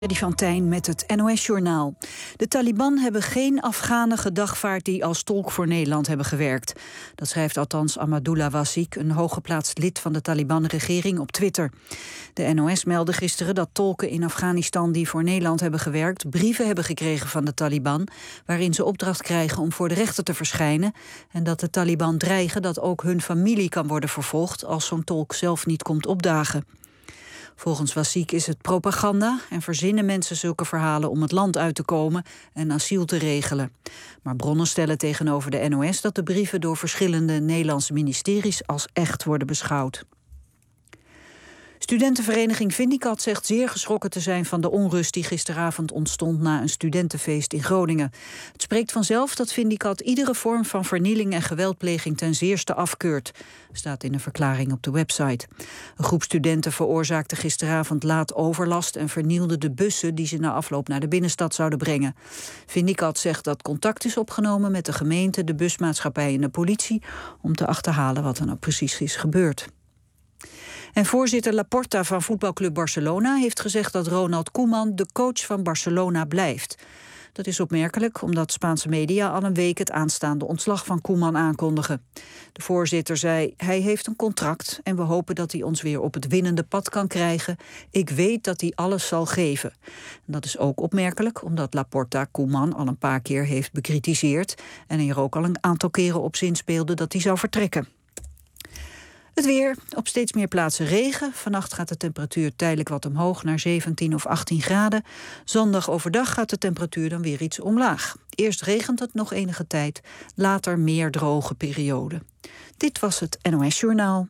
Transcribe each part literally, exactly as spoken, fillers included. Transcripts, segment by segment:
Freddy van Tijn met het N O S-journaal. De Taliban hebben geen Afghanen gedagvaard die als tolk voor Nederland hebben gewerkt. Dat schrijft althans Ahmadullah Wasik, een hooggeplaatst lid van de Taliban-regering, op Twitter. De N O S meldde gisteren dat tolken in Afghanistan die voor Nederland hebben gewerkt brieven hebben gekregen van de Taliban, waarin ze opdracht krijgen om voor de rechter te verschijnen, en dat de Taliban dreigen dat ook hun familie kan worden vervolgd als zo'n tolk zelf niet komt opdagen. Volgens Wasik is het propaganda en verzinnen mensen zulke verhalen om het land uit te komen en asiel te regelen. Maar bronnen stellen tegenover de N O S dat de brieven door verschillende Nederlandse ministeries als echt worden beschouwd. Studentenvereniging Vindicat zegt zeer geschrokken te zijn van de onrust die gisteravond ontstond na een studentenfeest in Groningen. Het spreekt vanzelf dat Vindicat iedere vorm van vernieling en geweldpleging ten zeerste afkeurt, staat in een verklaring op de website. Een groep studenten veroorzaakte gisteravond laat overlast en vernielde de bussen die ze na afloop naar de binnenstad zouden brengen. Vindicat zegt dat contact is opgenomen met de gemeente, de busmaatschappij en de politie om te achterhalen wat er nou precies is gebeurd. En voorzitter Laporta van voetbalclub Barcelona heeft gezegd dat Ronald Koeman de coach van Barcelona blijft. Dat is opmerkelijk omdat Spaanse media al een week het aanstaande ontslag van Koeman aankondigen. De voorzitter zei: hij heeft een contract en we hopen dat hij ons weer op het winnende pad kan krijgen. Ik weet dat hij alles zal geven. En dat is ook opmerkelijk omdat Laporta Koeman al een paar keer heeft bekritiseerd en er ook al een aantal keren op zinspeelde dat hij zou vertrekken. Het weer, op steeds meer plaatsen regen. Vannacht gaat de temperatuur tijdelijk wat omhoog naar zeventien of achttien graden. Zondag overdag gaat de temperatuur dan weer iets omlaag. Eerst regent het nog enige tijd, later meer droge perioden. Dit was het N O S-journaal.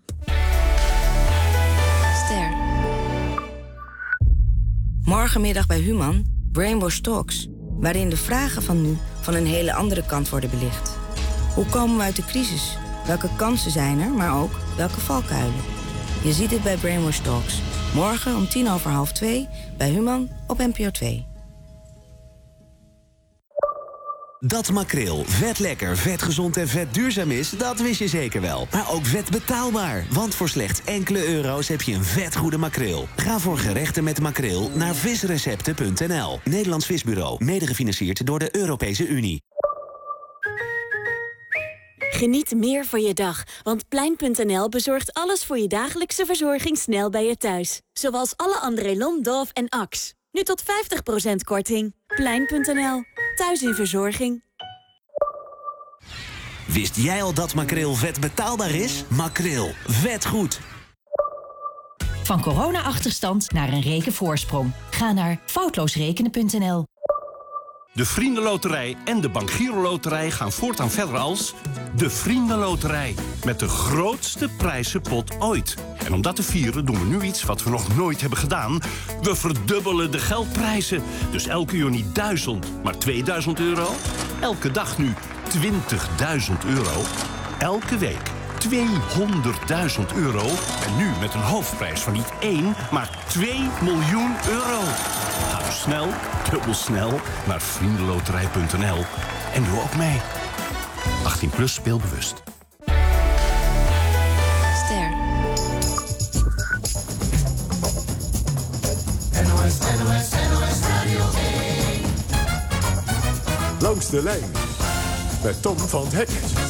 Ster. Morgenmiddag bij Human, Brainwash Talks, waarin de vragen van nu van een hele andere kant worden belicht. Hoe komen we uit de crisis? Welke kansen zijn er, maar ook welke valkuilen? Je ziet het bij Brainwash Talks. Morgen om tien over half twee bij Human op N P O twee. Dat makreel vet lekker, vet gezond en vet duurzaam is, dat wist je zeker wel. Maar ook vet betaalbaar. Want voor slechts enkele euro's heb je een vet goede makreel. Ga voor gerechten met makreel naar visrecepten punt n l. Nederlands Visbureau, mede gefinancierd door de Europese Unie. Geniet meer van je dag, want Plein punt n l bezorgt alles voor je dagelijkse verzorging snel bij je thuis. Zoals alle André Lom, Dove en Axe. Nu tot vijftig procent korting. Plein punt n l. Thuis in verzorging. Wist jij al dat makreel vet betaalbaar is? Makreel, vet goed. Van corona-achterstand naar een rekenvoorsprong. Ga naar foutloosrekenen punt n l. De Vriendenloterij en de Bank Giro Loterij gaan voortaan verder als de Vriendenloterij. Met de grootste prijzenpot ooit. En om dat te vieren doen we nu iets wat we nog nooit hebben gedaan. We verdubbelen de geldprijzen. Dus elke uur niet duizend, maar tweeduizend euro. Elke dag nu twintigduizend euro. Elke week tweehonderdduizend euro. En nu met een hoofdprijs van niet één, maar twee miljoen euro. Ga dus snel, dubbel snel naar vriendenloterij punt n l en doe ook mee. achttien plus, speelbewust. Ster. N O S, N O S, N O S Radio één. Langs de lijn met Tom van het Hek.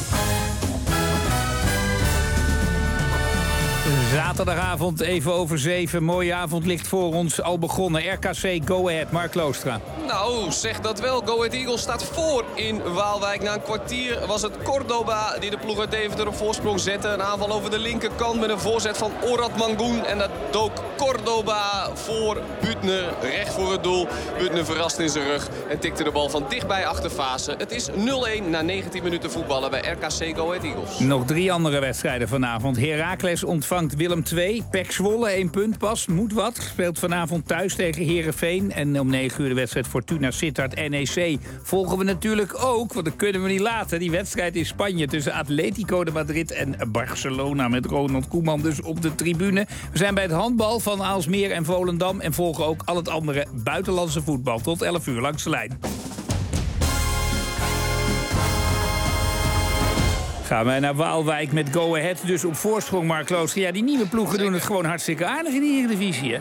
Zaterdagavond, even over zeven. Mooie avond ligt voor ons. Al begonnen. R K C Go Ahead. Mark Kloostra. Nou, zeg dat wel. Go Ahead Eagles staat voor in Waalwijk. Na een kwartier was het Cordoba die de ploeg uit Deventer op voorsprong zette. Een aanval over de linkerkant met een voorzet van Orad Mangoen. En dat dook Cordoba voor Buutner. Recht voor het doel. Buutner verrast in zijn rug en tikte de bal van dichtbij achter Vaassen. Het is nul één na negentien minuten voetballen bij R K C Go Ahead Eagles. Nog drie andere wedstrijden vanavond. Heracles ontvangt Willem twee. P E C Zwolle, één punt pas. Moet wat. Speelt vanavond thuis tegen Heerenveen. En om negen uur de wedstrijd Fortuna Sittard N E C. Volgen we natuurlijk ook, want dat kunnen we niet laten. Die wedstrijd in Spanje tussen Atletico de Madrid en Barcelona. Met Ronald Koeman dus op de tribune. We zijn bij het handbal van Aalsmeer en Volendam. En volgen ook al het andere buitenlandse voetbal. Tot elf uur langs de lijn. Gaan wij naar Waalwijk met Go Ahead. Dus op voorsprong, Mark Klooster. Ja, die nieuwe ploegen doen het gewoon hartstikke aardig in de Eredivisie, hè?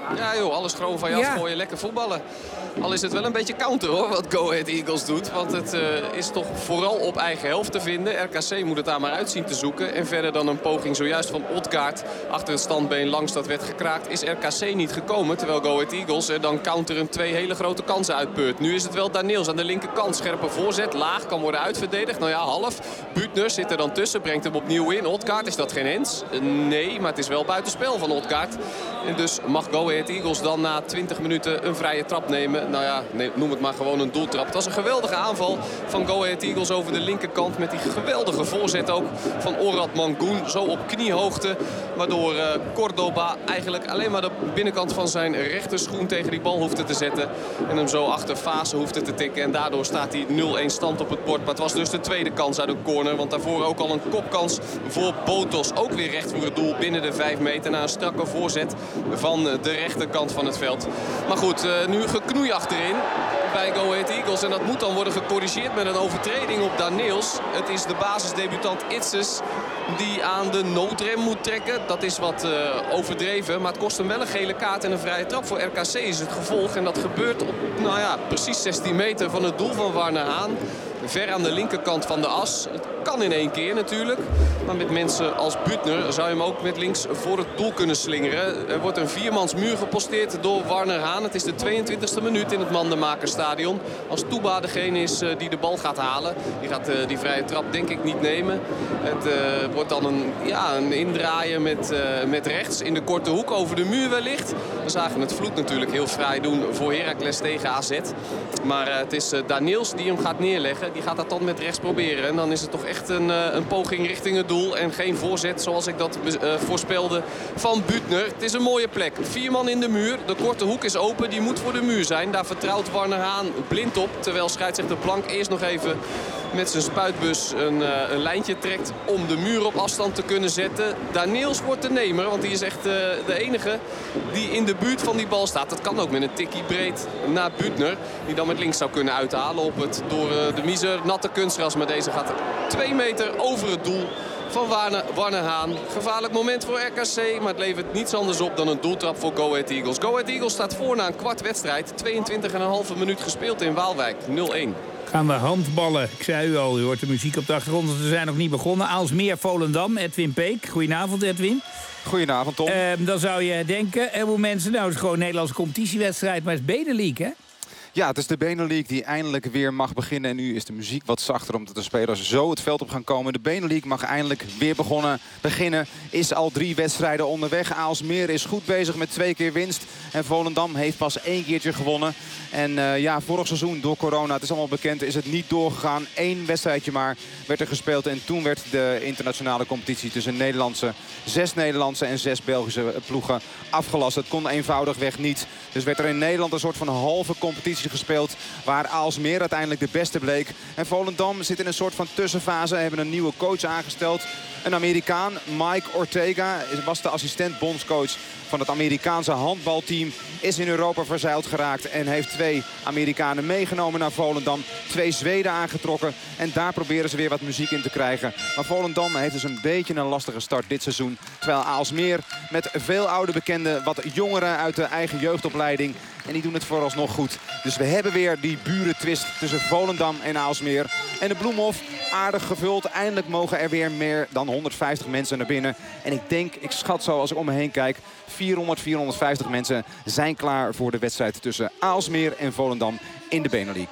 Ja joh, alles gewoon van je Ja. afgooien, lekker voetballen. Al is het wel een beetje counter hoor, wat Go Ahead Eagles doet. Want het uh, is toch vooral op eigen helft te vinden. R K C moet het daar maar uit zien te zoeken. En verder dan een poging zojuist van Odgaard achter het standbeen langs dat werd gekraakt, is R K C niet gekomen. Terwijl Go Ahead Eagles er dan counteren twee hele grote kansen uitpeurt. Nu is het wel Daniels aan de linkerkant. Scherpe voorzet, laag, kan worden uitverdedigd. Nou ja, half. Buutner zit er dan tussen, brengt hem opnieuw in. Odgaard, is dat geen hens? Uh, nee, maar het is wel buitenspel van Odgaard. En dus mag Go Ahead Eagles dan na twintig minuten een vrije trap nemen. Nou ja, nee, noem het maar gewoon een doeltrap. Het was een geweldige aanval van Go Ahead Eagles over de linkerkant. Met die geweldige voorzet ook van Orad Mangoen. Zo op kniehoogte. Waardoor uh, Cordoba eigenlijk alleen maar de binnenkant van zijn rechterschoen tegen die bal hoefde te zetten. En hem zo achter Fase hoefde te tikken. En daardoor staat hij nul-een stand op het bord. Maar het was dus de tweede kans uit een corner. Want daarvoor ook al een kopkans voor Botos. Ook weer recht voor het doel binnen de vijf meter. Na een strakke voorzet van de rechterkant van het veld. Maar goed, uh, nu geknoei achterin bij Go Ahead Eagles. En dat moet dan worden gecorrigeerd met een overtreding op Daniels. Het is de basisdebutant Itzes die aan de noodrem moet trekken. Dat is wat uh, overdreven. Maar het kost hem wel een gele kaart en een vrije trap. Voor R K C is het gevolg. En dat gebeurt op nou ja, precies zestien meter van het doel van Warner Haan. Ver aan de linkerkant van de as. Het kan in één keer natuurlijk. Maar met mensen als Buutner zou je hem ook met links voor het doel kunnen slingeren. Er wordt een viermans muur geposteerd door Warner Haan. Het is de tweeëntwintigste minuut in het Mandenmakerstadion. Als Touba degene is uh, die de bal gaat halen. Die gaat uh, die vrije trap denk ik niet nemen. Het uh, wordt dan een, ja, een indraaien met, uh, met rechts in de korte hoek over de muur wellicht. We zagen het Vloed natuurlijk heel fraai doen voor Heracles tegen A Z. Maar uh, het is uh, Daniels die hem gaat neerleggen. Die gaat dat dan met rechts proberen. En dan is het toch echt een, uh, een poging richting het doel. En geen voorzet zoals ik dat uh, voorspelde van Buutner. Het is een mooie plek. Vier man in de muur. De korte hoek is open. Die moet voor de muur zijn. Daar vertrouwt Warner Haan blind op. Terwijl scheidsrechter Blank eerst nog even met zijn spuitbus een, uh, een lijntje trekt om de muur op afstand te kunnen zetten. Daniels wordt de nemer, want die is echt uh, de enige die in de buurt van die bal staat. Dat kan ook met een tikkie breed naar Buutner. Die dan met links zou kunnen uithalen op het door uh, de Miezer natte kunstgras. Maar deze gaat twee meter over het doel van Warner, Warner Haan. Gevaarlijk moment voor R K C, maar het levert niets anders op dan een doeltrap voor Go Ahead Eagles. Go Ahead Eagles staat voor na een kwart wedstrijd. tweeëntwintig komma vijf minuut gespeeld in Waalwijk. nul-een. Gaan we handballen. Ik zei u al, u hoort de muziek op de achtergrond. We zijn nog niet begonnen. Aalsmeer, Volendam, Edwin Peek. Goedenavond, Edwin. Goedenavond, Tom. Uh, dan zou je denken, heel veel mensen, nou het is gewoon een Nederlandse competitiewedstrijd, maar het is Benelink, hè? Ja, het is de Benelink die eindelijk weer mag beginnen. En nu is de muziek wat zachter omdat de spelers zo het veld op gaan komen. De Benelink mag eindelijk weer begonnen, beginnen. Is al drie wedstrijden onderweg. Aalsmeer is goed bezig met twee keer winst. En Volendam heeft pas één keertje gewonnen. En uh, ja, vorig seizoen door corona, het is allemaal bekend, is het niet doorgegaan. Eén wedstrijdje maar werd er gespeeld. En toen werd de internationale competitie tussen Nederlandse, zes Nederlandse en zes Belgische ploegen afgelast. Het kon eenvoudigweg niet. Dus werd er in Nederland een soort van halve competitie gespeeld, waar Aalsmeer uiteindelijk de beste bleek. En Volendam zit in een soort van tussenfase. Ze hebben een nieuwe coach aangesteld. Een Amerikaan, Mike Ortega, was de assistent bondscoach van het Amerikaanse handbalteam. Is in Europa verzeild geraakt en heeft twee Amerikanen meegenomen naar Volendam. Twee Zweden aangetrokken en daar proberen ze weer wat muziek in te krijgen. Maar Volendam heeft dus een beetje een lastige start dit seizoen. Terwijl Aalsmeer met veel oude bekenden, wat jongeren uit de eigen jeugdopleiding. En die doen het vooralsnog goed. Dus we hebben weer die burentwist tussen Volendam en Aalsmeer. En de Bloemhof, aardig gevuld. Eindelijk mogen er weer meer dan honderdvijftig mensen naar binnen. En ik denk, ik schat zo als ik om me heen kijk, vierhonderd, vierhonderdvijftig mensen zijn klaar voor de wedstrijd tussen Aalsmeer en Volendam in de Benelink.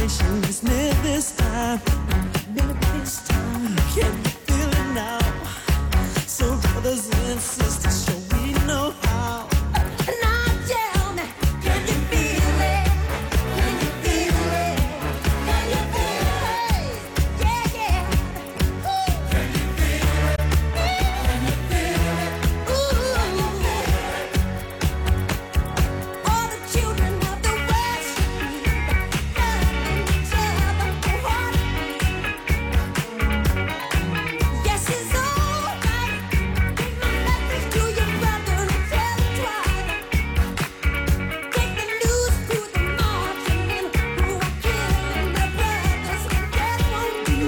imagination is met this time. Met this time. Can you feel it now? So brothers and sisters, show we know how. Now tell me, can you feel it? Can you feel it? Can you feel it? Yeah, yeah. Ooh. Can you feel it? Can you feel it? Ooh. Can you feel it? All the children of the West, yes, it's all right. My message to your brother, tell him twice. Take the news to the marching men who are killing their brothers. That won't do.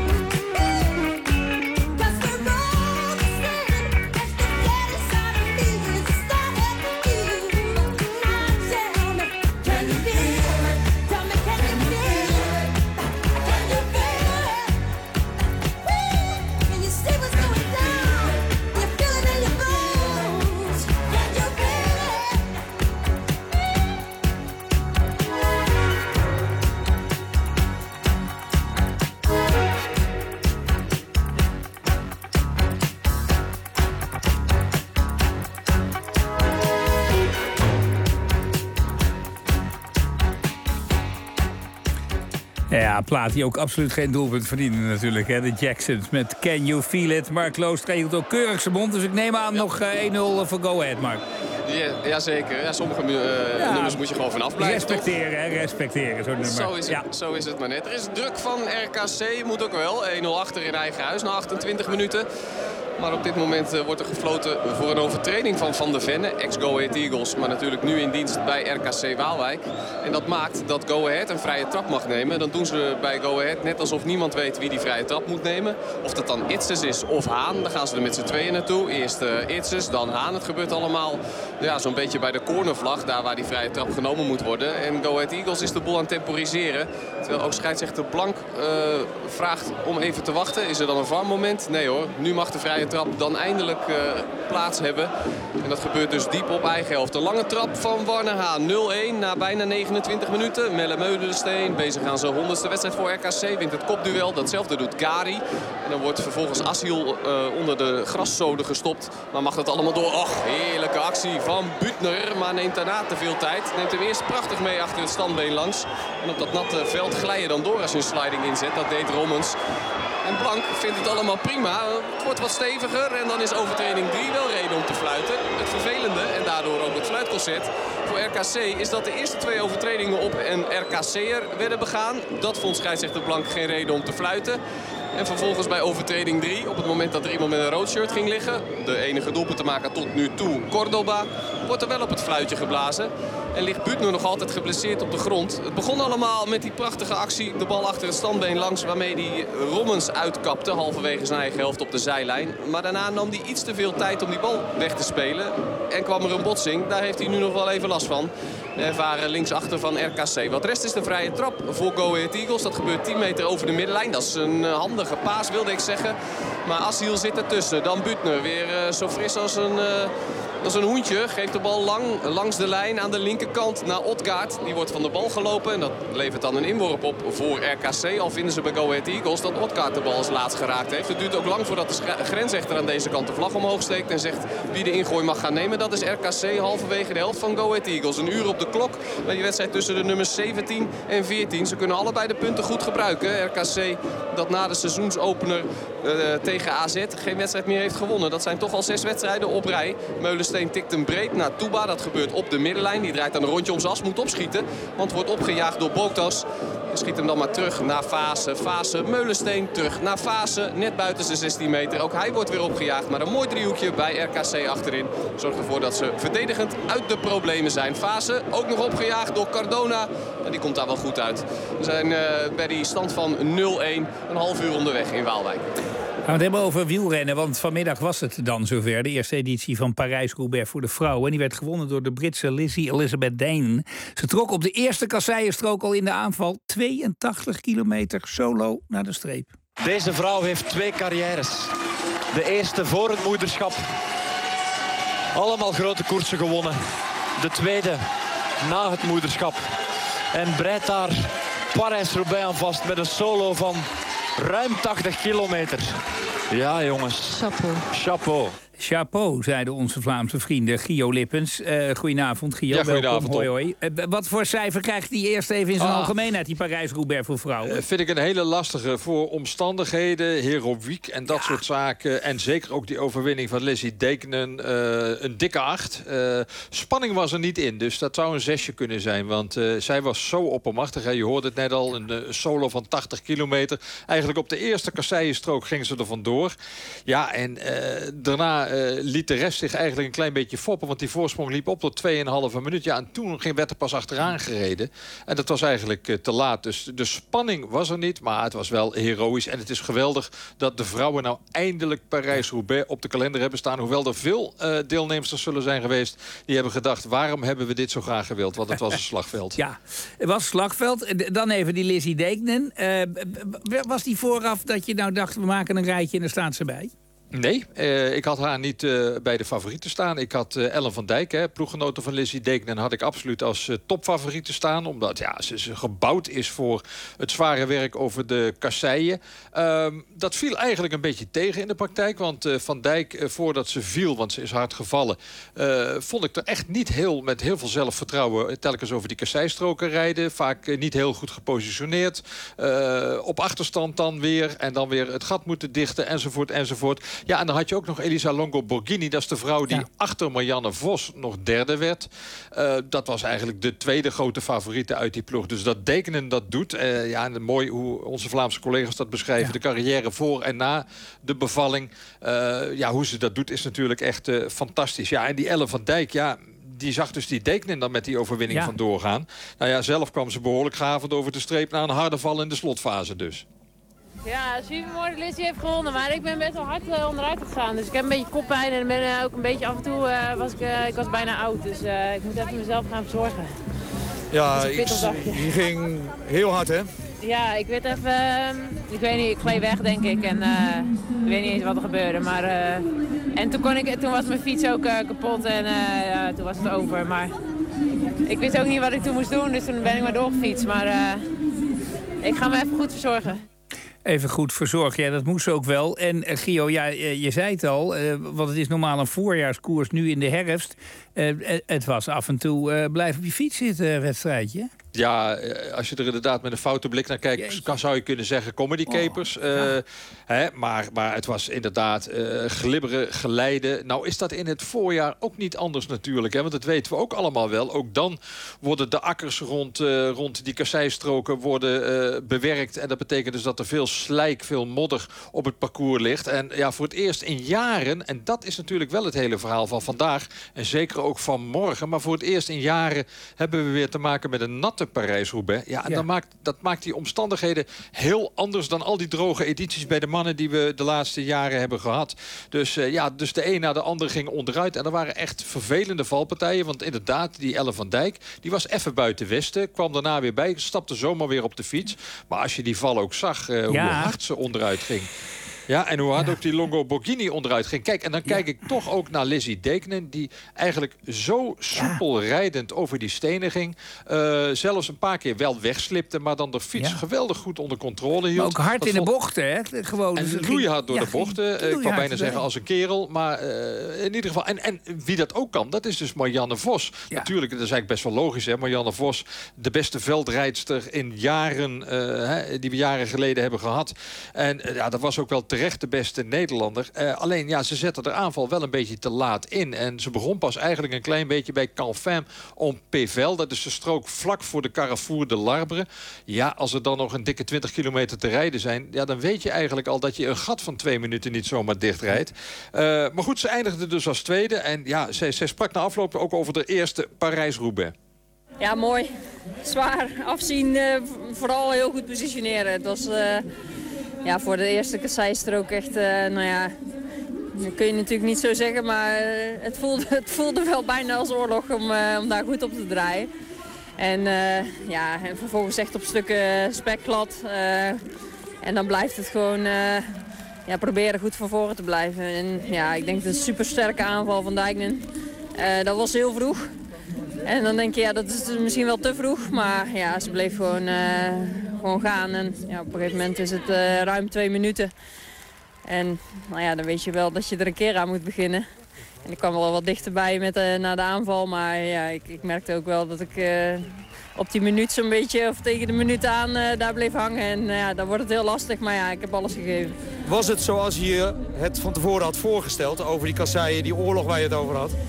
'Cause we're all the same. That's the gladdest out of me is to start at you. Now tell me, can you feel it? Tell me, can you feel it? Can you feel it? Can you see what's going down? You feel it in your bones. Can you feel it? Ja, een plaat die ook absoluut geen doelpunt verdiende natuurlijk. Hè? De Jacksons met Can You Feel It. Mark Loostra hield ook keurig zijn mond. Dus ik neem aan nog uh, één nul voor Go Ahead, Mark. Ja, jazeker. Ja, sommige uh, Ja. nummers moet je gewoon vanaf blijven. Respecteren, hè? Respecteren, zo'n nummer. Zo is, het, Ja. zo is het maar net. Er is druk van R K C, moet ook wel. één nul achter in eigen huis na achtentwintig minuten. Maar op dit moment uh, wordt er gefloten voor een overtreding van Van der Venne, ex-Go Ahead Eagles. Maar natuurlijk nu in dienst bij R K C Waalwijk. En dat maakt dat Go Ahead een vrije trap mag nemen. Dan doen ze bij Go Ahead net alsof niemand weet wie die vrije trap moet nemen. Of dat dan Itzes is of Haan. Dan gaan ze er met z'n tweeën naartoe. Eerst uh, Itzes, dan Haan. Het gebeurt allemaal ja, zo'n beetje bij de cornervlag. Daar waar die vrije trap genomen moet worden. En Go Ahead Eagles is de boel aan het temporiseren. Terwijl ook scheidsrechter Blank uh, vraagt om even te wachten. Is er dan een V A R-moment? Nee hoor, nu mag de vrije trap dan eindelijk uh, plaats hebben. En dat gebeurt dus diep op eigen helft. Een lange trap van Warner Haan. nul-één na bijna negenentwintig minuten. Melle Meulensteen bezig aan zijn honderdste wedstrijd voor R K C. Wint het kopduel. Datzelfde doet Gari. En dan wordt vervolgens Asiel uh, onder de graszoden gestopt. Maar mag dat allemaal door. Och, heerlijke actie van Butner. Maar neemt daarna te veel tijd. Neemt hem eerst prachtig mee achter het standbeen langs. En op dat natte veld glij je dan door als je een sliding inzet. Dat deed Rommens. En Blank vindt het allemaal prima. Het wordt wat steviger en dan is overtreding drie wel reden om te fluiten. Het vervelende, en daardoor ook het fluitconcert voor R K C... is dat de eerste twee overtredingen op een R K C'er werden begaan. Dat vond scheidsrechter Blank geen reden om te fluiten. En vervolgens bij overtreding drie, op het moment dat er iemand met een rood shirt ging liggen... de enige doelpunt te maken tot nu toe, Cordoba... wordt er wel op het fluitje geblazen. En ligt Butner nog altijd geblesseerd op de grond. Het begon allemaal met die prachtige actie. De bal achter het standbeen langs waarmee hij Rommens uitkapte. Halverwege zijn eigen helft op de zijlijn. Maar daarna nam hij iets te veel tijd om die bal weg te spelen. En kwam er een botsing. Daar heeft hij nu nog wel even last van. De ervaren linksachter van R K C. Wat rest is de vrije trap voor Go Ahead Eagles. Dat gebeurt tien meter over de middenlijn. Dat is een handige paas wilde ik zeggen. Maar Asiel zit ertussen. Dan Butner weer uh, zo fris als een... Uh, Dat is een hoentje, geeft de bal lang langs de lijn aan de linkerkant naar Odgaard. Die wordt van de bal gelopen en dat levert dan een inworp op voor R K C. Al vinden ze bij Go Ahead Eagles dat Odgaard de bal als laatst geraakt heeft. Het duurt ook lang voordat de grensrechter aan deze kant de vlag omhoog steekt en zegt wie de ingooi mag gaan nemen. Dat is R K C halverwege de helft van Go Ahead Eagles. Een uur op de klok bij die wedstrijd tussen de nummers zeventien en veertien. Ze kunnen allebei de punten goed gebruiken. R K C dat na de seizoensopener uh, tegen A Z geen wedstrijd meer heeft gewonnen. Dat zijn toch al zes wedstrijden op rij. Meulensteen tikt hem breed naar Touba. Dat gebeurt op de middenlijn. Die draait dan een rondje om zijn as. Moet opschieten. Want wordt opgejaagd door Boktas. Schiet hem dan maar terug naar Fase. Fase, Meulensteen terug naar Fase. Net buiten zijn zestien meter. Ook hij wordt weer opgejaagd. Maar een mooi driehoekje bij R K C achterin. Zorgt ervoor dat ze verdedigend uit de problemen zijn. Fase ook nog opgejaagd door Cardona. En die komt daar wel goed uit. We zijn uh, bij die stand van nul-één. Een half uur onderweg in Waalwijk. We gaan het hebben over wielrennen, want vanmiddag was het dan zover. De eerste editie van Parijs-Roubaix voor de vrouwen. Die werd gewonnen door de Britse Lizzie Elizabeth Dean. Ze trok op de eerste kasseienstrook al in de aanval tweeëntachtig kilometer solo naar de streep. Deze vrouw heeft twee carrières. De eerste voor het moederschap. Allemaal grote koersen gewonnen. De tweede na het moederschap. En breidt daar Parijs-Roubaix aan vast met een solo van ruim tachtig kilometer. Ja, jongens. Chapeau. Chapeau. Chapeau, zeiden onze Vlaamse vrienden. Gio Lippens. Uh, goedenavond, Gio. Ja, goedenavond. Welkom. Hoi, hoi. Uh, wat voor cijfer krijgt die eerst even in zijn ah, algemeenheid, die Parijs-Roubaix voor vrouwen? Uh, vind ik een hele lastige voor omstandigheden, heroïek en dat ja. soort zaken. En zeker ook die overwinning van Lizzie Deignan, uh, een dikke acht. Uh, spanning was er niet in, dus dat zou een zesje kunnen zijn. Want uh, zij was zo oppermachtig. Hè. Je hoorde het net al, een uh, solo van tachtig kilometer. Eigenlijk op de eerste kasseienstrook ging ze er vandoor. Ja, en uh, daarna Uh, liet de rest zich eigenlijk een klein beetje foppen. Want die voorsprong liep op tot twee komma vijf minuut. Ja, en toen ging, werd er pas achteraan gereden. En dat was eigenlijk uh, te laat. Dus de spanning was er niet. Maar het was wel heroïsch. En het is geweldig dat de vrouwen nou eindelijk Parijs-Roubaix op de kalender hebben staan. Hoewel er veel uh, deelnemers zullen zijn geweest. Die hebben gedacht, waarom hebben we dit zo graag gewild? Want het was een slagveld. Ja, het was een slagveld. Dan even die Lizzie Deignan. Uh, was die vooraf dat je nou dacht, we maken een rijtje en daar staat ze bij? Nee, uh, ik had haar niet uh, bij de favorieten staan. Ik had uh, Ellen van Dijk, hè, ploeggenote van Lizzie Deignan, had ik absoluut als uh, topfavorieten staan. Omdat ja, ze, ze gebouwd is voor het zware werk over de kasseien. Uh, dat viel eigenlijk een beetje tegen in de praktijk. Want uh, Van Dijk, uh, voordat ze viel, want ze is hard gevallen, Uh, vond ik er echt niet heel met heel veel zelfvertrouwen telkens over die kasseistroken rijden. Vaak uh, niet heel goed gepositioneerd. Uh, op achterstand dan weer. En dan weer het gat moeten dichten, enzovoort, enzovoort. Ja, en dan had je ook nog Elisa Longo Borghini. Dat is de vrouw die ja. achter Marianne Vos nog derde werd. Uh, dat was eigenlijk de tweede grote favoriete uit die ploeg. Dus dat Deignan dat doet. Uh, ja, en mooi hoe onze Vlaamse collega's dat beschrijven. Ja. De carrière voor en na de bevalling. Uh, ja, hoe ze dat doet is natuurlijk echt uh, fantastisch. Ja, en die Ellen van Dijk, ja, die zag dus die Deignan dan met die overwinning ja. vandoor gaan. Nou ja, zelf kwam ze behoorlijk gavend over de streep na een harde val in de slotfase dus. Ja, supermooi. Lizzie heeft gewonnen, maar ik ben best wel hard uh, onderuit gegaan. Dus ik heb een beetje koppijn en ben uh, ook een beetje af en toe uh, was ik, uh, ik was bijna oud. Dus uh, ik moet even mezelf gaan verzorgen. Ja, ik, je ging heel hard, hè? Ja, ik weet even, uh, ik weet niet, ik gleed weg denk ik en uh, ik weet niet eens wat er gebeurde. Maar, uh, en toen, kon ik, toen was mijn fiets ook uh, kapot en uh, ja, toen was het over. Maar ik wist ook niet wat ik toen moest doen, dus toen ben ik maar doorgefietst. Maar uh, ik ga me even goed verzorgen. Even goed verzorgen, ja, dat moest ook wel. En uh, Gio, ja, uh, je zei het al, uh, want het is normaal een voorjaarskoers, nu in de herfst. Uh, het was af en toe uh, blijf op je fiets zitten, wedstrijdje. Ja, als je er inderdaad met een foute blik naar kijkt, kan, zou je kunnen zeggen comedy capers. Oh, ja. uh, hè, maar, maar het was inderdaad uh, glibberen, geleiden. Nou is dat in het voorjaar ook niet anders natuurlijk. Hè, want dat weten we ook allemaal wel. Ook dan worden de akkers rond, uh, rond die kasseistroken worden uh, bewerkt. En dat betekent dus dat er veel slijk, veel modder op het parcours ligt. En ja, voor het eerst in jaren, en dat is natuurlijk wel het hele verhaal van vandaag. En zeker ook van morgen. Maar voor het eerst in jaren hebben we weer te maken met een natte Parijs-Roubaix. Ja, en ja. Dan maakt, dat maakt die omstandigheden heel anders dan al die droge edities bij de mannen die we de laatste jaren hebben gehad. Dus uh, ja, dus de een na de ander ging onderuit. En er waren echt vervelende valpartijen. Want inderdaad, die Ellen van Dijk, die was even buiten Westen. Kwam daarna weer bij, stapte zomaar weer op de fiets. Maar als je die val ook zag, uh, hoe ja. hard ze onderuit ging. Ja, en hoe hard ja. ook die Longo Borghini onderuit ging. Kijk, en dan kijk ja. ik toch ook naar Lizzie Deignan, die eigenlijk zo soepel ja. rijdend over die stenen ging. Uh, zelfs een paar keer wel wegslipte, maar dan de fiets ja. geweldig goed onder controle hield. Maar ook hard dat in vond... de bochten, hè? Gewoon, en dus loeihard door ja, de bochten. Uh, ik kan bijna zeggen als een kerel. Maar uh, in ieder geval, en, en wie dat ook kan, dat is dus Marianne Vos. Ja. Natuurlijk, dat is eigenlijk best wel logisch, hè? Marianne Vos, de beste veldrijdster in jaren, uh, hè, die we jaren geleden hebben gehad. En uh, ja, dat was ook wel terecht de beste Nederlander. Uh, alleen, ja, ze zette de aanval wel een beetje te laat in. En ze begon pas eigenlijk een klein beetje bij Canfin om Pével. Dat is de strook vlak voor de Carrefour de Larbre. Ja, als er dan nog een dikke twintig kilometer te rijden zijn, ja, dan weet je eigenlijk al dat je een gat van twee minuten niet zomaar dichtrijdt. Uh, maar goed, ze eindigde dus als tweede. En ja, zij, zij sprak na afloop ook over de eerste Parijs-Roubaix. Ja, mooi. Zwaar afzien. Uh, vooral heel goed positioneren. Het was... Uh... Ja, voor de eerste kasseistrook echt, uh, nou ja, dat kun je natuurlijk niet zo zeggen, maar uh, het, voelde, het voelde wel bijna als oorlog om, uh, om daar goed op te draaien. En, uh, ja, en vervolgens echt op stukken spekglad. Uh, en dan blijft het gewoon uh, ja, proberen goed van voren te blijven. En ja, ik denk dat een supersterke aanval van Deignan, uh, dat was heel vroeg. En dan denk je, ja, dat is misschien wel te vroeg, maar ja, ze bleef gewoon uh, gewoon gaan. En ja, op een gegeven moment is het uh, ruim twee minuten. En nou ja, dan weet je wel dat je er een keer aan moet beginnen. En ik kwam wel wat dichterbij met, uh, na de aanval. Maar ja, ik, ik merkte ook wel dat ik uh, op die minuut zo'n beetje, of tegen de minuut aan, uh, daar bleef hangen. En uh, ja, dan wordt het heel lastig, maar ja, ik heb alles gegeven. Was het zoals je het van tevoren had voorgesteld over die kasseien, die oorlog waar je het over had?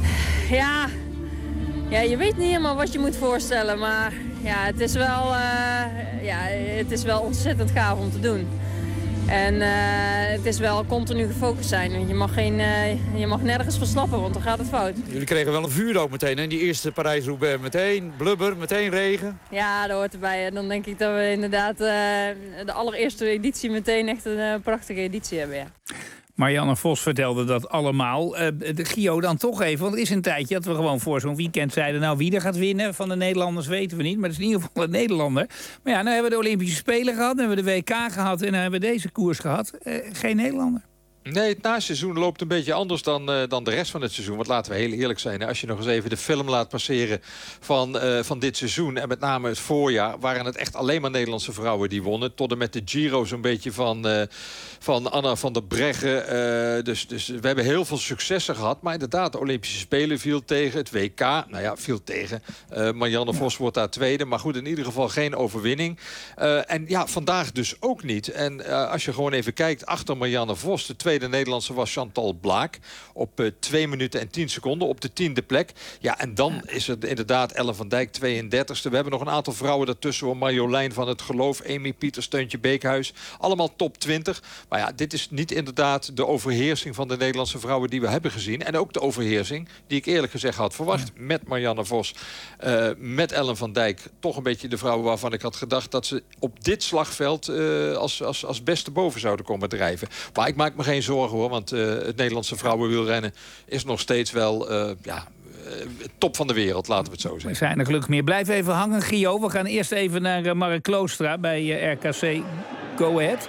Ja, ja je weet niet helemaal wat je moet voorstellen. Maar ja, het is wel, uh, ja, het is wel ontzettend gaaf om te doen. En uh, het is wel continu gefocust zijn. Want je mag, geen, uh, je mag nergens verslappen, want dan gaat het fout. Jullie kregen wel een vuurdoop meteen, hè? Die eerste Parijs-Roubaix. Meteen blubber, meteen regen. Ja, dat hoort erbij. En dan denk ik dat we inderdaad uh, de allereerste editie meteen echt een uh, prachtige editie hebben. Ja. Marianne Vos vertelde dat allemaal. Uh, de Gio dan toch even, want er is een tijdje dat we gewoon voor zo'n weekend zeiden... nou, wie er gaat winnen van de Nederlanders weten we niet, maar het is in ieder geval een Nederlander. Maar ja, nou hebben we de Olympische Spelen gehad, dan hebben we de W K gehad... en dan hebben we deze koers gehad. Uh, geen Nederlander. Nee, het naseizoen loopt een beetje anders dan, uh, dan de rest van het seizoen. Want laten we heel eerlijk zijn. Hè? Als je nog eens even de film laat passeren van, uh, van dit seizoen... en met name het voorjaar, waren het echt alleen maar Nederlandse vrouwen die wonnen. Tot en met de Giro zo'n beetje van, uh, van Anna van der Breggen. Uh, dus, dus we hebben heel veel successen gehad. Maar inderdaad, de Olympische Spelen viel tegen. Het W K, nou ja, viel tegen. Uh, Marianne Vos wordt daar tweede. Maar goed, in ieder geval geen overwinning. Uh, en ja, vandaag dus ook niet. En uh, als je gewoon even kijkt, achter Marianne Vos... de tweede Nederlandse was Chantal Blaak. Op uh, twee minuten en tien seconden op de tiende plek. Ja, en dan is het inderdaad Ellen van Dijk, tweeëndertigste. We hebben nog een aantal vrouwen daartussen. Marjolein van het Geloof, Amy Pieters, Steuntje Beekhuis. Allemaal top twintig. Maar ja, dit is niet inderdaad de overheersing van de Nederlandse vrouwen die we hebben gezien. En ook de overheersing die ik eerlijk gezegd had verwacht. Ja. Met Marianne Vos, uh, met Ellen van Dijk. Toch een beetje de vrouwen waarvan ik had gedacht dat ze op dit slagveld uh, als, als, als beste boven zouden komen drijven. Maar ik maak me geen zorgen hoor, want uh, het Nederlandse vrouwenwielrennen is nog steeds wel uh, ja, uh, top van de wereld, laten we het zo zeggen. We zijn er gelukkig meer. Blijf even hangen, Gio. We gaan eerst even naar uh, Mark Kloostra bij uh, R K C Go Ahead.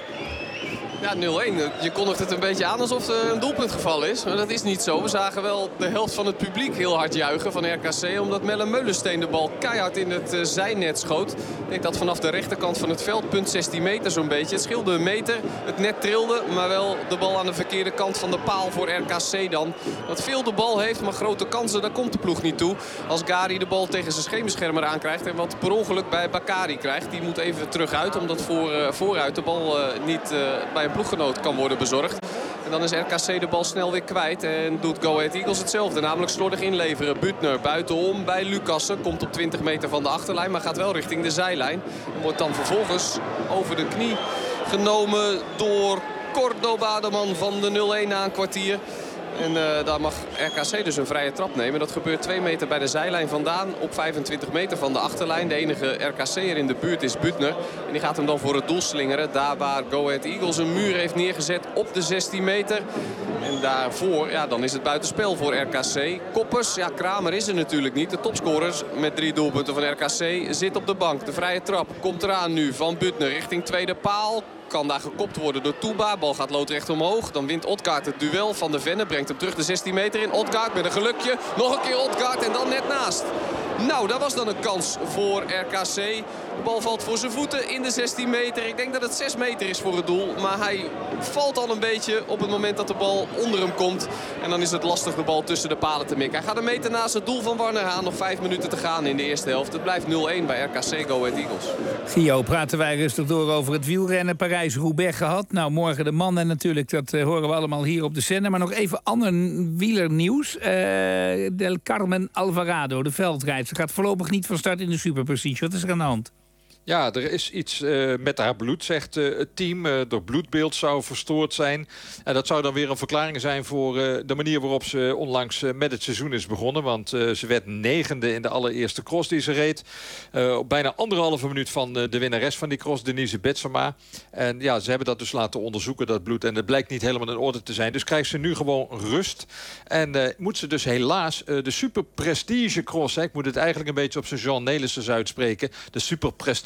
Ja, nul één. Je kondigt het een beetje aan alsof er een doelpuntgeval is. Maar dat is niet zo. We zagen wel de helft van het publiek heel hard juichen van R K C. Omdat Melle Meulensteen de bal keihard in het uh, zijnet schoot. Ik denk dat vanaf de rechterkant van het veld, punt zestien meter zo'n beetje. Het scheelde een meter. Het net trilde, maar wel de bal aan de verkeerde kant van de paal voor R K C dan. Dat veel de bal heeft, maar grote kansen, daar komt de ploeg niet toe. Als Gari de bal tegen zijn schemerschermer aankrijgt en wat per ongeluk bij Bakari krijgt. Die moet even terug uit, omdat voor, uh, vooruit de bal uh, niet uh, bij een ploeggenoot kan worden bezorgd. En dan is R K C de bal snel weer kwijt. En doet Go Ahead Eagles hetzelfde. Namelijk slordig inleveren. Butner buitenom bij Lucassen. Komt op twintig meter van de achterlijn. Maar gaat wel richting de zijlijn. En wordt dan vervolgens over de knie genomen door Cordoba, de man van de nul één na een kwartier. En uh, daar mag R K C dus een vrije trap nemen. Dat gebeurt twee meter bij de zijlijn vandaan. Op vijfentwintig meter van de achterlijn. De enige R K C'er in de buurt is Butner. En die gaat hem dan voor het doel slingeren. Daar waar Go Ahead Eagles een muur heeft neergezet op de zestien meter. En daarvoor, ja, dan is het buitenspel voor R K C. Koppers, ja, Kramer is er natuurlijk niet. De topscorers met drie doelpunten van R K C zit op de bank. De vrije trap komt eraan nu van Butner richting tweede paal. Kan daar gekopt worden door Touba. Bal gaat loodrecht omhoog. Dan wint Odgaard het duel van de Venne. Brengt hem terug de zestien meter in. Odgaard met een gelukje. Nog een keer Odgaard en dan net naast. Nou, dat was dan een kans voor R K C. De bal valt voor zijn voeten in de zestien meter. Ik denk dat het zes meter is voor het doel. Maar hij valt al een beetje op het moment dat de bal onder hem komt. En dan is het lastig de bal tussen de palen te mikken. Hij gaat een meter naast het doel van Warner Haan. Nog vijf minuten te gaan in de eerste helft. Het blijft nul één bij R K C Go Ahead Eagles. Gio, praten wij rustig door over het wielrennen. Parijs-Roubaix gehad. Nou, morgen de mannen natuurlijk. Dat uh, horen we allemaal hier op de zender. Maar nog even ander wielernieuws. Uh, Del Carmen Alvarado, de veldrijdster, gaat voorlopig niet van start in de Super Prestige. Wat is er aan de hand? Ja, er is iets uh, met haar bloed, zegt uh, het team. Uh, de bloedbeeld zou verstoord zijn. En dat zou dan weer een verklaring zijn voor uh, de manier waarop ze onlangs uh, met het seizoen is begonnen. Want uh, ze werd negende in de allereerste cross die ze reed. Uh, op bijna anderhalve minuut van uh, de winnares van die cross, Denise Betsema. En ja, ze hebben dat dus laten onderzoeken, dat bloed. En het blijkt niet helemaal in orde te zijn. Dus krijgt ze nu gewoon rust. En uh, moet ze dus helaas uh, de Super Prestige cross, hè, ik moet het eigenlijk een beetje op zijn Jean Nelissens uitspreken. De Super Prestige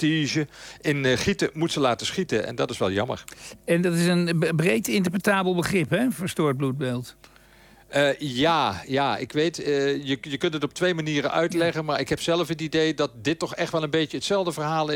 in uh, Gieten moet ze laten schieten. En dat is wel jammer. En dat is een breed interpretabel begrip, hè? Verstoord bloedbeeld. Uh, ja, ja, ik weet, uh, je, je kunt het op twee manieren uitleggen. Maar ik heb zelf het idee dat dit toch echt wel een beetje hetzelfde verhaal is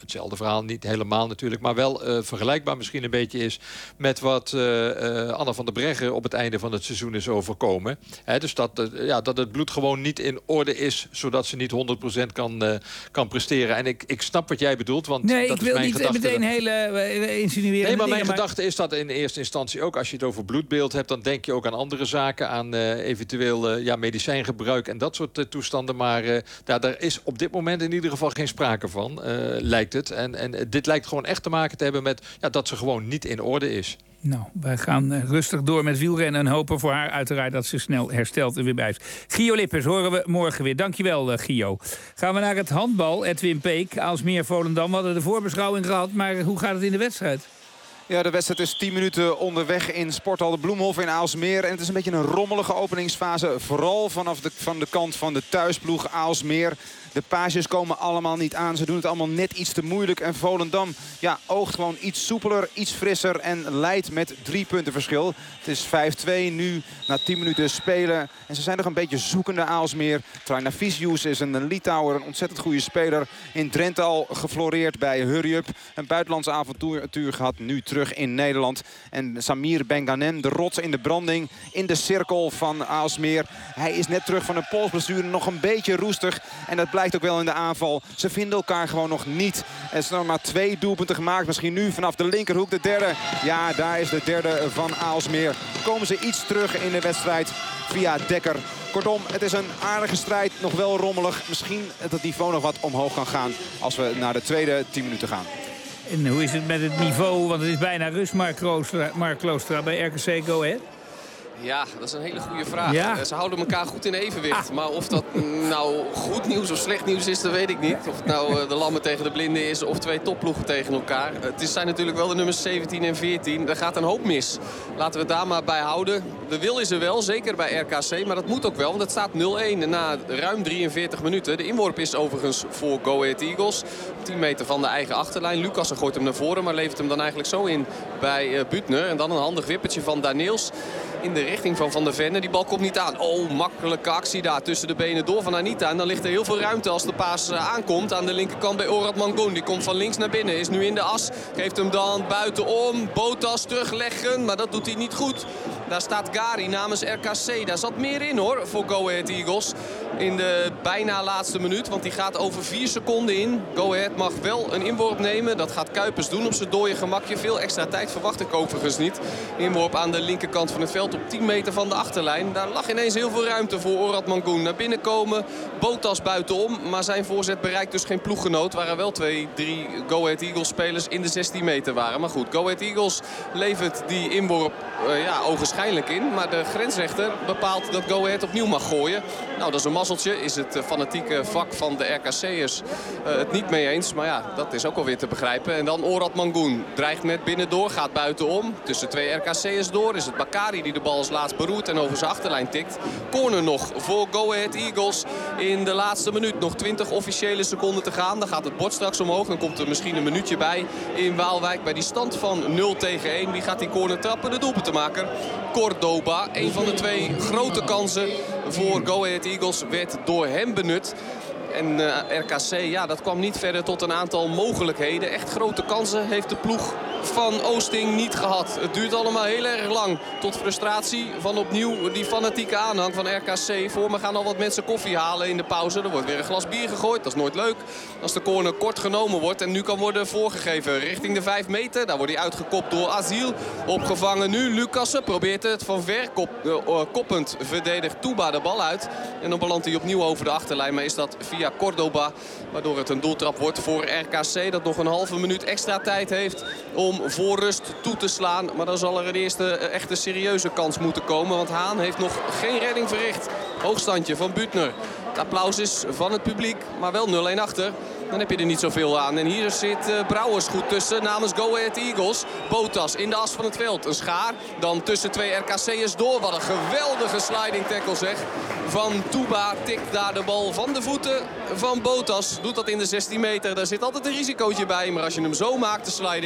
hetzelfde verhaal niet helemaal natuurlijk, maar wel uh, vergelijkbaar misschien een beetje is met wat uh, uh, Anna van der Breggen op het einde van het seizoen is overkomen. He, dus dat, uh, ja, dat het bloed gewoon niet in orde is, zodat ze niet honderd procent kan, uh, kan presteren. En ik, ik snap wat jij bedoelt, want nee, dat ik is wil mijn niet gedachte. meteen hele uh, insinueren. Nee, maar mijn dingen, gedachte is dat in eerste instantie ook, als je het over bloedbeeld hebt, dan denk je ook aan andere zaken, aan uh, eventueel uh, ja, medicijngebruik en dat soort uh, toestanden. Maar uh, daar, daar is op dit moment in ieder geval geen sprake van, uh, lijkt het. En, en dit lijkt gewoon echt te maken te hebben met ja, dat ze gewoon niet in orde is. Nou, wij gaan uh, rustig door met wielrennen en hopen voor haar uiteraard dat ze snel herstelt en weer bij is. Gio Lippers horen we morgen weer. Dankjewel, uh, Gio. Gaan we naar het handbal. Edwin Peek, Aalsmeer, Volendam. We hadden de voorbeschouwing gehad, maar hoe gaat het in de wedstrijd? Ja, de wedstrijd is tien minuten onderweg in Sporthal de Bloemhof in Aalsmeer. En het is een beetje een rommelige openingsfase. Vooral vanaf de, van de kant van de thuisploeg Aalsmeer. De pages komen allemaal niet aan. Ze doen het allemaal net iets te moeilijk. En Volendam ja, oogt gewoon iets soepeler, iets frisser. En leidt met drie punten verschil. Het is vijf twee nu na tien minuten spelen. En ze zijn nog een beetje zoekende Aalsmeer. Trajnavicius is een Litouwer, een ontzettend goede speler. In Drenthe al gefloreerd bij Hurry Up. Een buitenlands avontuur gehad, nu terug in Nederland. En Samir Benganen, de rots in de branding. In de cirkel van Aalsmeer. Hij is net terug van een polsblessure, nog een beetje roestig. En dat blijft ook wel in de aanval. Ze vinden elkaar gewoon nog niet. Er zijn nog maar twee doelpunten gemaakt. Misschien nu vanaf de linkerhoek de derde. Ja, daar is de derde van Aalsmeer. Komen ze iets terug in de wedstrijd via Dekker. Kortom, het is een aardige strijd. Nog wel rommelig. Misschien dat het niveau nog wat omhoog kan gaan als we naar de tweede tien minuten gaan. En hoe is het met het niveau? Want het is bijna rust, Mark Kloostra, Mark Kloostra bij R K C Go Ahead. Ja, dat is een hele goede vraag. Ja. Ze houden elkaar goed in evenwicht. Ah. Maar of dat nou goed nieuws of slecht nieuws is, dat weet ik niet. Of het nou de lammen tegen de blinden is of twee topploegen tegen elkaar. Het zijn natuurlijk wel de nummers zeventien en veertien. Er gaat een hoop mis. Laten we het daar maar bij houden. De wil is er wel, zeker bij R K C. Maar dat moet ook wel, want het staat nul een na ruim drieënveertig minuten. De inworp is overigens voor Go Ahead Eagles. tien meter van de eigen achterlijn. Lucassen gooit hem naar voren, maar levert hem dan eigenlijk zo in bij uh, Butner. En dan een handig wippertje van Daniels in de richting van Van der Venne. Die bal komt niet aan. Oh, makkelijke actie daar tussen de benen door van Anita. En dan ligt er heel veel ruimte als de paas uh, aankomt. Aan de linkerkant bij Orad Mangoen. Die komt van links naar binnen. Is nu in de as. Geeft hem dan buitenom. Botas terugleggen. Maar dat doet hij niet goed. Daar staat Gari namens R K C. Daar zat meer in hoor voor Go Ahead Eagles. In de bijna laatste minuut. Want die gaat over vier seconden in. Go Ahead mag wel een inworp nemen. Dat gaat Kuipers doen op zijn dode gemakje. Veel extra tijd verwacht ik overigens niet. Inworp aan de linkerkant van het veld op tien meter van de achterlijn. Daar lag ineens heel veel ruimte voor Orad Mangoen. Naar binnen komen. Botas buitenom. Maar zijn voorzet bereikt dus geen ploeggenoot. Waar er wel twee, drie Go Ahead Eagles spelers in de zestien meter waren. Maar goed, Go Ahead Eagles levert die inworp uh, ja, ogenschijnlijk in. Maar de grensrechter bepaalt dat Go Ahead opnieuw mag gooien. Nou, dat is een mazzeltje. Is het fanatieke vak van de R K C'ers uh, het niet mee eens. Maar ja, dat is ook alweer te begrijpen. En dan Orad Mangoen. Dreigt met binnendoor. Gaat buitenom. Tussen twee R K C'ers door is het Bakari die de bal als laatst beroert en over zijn achterlijn tikt. Corner nog voor Go Ahead Eagles in de laatste minuut. Nog twintig officiële seconden te gaan. Dan gaat het bord straks omhoog. Dan komt er misschien een minuutje bij in Waalwijk. Bij die stand van nul tegen één. Wie gaat die corner trappen? De doelpunt te maken. Cordoba. Een van de twee grote kansen voor Go Ahead Eagles werd door hem benut. En uh, R K C, ja, dat kwam niet verder tot een aantal mogelijkheden. Echt grote kansen heeft de ploeg van Oosting niet gehad. Het duurt allemaal heel erg lang. Tot frustratie van opnieuw die fanatieke aanhang van R K C. Voor me gaan al wat mensen koffie halen in de pauze. Er wordt weer een glas bier gegooid. Dat is nooit leuk als de corner kort genomen wordt. En nu kan worden voorgegeven richting de vijf meter. Daar wordt hij uitgekopt door Aziel. Opgevangen nu. Lucassen probeert het van ver. Kop, uh, koppend verdedigt Touba de bal uit. En dan belandt hij opnieuw over de achterlijn. Maar is dat via Cordoba. Waardoor het een doeltrap wordt voor R K C. Dat nog een halve minuut extra tijd heeft om voor rust toe te slaan. Maar dan zal er een eerste echte serieuze kans moeten komen. Want Haan heeft nog geen redding verricht. Hoogstandje van Butner. Het applaus is van het publiek. Maar wel nul een achter. Dan heb je er niet zoveel aan. En hier zit uh, Brouwers goed tussen namens Go Ahead Eagles. Botas in de as van het veld. Een schaar. Dan tussen twee R K C'ers door. Wat een geweldige sliding tackle zeg. Van Touba tikt daar de bal van de voeten van Botas. Doet dat in de zestien meter. Daar zit altijd een risicootje bij. Maar als je hem zo maakt, de sliding,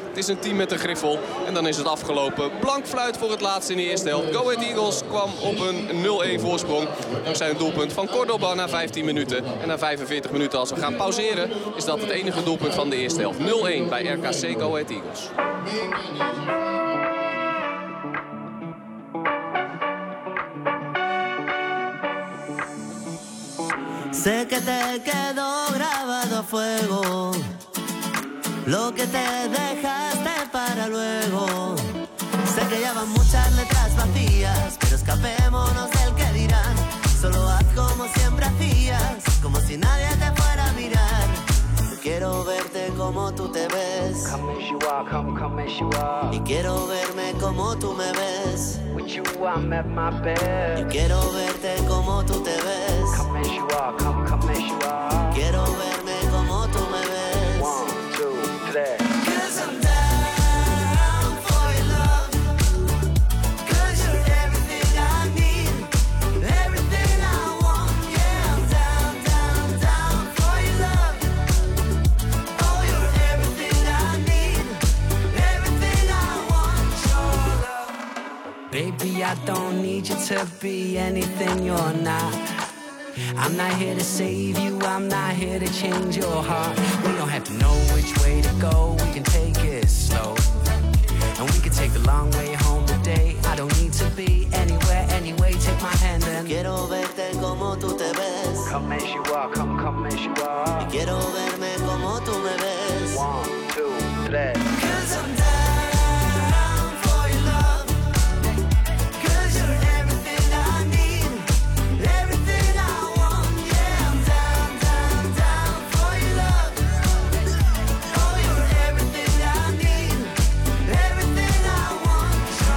Het is een team met een griffel. En dan is het afgelopen. Blank fluit voor het laatste in de eerste helft. Go Ahead Eagles kwam op een nul-één voorsprong. Dankzij een doelpunt van Cordoba na vijftien minuten. En na vijfenveertig minuten als we gaan pauzeren is dat het enige doelpunt van de eerste helft. nul-één bij R K C Go Ahead Eagles. Sé que te quedó grabado a fuego lo que te dejaste para luego. Sé que ya van muchas letras vacías, pero escapémonos del que dirán. Solo haz como siempre hacías, como si nadie te fuera a mirar. Quiero verte como tú te ves. Come as you are, come, come as you are. Y quiero verme como tú me ves. With you I'm at my best. Y quiero verte como tú te ves. Come as you are, come, come as you are. Quiero verme como tú me ves. One, two, three. 'Cause I'm down for your love. 'Cause you're everything I need. Everything I want. Yeah, I'm down, down, down for your love. Oh, you're everything I need. Everything I want. Your love. Baby, I don't need you to be anything you're not. I'm not here to save you, I'm not here to change your heart. We don't have to know which way to go, we can take it slow. And we can take the long way home today. I don't need to be anywhere, anyway, take my hand and quiero verte como tú te ves. Come as you are, come, come as you are. Y quiero verme como tú me ves. One, two, three. 'Cause I'm down for your love. 'Cause you're everything I need. Everything I want. Yeah, I'm down, down, down for your love. Oh, you're everything I need. Everything I want.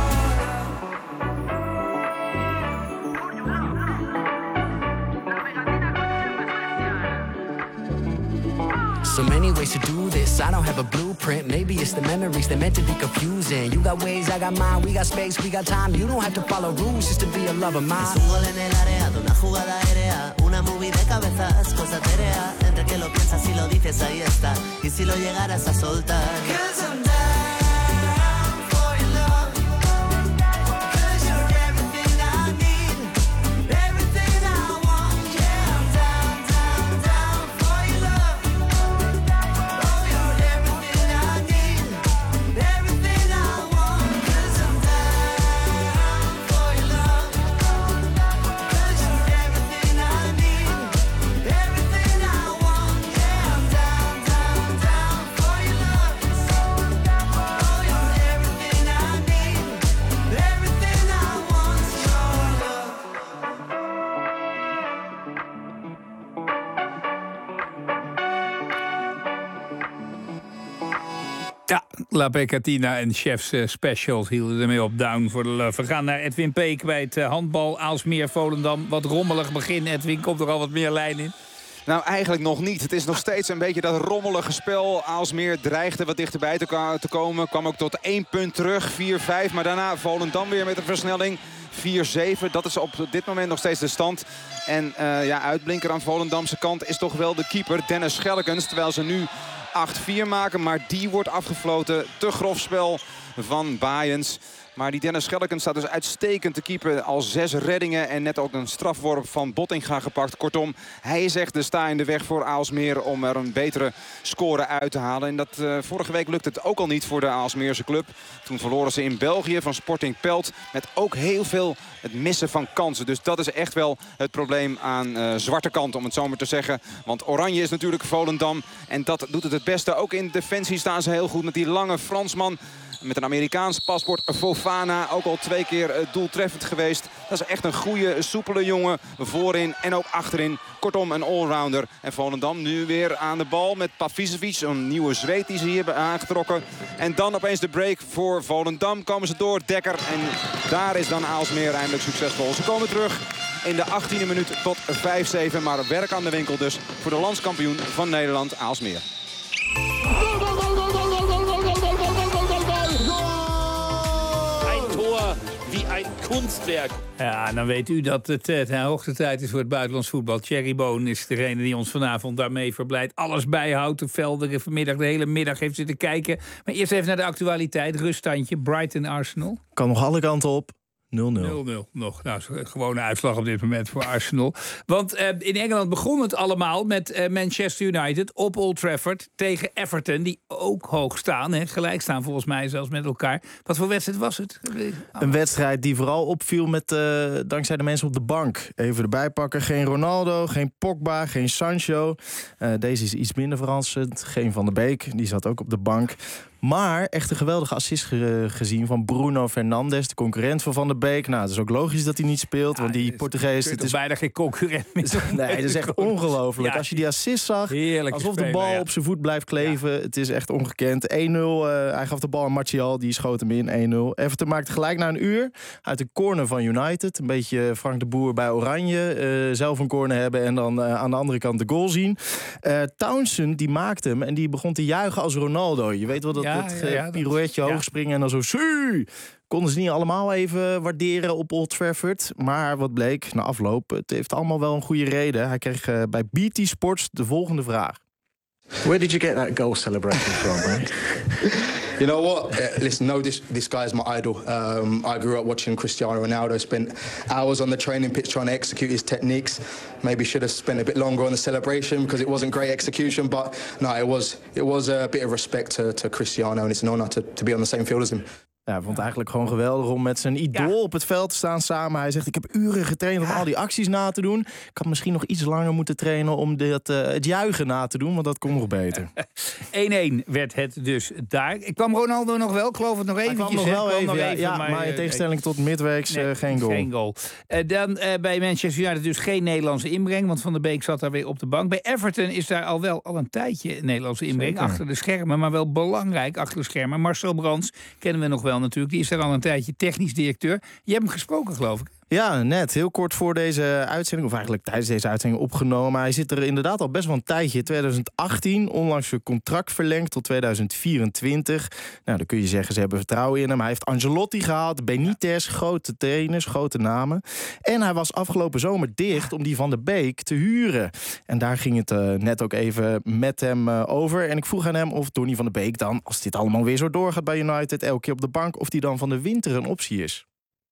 So many ways to do this, I don't have a blueprint. Maybe it's the memories, they're meant to be confusing. You got ways, I got mine, we got space, we got time. You don't have to follow rules just to be a lover mine. Es un gol en el área, de una jugada aérea. Una movie de cabezas, cosa terea. Entre que lo piensas y lo dices, ahí está. Y si lo llegaras a soltar. 'Cause I'm down for your love. 'Cause you're everything I need. Everything I want. Yeah, I'm down, down, down for your love. Oh, you're everything I need. Everything I want. 'Cause I'm down for your love. 'Cause you're everything I need. Everything I want. Yeah, I'm down, down, down for your love. Oh, you're everything I need. Everything I want. Your love. Ja, La Pecatina en Chefs eh, Specials hielden ermee op down voor de love. We gaan naar Edwin Peek bij het eh, handbal Aalsmeer Volendam. Wat rommelig begin, Edwin. Komt er al wat meer lijn in? Nou, eigenlijk nog niet. Het is nog steeds een beetje dat rommelige spel. Aalsmeer dreigde wat dichterbij te, ka- te komen. Kwam ook tot één punt terug, vier vijf. Maar daarna Volendam weer met een versnelling. vier zeven, dat is op dit moment nog steeds de stand. En uh, ja, uitblinker aan Volendamse kant is toch wel de keeper Dennis Schellekens. Terwijl ze nu acht vier maken, maar die wordt afgefloten. Te grof spel van Baaiens. Maar die Dennis Schellekens staat dus uitstekend te keeper. Al zes reddingen en net ook een strafworp van Bottinga gepakt. Kortom, hij is echt de sta in de weg voor Aalsmeer om er een betere score uit te halen. En dat, uh, vorige week lukte het ook al niet voor de Aalsmeerse club. Toen verloren ze in België van Sporting Pelt. Met ook heel veel het missen van kansen. Dus dat is echt wel het probleem aan uh, zwarte kant, om het zo maar te zeggen. Want Oranje is natuurlijk Volendam. En dat doet het het beste. Ook in defensie staan ze heel goed met die lange Fransman. Met een Amerikaans paspoort, Fofana, ook al twee keer doeltreffend geweest. Dat is echt een goede, soepele jongen voorin en ook achterin. Kortom, een allrounder. En Volendam nu weer aan de bal met Pavicevic, een nieuwe Zweed die ze hier hebben aangetrokken. En dan opeens de break voor Volendam. Komen ze door, Dekker. En daar is dan Aalsmeer eindelijk succesvol. Ze komen terug in de achttiende minuut tot vijf zeven. Maar werk aan de winkel dus voor de landskampioen van Nederland, Aalsmeer. Ein Tor wie ein Kunstwerk. Ja, dan weet u dat het, het hoogtetijd is voor het buitenlands voetbal. Thierry Boon is degene die ons vanavond daarmee verblijdt. Alles bijhoudt. De velden vanmiddag de hele middag heeft zitten kijken. Maar eerst even naar de actualiteit. Ruststandje. Brighton Arsenal. Kan nog alle kanten op. nul nul. nul nul nog. Nou, een gewone uitslag op dit moment voor Arsenal. Want uh, in Engeland begon het allemaal met uh, Manchester United op Old Trafford tegen Everton. Die ook hoog staan. Hè, gelijk staan volgens mij zelfs met elkaar. Wat voor wedstrijd was het? Een wedstrijd die vooral opviel met uh, dankzij de mensen op de bank. Even erbij pakken. Geen Ronaldo, geen Pogba, geen Sancho. Uh, deze is iets minder verrassend. Geen Van der Beek. Die zat ook op de bank. Maar echt een geweldige assist ge- gezien van Bruno Fernandes, de concurrent van Van der Beek. Nou, het is ook logisch dat hij niet speelt, ja, want die Portugees... Het is bijna geen concurrent meer. Nee, dat is echt ongelooflijk. Ja, als je die assist zag, alsof de bal ja. op zijn voet blijft kleven. Ja. Het is echt ongekend. één nul, uh, hij gaf de bal aan Martial, die schoot hem in, één nul. Everton maakte gelijk na een uur uit de corner van United. Een beetje Frank de Boer bij Oranje. Uh, zelf een corner hebben en dan uh, aan de andere kant de goal zien. Uh, Townsend, die maakte hem en die begon te juichen als Ronaldo. Je weet wel dat... Ja. Dat ja, ja, pirouetje hoog ja. springen en dan zo... Suu! Konden ze niet allemaal even waarderen op Old Trafford. Maar wat bleek na afloop, het heeft allemaal wel een goede reden. Hij kreeg uh, bij B T Sports de volgende vraag. Where did you get that goal celebration from, man? You know what? Uh, listen, no, this this guy is my idol. Um, I grew up watching Cristiano Ronaldo. Spent hours on the training pitch trying to execute his techniques. Maybe should have spent a bit longer on the celebration because it wasn't great execution. But no, it was it was a bit of respect to, to Cristiano, and it's an honor to, to be on the same field as him. Ja, hij vond het eigenlijk gewoon geweldig om met zijn idool ja. op het veld te staan samen. Hij zegt, ik heb uren getraind om ja. al die acties na te doen. Ik had misschien nog iets langer moeten trainen om dit, uh, het juichen na te doen, want dat kon nog beter. één-één werd het dus daar. Ik kwam Ronaldo nog wel, ik geloof het nog eventjes. Hij kwam nog wel even, nog ja, even, ja, maar, maar in tegenstelling uh, tot midweeks nee, uh, geen goal. Geen goal. Uh, dan uh, bij Manchester United dus geen Nederlandse inbreng, want Van der Beek zat daar weer op de bank. Bij Everton is daar al wel al een tijdje Nederlandse inbreng. Zeker. Achter de schermen, maar wel belangrijk achter de schermen. Marcel Brands kennen we nog wel natuurlijk. Die is daar al een tijdje technisch directeur. Je hebt hem gesproken, geloof ik. Ja, net. Heel kort voor deze uitzending, of eigenlijk tijdens deze uitzending opgenomen. Hij zit er inderdaad al best wel een tijdje. twintig achttien, onlangs zijn contract verlengd tot tweeduizend vierentwintig. Nou, dan kun je zeggen, ze hebben vertrouwen in hem. Hij heeft Ancelotti gehaald, Benitez, grote trainers, grote namen. En hij was afgelopen zomer dicht om die Van der Beek te huren. En daar ging het uh, net ook even met hem uh, over. En ik vroeg aan hem of Donny van der Beek dan, als dit allemaal weer zo doorgaat bij United, elke keer op de bank, of die dan van de winter een optie is.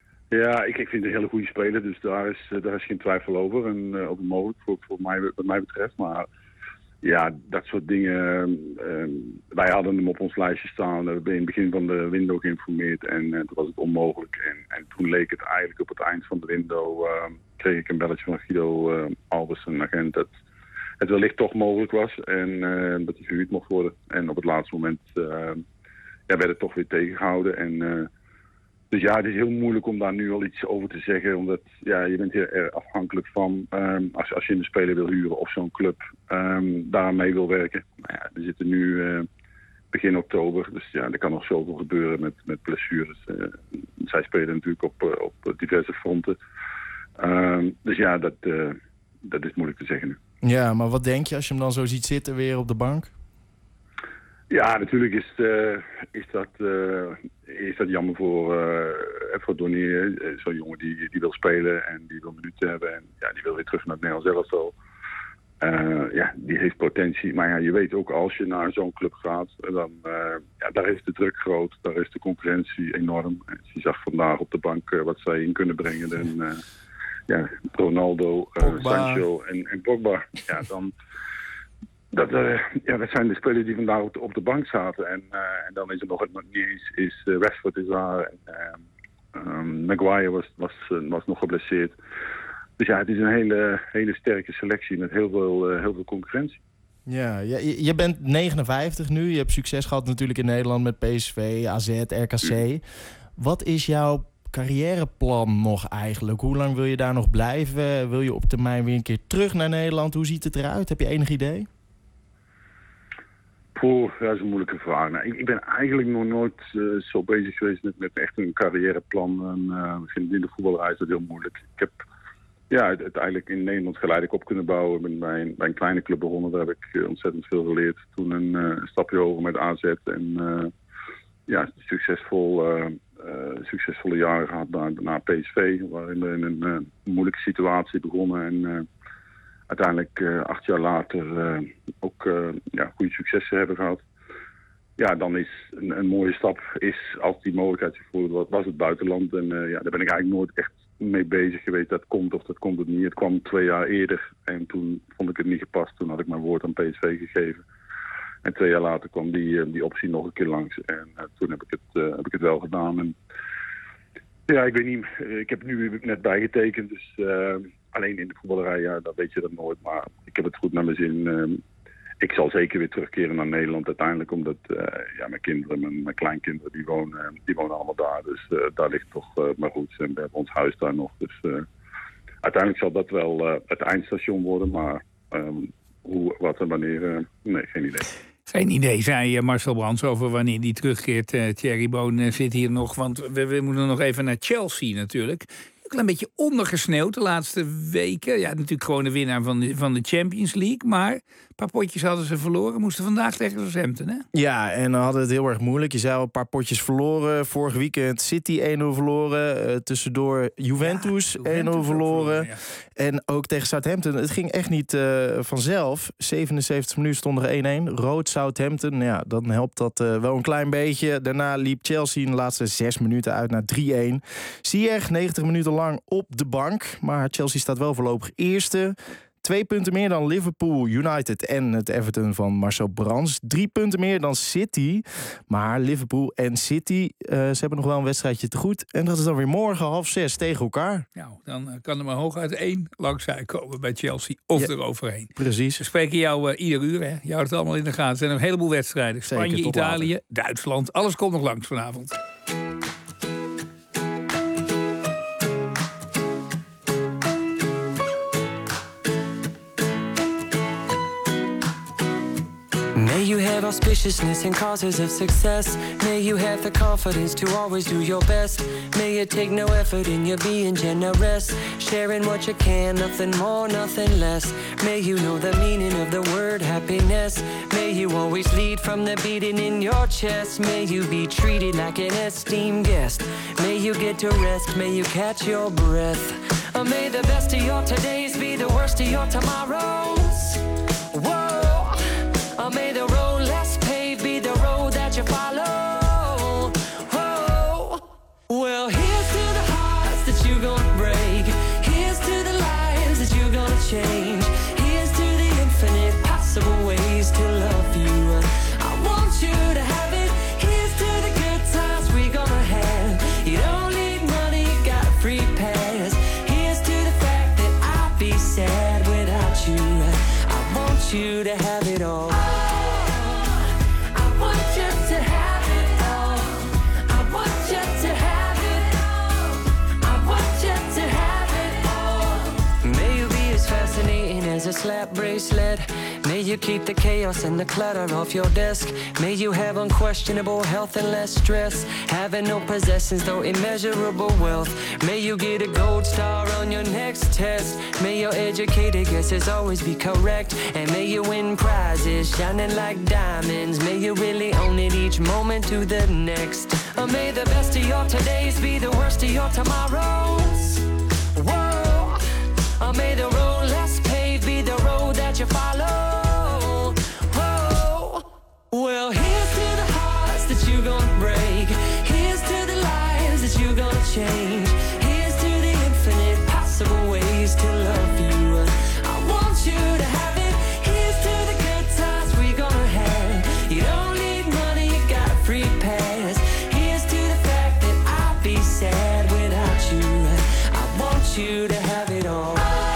Ja, ik, ik vind het een hele goede speler, dus daar is, daar is geen twijfel over. En uh, ook mogelijk voor, voor mij, wat mij betreft. Maar ja, dat soort dingen. Uh, wij hadden hem op ons lijstje staan. We hebben in het begin van de window geïnformeerd en uh, toen was het onmogelijk. En, en toen leek het eigenlijk op het eind van de window, uh, kreeg ik een belletje van Guido uh, Albers, een agent, dat het wellicht toch mogelijk was. En uh, dat hij verhuurd mocht worden. En op het laatste moment uh, ja, werd het toch weer tegengehouden. En... Uh, Dus ja, het is heel moeilijk om daar nu al iets over te zeggen. Omdat ja, je bent heel erg afhankelijk van um, als, als je een speler wil huren of zo'n club um, daarmee wil werken. Nou ja, we zitten nu uh, begin oktober. Dus ja, er kan nog zoveel gebeuren met, met blessures. Uh, zij spelen natuurlijk op, uh, op diverse fronten. Um, dus ja, dat, uh, dat is moeilijk te zeggen nu. Ja, maar wat denk je als je hem dan zo ziet zitten weer op de bank? Ja, natuurlijk is, uh, is, dat, uh, is dat jammer voor, uh, voor Donny. Uh, Zo'n jongen die, die wil spelen en die wil minuten hebben. En ja, die wil weer terug naar het Nederlands elftal. Uh, ja, die heeft potentie. Maar ja, je weet ook als je naar zo'n club gaat, dan uh, ja, daar is de druk groot. Daar is de concurrentie enorm. Je zag vandaag op de bank uh, wat zij in kunnen brengen. En, uh, ja, Ronaldo, uh, Sancho en, en Pogba. Ja, dan... Dat, uh, ja, dat zijn de spelers die vandaag op de, op de bank zaten. En, uh, en dan is er nog het nog niet eens, is uh, Rashford is daar. En, uh, um, Maguire was, was, uh, was nog geblesseerd. Dus ja, het is een hele, hele sterke selectie met heel veel, uh, heel veel concurrentie. Ja, je, je bent negenenvijftig nu. Je hebt succes gehad natuurlijk in Nederland met P S V, A Z, R K C. Mm. Wat is jouw carrièreplan nog eigenlijk? Hoe lang wil je daar nog blijven? Wil je op termijn weer een keer terug naar Nederland? Hoe ziet het eruit? Heb je enig idee? Poeh, dat is een moeilijke vraag. Nou, ik, ik ben eigenlijk nog nooit uh, zo bezig geweest met, met echt een carrièreplan. En, uh, ik vind in de voetbalreis dat heel moeilijk. Ik heb ja, het, het eigenlijk in Nederland geleidelijk op kunnen bouwen. Ik ben bij een, bij een kleine club begonnen. Daar heb ik uh, ontzettend veel geleerd. Toen een uh, stapje hoger met A Z. En uh, ja, succesvol uh, uh, succesvolle jaren gehad naar, naar P S V. Waarin we in een uh, moeilijke situatie begonnen. En uh, uiteindelijk uh, acht jaar later uh, ook uh, ja, goede successen hebben gehad. Ja, dan is een, een mooie stap, is, als die mogelijkheid zich voelde, was het buitenland. En uh, ja, daar ben ik eigenlijk nooit echt mee bezig geweest. Dat komt of dat komt het niet. Het kwam twee jaar eerder en toen vond ik het niet gepast. Toen had ik mijn woord aan P S V gegeven. En twee jaar later kwam die, die optie nog een keer langs. En uh, toen heb ik, het, uh, heb ik het wel gedaan. En, ja, ik weet niet. Ik heb nu net bijgetekend. Dus uh, alleen in de voetballerij, ja, dat weet je dat nooit. Maar ik heb het goed naar mijn zin. Uh, ik zal zeker weer terugkeren naar Nederland uiteindelijk. Omdat uh, ja, mijn kinderen, mijn, mijn kleinkinderen, die wonen, die wonen allemaal daar. Dus uh, daar ligt toch uh, maar goed. En we hebben ons huis daar nog. Dus uh, uiteindelijk zal dat wel uh, het eindstation worden. Maar um, hoe, wat en wanneer, uh, nee, geen idee. Geen idee, zei Marcel Brands over wanneer die terugkeert. Uh, Thierry Boon uh, zit hier nog, want we, we moeten nog even naar Chelsea natuurlijk. Een klein beetje ondergesneeuwd de laatste weken. Ja, natuurlijk gewoon de winnaar van de, van de Champions League. Maar een paar potjes hadden ze verloren. Moesten vandaag tegen Southampton, hè? Ja, en hadden het heel erg moeilijk. Je zei al, een paar potjes verloren. Vorig weekend City één nul verloren. Uh, tussendoor Juventus, ja, één nul verloren. Ja. En ook tegen Southampton. Het ging echt niet uh, vanzelf. zevenenzeventig minuten stond er één één. Rood Southampton. Ja, dan helpt dat uh, wel een klein beetje. Daarna liep Chelsea in de laatste zes minuten uit naar drie één. Ziyech negentig minuten lang op de bank. Maar Chelsea staat wel voorlopig eerste. Twee punten meer dan Liverpool, United en het Everton van Marcel Brands. Drie punten meer dan City. Maar Liverpool en City, uh, ze hebben nog wel een wedstrijdje te goed. En dat is dan weer morgen half zes tegen elkaar. Nou, dan uh, kan er maar hooguit één langzij komen bij Chelsea of ja, eroverheen. Precies. We spreken jou uh, ieder uur, hè. Je houdt het allemaal in de gaten. Er zijn een heleboel wedstrijden. Spanje, Zeker, Italië, later. Duitsland. Alles komt nog langs vanavond. May you have auspiciousness and causes of success. May you have the confidence to always do your best. May you take no effort in your being generous. Sharing what you can, nothing more, nothing less. May you know the meaning of the word happiness. May you always lead from the beating in your chest. May you be treated like an esteemed guest. May you get to rest, may you catch your breath. Or may the best of your todays be the worst of your tomorrows. Whoa. Or may the road less paved be the road that you follow. Oh, well, here's to the hearts that you're gonna break. Here's to the lives that you're gonna change. Here's to the infinite possible ways to love you. I want you to have it. Here's to the good times we're gonna have. You don't need money, you got a free pass. Here's to the fact that I'd be sad without you. I want you to have it all. As a slap bracelet. May you keep the chaos and the clutter off your desk. May you have unquestionable health and less stress. Having no possessions though immeasurable wealth. May you get a gold star on your next test. May your educated guesses always be correct. And may you win prizes shining like diamonds. May you really own it each moment to the next. Or may the best of your todays be the worst of your tomorrows. Whoa. Or may the road less paved be the road that you follow. Whoa. Well, here's to the hearts that you're gonna break. Here's to the lives that you're gonna change. Here's to the infinite possible ways to love you. I want you to have it. Here's to the good times we're gonna have. You don't need money, you got a free pass. Here's to the fact that I'd be sad without you. I want you to have it all.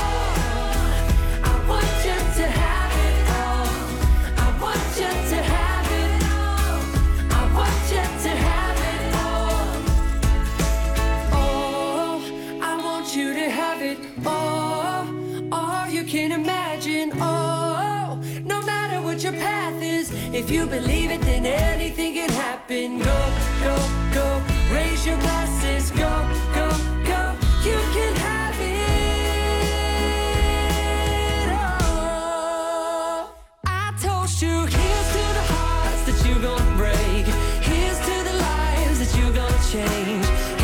Your path is. If you believe it, then anything can happen. Go, go, go, raise your glasses. Go, go, go, you can have it all. I told you, here's to the hearts that you're gonna break. Here's to the lives that you're gonna change.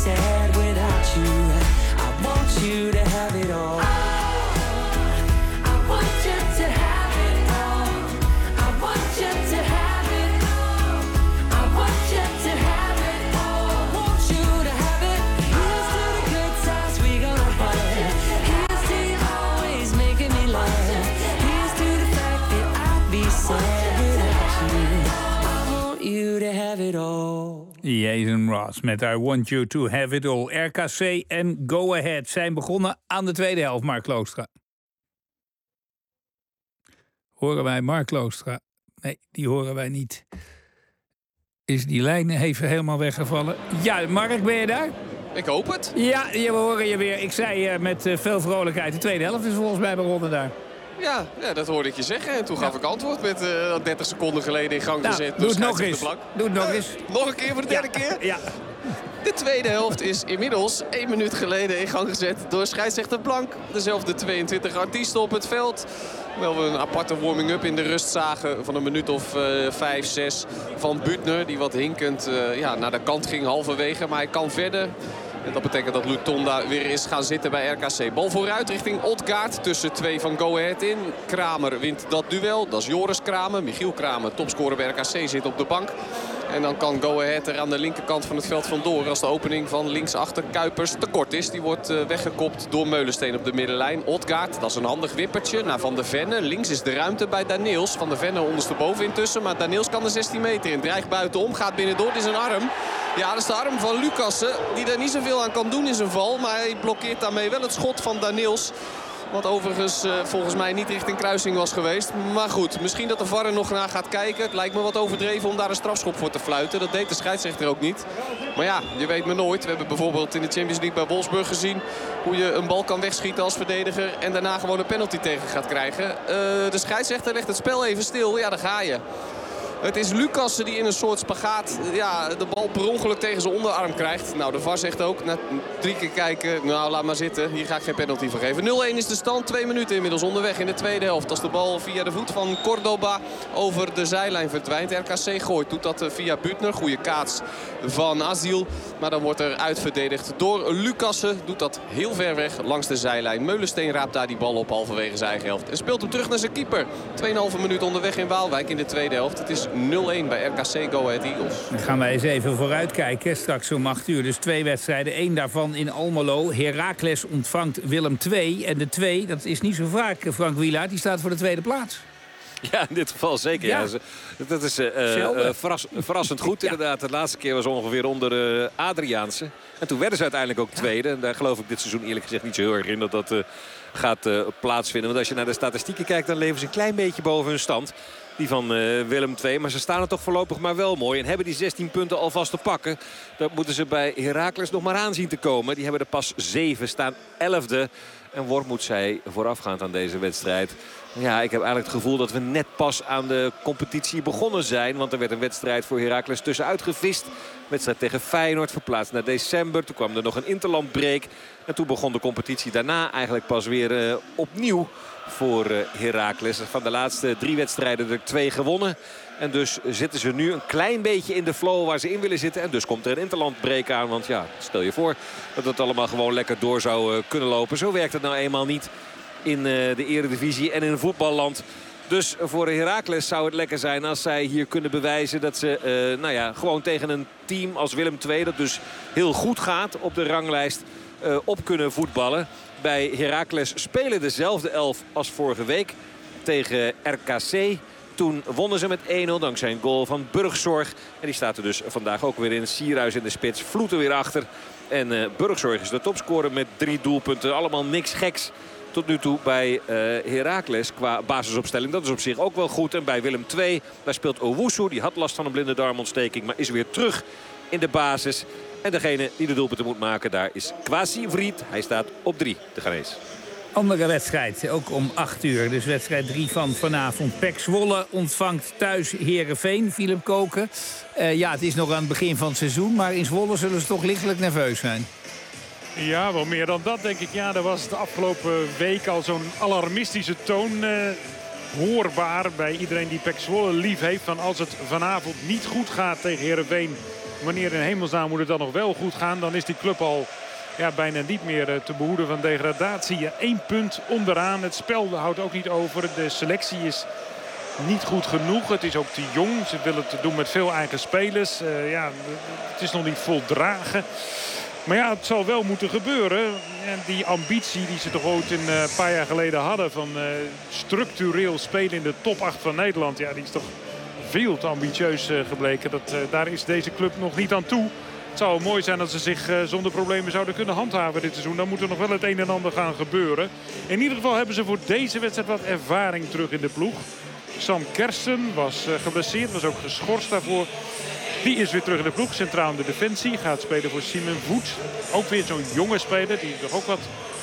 sad without you. I want you to have it all. I want you to have it all. I want you to have it all. I want you to have it all. I want you to have it. Here's to the good times we gonna have. Here's to you always making me laugh. Here's to the fact that I'd be sad without you. I want you to have it all. Jason Ross met I Want You To Have It All. R K C en Go Ahead zijn begonnen aan de tweede helft, Mark Kloostra. Horen wij Mark Kloostra? Nee, die horen wij niet. Is die lijn even helemaal weggevallen? Ja, Mark, ben je daar? Ik hoop het. Ja, we horen je weer. Ik zei uh, met uh, veel vrolijkheid. De tweede helft is volgens mij begonnen daar. Ja, ja, dat hoorde ik je zeggen. En toen gaf ja. ik antwoord met uh, dertig seconden geleden in gang nou, gezet. Doe het nog eens. Doe het nog eens. Uh, nog een keer voor de derde ja. keer? Ja. De tweede helft is inmiddels één minuut geleden in gang gezet door scheidsrechter Blank. Dezelfde tweeëntwintig artiesten op het veld. Hoewel we een aparte warming-up in de rust zagen van een minuut of uh, vijf, zes van Butner. Die wat hinkend uh, ja, naar de kant ging halverwege, maar hij kan verder. En dat betekent dat Lutonda weer is gaan zitten bij R K C. Bal vooruit richting Odgaard. Tussen twee van Go Ahead in. Kramer wint dat duel. Dat is Joris Kramer. Michiel Kramer, topscorer bij R K C, zit op de bank. En dan kan Go Ahead er aan de linkerkant van het veld vandoor. Als de opening van linksachter Kuipers te kort is. Die wordt uh, weggekopt door Meulensteen op de middenlijn. Odgaard, dat is een handig wippertje naar Van der Venne. Links is de ruimte bij Daniels. Van der Venne ondersteboven intussen. Maar Daniels kan de zestien meter in. Dreigt buitenom, gaat binnendoor. Dit is een arm. Ja, dat is de arm van Lucassen. Die er niet zoveel aan kan doen in zijn val. Maar hij blokkeert daarmee wel het schot van Daniels. Wat overigens uh, volgens mij niet richting kruising was geweest. Maar goed, misschien dat de V A R er nog naar gaat kijken. Het lijkt me wat overdreven om daar een strafschop voor te fluiten. Dat deed de scheidsrechter ook niet. Maar ja, je weet me nooit. We hebben bijvoorbeeld in de Champions League bij Wolfsburg gezien hoe je een bal kan wegschieten als verdediger en daarna gewoon een penalty tegen gaat krijgen. Uh, de scheidsrechter legt het spel even stil. Ja, daar ga je. Het is Lucassen die in een soort spagaat ja, de bal per ongeluk tegen zijn onderarm krijgt. Nou, de V A R zegt ook, na drie keer kijken, nou laat maar zitten. Hier ga ik geen penalty voor geven. nul-één is de stand, twee minuten inmiddels onderweg in de tweede helft. Als de bal via de voet van Cordoba over de zijlijn verdwijnt. R K C gooit, doet dat via Butner. Goede kaats van Aziel. Maar dan wordt er uitverdedigd door Lucassen. Doet dat heel ver weg langs de zijlijn. Meulensteen raapt daar die bal op halverwege zijn eigen helft. En speelt hem terug naar zijn keeper. tweeënhalve minuut onderweg in Waalwijk in de tweede helft. Het is nul-één bij R K C Go Ahead Eagles. Dan gaan wij eens even vooruitkijken. Straks om acht uur dus twee wedstrijden. Eén daarvan in Almelo. Heracles ontvangt Willem twee. En de twee, dat is niet zo vaak, Frank Wielaert. Die staat voor de tweede plaats. Ja, in dit geval zeker. Ja. Ja. Dat is uh, uh, verras, verrassend goed ja. inderdaad. De laatste keer was ongeveer onder uh, Adriaanse. En toen werden ze uiteindelijk ook tweede. En daar geloof ik dit seizoen eerlijk gezegd niet zo heel erg in dat dat uh, gaat uh, plaatsvinden. Want als je naar de statistieken kijkt, dan leven ze een klein beetje boven hun stand. Die van uh, Willem twee. Maar ze staan er toch voorlopig maar wel mooi. En hebben die zestien punten alvast te pakken. Dat moeten ze bij Heracles nog maar aan zien te komen. Die hebben er pas zeven, staan elfde. En Wormoed zei voorafgaand aan deze wedstrijd. Ja, ik heb eigenlijk het gevoel dat we net pas aan de competitie begonnen zijn. Want er werd een wedstrijd voor Heracles tussenuit gevist. Wedstrijd tegen Feyenoord verplaatst naar december. Toen kwam er nog een interlandbreak. En toen begon de competitie daarna eigenlijk pas weer uh, opnieuw voor uh, Heracles. Van de laatste drie wedstrijden er twee gewonnen. En dus zitten ze nu een klein beetje in de flow waar ze in willen zitten. En dus komt er een interlandbreak aan. Want ja, stel je voor dat het allemaal gewoon lekker door zou uh, kunnen lopen. Zo werkt het nou eenmaal niet in uh, de Eredivisie en in voetballand. Dus voor Heracles zou het lekker zijn als zij hier kunnen bewijzen dat ze uh, nou ja, gewoon tegen een team als Willem twee... dat dus heel goed gaat op de ranglijst uh, op kunnen voetballen. Bij Heracles spelen dezelfde elf als vorige week tegen R K C. Toen wonnen ze met één nul dankzij een goal van Burgzorg. En die staat er dus vandaag ook weer in. Sierhuis in de spits, Vloeten weer achter. En uh, Burgzorg is de topscorer met drie doelpunten. Allemaal niks geks tot nu toe bij uh, Heracles qua basisopstelling. Dat is op zich ook wel goed. En bij Willem twee, daar speelt Owusu. Die had last van een blinde darmontsteking, maar is weer terug in de basis. En degene die de doelpunten moet maken, daar is Kwasi Vriet. Hij staat op drie, de Ghanese. Andere wedstrijd, ook om acht uur. Dus wedstrijd drie van vanavond. P E C Zwolle ontvangt thuis Heerenveen. Philip Koken. Uh, ja, het is nog aan het begin van het seizoen. Maar in Zwolle zullen ze toch lichtelijk nerveus zijn. Ja, wel meer dan dat denk ik. Ja, er was de afgelopen week al zo'n alarmistische toon uh, hoorbaar bij iedereen die P E C Zwolle lief heeft. Van als het vanavond niet goed gaat tegen Heerenveen, wanneer in hemelsnaam moet het dan nog wel goed gaan. Dan is die club al ja, bijna niet meer uh, te behoeden van degradatie. Ja, één punt onderaan. Het spel houdt ook niet over. De selectie is niet goed genoeg. Het is ook te jong. Ze willen het doen met veel eigen spelers. Uh, ja, het is nog niet voldragen. Maar ja, het zal wel moeten gebeuren. En die ambitie die ze toch ooit een uh, paar jaar geleden hadden... van uh, structureel spelen in de top acht van Nederland... ja, die is toch veel te ambitieus uh, gebleken. Dat, uh, daar is deze club nog niet aan toe. Het zou mooi zijn dat ze zich uh, zonder problemen zouden kunnen handhaven dit seizoen. Dan moet er nog wel het een en ander gaan gebeuren. In ieder geval hebben ze voor deze wedstrijd wat ervaring terug in de ploeg. Sam Kersten was uh, geblesseerd, was ook geschorst daarvoor. Die is weer terug in de ploeg, centraal in de defensie. Gaat spelen voor Simon Voet. Ook weer zo'n jonge speler die toch ook wat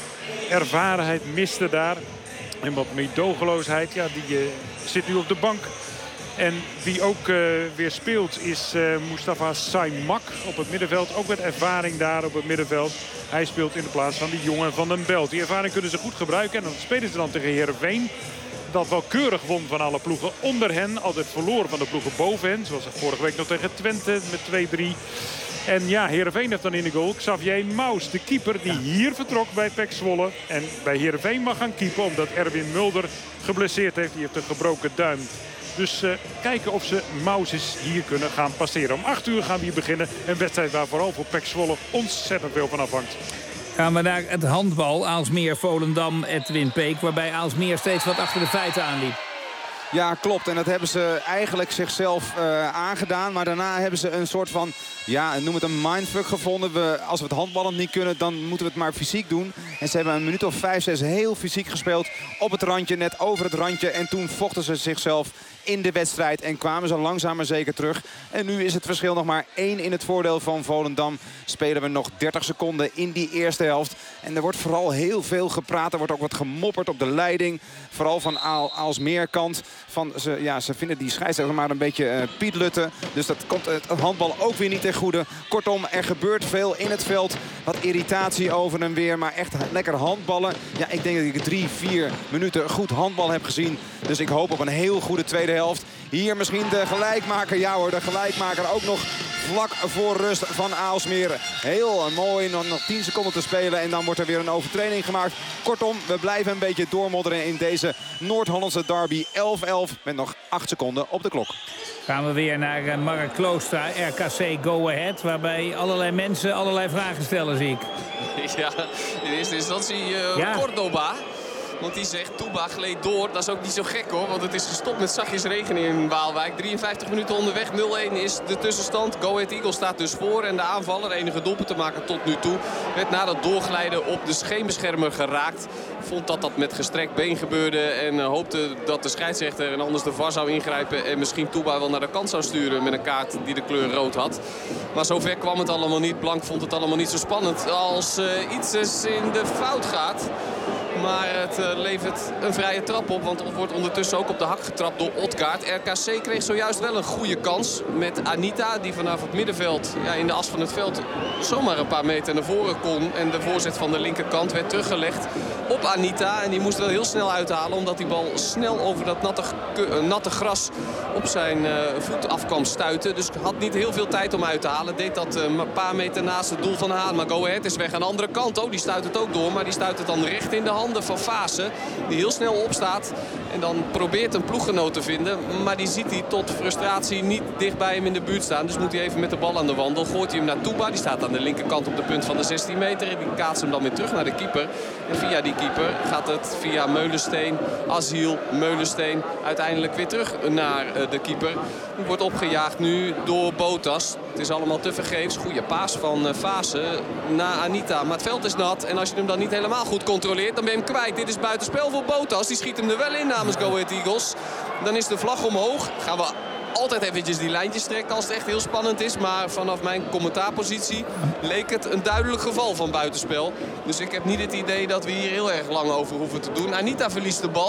ervarenheid miste daar. En wat meedogenloosheid, ja, die uh, zit nu op de bank. En wie ook uh, weer speelt is uh, Mustafa Saimak op het middenveld. Ook met ervaring daar op het middenveld. Hij speelt in de plaats van die jongen van den Belt. Die ervaring kunnen ze goed gebruiken. En dan spelen ze dan tegen Heerenveen. Dat wel keurig won van alle ploegen onder hen. Altijd verloren van de ploegen boven hen. Zoals vorige week nog tegen Twente met twee drie. En ja, Heerenveen heeft dan in de goal Xavier Maus. De keeper die hier vertrok bij P E C Zwolle. En bij Heerenveen mag gaan keepen omdat Erwin Mulder geblesseerd heeft. Die heeft een gebroken duim. Dus uh, kijken of ze Maus hier kunnen gaan passeren. Om acht uur gaan we hier beginnen. Een wedstrijd waar vooral voor P E C Zwolle ontzettend veel van afhangt. Gaan we naar het handbal. Aalsmeer, Volendam, Edwin Peek. Waarbij Aalsmeer steeds wat achter de feiten aanliep. Ja, klopt. En dat hebben ze eigenlijk zichzelf uh, aangedaan. Maar daarna hebben ze een soort van, ja, noem het een mindfuck gevonden. We, als we het handballen niet kunnen, dan moeten we het maar fysiek doen. En ze hebben een minuut of vijf, zes heel fysiek gespeeld. Op het randje, net over het randje. En toen vochten ze zichzelf in de wedstrijd. En kwamen ze langzaam maar zeker terug. En nu is het verschil nog maar één in het voordeel van Volendam. Spelen we nog dertig seconden in die eerste helft. En er wordt vooral heel veel gepraat. Er wordt ook wat gemopperd op de leiding. Vooral van Aal, Aalsmeerkant. Van ze, ja, ze vinden die scheidsrechter maar een beetje uh, Piet Lutte. Dus dat komt het handbal ook weer niet ten goede. Kortom, er gebeurt veel in het veld. Wat irritatie over en weer. Maar echt lekker handballen. Ja, ik denk dat ik drie, vier minuten goed handbal heb gezien. Dus ik hoop op een heel goede tweede helft. Hier misschien de gelijkmaker. Ja hoor, de gelijkmaker ook nog vlak voor rust van Aalsmeer. Heel mooi, nog, nog tien seconden te spelen. En dan wordt er weer een overtreding gemaakt. Kortom, we blijven een beetje doormodderen in deze Noord-Hollandse derby. elf elf met nog acht seconden op de klok. Gaan we weer naar uh, Mark Kloostra, R K C Go Ahead. Waarbij allerlei mensen allerlei vragen stellen, zie ik. Ja, in eerste instantie uh, ja. Cordoba. Want die zegt, Touba gleed door. Dat is ook niet zo gek hoor, want het is gestopt met zachtjes regenen in Waalwijk. drieënvijftig minuten onderweg, nul een is de tussenstand. Go Ahead Eagles staat dus voor en de aanvaller, enige doelpunt te maken tot nu toe, werd na dat doorglijden op de scheenbeschermer geraakt. Vond dat dat met gestrekt been gebeurde en uh, hoopte dat de scheidsrechter en anders de V A R zou ingrijpen. En misschien Touba wel naar de kant zou sturen met een kaart die de kleur rood had. Maar zover kwam het allemaal niet. Blank vond het allemaal niet zo spannend als uh, iets in de fout gaat. Maar het uh, levert een vrije trap op. Want er wordt ondertussen ook op de hak getrapt door Otkaart. R K C kreeg zojuist wel een goede kans met Anita. Die vanaf het middenveld ja, in de as van het veld zomaar een paar meter naar voren kon. En de voorzet van de linkerkant werd teruggelegd op Anita. En die moest wel heel snel uithalen. Omdat die bal snel over dat natte, uh, natte gras op zijn uh, voet af kwam stuiten. Dus had niet heel veel tijd om uit te halen. Deed dat uh, een paar meter naast het doel van Haan. Maar Go Ahead is weg aan de andere kant. Oh, die stuit het ook door. Maar die stuit het dan recht in de hand van Vaassen, die heel snel opstaat en dan probeert een ploeggenoot te vinden, maar die ziet hij tot frustratie niet dicht bij hem in de buurt staan. Dus moet hij even met de bal aan de wandel. Gooit hij hem naar Touba, die staat aan de linkerkant op de punt van de zestien meter en die kaatst hem dan weer terug naar de keeper. En via die keeper gaat het via Meulensteen, Asiel, Meulensteen uiteindelijk weer terug naar de keeper. Die wordt opgejaagd nu door Botas. Het is allemaal te vergeefs. Goede paas van Vaassen naar Anita. Maar het veld is nat en als je hem dan niet helemaal goed controleert, dan ben je hem kwijt. Dit is buitenspel voor Botas. Die schiet hem er wel in namens Go Ahead Eagles. Dan is de vlag omhoog. Gaan we altijd eventjes die lijntjes trekken als het echt heel spannend is. Maar vanaf mijn commentaarpositie leek het een duidelijk geval van buitenspel. Dus ik heb niet het idee dat we hier heel erg lang over hoeven te doen. Anita verliest de bal.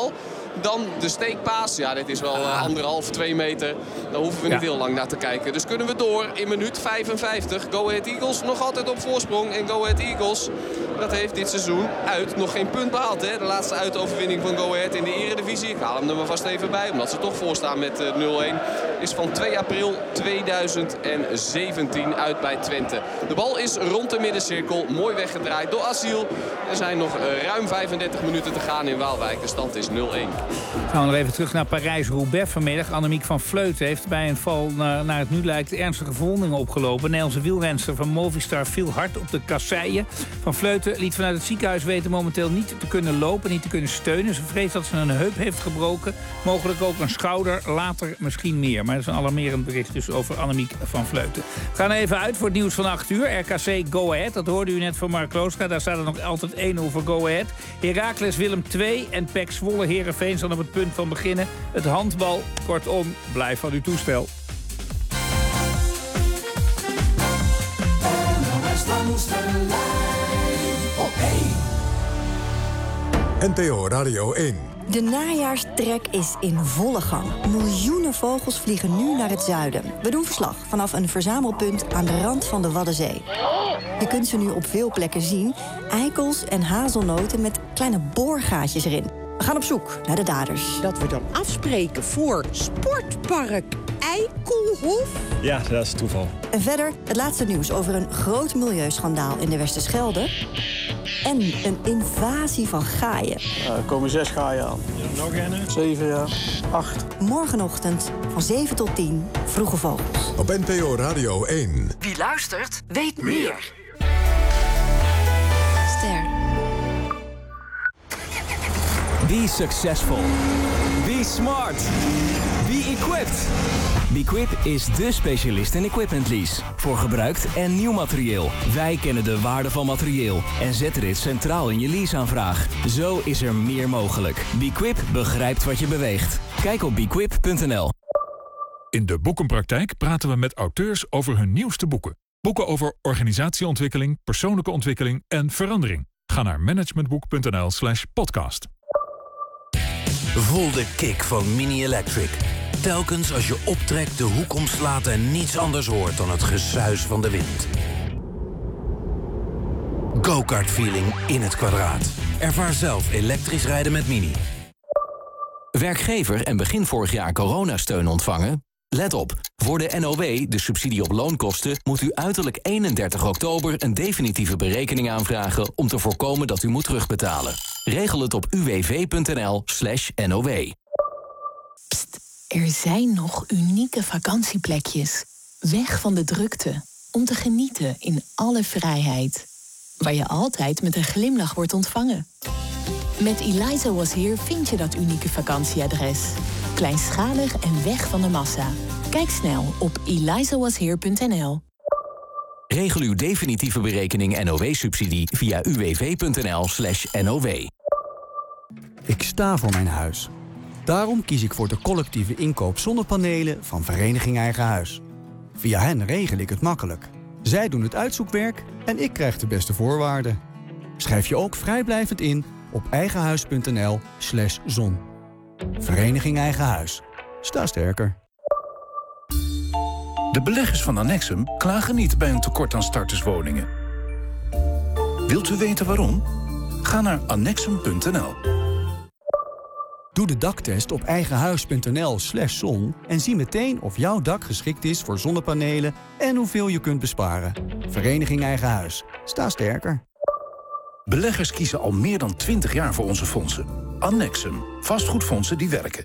Dan de steekpaas. Ja, dit is wel uh, anderhalf, twee meter. Daar hoeven we niet ja. heel lang naar te kijken. Dus kunnen we door in minuut vijfenvijftig. Go Ahead Eagles nog altijd op voorsprong. En Go Ahead Eagles, dat heeft dit seizoen uit nog geen punt behaald. Hè? De laatste uitoverwinning van Go Ahead in de Eredivisie. Ik haal hem er maar vast even bij, omdat ze toch voorstaan met uh, nul-een. Is van twee april tweeduizend zeventien uit bij Twente. De bal is rond de middencirkel. Mooi weggedraaid door Asiel. Er zijn nog uh, ruim vijfendertig minuten te gaan in Waalwijk. De stand is nul-een. Gaan we nog even terug naar Parijs-Roubaix vanmiddag. Annemiek van Vleuten heeft bij een val naar, naar het nu lijkt ernstige verwondingen opgelopen. De Nederlandse wielrenster van Movistar viel hard op de kasseien. Van Vleuten liet vanuit het ziekenhuis weten momenteel niet te kunnen lopen, niet te kunnen steunen. Ze vreest dat ze een heup heeft gebroken. Mogelijk ook een schouder, later misschien meer. Maar dat is een alarmerend bericht dus over Annemiek van Vleuten. We gaan even uit voor het nieuws van acht uur. R K C Go Ahead, dat hoorde u net van Mark Loostra. Daar staat er nog altijd één nul voor Go Ahead. Heracles Willem twee en P E C Zwolle Heerenveen staan op het punt van beginnen. Het handbal, kortom, blijf van uw toestel. N P O Radio één. De najaarstrek is in volle gang. Miljoenen vogels vliegen nu naar het zuiden. We doen verslag vanaf een verzamelpunt aan de rand van de Waddenzee. Je kunt ze nu op veel plekken zien. Eikels en hazelnoten met kleine boorgaatjes erin. We gaan op zoek naar de daders. Dat we dan afspreken voor Sportpark Eikelhof? Ja, dat is toeval. En verder het laatste nieuws over een groot milieuschandaal in de Westerschelde. En een invasie van gaaien. Uh, er komen zes gaaien aan. Ja, nog een? Zeven, ja. Acht. Morgenochtend van zeven tot tien, Vroege Vogels. Op N P O Radio één. Wie luistert, weet meer. Ster. Be successful. Be smart. Be equipped. Bequip is dé specialist in equipment lease. Voor gebruikt en nieuw materieel. Wij kennen de waarde van materieel en zetten dit centraal in je leaseaanvraag. Zo is er meer mogelijk. Bequip begrijpt wat je beweegt. Kijk op bequip punt n l. In de Boekenpraktijk praten we met auteurs over hun nieuwste boeken. Boeken over organisatieontwikkeling, persoonlijke ontwikkeling en verandering. Ga naar managementboek punt n l slash podcast. Voel de kick van Mini Electric. Telkens als je optrekt, de hoek omslaat en niets anders hoort dan het gesuis van de wind. Go-kart feeling in het kwadraat. Ervaar zelf elektrisch rijden met Mini. Werkgever en begin vorig jaar coronasteun ontvangen? Let op, voor de N O W, de subsidie op loonkosten, moet u uiterlijk eenendertig oktober een definitieve berekening aanvragen om te voorkomen dat u moet terugbetalen. Regel het op u w v punt n l slash N O W. Pst, er zijn nog unieke vakantieplekjes. Weg van de drukte, om te genieten in alle vrijheid. Waar je altijd met een glimlach wordt ontvangen. Met Eliza Was Here vind je dat unieke vakantieadres. Kleinschalig en weg van de massa. Kijk snel op eliza was here punt n l. Regel uw definitieve berekening N O W-subsidie via u w v punt n l slash N O W. Ik sta voor mijn huis. Daarom kies ik voor de collectieve inkoop zonnepanelen van Vereniging Eigen Huis. Via hen regel ik het makkelijk. Zij doen het uitzoekwerk en ik krijg de beste voorwaarden. Schrijf je ook vrijblijvend in op eigenhuis punt n l slash zon. Vereniging Eigen Huis. Sta sterker. De beleggers van Annexum klagen niet bij een tekort aan starterswoningen. Wilt u weten waarom? Ga naar annexum punt n l. Doe de daktest op eigenhuis punt n l slash zon en zie meteen of jouw dak geschikt is voor zonnepanelen en hoeveel je kunt besparen. Vereniging Eigen Huis. Sta sterker. Beleggers kiezen al meer dan twintig jaar voor onze fondsen. Annexum. Vastgoedfondsen die werken.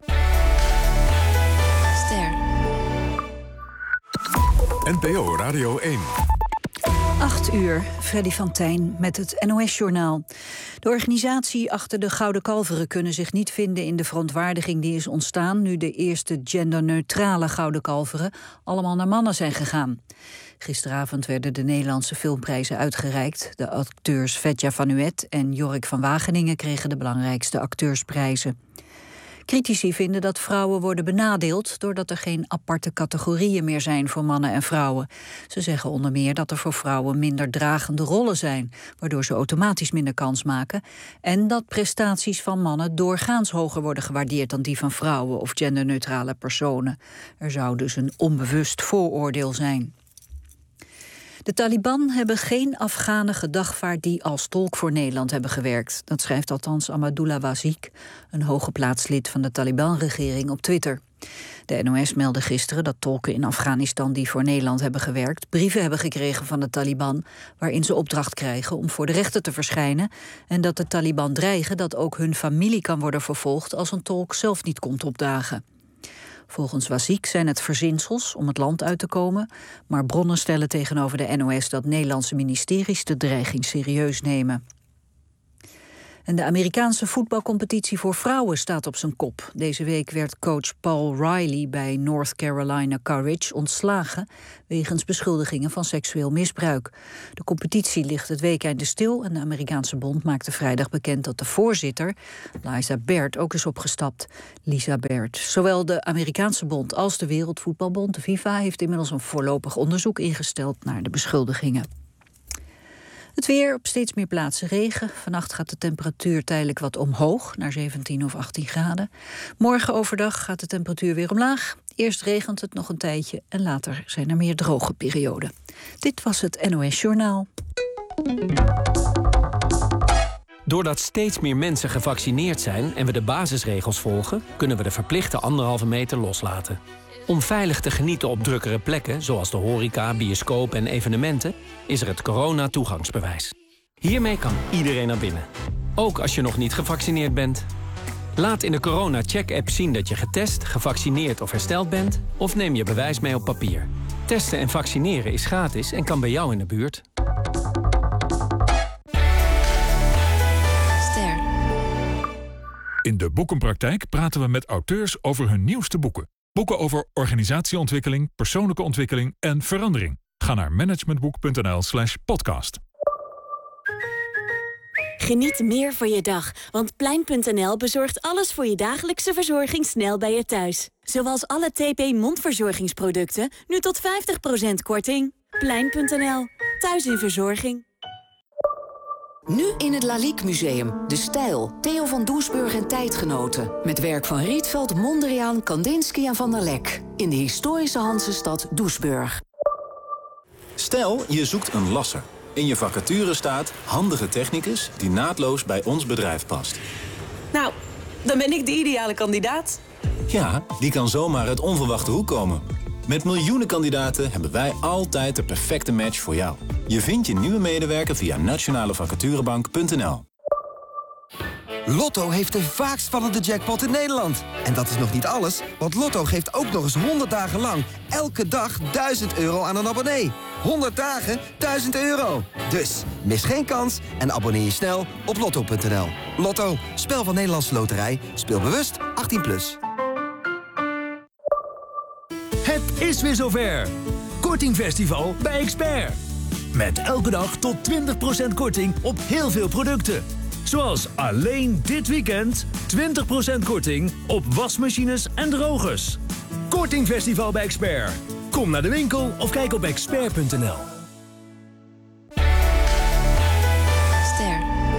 Ster. N P O Radio één. acht uur, Freddy van Tijn met het N O S-journaal. De organisatie achter de Gouden Kalveren kunnen zich niet vinden in de verontwaardiging die is ontstaan nu de eerste genderneutrale Gouden Kalveren allemaal naar mannen zijn gegaan. Gisteravond werden de Nederlandse filmprijzen uitgereikt. De acteurs Vetja van Nuet en Jorik van Wageningen kregen de belangrijkste acteursprijzen. Critici vinden dat vrouwen worden benadeeld doordat er geen aparte categorieën meer zijn voor mannen en vrouwen. Ze zeggen onder meer dat er voor vrouwen minder dragende rollen zijn, waardoor ze automatisch minder kans maken, en dat prestaties van mannen doorgaans hoger worden gewaardeerd dan die van vrouwen of genderneutrale personen. Er zou dus een onbewust vooroordeel zijn. De Taliban hebben geen Afghanen gedagvaard die als tolk voor Nederland hebben gewerkt. Dat schrijft althans Ahmadullah Wazik, een hooggeplaatst lid van de Taliban-regering, op Twitter. De N O S meldde gisteren dat tolken in Afghanistan die voor Nederland hebben gewerkt brieven hebben gekregen van de Taliban waarin ze opdracht krijgen om voor de rechter te verschijnen en dat de Taliban dreigen dat ook hun familie kan worden vervolgd als een tolk zelf niet komt opdagen. Volgens Wazik zijn het verzinsels om het land uit te komen, maar bronnen stellen tegenover de N O S dat Nederlandse ministeries de dreiging serieus nemen. En de Amerikaanse voetbalcompetitie voor vrouwen staat op zijn kop. Deze week werd coach Paul Riley bij North Carolina Courage ontslagen wegens beschuldigingen van seksueel misbruik. De competitie ligt het weekende stil en de Amerikaanse bond maakte vrijdag bekend dat de voorzitter, Lisa Baird, ook is opgestapt. Lisa Baird. Zowel de Amerikaanse bond als de Wereldvoetbalbond, de FIFA, heeft inmiddels een voorlopig onderzoek ingesteld naar de beschuldigingen. Het weer, op steeds meer plaatsen regen. Vannacht gaat de temperatuur tijdelijk wat omhoog, naar zeventien of achttien graden. Morgen overdag gaat de temperatuur weer omlaag. Eerst regent het nog een tijdje en later zijn er meer droge perioden. Dit was het N O S Journaal. Doordat steeds meer mensen gevaccineerd zijn en we de basisregels volgen, kunnen we de verplichte anderhalve meter loslaten. Om veilig te genieten op drukkere plekken, zoals de horeca, bioscoop en evenementen, is er het corona-toegangsbewijs. Hiermee kan iedereen naar binnen, ook als je nog niet gevaccineerd bent. Laat in de corona-check-app zien dat je getest, gevaccineerd of hersteld bent, of neem je bewijs mee op papier. Testen en vaccineren is gratis en kan bij jou in de buurt. Ster. In de Boekenpraktijk praten we met auteurs over hun nieuwste boeken. Boeken over organisatieontwikkeling, persoonlijke ontwikkeling en verandering. Ga naar managementboek.nl slash podcast. Geniet meer van je dag, want Plein punt n l bezorgt alles voor je dagelijkse verzorging snel bij je thuis. Zoals alle T P mondverzorgingsproducten, nu tot vijftig procent korting. Plein punt n l, thuis in verzorging. Nu in het Lalique Museum. De Stijl, Theo van Doesburg en tijdgenoten. Met werk van Rietveld, Mondriaan, Kandinsky en Van der Lek. In de historische Hansestad Doesburg. Stel, je zoekt een lasser. In je vacature staat handige technicus die naadloos bij ons bedrijf past. Nou, dan ben ik de ideale kandidaat. Ja, die kan zomaar uit onverwachte hoek komen. Met miljoenen kandidaten hebben wij altijd de perfecte match voor jou. Je vindt je nieuwe medewerker via nationale vacaturebank punt n l. Lotto heeft de vaakst vallende jackpot in Nederland. En dat is nog niet alles, want Lotto geeft ook nog eens honderd dagen lang elke dag duizend euro aan een abonnee. honderd dagen, duizend euro. Dus mis geen kans en abonneer je snel op lotto punt n l. Lotto, spel van Nederlandse Loterij. Speel bewust, achttien plus. Het is weer zover. Kortingfestival bij Expert. Met elke dag tot twintig procent korting op heel veel producten. Zoals alleen dit weekend twintig procent korting op wasmachines en drogers. Kortingfestival bij Expert. Kom naar de winkel of kijk op expert punt n l. Ster.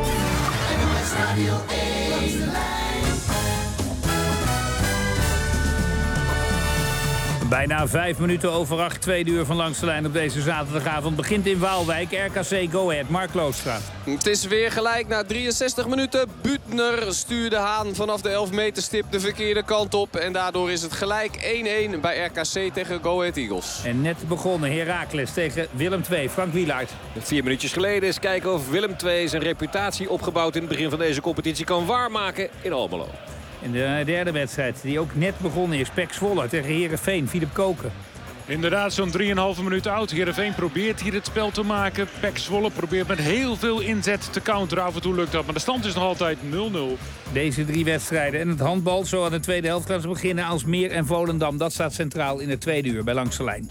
Bijna vijf minuten over acht, tweede uur van Langs de Lijn op deze zaterdagavond. Begint in Waalwijk, R K C Go Ahead. Mark Loostra. Het is weer gelijk na drieënzestig minuten. Buutner stuurde Haan vanaf de elf meter stip de verkeerde kant op. En daardoor is het gelijk één-één bij R K C tegen Go Ahead Eagles. En net begonnen Heracles tegen Willem twee. Frank Wielaert. Vier minuutjes geleden is kijken of Willem twee zijn reputatie opgebouwd in het begin van deze competitie kan waarmaken in Almelo. In de derde wedstrijd, die ook net begonnen is, P E C Zwolle tegen Heerenveen, Philip Koken. Inderdaad, zo'n drieënhalve minuut oud. Heerenveen probeert hier het spel te maken. P E C Zwolle probeert met heel veel inzet te counteren. Af en toe lukt dat, maar de stand is nog altijd nul nul. Deze drie wedstrijden en het handbal, zo aan de tweede helft gaan ze beginnen. Aalsmeer en Volendam, dat staat centraal in het tweede uur bij Langs de Lijn.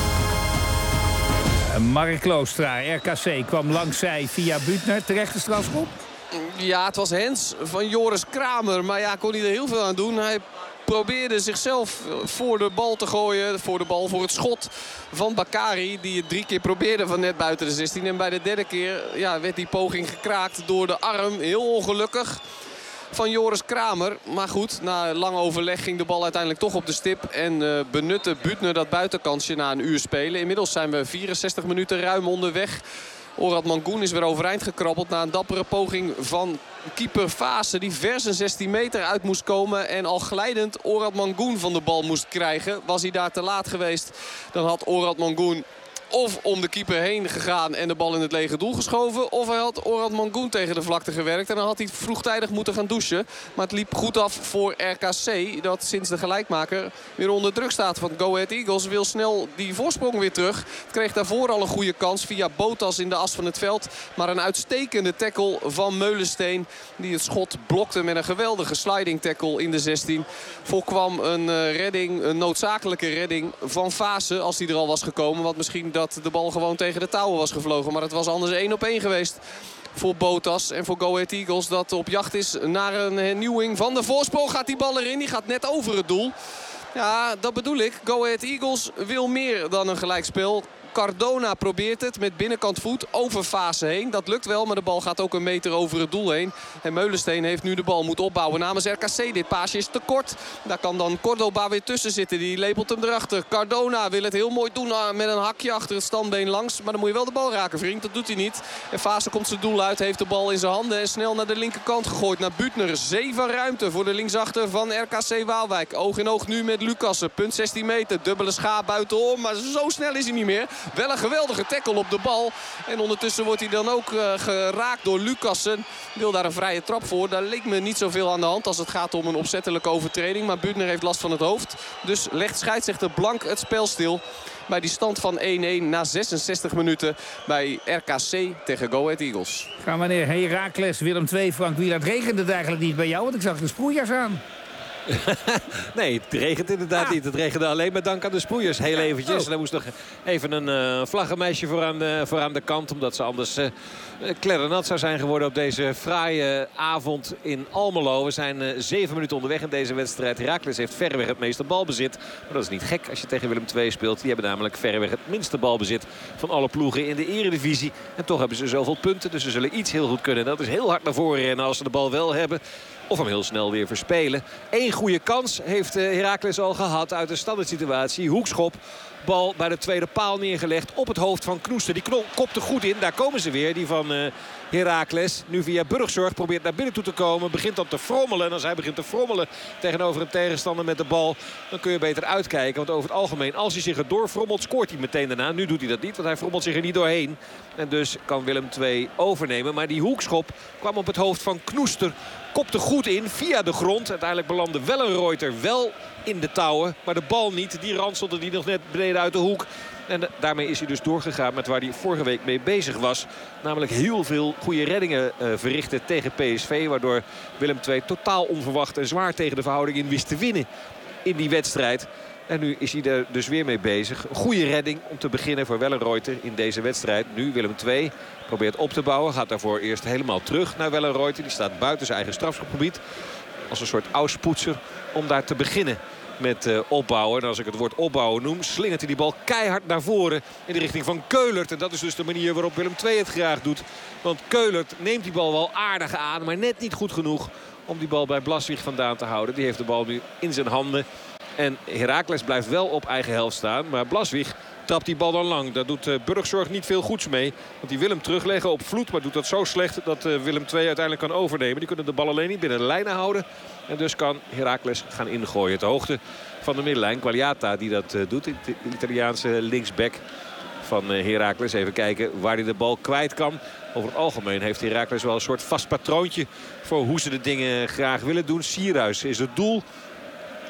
Mark Loostra, R K C, kwam langs zij via Buutner. Terechte strafschop? Ja, het was hands van Joris Kramer. Maar ja, kon hij er heel veel aan doen. Hij probeerde zichzelf voor de bal te gooien. Voor de bal, voor het schot van Bakary. Die het drie keer probeerde van net buiten de zestien. En bij de derde keer ja, werd die poging gekraakt door de arm. Heel ongelukkig van Joris Kramer. Maar goed, na lang overleg ging de bal uiteindelijk toch op de stip. En uh, benutte Büttner dat buitenkansje na een uur spelen. Inmiddels zijn we vierenzestig minuten ruim onderweg. Orad Mangoen is weer overeind gekrabbeld na een dappere poging van keeper Vaassen. Die ver zijn zestien meter uit moest komen. En al glijdend Orad Mangoen van de bal moest krijgen. Was hij daar te laat geweest, dan had Orad Mangoen of om de keeper heen gegaan en de bal in het lege doel geschoven. Of hij had Orad Mangoen tegen de vlakte gewerkt. En dan had hij vroegtijdig moeten gaan douchen. Maar het liep goed af voor R K C. Dat sinds de gelijkmaker weer onder druk staat van Go Ahead Eagles. Wil snel die voorsprong weer terug. Het kreeg daarvoor al een goede kans via Botas in de as van het veld. Maar een uitstekende tackle van Meulensteen. Die het schot blokte met een geweldige sliding tackle in de zestien. Voorkwam een uh, redding, een noodzakelijke redding van Vaassen. Als die er al was gekomen. Want misschien dat de bal gewoon tegen de touwen was gevlogen. Maar het was anders één op één geweest voor Botas en voor Go Ahead Eagles. Dat op jacht is naar een hernieuwing van de voorsprong. Gaat die bal erin. Die gaat net over het doel. Ja, dat bedoel ik. Go Ahead Eagles wil meer dan een gelijkspel. Cardona probeert het met binnenkant voet over Vaassen heen. Dat lukt wel, maar de bal gaat ook een meter over het doel heen. En Meulensteen heeft nu de bal moeten opbouwen namens R K C. Dit paasje is te kort. Daar kan dan Cordoba weer tussen zitten. Die lepelt hem erachter. Cardona wil het heel mooi doen met een hakje achter het standbeen langs. Maar dan moet je wel de bal raken, vriend. Dat doet hij niet. En Vaassen komt zijn doel uit. Heeft de bal in zijn handen en snel naar de linkerkant gegooid. Naar Büttner. Zeven ruimte voor de linksachter van R K C Waalwijk. Oog in oog nu met Lucassen. Punt zestien meter. Dubbele schaap buitenom. Maar zo snel is hij niet meer. Wel een geweldige tackle op de bal. En ondertussen wordt hij dan ook uh, geraakt door Lucassen. Wil daar een vrije trap voor. Daar leek me niet zoveel aan de hand als het gaat om een opzettelijke overtreding. Maar Büttner heeft last van het hoofd. Dus legt scheidsrechter Blank het spel stil. Bij die stand van één-één na zesenzestig minuten bij R K C tegen Go Ahead Eagles. Gaan we naar Heracles, Willem twee, Frank Wielaert. Regent het eigenlijk niet bij jou? Want ik zag de sproeiers aan. Nee, het regent inderdaad ah. niet. Het regende alleen maar dank aan de sproeiers. Heel eventjes. Oh. En er moest nog even een uh, vlaggenmeisje voor aan, de, voor aan de kant. Omdat ze anders uh, kleddernat zou zijn geworden op deze fraaie avond in Almelo. We zijn uh, zeven minuten onderweg in deze wedstrijd. Heracles heeft verreweg het meeste balbezit. Maar dat is niet gek als je tegen Willem twee speelt. Die hebben namelijk verreweg het minste balbezit van alle ploegen in de eredivisie. En toch hebben ze zoveel punten. Dus ze zullen iets heel goed kunnen. En dat is heel hard naar voren rennen als ze de bal wel hebben. Of hem heel snel weer verspelen. Eén goede kans heeft Heracles al gehad uit een standaard situatie. Hoekschop. Bal bij de tweede paal neergelegd op het hoofd van Knoester. Die kopte goed in. Daar komen ze weer. Die van uh, Heracles. Nu via Burgzorg probeert naar binnen toe te komen. Begint dan te frommelen. En als hij begint te frommelen tegenover een tegenstander met de bal. Dan kun je beter uitkijken. Want over het algemeen als hij zich er doorfrommelt scoort hij meteen daarna. Nu doet hij dat niet. Want hij frommelt zich er niet doorheen. En dus kan Willem twee overnemen. Maar die hoekschop kwam op het hoofd van Knoester. Kopte goed in via de grond. Uiteindelijk belandde Wellenreuter wel in de touwen. Maar de bal niet. Die ranselde die nog net beneden uit de hoek. En de, daarmee is hij dus doorgegaan met waar hij vorige week mee bezig was. Namelijk heel veel goede reddingen uh, verrichten tegen P S V. Waardoor Willem twee totaal onverwacht en zwaar tegen de verhouding in wist te winnen in die wedstrijd. En nu is hij er dus weer mee bezig. Goede redding om te beginnen voor Wellenreuter in deze wedstrijd. Nu Willem twee probeert op te bouwen. Gaat daarvoor eerst helemaal terug naar Wellenreuter. Die staat buiten zijn eigen strafschopgebied. Als een soort auspoetser om daar te beginnen met uh, opbouwen. En als ik het woord opbouwen noem, slingert hij die bal keihard naar voren in de richting van Keulert. En dat is dus de manier waarop Willem twee het graag doet. Want Keulert neemt die bal wel aardig aan, maar net niet goed genoeg om die bal bij Blaswig vandaan te houden. Die heeft de bal nu in zijn handen. En Heracles blijft wel op eigen helft staan. Maar Blaswig trapt die bal dan lang. Daar doet uh, Burgzorg niet veel goeds mee. Want die wil hem terugleggen op Vloed. Maar doet dat zo slecht dat uh, Willem twee uiteindelijk kan overnemen. Die kunnen de bal alleen niet binnen de lijnen houden. En dus kan Heracles gaan ingooien. Ter hoogte van de middenlijn. Quagliata die dat uh, doet. De Italiaanse linksback van uh, Heracles. Even kijken waar hij de bal kwijt kan. Over het algemeen heeft Heracles wel een soort vast patroontje voor hoe ze de dingen graag willen doen. Sierhuis is het doel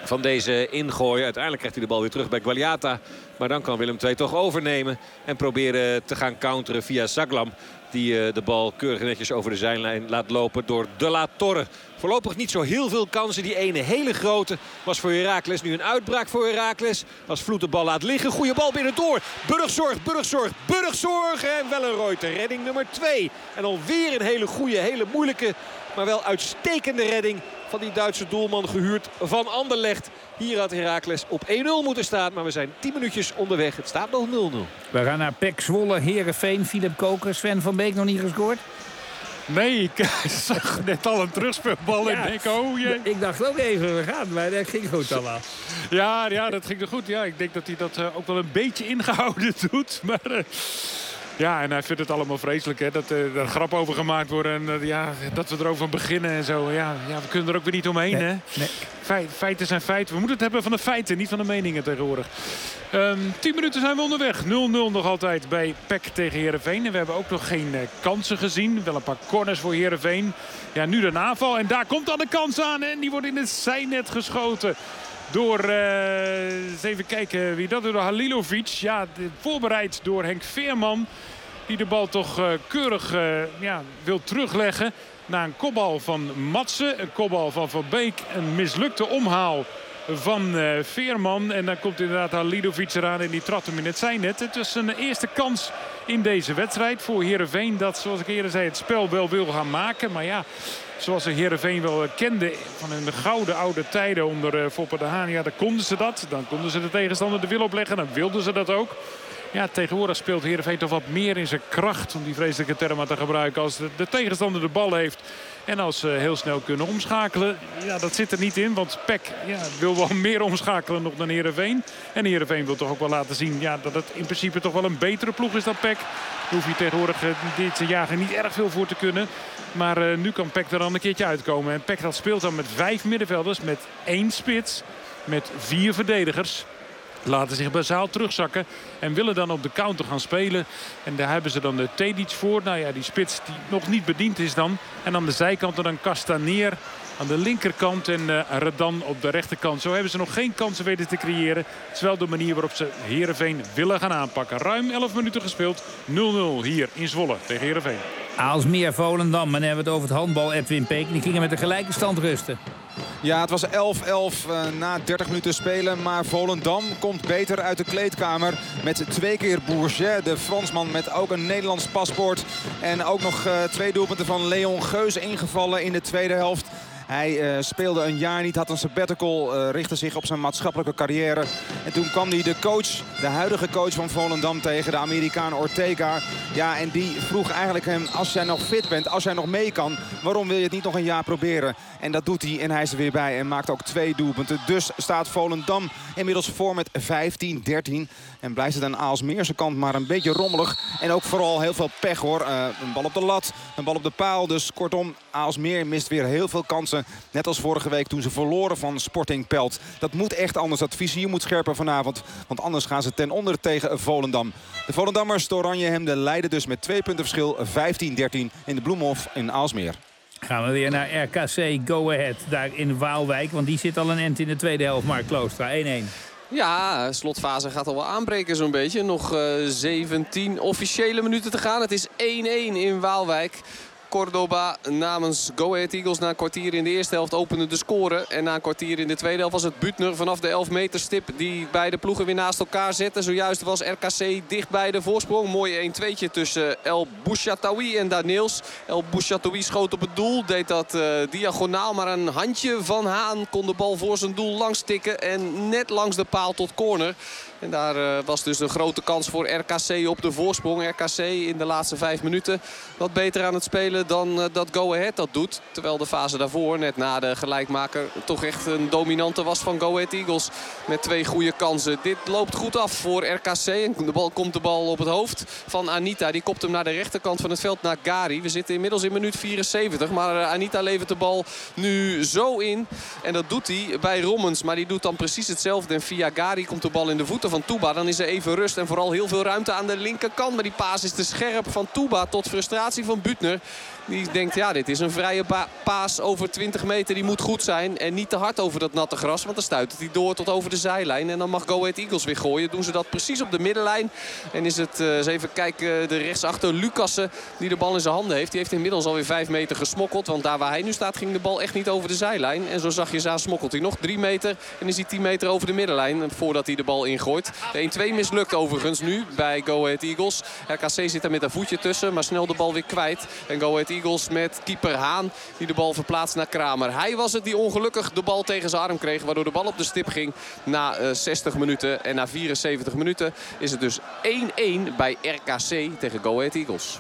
van deze ingooi. Uiteindelijk krijgt hij de bal weer terug bij Gualiata. Maar dan kan Willem twee toch overnemen. En proberen te gaan counteren via Zaglam. Die de bal keurig netjes over de zijlijn laat lopen door De La Torre. Voorlopig niet zo heel veel kansen. Die ene hele grote was voor Heracles. Nu een uitbraak voor Heracles. Als Vloed de bal laat liggen. Goede bal binnendoor. Burgzorg, Burgzorg, Burgzorg. En Wellenreuter. Redding nummer twee. En alweer een hele goede, hele moeilijke, maar wel uitstekende redding van die Duitse doelman gehuurd van Anderlecht. Hier had Heracles op één nul moeten staan. Maar we zijn tien minuutjes onderweg. Het staat nog nul nul. We gaan naar P E C Zwolle, Heerenveen, Philip Koker. Sven van Beek nog niet gescoord? Nee, ik zag net al een terugspeelbal ja, en denk, oh jee. Ik dacht ook even, we gaan, maar dat ging goed allemaal. Ja, ja, dat ging er goed. Ja, ik denk dat hij dat uh, ook wel een beetje ingehouden doet. Maar uh, ja, en hij vindt het allemaal vreselijk, hè, dat er uh, grap over gemaakt wordt. En uh, ja, dat we erover beginnen en zo. Ja, ja, we kunnen er ook weer niet omheen, nee, hè. Nee. Feit, feiten zijn feiten. We moeten het hebben van de feiten, niet van de meningen tegenwoordig. Um, tien minuten zijn we onderweg. nul nul nog altijd bij P E C tegen Heerenveen. En we hebben ook nog geen uh, kansen gezien. Wel een paar corners voor Heerenveen. Ja, nu de aanval. En daar komt dan de kans aan. En die wordt in het zijnet geschoten. Door, uh, eens even kijken wie dat is. Door Halilovic. Ja, de, voorbereid door Henk Veerman. Die de bal toch uh, keurig uh, ja, wil terugleggen. Na een kopbal van Matsen. Een kopbal van Van Beek. Een mislukte omhaal van uh, Veerman. En dan komt inderdaad Halilovic eraan en die trapt hem in het zijnet. Het was een eerste kans in deze wedstrijd voor Heerenveen. Dat, zoals ik eerder zei, het spel wel wil gaan maken. Maar ja, zoals ze Heerenveen wel kenden van hun gouden oude tijden onder uh, Foppe de Haan. Ja, dan konden ze dat. Dan konden ze de tegenstander de wil opleggen. Dan wilden ze dat ook. Ja, tegenwoordig speelt Heerenveen toch wat meer in zijn kracht, om die vreselijke termen te gebruiken, als de, de tegenstander de bal heeft. En als ze heel snel kunnen omschakelen. Ja, dat zit er niet in, want P E C ja, wil wel meer omschakelen nog dan Heerenveen. En Heerenveen wil toch ook wel laten zien ja, dat het in principe toch wel een betere ploeg is dan P E C. Daar hoef je tegenwoordig uh, dit jaar niet erg veel voor te kunnen. Maar uh, nu kan P E C er dan een keertje uitkomen. En P E C dat speelt dan met vijf middenvelders, met één spits, met vier verdedigers. Laten zich bazaal terugzakken en willen dan op de counter gaan spelen. En daar hebben ze dan de Tedic voor. Nou ja, die spits die nog niet bediend is dan. En aan de zijkant dan Castaneer aan de linkerkant en uh, Redan op de rechterkant. Zo hebben ze nog geen kansen weten te creëren. Het is wel de manier waarop ze Heerenveen willen gaan aanpakken. Ruim elf minuten gespeeld. nul nul hier in Zwolle tegen Heerenveen. Aalsmeer, Volendam. En dan hebben we het over het handbal. Edwin Peek. Die gingen met een gelijke stand rusten. Ja, het was elf elf uh, na dertig minuten spelen. Maar Volendam komt beter uit de kleedkamer. Met twee keer Bourget, de Fransman met ook een Nederlands paspoort. En ook nog uh, twee doelpunten van Leon Geus ingevallen in de tweede helft. Hij uh, speelde een jaar niet, had een sabbatical, uh, richtte zich op zijn maatschappelijke carrière. En toen kwam hij de coach, de huidige coach van Volendam tegen, de Amerikaan Ortega. Ja, en die vroeg eigenlijk hem, als jij nog fit bent, als jij nog mee kan, waarom wil je het niet nog een jaar proberen? En dat doet hij en hij is er weer bij en maakt ook twee doelpunten. Dus staat Volendam inmiddels voor met vijftien dertien. En blijft het aan Aalsmeerse kant maar een beetje rommelig. En ook vooral heel veel pech hoor. Uh, een bal op de lat, een bal op de paal. Dus kortom, Aalsmeer mist weer heel veel kansen. Net als vorige week toen ze verloren van Sporting Pelt. Dat moet echt anders. Dat vizier moet scherper vanavond. Want anders gaan ze ten onder tegen Volendam. De Volendammers, de Oranjehemden, leiden dus met twee punten verschil. vijftien dertien in de Bloemhof in Aalsmeer. Gaan we weer naar R K C Go Ahead. Daar in Waalwijk. Want die zit al een end in de tweede helft. Mark Kloostra, één één. Ja, slotfase gaat al wel aanbreken zo'n beetje. Nog uh, zeventien officiële minuten te gaan. Het is één één in Waalwijk. Cordoba namens Go Ahead Eagles na een kwartier in de eerste helft opende de score. En na een kwartier in de tweede helft was het Butner vanaf de elf meter stip die beide ploegen weer naast elkaar zetten. Zojuist was R K C dicht bij de voorsprong. Mooi een tweetje tussen El Bouchatoui en Daniels. El Bouchatoui schoot op het doel. Deed dat uh, diagonaal, maar een handje van Haan kon de bal voor zijn doel langs tikken. En net langs de paal tot corner. En daar uh, was dus een grote kans voor R K C op de voorsprong. R K C in de laatste vijf minuten wat beter aan het spelen dan uh, dat Go Ahead dat doet. Terwijl de fase daarvoor, net na de gelijkmaker, toch echt een dominante was van Go Ahead Eagles. Met twee goede kansen. Dit loopt goed af voor R K C. En de bal komt de bal op het hoofd van Anita. Die kopt hem naar de rechterkant van het veld naar Gari. We zitten inmiddels in minuut vierenzeventig. Maar uh, Anita levert de bal nu zo in. En dat doet hij bij Rommens. Maar die doet dan precies hetzelfde. En via Gari komt de bal in de voeten van Touba. Dan is er even rust en vooral heel veel ruimte aan de linkerkant. Maar die paas is te scherp van Touba tot frustratie van Butner. Die denkt, ja, dit is een vrije paas over twintig meter. Die moet goed zijn. En niet te hard over dat natte gras. Want dan stuit hij door tot over de zijlijn. En dan mag Go Ahead Eagles weer gooien. Doen ze dat precies op de middenlijn. En is het, uh, eens even kijken, de rechtsachter Lucassen die de bal in zijn handen heeft. Die heeft inmiddels alweer vijf meter gesmokkeld. Want daar waar hij nu staat ging de bal echt niet over de zijlijn. En zo zag je aan smokkelt hij nog drie meter. En is hij tien meter over de middenlijn voordat hij de bal ingooit. De een twee mislukt overigens nu bij Go Ahead Eagles. R K C zit er met een voetje tussen. Maar snel de bal weer kwijt. En Go Ahead Eagles met keeper Haan die de bal verplaatst naar Kramer. Hij was het die ongelukkig de bal tegen zijn arm kreeg. Waardoor de bal op de stip ging na uh, zestig minuten. En na vierenzeventig minuten is het dus één-één bij R K C tegen Go Ahead Eagles.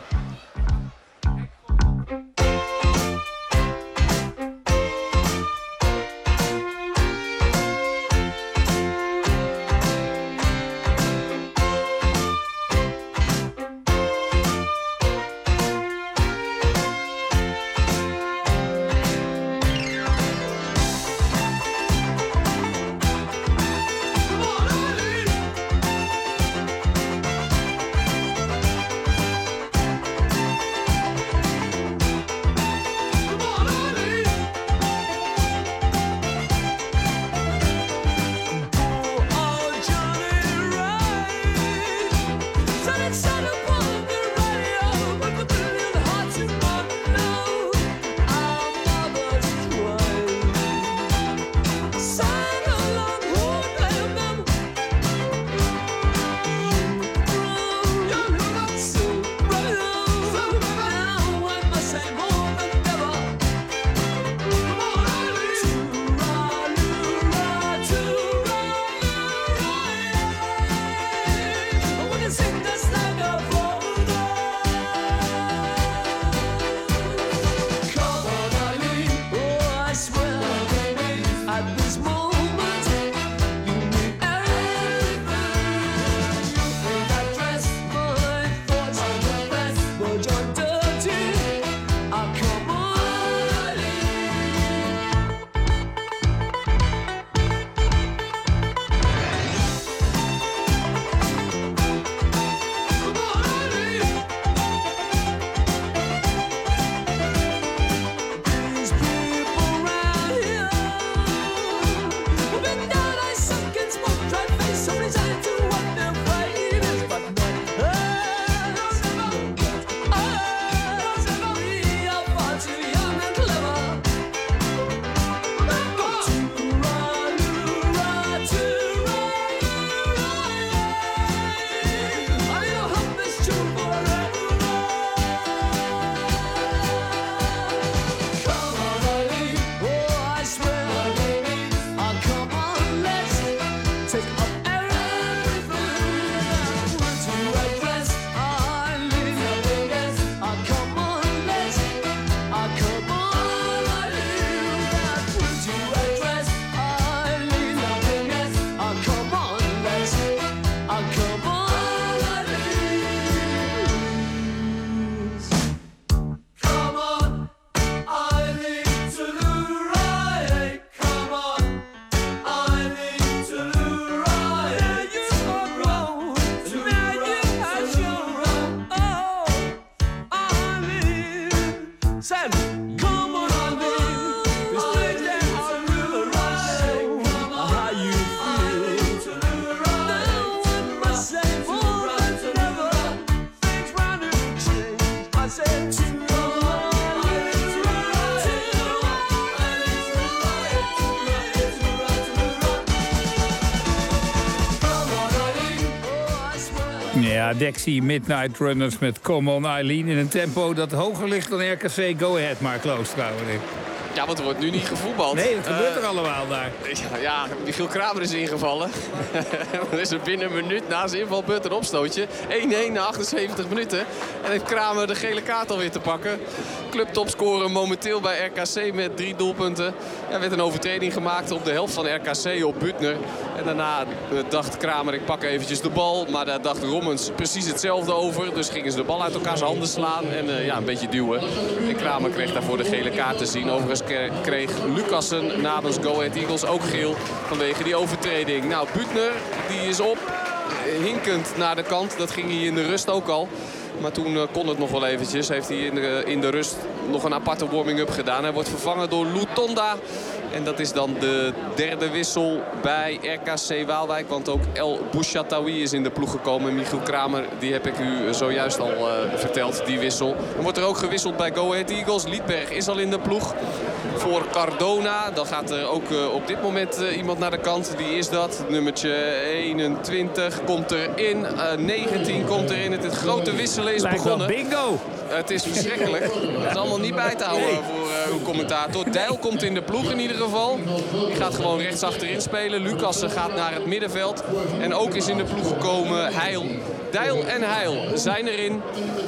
Ja, Dexy Midnight Runners met Come On Eileen in een tempo dat hoger ligt dan R K C Go Ahead, Mark Loos trouwens. Ja, want er wordt nu niet gevoetbald. Nee, het gebeurt uh, er allemaal daar. Ja, ja, Michiel Kramer is ingevallen. Dan is er binnen een minuut na zijn invalbeurt een opstootje. één-één na achtenzeventig minuten. En heeft Kramer de gele kaart alweer te pakken. Clubtopscorer momenteel bij R K C met drie doelpunten. Er werd een overtreding gemaakt op de helft van R K C op Butner. En daarna dacht Kramer, ik pak eventjes de bal. Maar daar dacht Rommens precies hetzelfde over. Dus gingen ze de bal uit elkaar zijn handen slaan en uh, ja, een beetje duwen. En Kramer kreeg daarvoor de gele kaart te zien. Overigens kreeg Lucassen namens Go Ahead Eagles ook geel vanwege die overtreding. Nou, Butner die is op, hinkend naar de kant. Dat ging hij in de rust ook al. Maar toen uh, kon het nog wel eventjes. Heeft hij in de, in de rust nog een aparte warming-up gedaan. Hij wordt vervangen door Lutonda. En dat is dan de derde wissel bij R K C Waalwijk. Want ook El Bouchatoui is in de ploeg gekomen. Michiel Kramer, die heb ik u zojuist al uh, verteld, die wissel. Dan wordt er ook gewisseld bij Go Ahead Eagles. Liedberg is al in de ploeg voor Cardona. Dan gaat er ook uh, op dit moment uh, iemand naar de kant. Wie is dat? Nummertje eenentwintig komt erin. Uh, negentien komt erin. Het, het grote wisselen is Lijkt begonnen. Bingo! Het is verschrikkelijk. Het is allemaal niet bij te houden nee. voor uh, uw commentator. Dijl komt in de ploeg in ieder geval. Die gaat gewoon rechts achterin spelen. Lucas gaat naar het middenveld. En ook is in de ploeg gekomen Heil. Dijl en Heil zijn erin.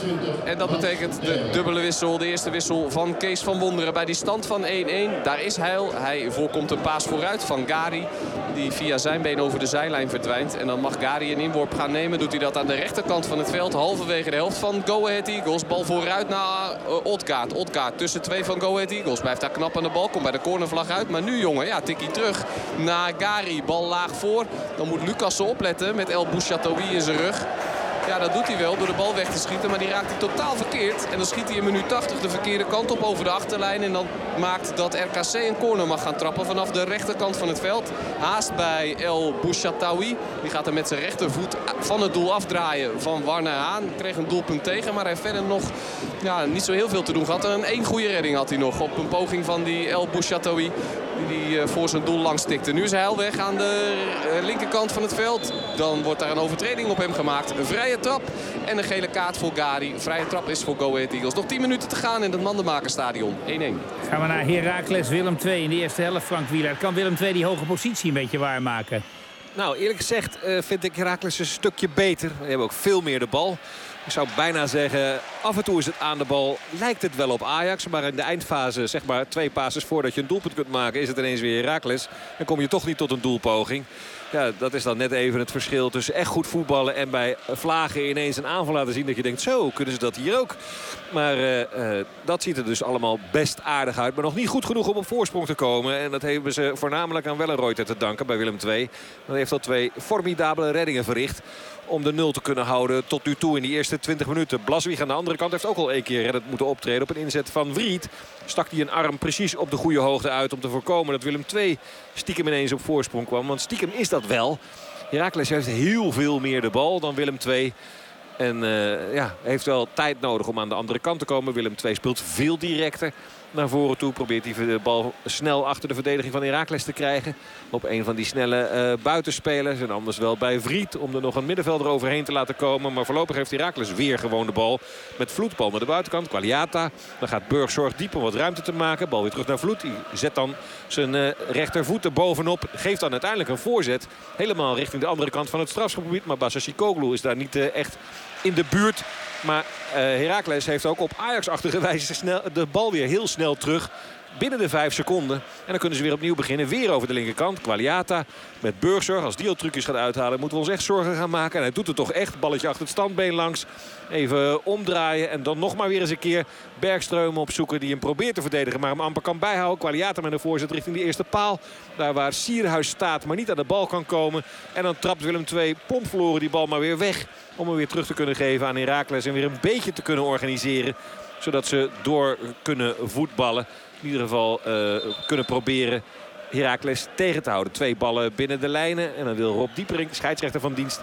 En dat betekent de dubbele wissel. De eerste wissel van Kees van Wonderen bij die stand van één-één. Daar is Heil. Hij voorkomt een paas vooruit van Gari. Die via zijn been over de zijlijn verdwijnt. En dan mag Gari een inworp gaan nemen. Doet hij dat aan de rechterkant van het veld. Halverwege de helft van Go Ahead Eagles. Bal vooruit naar uh, Odgaard. Odgaard tussen twee van Go Ahead Eagles. Blijft daar knap aan de bal. Komt bij de cornervlag uit. Maar nu jongen, ja, tikkie terug naar Gari. Bal laag voor. Dan moet Lucas opletten met El Bouchatoui in zijn rug. Ja, dat doet hij wel door de bal weg te schieten. Maar die raakt hij totaal verkeerd. En dan schiet hij in minuut tachtig de verkeerde kant op over de achterlijn. En dan maakt dat R K C een corner mag gaan trappen vanaf de rechterkant van het veld. Haast bij El Bouchatoui. Die gaat er met zijn rechtervoet van het doel afdraaien van Warner Haan. Kreeg een doelpunt tegen, maar hij heeft verder nog ja, niet zo heel veel te doen gehad. En één goede redding had hij nog op een poging van die El Bouchatoui. Die uh, voor zijn doel langs stikte. Nu is hij weg aan de uh, linkerkant van het veld. Dan wordt daar een overtreding op hem gemaakt. Een vrije trap en een gele kaart voor Gari. Vrije trap is voor Go Ahead Eagles. Nog tien minuten te gaan in het Mandenmakerstadion. één-één. Gaan we naar Heracles Willem twee in de eerste helft, Frank Wieler. Kan Willem twee die hoge positie een beetje waarmaken? Nou, eerlijk gezegd uh, vind ik Heracles een stukje beter. We hebben ook veel meer de bal. Ik zou bijna zeggen, af en toe is het aan de bal. Lijkt het wel op Ajax, maar in de eindfase, zeg maar twee passes voordat je een doelpunt kunt maken, is het ineens weer Heracles. En kom je toch niet tot een doelpoging. Ja, dat is dan net even het verschil tussen echt goed voetballen en bij Vlagen ineens een aanval laten zien dat je denkt, zo, kunnen ze dat hier ook? Maar uh, uh, dat ziet er dus allemaal best aardig uit. Maar nog niet goed genoeg om op voorsprong te komen. En dat hebben ze voornamelijk aan Wellenreuter te danken bij Willem twee. Dat heeft al twee formidabele reddingen verricht om de nul te kunnen houden tot nu toe in die eerste twintig minuten. Blaswieg aan de andere kant heeft ook al één keer reddend moeten optreden. Op een inzet van Vriet stak hij een arm precies op de goede hoogte uit om te voorkomen dat Willem twee stiekem ineens op voorsprong kwam. Want stiekem is dat wel. Heracles heeft heel veel meer de bal dan Willem twee. En uh, ja, heeft wel tijd nodig om aan de andere kant te komen. Willem twee speelt veel directer naar voren toe. Probeert hij de bal snel achter de verdediging van Heracles te krijgen. Op een van die snelle uh, buitenspelers. En anders wel bij Vriet om er nog een middenvelder overheen te laten komen. Maar voorlopig heeft Heracles weer gewoon de bal. Met Vloedbal naar de buitenkant. Qualiata. Dan gaat Burgzorg diep om wat ruimte te maken. Bal weer terug naar Vloed. Die zet dan zijn uh, rechtervoet er bovenop. Geeft dan uiteindelijk een voorzet. Helemaal richting de andere kant van het strafschopgebied. Maar Basashikoglu is daar niet uh, echt in de buurt. Maar uh, Heracles heeft ook op Ajax-achtige wijze snel, de bal weer heel snel terug. Binnen de vijf seconden. En dan kunnen ze weer opnieuw beginnen. Weer over de linkerkant. Qualiata met Burgzorg. Als die al trucjes gaat uithalen moeten we ons echt zorgen gaan maken. En hij doet het toch echt. Balletje achter het standbeen langs. Even omdraaien. En dan nog maar weer eens een keer Bergström opzoeken. Die hem probeert te verdedigen. Maar hem amper kan bijhouden. Qualiata met een voorzet richting de eerste paal. Daar waar Sierhuis staat. Maar niet aan de bal kan komen. En dan trapt Willem twee pompverloren die bal maar weer weg. Om hem weer terug te kunnen geven aan Heracles. En weer een beetje te kunnen organiseren. Zodat ze door kunnen voetballen. In ieder geval uh, kunnen proberen Heracles tegen te houden. Twee ballen binnen de lijnen. En dan wil Rob Diepering, scheidsrechter van dienst,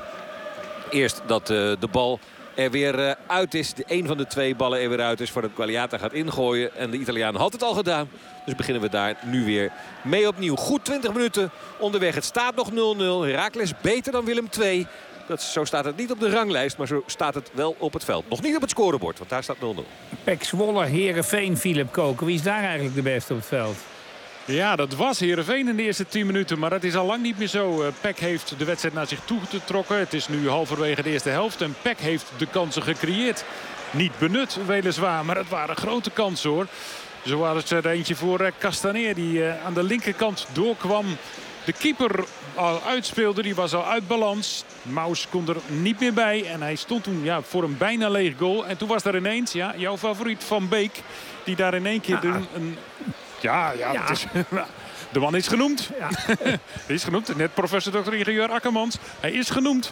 eerst dat uh, de bal er weer uh, uit is. De een van de twee ballen er weer uit is voordat Qualiata gaat ingooien. En de Italiaan had het al gedaan. Dus beginnen we daar nu weer mee opnieuw. Goed twintig minuten onderweg. Het staat nog nul nul. Heracles beter dan Willem twee. Dat, zo staat het niet op de ranglijst, maar zo staat het wel op het veld. Nog niet op het scorebord, want daar staat nul nul. P E C Zwolle, Heerenveen, Philip Koken. Wie is daar eigenlijk de beste op het veld? Ja, dat was Heerenveen in de eerste tien minuten. Maar dat is al lang niet meer zo. Uh, P E C heeft de wedstrijd naar zich toe getrokken. Het is nu halverwege de eerste helft. En P E C heeft de kansen gecreëerd. Niet benut, weliswaar. Maar het waren grote kansen, hoor. Zo was er eentje voor uh, Castaneer die uh, aan de linkerkant doorkwam. De keeper al uitspeelde, die was al uit balans. Maus kon er niet meer bij. En hij stond toen ja, voor een bijna leeg goal. En toen was er ineens ja, jouw favoriet Van Beek. Die daar in één keer ja. een... een ja, ja, ja. Het is, De man is genoemd. Ja. Hij is genoemd. Net professor dokter ingenieur Akkermans. Hij is genoemd.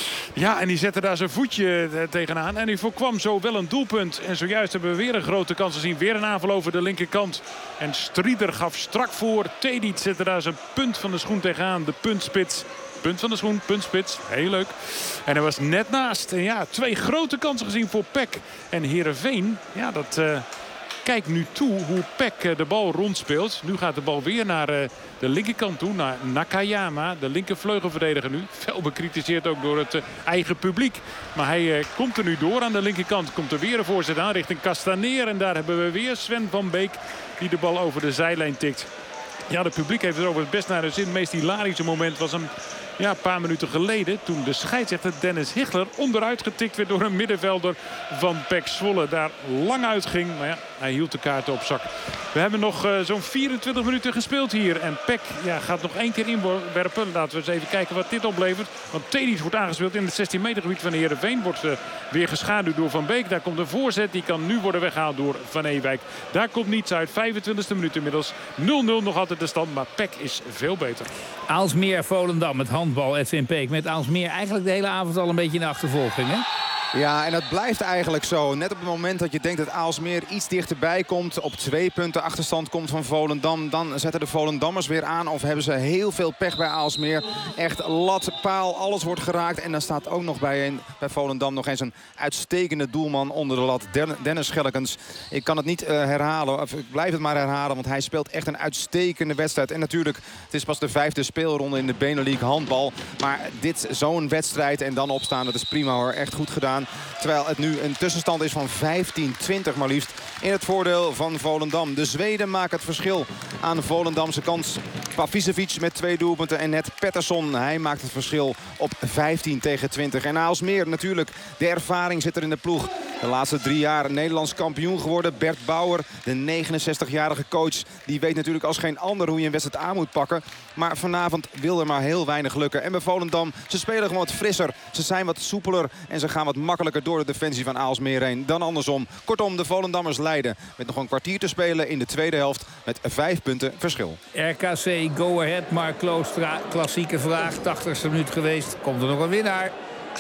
Ja, en die zette daar zijn voetje tegenaan. En hij voorkwam zo wel een doelpunt. En zojuist hebben we weer een grote kans gezien. Weer een aanval over de linkerkant. En Strieder gaf strak voor. Tedic zette daar zijn punt van de schoen tegenaan. De puntspits. Punt van de schoen, puntspits. Heel leuk. En hij was net naast. En ja, twee grote kansen gezien voor P E C. En Heerenveen, ja, dat uh, kijkt nu toe hoe P E C uh, de bal rondspeelt. Nu gaat de bal weer naar uh, de linkerkant toe. Naar Nakayama, de linkervleugelverdediger nu. Veel bekritiseerd ook door het uh, eigen publiek. Maar hij uh, komt er nu door aan de linkerkant. Komt er weer een voorzet aan richting Castaneer. En daar hebben we weer Sven van Beek die de bal over de zijlijn tikt. Ja, het publiek heeft het over het best naar de zin. Het meest hilarische moment was een, ja, een paar minuten geleden. Toen de scheidsrechter Dennis Hichler onderuit getikt werd door een middenvelder van P E C Zwolle. Daar lang uitging. Maar ja, hij hield de kaarten op zak. We hebben nog uh, zo'n vierentwintig minuten gespeeld hier. En P E C ja, gaat nog één keer inwerpen. Laten we eens even kijken wat dit oplevert. Want Tedic wordt aangespeeld in het zestien meter gebied van Heerenveen. Wordt uh, weer geschaduwd door Van Beek. Daar komt een voorzet. Die kan nu worden weggehaald door Van Ewijk. Daar komt niets uit. vijfentwintigste minuut inmiddels. nul nul nog altijd de stand. Maar P E C is veel beter. Aalsmeer Volendam, het handbal. Edwin Peek met Aalsmeer eigenlijk de hele avond al een beetje in de achtervolging, hè? Ja, en dat blijft eigenlijk zo. Net op het moment dat je denkt dat Aalsmeer iets dichterbij komt, op twee punten achterstand komt van Volendam, dan zetten de Volendammers weer aan. Of hebben ze heel veel pech bij Aalsmeer. Echt lat, paal, alles wordt geraakt. En dan staat ook nog bij, een, bij Volendam nog eens een uitstekende doelman onder de lat. Dennis Schellekens. Ik kan het niet uh, herhalen, of ik blijf het maar herhalen, want hij speelt echt een uitstekende wedstrijd. En natuurlijk, het is pas de vijfde speelronde in de Benelux handbal. Maar dit, zo'n wedstrijd en dan opstaan, dat is prima hoor. Echt goed gedaan. Terwijl het nu een tussenstand is van vijftien twintig maar liefst in het voordeel van Volendam. De Zweden maken het verschil aan de Volendamse kant. Pavicevic met twee doelpunten en net Pettersson. Hij maakt het verschil op vijftien tegen twintig. En Aalsmeer natuurlijk, de ervaring zit er in de ploeg. De laatste drie jaar Nederlands kampioen geworden. Bert Bauer, de negenenzestigjarige coach. Die weet natuurlijk als geen ander hoe je een wedstrijd aan moet pakken. Maar vanavond wil er maar heel weinig lukken. En bij Volendam, ze spelen gewoon wat frisser. Ze zijn wat soepeler en ze gaan wat makkelijker door de defensie van Aalsmeer heen dan andersom. Kortom, de Volendammers leiden met nog een kwartier te spelen in de tweede helft met vijf punten verschil. R K C, Go Ahead, Mark Kloostra, klassieke vraag. tachtigste minuut geweest. Komt er nog een winnaar?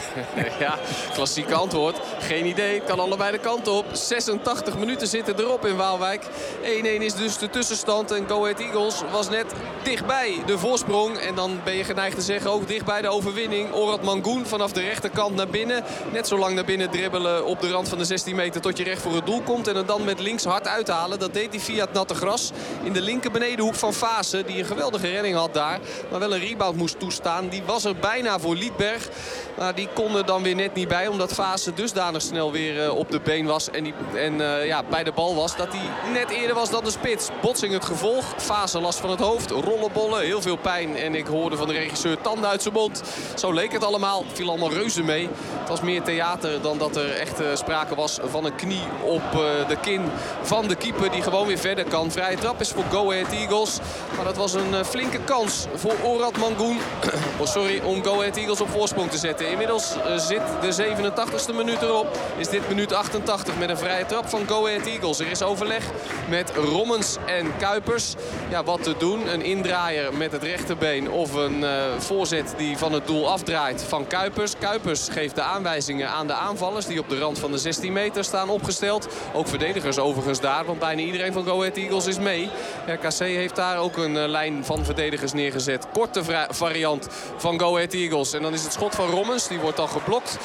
Ja, klassieke antwoord. Geen idee, kan allebei de kanten op. zesentachtig minuten zitten erop in Waalwijk. één-één is dus de tussenstand. En Go Ahead Eagles was net dichtbij de voorsprong. En dan ben je geneigd te zeggen ook dichtbij de overwinning. Orad Mangoen vanaf de rechterkant naar binnen. Net zo lang naar binnen dribbelen op de rand van de zestien meter tot je recht voor het doel komt. En het dan met links hard uithalen. Dat deed hij via het natte gras. In de linker benedenhoek van Vaassen. Die een geweldige redding had daar. Maar wel een rebound moest toestaan. Die was er bijna voor Liedberg. Maar die kon er dan weer net niet bij. Omdat Vaassen dusdanig snel weer uh, op de been was. En, die, en uh, ja, bij de bal was. Dat hij net eerder was dan de spits. Botsing het gevolg. Vaassen last van het hoofd. Rollenbollen. Heel veel pijn. En ik hoorde van de regisseur tanden uit zijn mond. Zo leek het allemaal. Het viel allemaal reuze mee. Het was meer theater dan dat er echt uh, sprake was van een knie op uh, de kin van de keeper. Die gewoon weer verder kan. Vrije trap is voor Go Ahead Eagles. Maar dat was een uh, flinke kans voor Orad Mangoen. oh, sorry, om Go Ahead Eagles op voorsprong te zetten. Inmiddels uh, zit de zevenentachtigste minuut erop. Is dit minuut achtentachtig met een vrije trap van Go Ahead Eagles. Er is overleg met Rommens en Kuipers. Ja, wat te doen. Een indraaier met het rechterbeen of een uh, voorzet die van het doel afdraait van Kuipers. Kuipers geeft de aanwijzingen aan de aanvallers die op de rand van de zestien meter staan opgesteld. Ook verdedigers overigens daar, want bijna iedereen van Go Ahead Eagles is mee. R K C heeft daar ook een uh, lijn van verdedigers neergezet. Korte variant van Go Ahead Eagles. En dan is het schot van Rommens, die wordt dan geblokt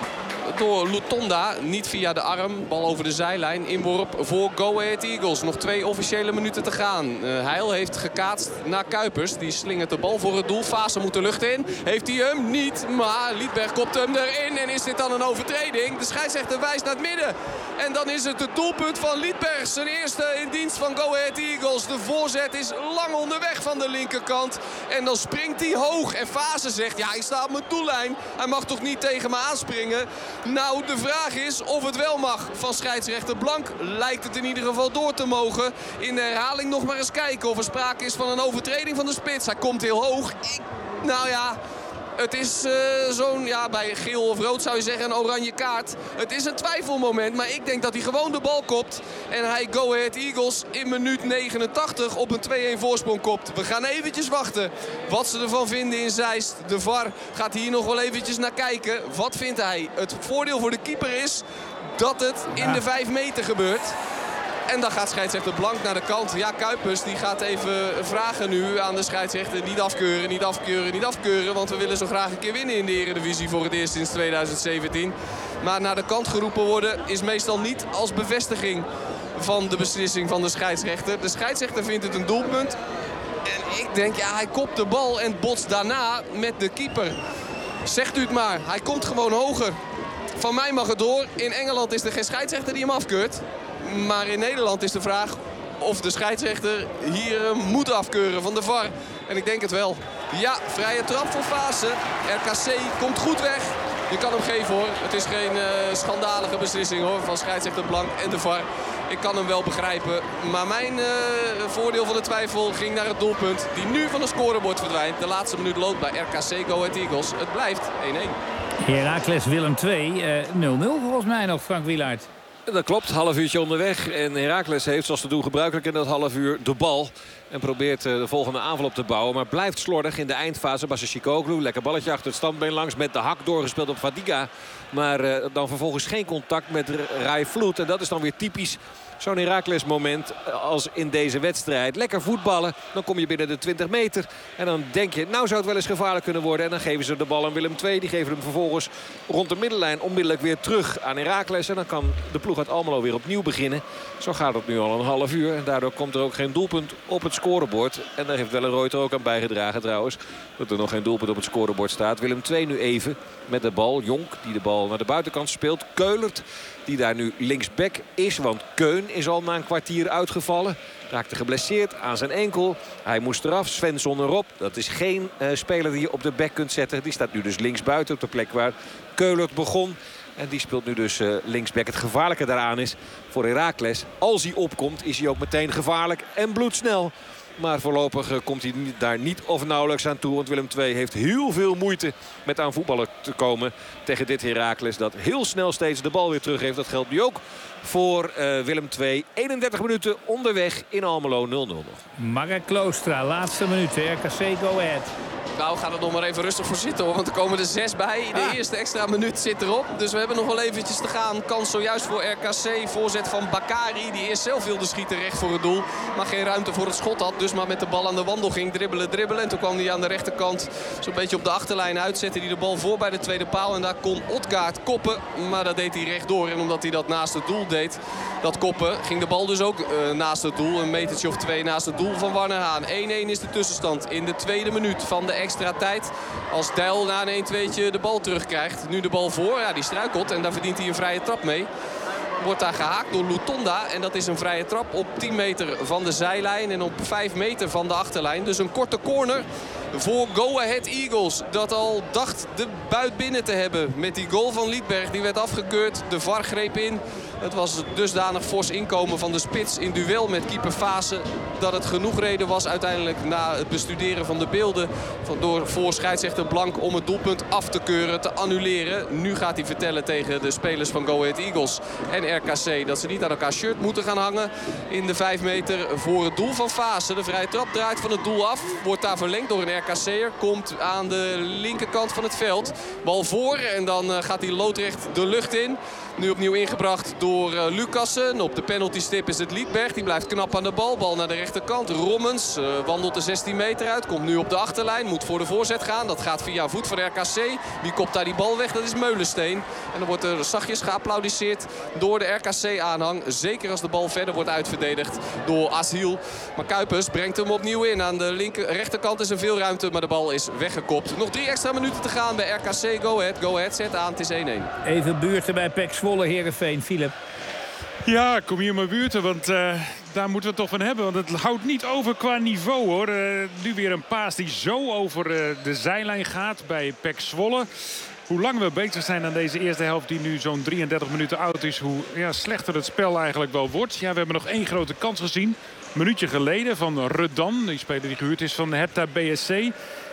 door Lutonda, niet via de arm. Bal over de zijlijn, inworp voor Go Ahead Eagles. Nog twee officiële minuten te gaan. Uh, Heil heeft gekaatst naar Kuipers. Die slingert de bal voor het doel. Vaassen moet de lucht in. Heeft hij hem? Niet. Maar Liedberg kopt hem erin. En is dit dan een overtreding? De scheidsrechter wijst naar het midden. En dan is het het doelpunt van Liedberg. Zijn eerste in dienst van Go Ahead Eagles. De voorzet is lang onderweg van de linkerkant. En dan springt hij hoog. En Vaassen zegt, ja, ik sta op mijn doellijn. Hij mag toch niet tegen me aanspringen? Nou, de vraag is of het wel mag van scheidsrechter Blank. Lijkt het in ieder geval door te mogen. In de herhaling nog maar eens kijken of er sprake is van een overtreding van de spits. Hij komt heel hoog. Ik, nou ja, Het is uh, zo'n, ja, bij geel of rood zou je zeggen, een oranje kaart. Het is een twijfelmoment, maar ik denk dat hij gewoon de bal kopt. En hij Go Ahead Eagles in minuut negenentachtig op een twee-een voorsprong kopt. We gaan eventjes wachten wat ze ervan vinden in Zeist. De V A R gaat hier nog wel eventjes naar kijken. Wat vindt hij? Het voordeel voor de keeper is dat het in de vijf meter gebeurt. En dan gaat scheidsrechter Blank naar de kant. Ja, Kuipers die gaat even vragen nu aan de scheidsrechter. Niet afkeuren, niet afkeuren, niet afkeuren. Want we willen zo graag een keer winnen in de Eredivisie voor het eerst sinds tweeduizend zeventien. Maar naar de kant geroepen worden is meestal niet als bevestiging van de beslissing van de scheidsrechter. De scheidsrechter vindt het een doelpunt. En ik denk, ja, hij kopt de bal en botst daarna met de keeper. Zegt u het maar, hij komt gewoon hoger. Van mij mag het door. In Engeland is er geen scheidsrechter die hem afkeurt. Maar in Nederland is de vraag of de scheidsrechter hier moet afkeuren van de V A R. En ik denk het wel. Ja, vrije trap voor Vaassen. R K C komt goed weg. Je kan hem geven hoor. Het is geen uh, schandalige beslissing hoor van scheidsrechter Blank en de V A R. Ik kan hem wel begrijpen. Maar mijn uh, voordeel van de twijfel ging naar het doelpunt die nu van het scorebord verdwijnt. De laatste minuut loopt bij R K C Go Ahead Eagles. Het blijft één-één. Heracles Willem twee, nul nul uh, volgens mij nog, Frank Wielaert. Dat klopt, half uurtje onderweg. En Heracles heeft, zoals te doen gebruikelijk in dat half uur, de bal. En probeert de volgende aanval op te bouwen. Maar blijft slordig in de eindfase. Basishikoglu, lekker balletje achter het standbeen langs. Met de hak doorgespeeld op Fadiga. Maar uh, dan vervolgens geen contact met Rai Vloed. En dat is dan weer typisch zo'n Heracles moment als in deze wedstrijd. Lekker voetballen, dan kom je binnen de twintig meter. En dan denk je, nou zou het wel eens gevaarlijk kunnen worden. En dan geven ze de bal aan Willem twee. Die geven hem vervolgens rond de middenlijn onmiddellijk weer terug aan Heracles. En dan kan de ploeg uit Almelo weer opnieuw beginnen. Zo gaat het nu al een half uur. En daardoor komt er ook geen doelpunt op het scorebord. En daar heeft Wellenrooy er ook aan bijgedragen trouwens. Dat er nog geen doelpunt op het scorebord staat. Willem twee nu even met de bal. Jonk die de bal naar de buitenkant speelt. Keulert die daar nu linksback is. Want Keun is al na een kwartier uitgevallen. Raakte geblesseerd aan zijn enkel. Hij moest eraf. Svensson erop. Dat is geen uh, speler die je op de back kunt zetten. Die staat nu dus linksbuiten op de plek waar Keulert begon. En die speelt nu dus uh, linksback. Het gevaarlijke daaraan is voor Heracles. Als hij opkomt is hij ook meteen gevaarlijk en bloedsnel. Maar voorlopig uh, komt hij daar niet of nauwelijks aan toe. Want Willem twee heeft heel veel moeite met aan voetballen te komen tegen dit Heracles. Dat heel snel steeds de bal weer terug heeft. Dat geldt nu ook voor uh, Willem twee. eenendertig minuten onderweg in Almelo nul nul nog. Marek Kloostra, laatste minuut. R K C Go Ahead. Nou, ga er nog maar even rustig voor zitten hoor. Want er komen er zes bij. De ah. eerste extra minuut zit erop. Dus we hebben nog wel eventjes te gaan. Kans zojuist voor R K C. Voorzet van Bakari. Die eerst zelf wilde schieten recht voor het doel. Maar geen ruimte voor het schot had. Dus maar met de bal aan de wandel ging dribbelen, dribbelen. En toen kwam hij aan de rechterkant zo'n beetje op de achterlijn uit. Zette hij de bal voor bij de tweede paal. En daar kon Odgaard koppen. Maar dat deed hij rechtdoor. En omdat hij dat naast het doel deed, dat koppen, ging de bal dus ook uh, naast het doel. Een metertje of twee naast het doel van Warner Haan. één-één is de tussenstand in de tweede minuut van de extra tijd. Als Dijl na een één-tweetje de bal terugkrijgt. Nu de bal voor. Ja, die struikelt en daar verdient hij een vrije trap mee. Wordt daar gehaakt door Lutonda. En dat is een vrije trap op tien meter van de zijlijn. En op vijf meter van de achterlijn. Dus een korte corner voor Go Ahead Eagles. Dat al dacht de buit binnen te hebben. Met die goal van Liedberg. Die werd afgekeurd. De V A R greep in. Het was dusdanig fors inkomen van de spits in duel met keeper Vaassen. Dat het genoeg reden was uiteindelijk na het bestuderen van de beelden. Van door voor scheidsrechter Blank om het doelpunt af te keuren, te annuleren. Nu gaat hij vertellen tegen de spelers van Go Ahead Eagles en R K C dat ze niet aan elkaar shirt moeten gaan hangen. In de vijf meter voor het doel van Vaassen. De vrije trap draait van het doel af. Wordt daar verlengd door een R K C'er. Komt aan de linkerkant van het veld. Bal voor en dan gaat hij loodrecht de lucht in. Nu opnieuw ingebracht door uh, Lucassen. Op de penaltystip is het Liedberg. Die blijft knap aan de bal. Bal naar de rechterkant. Rommens uh, wandelt de zestien meter uit. Komt nu op de achterlijn. Moet voor de voorzet gaan. Dat gaat via voet van R K C. Wie kopt daar die bal weg? Dat is Meulensteen. En dan wordt er zachtjes geapplaudisseerd door de R K C-aanhang. Zeker als de bal verder wordt uitverdedigd door Asiel. Maar Kuipers brengt hem opnieuw in. Aan de linker, rechterkant is er veel ruimte. Maar de bal is weggekopt. Nog drie extra minuten te gaan bij R K C. Go Ahead. Go Ahead zet aan. Het is één-één. Even buurten bij P E C Zwolle, Heerenveen, Philip. Ja, kom hier maar buurten, want uh, daar moeten we het toch van hebben. Want het houdt niet over qua niveau, hoor. Uh, nu weer een paas die zo over uh, de zijlijn gaat bij P E C Zwolle. Hoe lang we bezig zijn aan deze eerste helft die nu zo'n drieëndertig minuten oud is, hoe ja, slechter het spel eigenlijk wel wordt. Ja, we hebben nog één grote kans gezien. Een minuutje geleden van Redan, die speler die gehuurd is van Hertha B S C.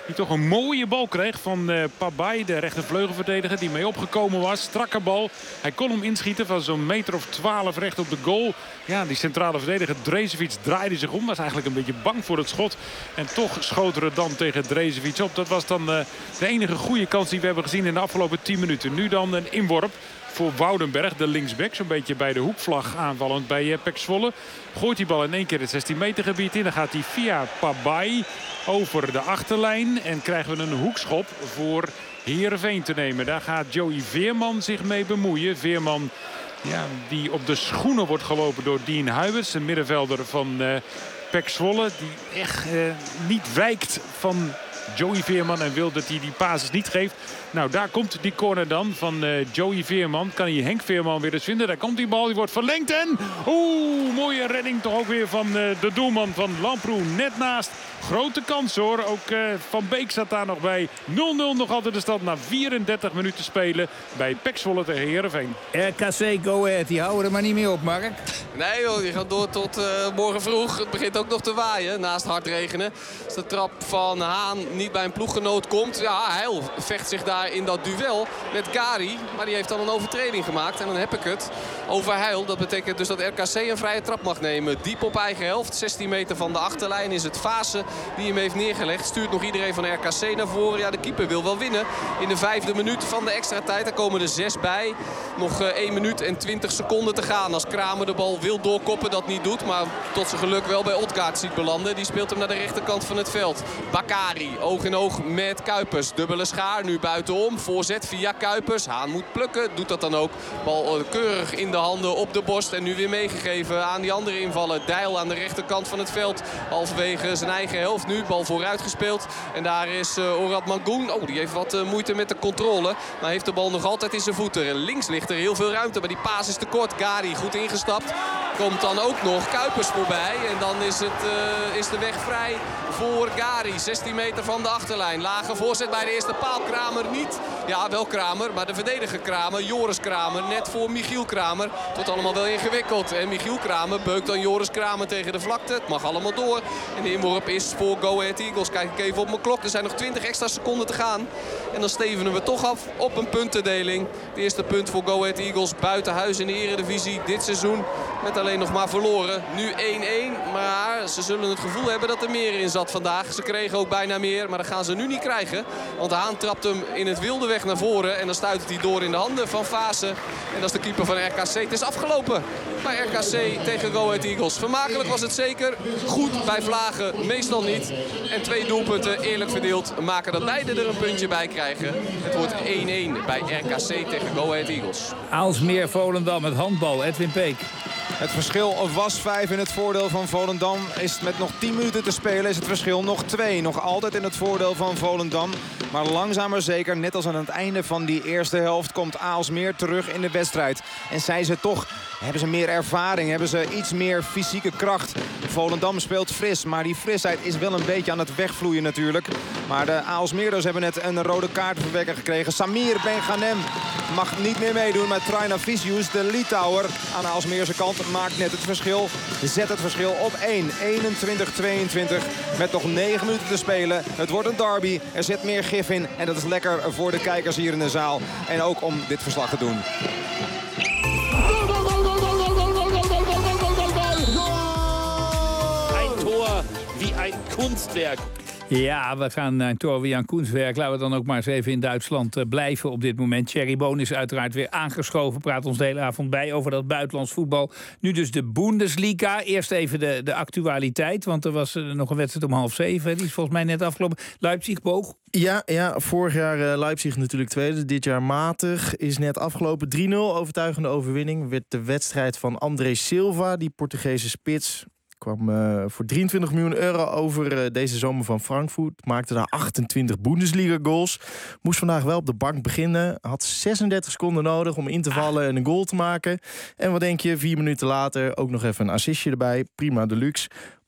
Die toch een mooie bal kreeg van uh, Pabay, de rechtervleugelverdediger. Die mee opgekomen was. Strakke bal. Hij kon hem inschieten van zo'n meter of twaalf recht op de goal. Ja, die centrale verdediger Drezevic draaide zich om. Was eigenlijk een beetje bang voor het schot. En toch schoot Redan tegen Drezevic op. Dat was dan uh, de enige goede kans die we hebben gezien in de afgelopen tien minuten. Nu dan een inworp voor Woudenberg, de linksback. Zo'n beetje bij de hoekvlag aanvallend bij uh, P E C Zwolle. Gooit die bal in één keer het zestien meter gebied in. Dan gaat hij via Pabay over de achterlijn. En krijgen we een hoekschop voor Heerenveen te nemen. Daar gaat Joey Veerman zich mee bemoeien. Veerman, ja, die op de schoenen wordt gelopen door Dean Huijbers. De middenvelder van uh, P E C Zwolle. Die echt uh, niet wijkt van Joey Veerman en wil dat hij die passes niet geeft. Nou, daar komt die corner dan van uh, Joey Veerman. Kan hij Henk Veerman weer eens vinden. Daar komt die bal, die wordt verlengd. En oeh, mooie redding toch ook weer van uh, de doelman van Lamproe. Net naast. Grote kans hoor. Ook uh, Van Beek staat daar nog bij. nul nul nog altijd de stand na vierendertig minuten spelen bij P E C Zwolle tegen Heerenveen. R K C Go Ahead, die houden er maar niet meer op, Mark. Nee joh, die gaat door tot uh, morgen vroeg. Het begint ook nog te waaien naast hard regenen. Als de trap van Haan niet bij een ploeggenoot komt. Ja, Heil vecht zich daar in dat duel met Gari. Maar die heeft dan een overtreding gemaakt. En dan heb ik het over Heil. Dat betekent dus dat R K C een vrije trap mag nemen. Diep op eigen helft. zestien meter van de achterlijn is het Vaassen die hem heeft neergelegd. Stuurt nog iedereen van R K C naar voren. Ja, de keeper wil wel winnen. In de vijfde minuut van de extra tijd. Daar komen er zes bij. Nog uh, één minuut en twintig seconden te gaan. Als Kramer de bal wil doorkoppen, dat niet doet. Maar tot zijn geluk wel bij Odgaard ziet belanden. Die speelt hem naar de rechterkant van het veld. Bakari, oog in oog met Kuipers. Dubbele schaar, nu buitenom. Voorzet via Kuipers. Haan moet plukken, doet dat dan ook. Bal uh, keurig in de handen op de borst. En nu weer meegegeven aan die andere invallen. Dijl aan de rechterkant van het veld. Halverwege zijn eigen helft nu. Bal vooruit gespeeld. En daar is uh, Orad Mangoen. Oh, die heeft wat uh, moeite met de controle. Maar heeft de bal nog altijd in zijn voeten. En links ligt er heel veel ruimte. Maar die paas is te kort. Gari goed ingestapt. Komt dan ook nog Kuipers voorbij. En dan is, het, uh, is de weg vrij voor Gari. zestien meter van de achterlijn. Lage voorzet bij de eerste paal. Kramer niet. Ja, wel Kramer. Maar de verdediger Kramer. Joris Kramer. Net voor Michiel Kramer. Het wordt allemaal wel ingewikkeld. En Michiel Kramer beukt dan Joris Kramer tegen de vlakte. Het mag allemaal door. En de inworp is voor Go Ahead Eagles. Kijk ik even op mijn klok. Er zijn nog twintig extra seconden te gaan. En dan stevenen we toch af op een puntendeling. Het eerste punt voor Go Ahead Eagles buiten huis in de Eredivisie dit seizoen. Met alleen nog maar verloren. Nu één één. Maar ze zullen het gevoel hebben dat er meer in zat vandaag. Ze kregen ook bijna meer. Maar dat gaan ze nu niet krijgen. Want Haan trapt hem in het wilde weg naar voren. En dan stuit hij door in de handen van Vaassen. En dat is de keeper van R K C. Het is afgelopen bij R K C tegen Go Ahead Eagles. Vermakelijk was het zeker. Goed bij Vlagen. Meestal niet. En twee doelpunten eerlijk verdeeld maken dat beide er een puntje bij krijgen. Het wordt één één bij R K C tegen Go Ahead Eagles. Aalsmeer Volendam met handbal. Edwin Peek. Het verschil was vijf in het voordeel van Volendam. Is met nog tien minuten te spelen is het verschil nog twee. Nog altijd in het voordeel van Volendam. Maar langzaam maar zeker, net als aan het einde van die eerste helft, komt Aalsmeer terug in de wedstrijd. En zijn ze toch, hebben ze meer ervaring, hebben ze iets meer fysieke kracht. Volendam speelt fris, maar die frisheid is wel een beetje aan het wegvloeien natuurlijk. Maar de Aalsmeerders hebben net een rode kaart te verwekken gekregen. Samir Benganem mag niet meer meedoen met Traina Visius. De Litouwer aan de Aalsmeerse kant maakt net het verschil. Zet het verschil op één. eenentwintig tweeëntwintig met nog negen minuten te spelen. Het wordt een derby. Er zit meer gif in. En dat is lekker voor de kijkers hier in de zaal. En ook om dit verslag te doen. Ein Tor wie ein Kunstwerk. Ja, we gaan naar Tor wie aan Kunstwerk. Laten we dan ook maar eens even in Duitsland uh, blijven op dit moment. Thierry Boon is uiteraard weer aangeschoven. Praat ons de hele avond bij over dat buitenlands voetbal. Nu dus de Bundesliga. Eerst even de, de actualiteit. Want er was uh, nog een wedstrijd om half zeven. Die is volgens mij net afgelopen. Leipzig boog. Ja, ja, vorig jaar uh, Leipzig natuurlijk tweede. Dit jaar matig. Is net afgelopen. drie nul, overtuigende overwinning. Werd de wedstrijd van André Silva, die Portugese spits. Kwam uh, voor drieëntwintig miljoen euro over uh, deze zomer van Frankfurt. Maakte daar achtentwintig Bundesliga goals. Moest vandaag wel op de bank beginnen. Had zesendertig seconden nodig om in te vallen en een goal te maken. En wat denk je, vier minuten later ook nog even een assistje erbij. Prima deluxe.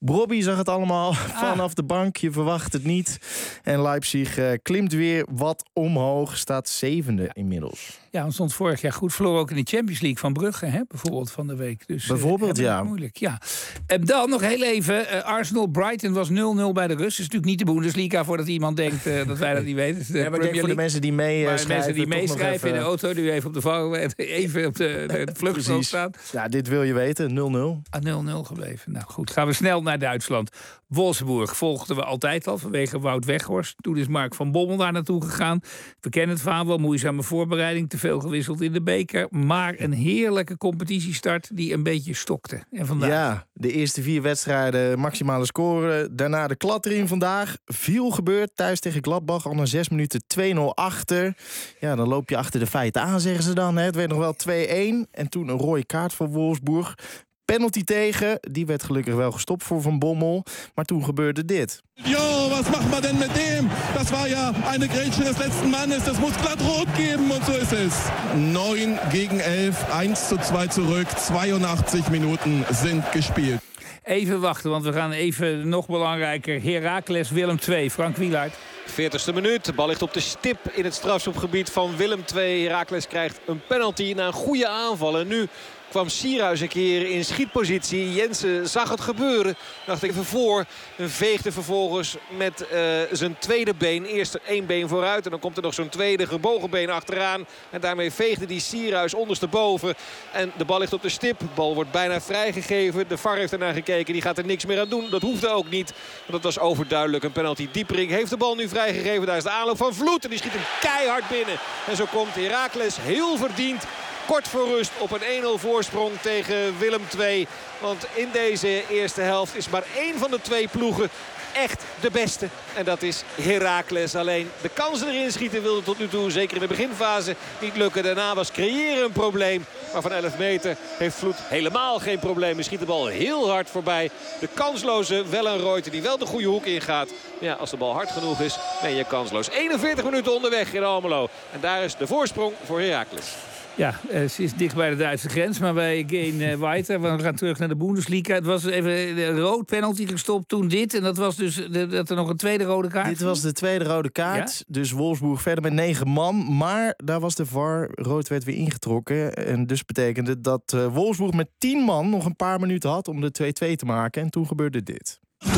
Brobby zag het allemaal vanaf de bank. Je verwacht het niet. En Leipzig uh, klimt weer wat omhoog. Staat zevende inmiddels. Ja, want stond vorig jaar goed. Verloor ook in de Champions League van Brugge, hè, bijvoorbeeld van de week. Dus, bijvoorbeeld, uh, ja. Moeilijk, ja. En dan nog heel even. Uh, Arsenal-Brighton was nul nul bij de rust. Dat is natuurlijk niet de Bundesliga, voordat iemand denkt uh, dat wij dat niet weten. Ja, maar denk voor de mensen die meeschrijven. Uh, mensen die meeschrijven even... in de auto, die even op de vouw, even op de, de, de vluchtstrook staan. Ja, dit wil je weten. nul nul. Ah, nul nul gebleven. Nou goed, gaan we snel naar Duitsland. Wolfsburg volgden we altijd al vanwege Wout Weghorst. Toen is Mark van Bommel daar naartoe gegaan. We kennen het verhaal wel, moeizame voorbereiding, te veel gewisseld in de beker. Maar een heerlijke competitiestart die een beetje stokte. En vandaag... Ja, de eerste vier wedstrijden maximale score. Daarna de klad erin vandaag. Veel gebeurd thuis tegen Gladbach. Al na zes minuten twee nul achter. Ja, dan loop je achter de feiten aan, zeggen ze dan. Hè. Het werd nog wel twee-één. En toen een rode kaart voor Wolfsburg. Penalty tegen, die werd gelukkig wel gestopt voor Van Bommel. Maar toen gebeurde dit. Jo, was macht man denn mit dem? Das war ja eine Grätsche des letzten Mannes. Das muss glatt rot geben und so ist es. neun gegen elf, eins zu zwei zurück. zweiundachtzig Minuten sind gespielt. Even wachten, want we gaan even nog belangrijker. Heracles Willem twee, Frank Wielaert. veertigste minuut, de bal ligt op de stip in het strafschopgebied van Willem twee. Heracles krijgt een penalty na een goede aanval. En nu kwam Sierhuis een keer in schietpositie. Jensen zag het gebeuren. Dacht ik even voor. En veegde vervolgens met uh, zijn tweede been. Eerst één been vooruit. En dan komt er nog zo'n tweede gebogen been achteraan. En daarmee veegde die Sierhuis ondersteboven. En de bal ligt op de stip. De bal wordt bijna vrijgegeven. De V A R heeft ernaar gekeken. Die gaat er niks meer aan doen. Dat hoefde ook niet. Want dat was overduidelijk een penalty. Diepering heeft de bal nu vrijgegeven. Daar is de aanloop van Vloed. En die schiet hem keihard binnen. En zo komt Heracles heel verdiend kort voor rust op een één nul voorsprong tegen Willem twee. Want in deze eerste helft is maar één van de twee ploegen echt de beste. En dat is Heracles. Alleen de kansen erin schieten wilde tot nu toe, zeker in de beginfase, niet lukken. Daarna was creëren een probleem. Maar van elf meter heeft Vloed helemaal geen probleem. Hij schiet de bal heel hard voorbij. De kansloze Wellenreuter die wel de goede hoek ingaat. Maar ja, als de bal hard genoeg is, ben je kansloos. eenenveertig minuten onderweg in Almelo. En daar is de voorsprong voor Heracles. Ja, ze is dicht bij de Duitse grens, maar wij gaan uh, weiter. We gaan terug naar de Bundesliga. Het was even een rood penalty gestopt, toen dit. En dat was dus de, dat er nog een tweede rode kaart. Dit was de tweede rode kaart. Ja? Dus Wolfsburg verder met negen man. Maar daar was de V A R, rood werd weer ingetrokken. En dus betekende dat uh, Wolfsburg met tien man nog een paar minuten had om de twee-twee te maken. En toen gebeurde dit.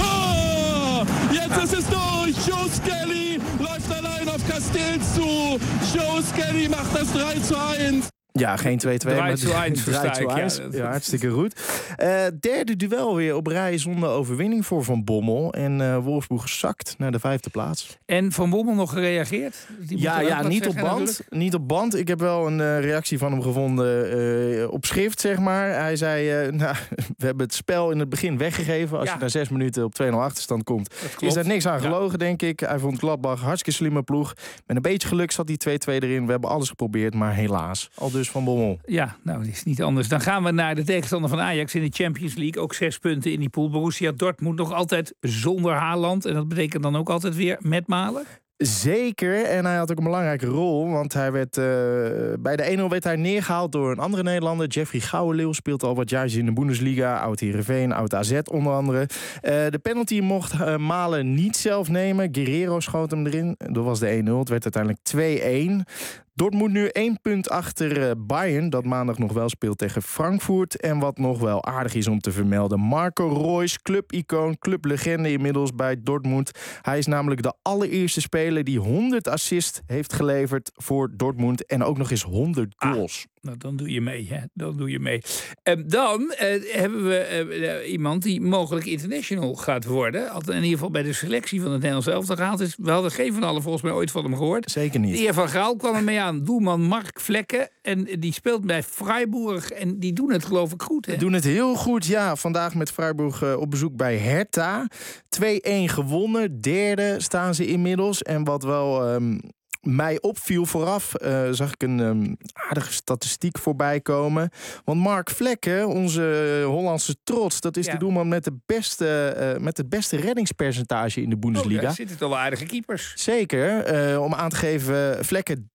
Tor! Jetzt ist es durch! Joe Skelly läuft allein auf Castells zu. Joe Skelly macht das drei zu eins. Ja, geen twee-twee, maar drie twee Ja, ja, hartstikke goed. Uh, derde duel weer op rij zonder overwinning voor Van Bommel. En uh, Wolfsburg zakt naar de vijfde plaats. En Van Bommel nog gereageerd? Die ja, ja niet, op band, niet op band. Ik heb wel een uh, reactie van hem gevonden uh, op schrift, zeg maar. Hij zei, uh, nou, we hebben het spel in het begin weggegeven. Als ja. je na zes minuten op twee nul achterstand komt, is daar niks aan gelogen, ja. denk ik. Hij vond Gladbach hartstikke slimme ploeg. Met een beetje geluk zat die twee-twee erin. We hebben alles geprobeerd, maar helaas. Al dus Van Bommel. Ja, nou, dat is niet anders. Dan gaan we naar de tegenstander van Ajax in de Champions League. Ook zes punten in die pool. Borussia Dortmund nog altijd zonder Haaland. En dat betekent dan ook altijd weer met Malen? Zeker, en hij had ook een belangrijke rol, want hij werd, uh, bij de één nul werd hij neergehaald door een andere Nederlander. Jeffrey Gouwenleeuw speelt al wat jaartjes in de Bundesliga, oud Heerenveen, oud A Z onder andere. Uh, de penalty mocht uh, Malen niet zelf nemen, Guerrero schoot hem erin, dat was de één nul, het werd uiteindelijk twee-één. Dortmund nu één punt achter Bayern, dat maandag nog wel speelt tegen Frankfurt. En wat nog wel aardig is om te vermelden, Marco Reus, clubicoon, clublegende inmiddels bij Dortmund. Hij is namelijk de allereerste speler die honderd assists heeft geleverd voor Dortmund. En ook nog eens honderd goals. Ah, nou, dan doe je mee, hè? Dan doe je mee. En dan uh, hebben we uh, iemand die mogelijk international gaat worden. Altijd in ieder geval bij de selectie van het Nederlands elftal gehaald is. We hadden geen van allen volgens mij ooit van hem gehoord. Zeker niet. De heer Van Gaal kwam er mee aan. Doelman Mark Vlekken. En die speelt bij Freiburg. En die doen het geloof ik goed, hè? Die doen het heel goed, ja. Vandaag met Freiburg uh, op bezoek bij Hertha. twee-één gewonnen. Derde staan ze inmiddels. En wat wel Um, mij opviel vooraf, uh, zag ik een um, aardige statistiek voorbij komen. Want Mark Vlekken, onze Hollandse trots, dat is ja. de doelman met, de beste, uh, met het beste reddingspercentage in de Bundesliga. Oh, daar zitten toch wel aardige keepers. Zeker. Uh, om aan te geven, Vlekken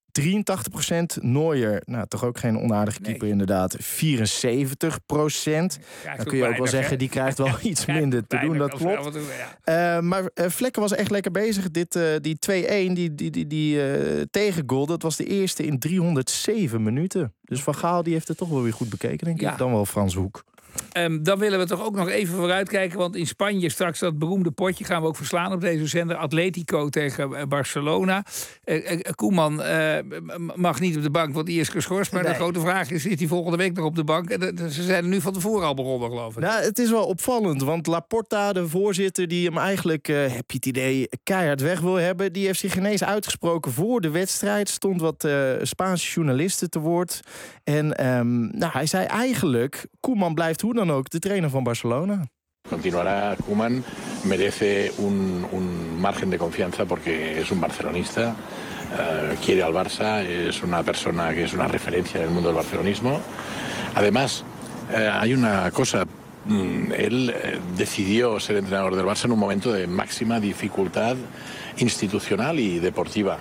drieëntachtig procent. Neuer, nou toch ook geen onaardige keeper nee. inderdaad, vierenzeventig procent. Dan kun je ook wel zeggen, die krijgt wel iets minder te doen, dat klopt. Doen, ja. uh, maar uh, Vlekken was echt lekker bezig. Dit, uh, die twee-een, die, die, die, die uh, tegengoal, dat was de eerste in driehonderdzeven minuten. Dus Van Gaal die heeft het toch wel weer goed bekeken, denk ik. Ja. Dan wel Frans Hoek. Um, dan willen we toch ook nog even vooruitkijken. Want in Spanje straks dat beroemde potje gaan we ook verslaan op deze zender. Atletico tegen Barcelona. Uh, uh, Koeman uh, mag niet op de bank, want die is geschorst. Maar nee. de grote vraag is, is hij volgende week nog op de bank? En uh, ze zijn er nu van tevoren al begonnen, geloof ik. Nou, het is wel opvallend, want Laporta, de voorzitter, die hem eigenlijk, uh, heb je het idee, keihard weg wil hebben, die heeft zich ineens uitgesproken voor de wedstrijd. Stond wat uh, Spaanse journalisten te woord. En um, nou, hij zei eigenlijk, Koeman blijft hoe dan ook de trainer van Barcelona. Continuará Koeman, merece un, un margen de confianza porque es un barcelonista, uh, quiere al Barça, es una persona que es una referencia en el mundo del barcelonismo. Además, uh, hay una cosa, mm, él uh, decidió ser entrenador del Barça en un momento de máxima dificultad institucional y deportiva.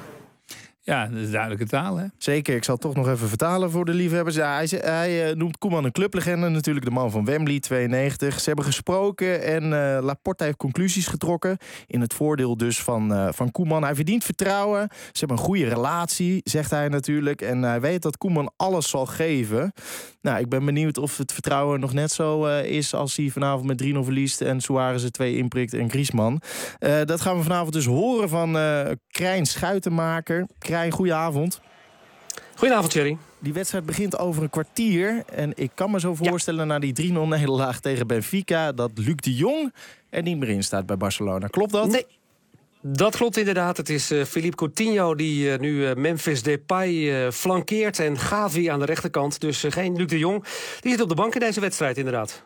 Ja, dat is duidelijke taal, hè? Zeker, ik zal het toch nog even vertalen voor de liefhebbers. Ja, hij hij uh, noemt Koeman een clublegende, natuurlijk de man van Wembley, tweeënnegentig. Ze hebben gesproken en uh, Laporta heeft conclusies getrokken. In het voordeel dus van, uh, van Koeman. Hij verdient vertrouwen, ze hebben een goede relatie, zegt hij natuurlijk. En hij weet dat Koeman alles zal geven. Nou, ik ben benieuwd of het vertrouwen nog net zo uh, is als hij vanavond met drie nul verliest en Suarez er twee inprikt en Griezmann. Uh, dat gaan we vanavond dus horen van uh, Krijn Schuitenmaker. Krijn, goedenavond. Goedenavond, Thierry. Die wedstrijd begint over een kwartier. En ik kan me zo voorstellen, ja, na die drie nul nederlaag tegen Benfica, dat Luc de Jong er niet meer in staat bij Barcelona. Klopt dat? Nee. Dat klopt inderdaad. Het is uh, Philippe Coutinho die uh, nu uh, Memphis Depay uh, flankeert en Gavi aan de rechterkant. Dus uh, geen Luc de Jong. Die zit op de bank in deze wedstrijd inderdaad.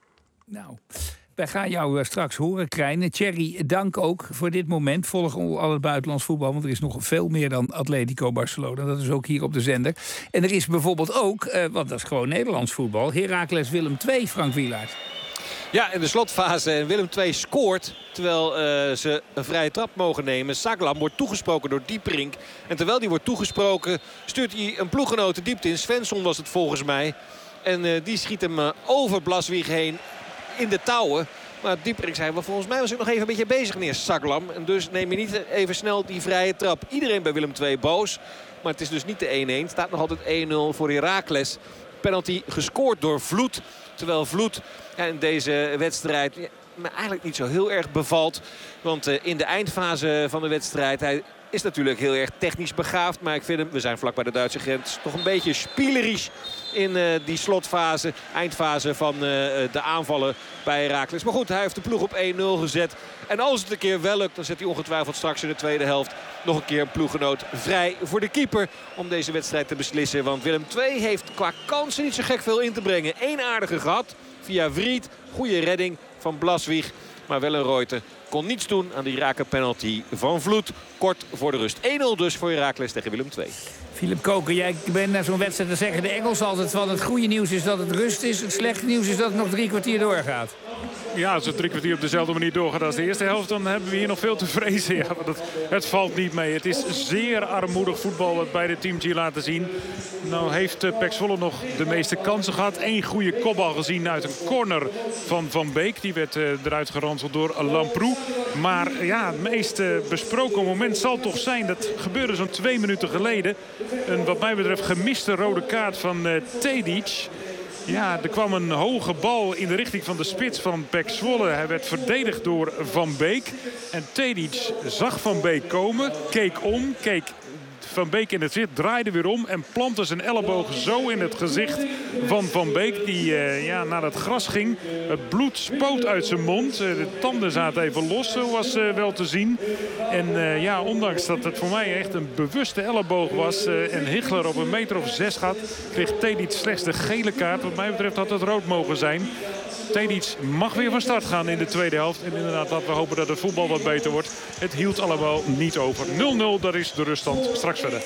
Nou, wij gaan jou uh, straks horen, Krijn. Thierry, dank ook voor dit moment. Volg al het buitenlands voetbal, want er is nog veel meer dan Atletico Barcelona. Dat is ook hier op de zender. En er is bijvoorbeeld ook, uh, want dat is gewoon Nederlands voetbal, Heracles Willem twee, Frank Wielaert. Ja, in de slotfase. En Willem twee scoort terwijl uh, ze een vrije trap mogen nemen. Saglam wordt toegesproken door Dieprink. En terwijl die wordt toegesproken stuurt hij een ploeggenoot de diepte in. Svensson was het volgens mij. En uh, die schiet hem uh, over Blaswieg heen in de touwen. Maar Dieprink zei, maar volgens mij was ik nog even een beetje bezig, meneer Saglam. En dus neem je niet even snel die vrije trap. Iedereen bij Willem twee boos. Maar het is dus niet de één-één. Het staat nog altijd één nul voor Heracles. Penalty gescoord door Vloed. Terwijl Vloed in deze wedstrijd me eigenlijk niet zo heel erg bevalt. Want in de eindfase van de wedstrijd, hij is natuurlijk heel erg technisch begaafd. Maar ik vind hem, we zijn vlak bij de Duitse grens, toch een beetje spielerisch in uh, die slotfase, eindfase van uh, de aanvallen bij Heracles. Maar goed, hij heeft de ploeg op één nul gezet. En als het een keer wel lukt, dan zet hij ongetwijfeld straks in de tweede helft nog een keer een ploeggenoot vrij voor de keeper om deze wedstrijd te beslissen. Want Willem twee heeft qua kansen niet zo gek veel in te brengen. Eén aardige gehad via Vriet. Goede redding van Blaswieg. Maar Wellenreuter kon niets doen aan die rake penalty van Vloed. Kort voor de rust. één nul dus voor Heracles tegen Willem twee. Philip Koken, jij bent naar zo'n wedstrijd, te zeggen de Engels altijd van het goede nieuws is dat het rust is. Het slechte nieuws is dat het nog drie kwartier doorgaat. Ja, als het drie kwartier op dezelfde manier doorgaat als de eerste helft, dan hebben we hier nog veel te vrezen. Ja, want het, het valt niet mee. Het is zeer armoedig voetbal wat beide teams hier laten zien. Nou heeft uh, Pek Zwolle nog de meeste kansen gehad. Eén goede kopbal gezien uit een corner van Van Beek. Die werd uh, eruit geranseld door Lamproe. Maar ja, het meest uh, besproken moment zal toch zijn, dat gebeurde zo'n twee minuten geleden. Een wat mij betreft gemiste rode kaart van uh, Tedic. Ja, er kwam een hoge bal in de richting van de spits van Pek Zwolle. Hij werd verdedigd door Van Beek. En Tedic zag Van Beek komen, keek om, keek Van Beek in het zit, draaide weer om en plantte zijn elleboog zo in het gezicht van Van Beek. Die uh, ja, naar het gras ging. Het bloed spoot uit zijn mond. Uh, de tanden zaten even los, zo was uh, wel te zien. En uh, ja, ondanks dat het voor mij echt een bewuste elleboog was uh, en Hichler op een meter of zes gaat, kreeg Tedic slechts de gele kaart. Wat mij betreft had het rood mogen zijn. Tedic mag weer van start gaan in de tweede helft. En inderdaad, laten we hopen dat het voetbal wat beter wordt. Het hield allemaal niet over. nul nul, dat is de ruststand. Straks verder.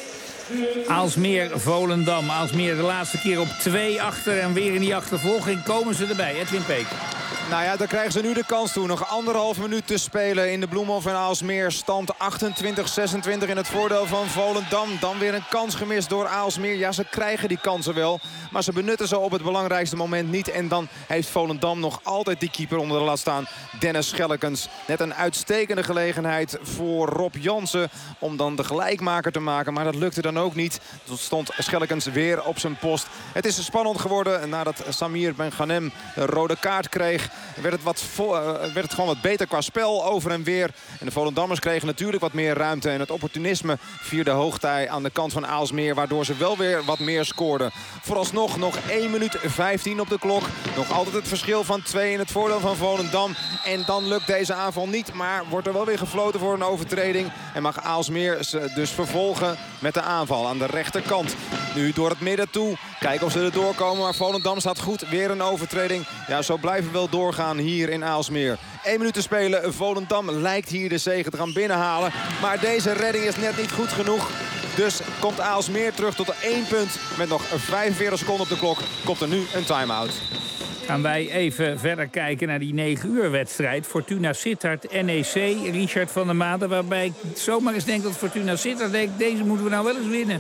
Aalsmeer, Volendam. Aalsmeer de laatste keer op twee achter en weer in die achtervolging komen ze erbij. Edwin Peek. Nou ja, dan krijgen ze nu de kans toe. Nog anderhalf minuut te spelen in de Bloemhof en Aalsmeer. Stand achtentwintig zesentwintig in het voordeel van Volendam. Dan weer een kans gemist door Aalsmeer. Ja, ze krijgen die kansen wel. Maar ze benutten ze op het belangrijkste moment niet. En dan heeft Volendam nog altijd die keeper onder de lat staan. Dennis Schellekens. Net een uitstekende gelegenheid voor Rob Jansen om dan de gelijkmaker te maken. Maar dat lukte dan ook niet. Toen stond Schellekens weer op zijn post. Het is spannend geworden nadat Samir Ben-Ghanem een rode kaart kreeg. Werd het, wat vo- uh, werd het gewoon wat beter qua spel over en weer. En de Volendammers kregen natuurlijk wat meer ruimte. En het opportunisme vierde hoogtij aan de kant van Aalsmeer. Waardoor ze wel weer wat meer scoorden. Vooralsnog nog één minuut vijftien op de klok. Nog altijd het verschil van twee in het voordeel van Volendam. En dan lukt deze aanval niet. Maar wordt er wel weer gefloten voor een overtreding. En mag Aalsmeer ze dus vervolgen met de aanval aan de rechterkant. Nu door het midden toe. Kijken of ze er doorkomen. Maar Volendam staat goed. Weer een overtreding. Ja, zo blijven we wel doorgaan hier in Aalsmeer. Eén minuut te spelen. Volendam lijkt hier de zege te gaan binnenhalen. Maar deze redding is net niet goed genoeg. Dus komt Aalsmeer terug tot één punt. Met nog vijfenveertig seconden op de klok komt er nu een time-out. Gaan wij even verder kijken naar die negen uur wedstrijd. Fortuna Sittard, N E C, Richard van der Maden. Waarbij ik zomaar eens denk dat Fortuna Sittard denkt, deze moeten we nou wel eens winnen.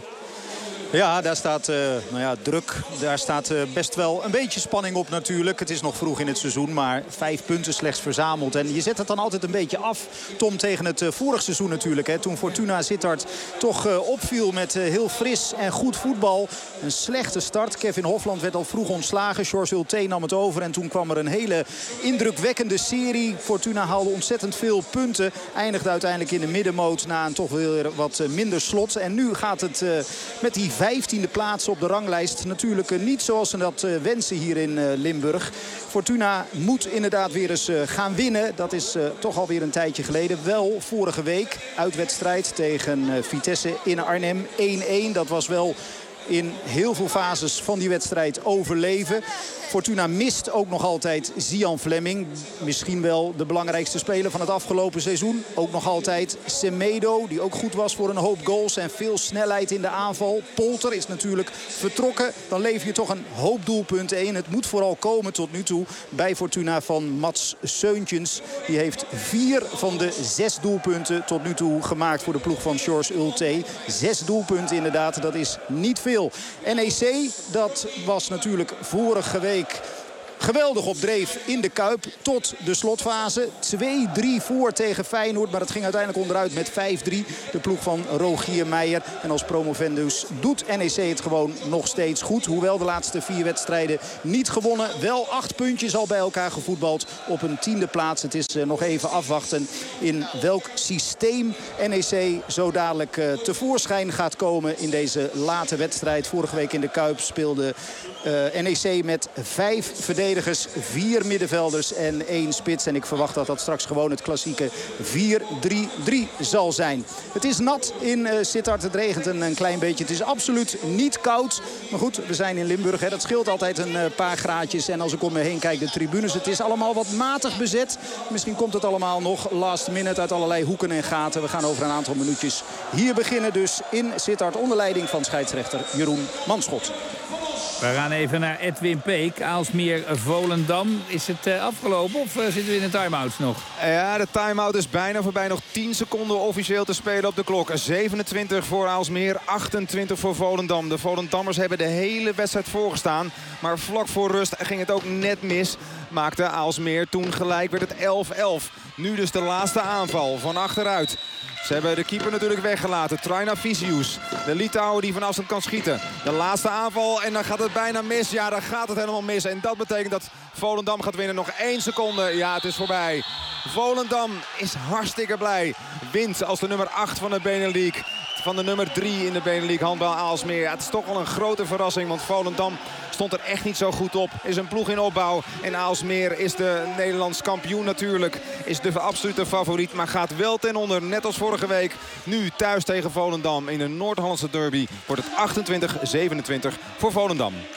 Ja, daar staat uh, nou ja, druk. Daar staat uh, best wel een beetje spanning op natuurlijk. Het is nog vroeg in het seizoen, maar vijf punten slechts verzameld. En je zet het dan altijd een beetje af, Tom, tegen het uh, vorig seizoen natuurlijk. Hè, toen Fortuna Sittard toch uh, opviel met uh, heel fris en goed voetbal. Een slechte start. Kevin Hofland werd al vroeg ontslagen. George Ulte nam het over en toen kwam er een hele indrukwekkende serie. Fortuna haalde ontzettend veel punten. Eindigde uiteindelijk in de middenmoot na een toch weer wat uh, minder slot. En nu gaat het uh, met die vijftiende plaats op de ranglijst. Natuurlijk uh, niet zoals ze dat uh, wensen hier in uh, Limburg. Fortuna moet inderdaad weer eens uh, gaan winnen. Dat is uh, toch alweer een tijdje geleden. Wel vorige week uitwedstrijd tegen uh, Vitesse in Arnhem één-één. Dat was wel in heel veel fases van die wedstrijd overleven. Fortuna mist ook nog altijd Zian Fleming. Misschien wel de belangrijkste speler van het afgelopen seizoen. Ook nog altijd Semedo, die ook goed was voor een hoop goals en veel snelheid in de aanval. Polter is natuurlijk vertrokken. Dan lever je toch een hoop doelpunten in. Het moet vooral komen tot nu toe bij Fortuna van Mats Seuntjens. Die heeft vier van de zes doelpunten tot nu toe gemaakt voor de ploeg van George Ulte. Zes doelpunten inderdaad, dat is niet veel. N E C, dat was natuurlijk vorige week geweldig op dreef in de Kuip tot de slotfase. twee drie voor tegen Feyenoord, maar dat ging uiteindelijk onderuit met vijf drie. De ploeg van Rogier Meijer. En als promovendus doet N E C het gewoon nog steeds goed. Hoewel de laatste vier wedstrijden niet gewonnen. Wel acht puntjes al bij elkaar gevoetbald op een tiende plaats. Het is uh, nog even afwachten in welk systeem N E C zo dadelijk uh, tevoorschijn gaat komen in deze late wedstrijd. Vorige week in de Kuip speelde uh, N E C met vijf verdedigers, vier middenvelders en één spits. En ik verwacht dat dat straks gewoon het klassieke vier drie drie zal zijn. Het is nat in uh, Sittard. Het regent een, een klein beetje. Het is absoluut niet koud. Maar goed, we zijn in Limburg. Hè. Dat scheelt altijd een uh, paar graadjes. En als ik om me heen kijk, de tribunes. Het is allemaal wat matig bezet. Misschien komt het allemaal nog last minute uit allerlei hoeken en gaten. We gaan over een aantal minuutjes hier beginnen. Dus in Sittard onder leiding van scheidsrechter Jeroen Manschot. We gaan even naar Edwin Peek, Aalsmeer, Volendam. Is het uh, afgelopen of uh, zitten we in de time-outs nog? Ja, de time-out is bijna voorbij. Nog tien seconden officieel te spelen op de klok. zevenentwintig voor Aalsmeer, achtentwintig voor Volendam. De Volendammers hebben de hele wedstrijd voorgestaan. Maar vlak voor rust ging het ook net mis. Maakte Aalsmeer toen gelijk, werd het elf elf. Nu dus de laatste aanval van achteruit. Ze hebben de keeper natuurlijk weggelaten. Traina Visius, de Litouwer die van afstand kan schieten. De laatste aanval en dan gaat het bijna mis. Ja, dan gaat het helemaal mis. En dat betekent dat Volendam gaat winnen. Nog één seconde. Ja, het is voorbij. Volendam is hartstikke blij. Wint als de nummer acht van de Benelux. Van de nummer drie in de Benelux handbal Aalsmeer. Ja, het is toch wel een grote verrassing, want Volendam stond er echt niet zo goed op. Is een ploeg in opbouw. En Aalsmeer is de Nederlands kampioen natuurlijk. Is de absolute favoriet, maar gaat wel ten onder. Net als vorige week. Nu thuis tegen Volendam in de Noord-Hollandse derby. Wordt het achtentwintig zevenentwintig voor Volendam.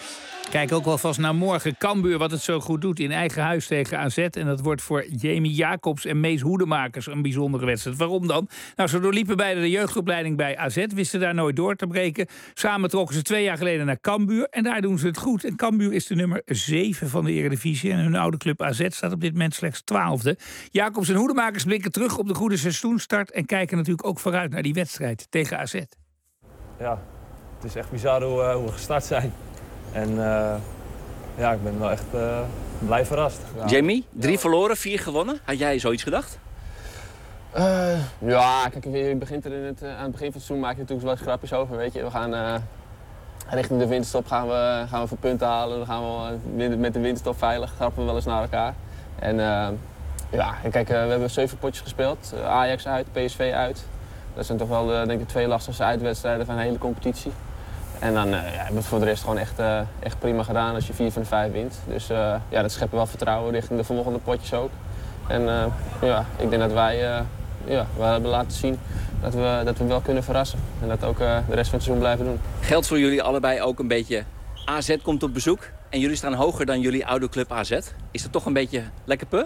Kijk ook wel vast naar morgen. Cambuur, wat het zo goed doet in eigen huis tegen A Z. En dat wordt voor Jamie Jacobs en Mees Hoedemakers een bijzondere wedstrijd. Waarom dan? Nou, ze doorliepen beide de jeugdopleiding bij A Z. Wisten daar nooit door te breken. Samen trokken ze twee jaar geleden naar Cambuur. En daar doen ze het goed. En Cambuur is de nummer zeven van de Eredivisie. En hun oude club A Z staat op dit moment slechts twaalfde. Jacobs en Hoedemakers blikken terug op de goede seizoenstart. En kijken natuurlijk ook vooruit naar die wedstrijd tegen A Z. Ja, het is echt bizar hoe, uh, hoe we gestart zijn. En uh, ja, ik ben wel echt uh, blij verrast. Ja. Jamie, drie ja. verloren, vier gewonnen. Had jij zoiets gedacht? Uh, ja, kijk, je begint er in het, aan het begin van het seizoen maak je natuurlijk wel grapjes over. Weet je. We gaan uh, richting de winterstop gaan we, gaan we voor punten halen. Dan gaan we met de winterstop veilig, grappen we wel eens naar elkaar. En uh, ja, kijk, uh, we hebben zeven potjes gespeeld. Uh, Ajax uit, P S V uit. Dat zijn toch wel de, denk ik, twee lastigste uitwedstrijden van de hele competitie. En dan uh, ja, hebben we het voor de rest gewoon echt, uh, echt prima gedaan als je vier van de vijf wint. Dus uh, ja, dat schept wel vertrouwen richting de volgende potjes ook. En uh, ja, ik denk dat wij uh, ja, we hebben laten zien dat we, dat we wel kunnen verrassen. En dat ook uh, de rest van het seizoen blijven doen. Geldt voor jullie allebei ook een beetje, A Z komt op bezoek en jullie staan hoger dan jullie oude club A Z. Is dat toch een beetje lekker pu?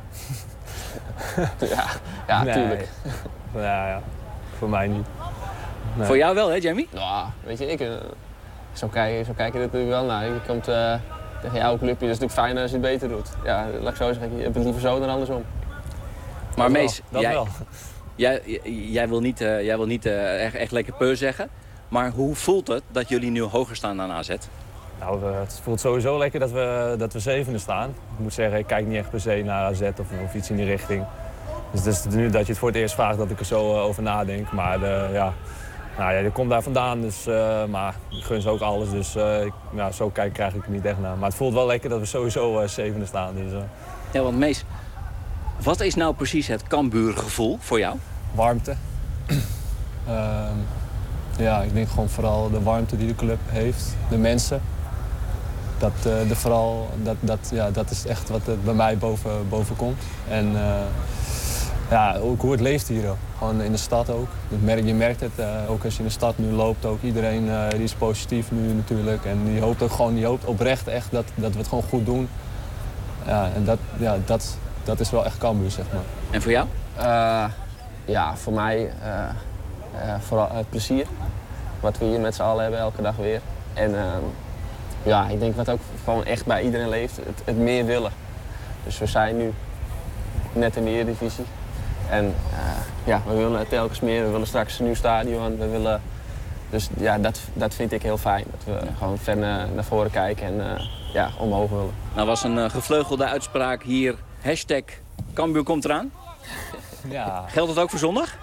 ja, ja, nee. tuurlijk. Ja, ja, voor mij niet. Nee. Voor jou wel, hè, Jamie? Ja, weet je, ik, uh, zo, kijk, zo kijk je er natuurlijk wel naar. Je komt uh, tegen jouw clubje, dat is natuurlijk fijner als je het beter doet. Ja, laat ik zo zeggen, je hebt het liever zo dan andersom. Maar Mees, dat jij, wel. Jij, jij wil niet, uh, jij wil niet uh, echt, echt lekker peu zeggen. Maar hoe voelt het dat jullie nu hoger staan dan A Z? Nou, het voelt sowieso lekker dat we, dat we zevende staan. Ik moet zeggen, ik kijk niet echt per se naar A Z of, of iets in die richting. Dus het is nu dat je het voor het eerst vraagt dat ik er zo uh, over nadenk. Maar uh, ja, nou, ja, je komt daar vandaan, dus, uh, maar ik gun ze ook alles. Dus uh, ik, nou, zo kijk, krijg ik er niet echt naar. Maar het voelt wel lekker dat we sowieso uh, zevende staan. Dus, uh. Ja, want Mees, wat is nou precies het Cambuur-gevoel voor jou? Warmte. uh, ja, ik denk gewoon vooral de warmte die de club heeft, de mensen. Dat, uh, de vooral, dat, dat, ja, dat is echt wat er bij mij boven, boven komt. En uh, ja, ook hoe het leeft hier ook. Gewoon in de stad ook. Je merkt het, uh, ook als je in de stad nu loopt, ook iedereen uh, die is positief nu natuurlijk. En die hoopt ook gewoon, die hoopt oprecht echt dat, dat we het gewoon goed doen. Ja, en dat, ja, dat, dat is wel echt Cambuur, zeg maar. En voor jou? Uh, ja, voor mij uh, uh, vooral het plezier. Wat we hier met z'n allen hebben, elke dag weer. En uh, ja, ik denk wat ook gewoon echt bij iedereen leeft, het, het meer willen. Dus we zijn nu net in de Eredivisie. En uh, ja, we willen telkens meer. We willen straks een nieuw stadion. We willen, dus ja, dat, dat vind ik heel fijn. Dat we gewoon ver naar, naar voren kijken en uh, ja, omhoog willen. Nou was een uh, gevleugelde uitspraak hier. Hashtag Cambuur komt eraan. Ja. Geldt dat ook voor zondag?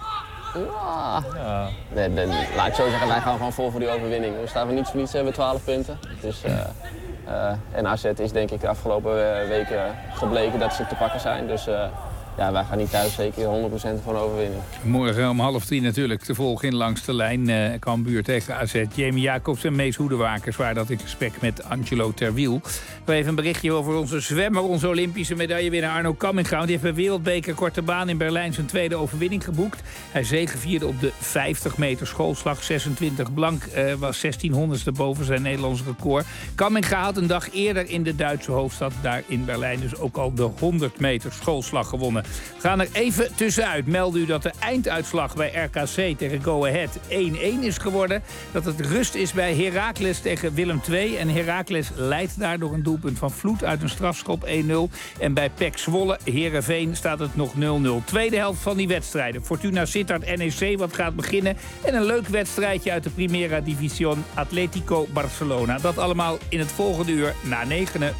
Ja. ja. Nee, nee, laat ik zo zeggen, wij gaan gewoon vol voor die overwinning. We staan voor niets voor niets, hebben twaalf punten. Dus, uh, uh, en A Z is denk ik de afgelopen weken gebleken dat ze te pakken zijn. Dus uh, ja, wij gaan niet thuis zeker honderd procent voor een overwinning. Morgen om half drie natuurlijk te volgen in Langs de Lijn. Uh, Cambuur tegen A Z. Jamie Jacobs en Mees Hoedewakers waren dat in gesprek met Angelo Terwiel. We even een berichtje over onze zwemmer, onze Olympische medaillewinnaar Arno Kamminga. Die heeft bij Wereldbeker Korte Baan in Berlijn zijn tweede overwinning geboekt. Hij zegevierde op de vijftig meter schoolslag. zesentwintig blank uh, was zestienhonderdste boven zijn Nederlands record. Kamminga had een dag eerder in de Duitse hoofdstad daar in Berlijn dus ook al de honderd meter schoolslag gewonnen. We gaan er even tussenuit. Meld u dat de einduitslag bij R K C tegen Go Ahead één-één is geworden. Dat het rust is bij Heracles tegen Willem twee. En Heracles leidt daardoor een doelpunt van Vloed uit een strafschop één nul. En bij P E C Zwolle Heerenveen staat het nog nul nul. Tweede helft van die wedstrijden. Fortuna Sittard N E C wat gaat beginnen. En een leuk wedstrijdje uit de Primera División Atletico Barcelona. Dat allemaal in het volgende uur na negenen.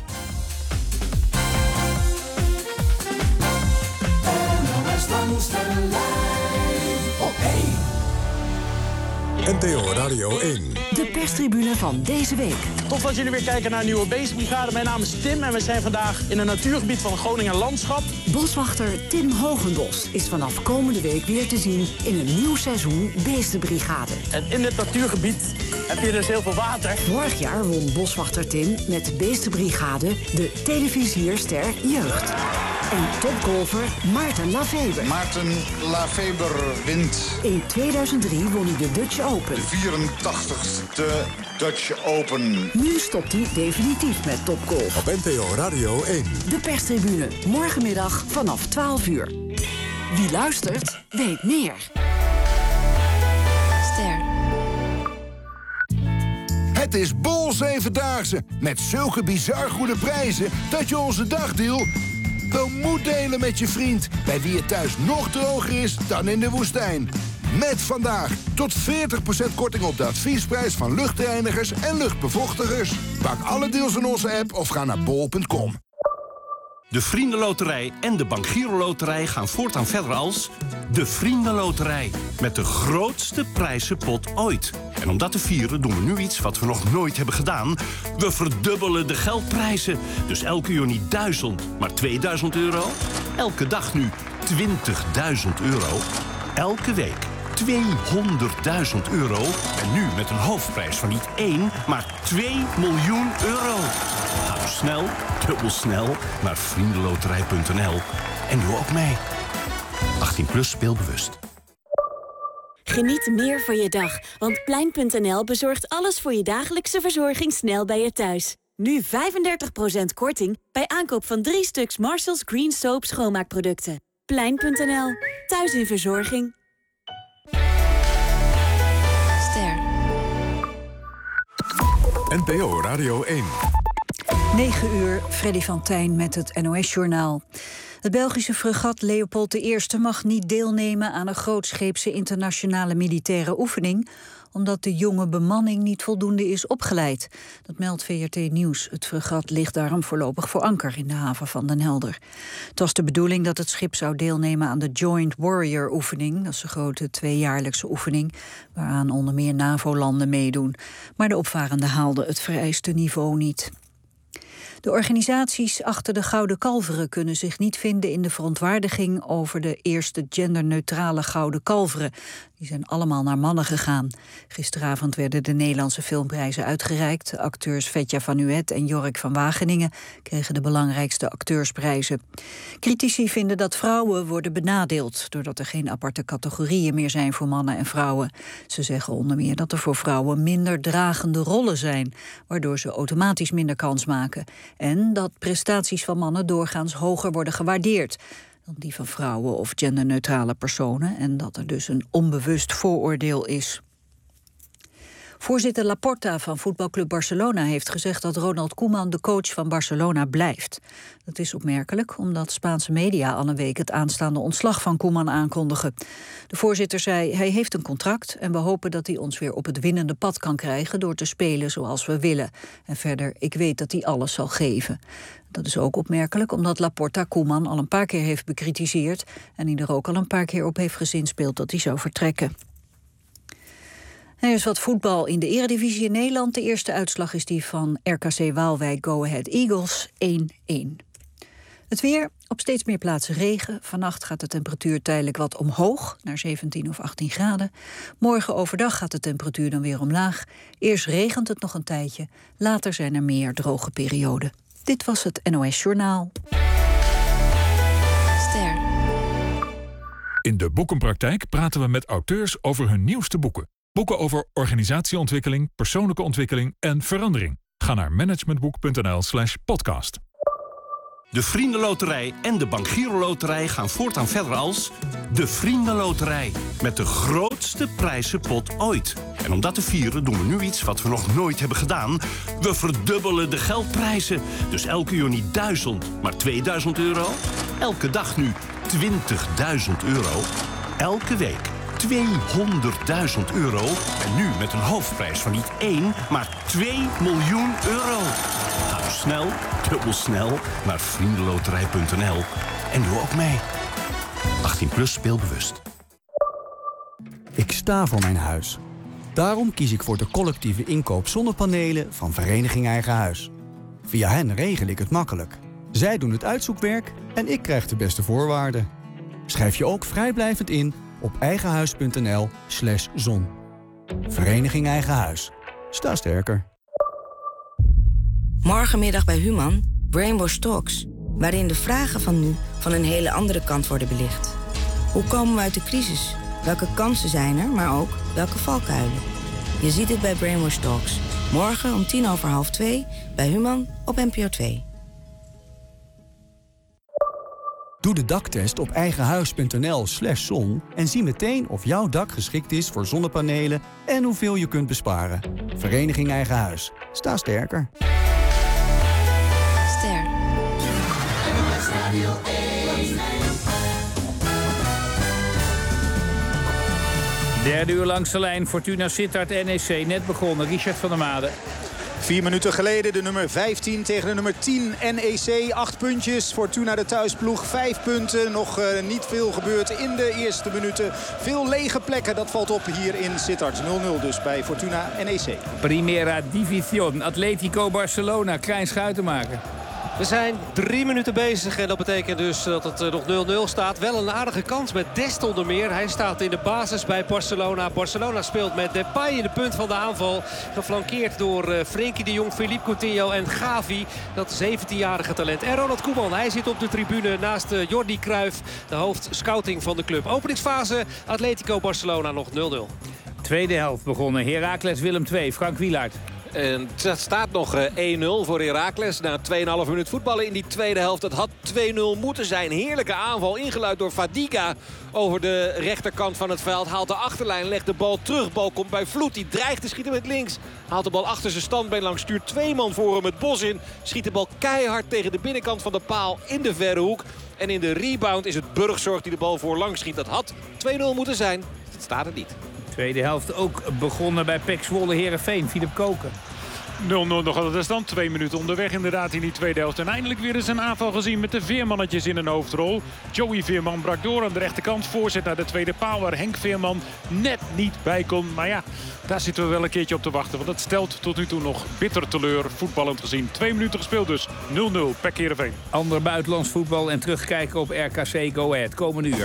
Langs de lijn op één. N T O Radio één. De perstribune van deze week. Tof dat jullie weer kijken naar een nieuwe Beestenbrigade. Mijn naam is Tim en we zijn vandaag in een natuurgebied van Groningen Landschap. Boswachter Tim Hogenbos is vanaf komende week weer te zien in een nieuw seizoen Beestenbrigade. En in dit natuurgebied heb je dus heel veel water. Vorig jaar won Boswachter Tim met Beestenbrigade de Televisierster Jeugd. En topgolfer Maarten Lafeber. Maarten Lafeber wint. In tweeduizend drie won hij de Dutch Open. De vierentachtigste Dutch Open. Nu stopt hij definitief met topgolf. Op N P O Radio één. De perstribune, morgenmiddag vanaf twaalf uur. Wie luistert, weet meer. Ster. Het is Bol Zevendaagse met zulke bizar goede prijzen dat je onze dagdeal wel moet delen met je vriend, bij wie het thuis nog droger is dan in de woestijn. Met vandaag tot veertig procent korting op de adviesprijs van luchtreinigers en luchtbevochtigers. Pak alle deals in onze app of ga naar bol punt com. De Vriendenloterij en de Bank Giro Loterij gaan voortaan verder als de Vriendenloterij. Met de grootste prijzenpot ooit. En om dat te vieren doen we nu iets wat we nog nooit hebben gedaan. We verdubbelen de geldprijzen. Dus elke uur niet duizend, maar tweeduizend euro. Elke dag nu twintigduizend euro. Elke week tweehonderdduizend euro. En nu met een hoofdprijs van niet één, maar twee miljoen euro. Ga dus snel, dubbel snel naar vriendenloterij punt n l en doe ook mee. achttien plus speelbewust. Geniet meer van je dag, want Plein punt n l bezorgt alles voor je dagelijkse verzorging snel bij je thuis. Nu vijfendertig procent korting bij aankoop van drie stuks Marshalls Green Soap schoonmaakproducten. Plein punt n l, thuis in verzorging. Ster. N P O Radio één. negen uur, Freddy van Tijn met het N O S-journaal. Het Belgische fregat Leopold de Eerste mag niet deelnemen aan een grootscheepse internationale militaire oefening, omdat de jonge bemanning niet voldoende is opgeleid. Dat meldt V R T Nieuws. Het fregat ligt daarom voorlopig voor anker in de haven van Den Helder. Het was de bedoeling dat het schip zou deelnemen aan de Joint Warrior-oefening. Dat is een grote tweejaarlijkse oefening waaraan onder meer NAVO-landen meedoen. Maar de opvarenden haalden het vereiste niveau niet. De organisaties achter de Gouden Kalveren kunnen zich niet vinden in de verontwaardiging over de eerste genderneutrale Gouden Kalveren. Die zijn allemaal naar mannen gegaan. Gisteravond werden de Nederlandse filmprijzen uitgereikt. De acteurs Vetja van Uwet en Jork van Wageningen kregen de belangrijkste acteursprijzen. Critici vinden dat vrouwen worden benadeeld, doordat er geen aparte categorieën meer zijn voor mannen en vrouwen. Ze zeggen onder meer dat er voor vrouwen minder dragende rollen zijn, waardoor ze automatisch minder kans maken. En dat prestaties van mannen doorgaans hoger worden gewaardeerd dan die van vrouwen of genderneutrale personen, en dat er dus een onbewust vooroordeel is. Voorzitter Laporta van voetbalclub Barcelona heeft gezegd dat Ronald Koeman de coach van Barcelona blijft. Dat is opmerkelijk, omdat Spaanse media al een week het aanstaande ontslag van Koeman aankondigen. De voorzitter zei, hij heeft een contract en we hopen dat hij ons weer op het winnende pad kan krijgen door te spelen zoals we willen. En verder, ik weet dat hij alles zal geven. Dat is ook opmerkelijk, omdat Laporta Koeman al een paar keer heeft bekritiseerd en hij er ook al een paar keer op heeft gezinspeeld dat hij zou vertrekken. Er is wat voetbal in de Eredivisie in Nederland. De eerste uitslag is die van R K C Waalwijk Go Ahead Eagles één-één. Het weer, op steeds meer plaatsen regen. Vannacht gaat de temperatuur tijdelijk wat omhoog, naar zeventien of achttien graden. Morgen overdag gaat de temperatuur dan weer omlaag. Eerst regent het nog een tijdje, later zijn er meer droge perioden. Dit was het N O S-journaal. Ster. In de Boekenpraktijk praten we met auteurs over hun nieuwste boeken. Boeken over organisatieontwikkeling, persoonlijke ontwikkeling en verandering. Ga naar managementboek punt n l slash podcast. De Vriendenloterij en de Bank Giro Loterij gaan voortaan verder als de Vriendenloterij. Met de grootste prijzenpot ooit. En om dat te vieren doen we nu iets wat we nog nooit hebben gedaan. We verdubbelen de geldprijzen. Dus elke uur niet duizend, maar tweeduizend euro. Elke dag nu twintigduizend euro. Elke week tweehonderdduizend euro. En nu met een hoofdprijs van niet één, maar twee miljoen euro. Ga dus snel, dubbel snel naar vriendenloterij punt n l en doe ook mee. achttien plus speelbewust. Ik sta voor mijn huis. Daarom kies ik voor de collectieve inkoop zonnepanelen van Vereniging Eigen Huis. Via hen regel ik het makkelijk. Zij doen het uitzoekwerk en ik krijg de beste voorwaarden. Schrijf je ook vrijblijvend in op eigenhuis punt n l slash zon. Vereniging Eigen Huis. Sta sterker. Morgenmiddag bij Human, Brainwash Talks. waarin de vragen van nu van een hele andere kant worden belicht. Hoe komen we uit de crisis? Welke kansen zijn er, maar ook welke valkuilen? Je ziet het bij Brainwash Talks. Morgen om tien over half twee bij Human op N P O twee. Doe de daktest op eigenhuis.nl slash zon en zie meteen of jouw dak geschikt is voor zonnepanelen en hoeveel je kunt besparen. Vereniging Eigen Huis. Sta sterker. Ster. Derde uur langs de lijn. Fortuna Sittard N E C. Net begonnen. Richard van der Made. Vier minuten geleden de nummer vijftien tegen de nummer tien N E C. Acht puntjes. Fortuna de thuisploeg. Vijf punten. Nog uh, niet veel gebeurd in de eerste minuten. Veel lege plekken. Dat valt op hier in Sittard. nul nul dus bij Fortuna N E C. Primera División. Atletico Barcelona. Klein Schuitenmaker. We zijn drie minuten bezig en dat betekent dus dat het nog nul nul staat. Wel een aardige kans met Dest onder meer. Hij staat in de basis bij Barcelona. Barcelona speelt met Depay in de punt van de aanval. Geflankeerd door uh, Frenkie de Jong, Philippe Coutinho en Gavi. Dat zeventienjarige talent. En Ronald Koeman, hij zit op de tribune naast uh, Jordi Cruijff. De hoofdscouting van de club. Openingsfase Atletico Barcelona nog nul nul. Tweede helft begonnen. Heracles Willem twee. Frank Wielaert. En het staat nog één nul voor Heracles. Na twee komma vijf minuut voetballen in die tweede helft. Het had twee nul moeten zijn. Heerlijke aanval ingeluid door Fadiga over de rechterkant van het veld. Haalt de achterlijn, legt de bal terug. Bal komt bij Vloed. Die dreigt te schieten met links. Haalt de bal achter zijn standbeen langs. Stuurt twee man voor hem het bos in. Schiet de bal keihard tegen de binnenkant van de paal in de verre hoek. En in de rebound is het Burgzorg die de bal voorlangs schiet. Dat had twee nul moeten zijn. Dat staat er niet. Tweede helft ook begonnen bij P E C Zwolle Heerenveen. Philip Koken. nul nul nog altijd de stand. Twee minuten onderweg inderdaad in die tweede helft. En eindelijk weer eens een aanval gezien met de Veermannetjes in een hoofdrol. Joey Veerman brak door aan de rechterkant. Voorzet naar de tweede paal waar Henk Veerman net niet bij kon. Maar ja, daar zitten we wel een keertje op te wachten. Want het stelt tot nu toe nog bitter teleur voetballend gezien. Twee minuten gespeeld dus. nul nul P E C Heerenveen. Ander buitenlands voetbal en terugkijken op R K C Go Ahead. Komende uur.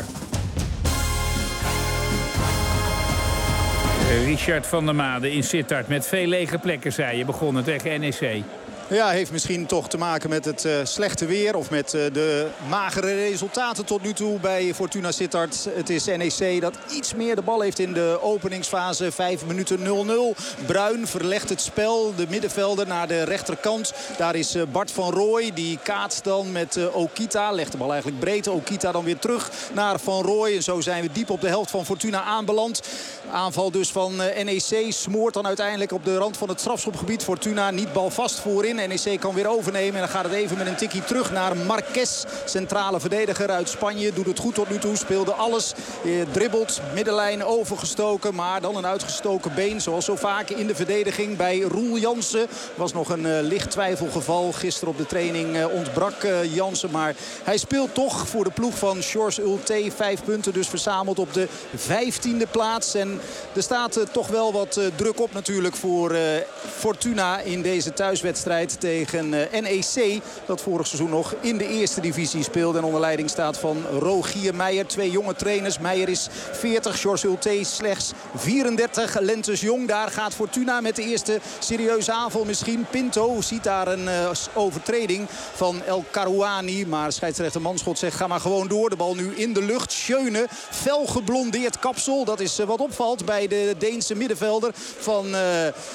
Richard van der Made in Sittard met veel lege plekken, zei je. Begonnen tegen N E C. Ja, heeft misschien toch te maken met het uh, slechte weer of met uh, de magere resultaten tot nu toe bij Fortuna Sittard. Het is N E C dat iets meer de bal heeft in de openingsfase. Vijf minuten nul nul. Bruin verlegt het spel, de middenvelder naar de rechterkant. Daar is uh, Bart van Rooij, die kaatst dan met uh, Okita. Legt de bal eigenlijk breed. Okita dan weer terug naar Van Rooij. En zo zijn we diep op de helft van Fortuna aanbeland. Aanval dus van uh, N E C smoort dan uiteindelijk op de rand van het strafschopgebied. Fortuna niet balvast voorin. N E C kan weer overnemen en dan gaat het even met een tikkie terug naar Marquez. Centrale verdediger uit Spanje. Doet het goed tot nu toe. Speelde alles. Dribbelt. Middenlijn overgestoken. Maar dan een uitgestoken been. Zoals zo vaak in de verdediging bij Roel Jansen. Was nog een uh, licht twijfelgeval. Gisteren op de training uh, ontbrak uh, Jansen. Maar hij speelt toch voor de ploeg van George Ulte. Vijf punten dus verzameld op de vijftiende plaats. En er staat uh, toch wel wat uh, druk op natuurlijk voor uh, Fortuna in deze thuiswedstrijd tegen uh, N E C. Dat vorig seizoen nog in de eerste divisie speelde. En onder leiding staat van Rogier Meijer. Twee jonge trainers. Meijer is veertig. George Ulte slechts vierendertig. Lentes jong. Daar gaat Fortuna met de eerste serieuze aanval misschien. Pinto ziet daar een uh, overtreding van El Karouani. Maar scheidsrechter Manschot zegt ga maar gewoon door. De bal nu in de lucht. Schöne. Fel geblondeerd kapsel. Dat is uh, wat opvalt bij de Deense middenvelder van... Uh,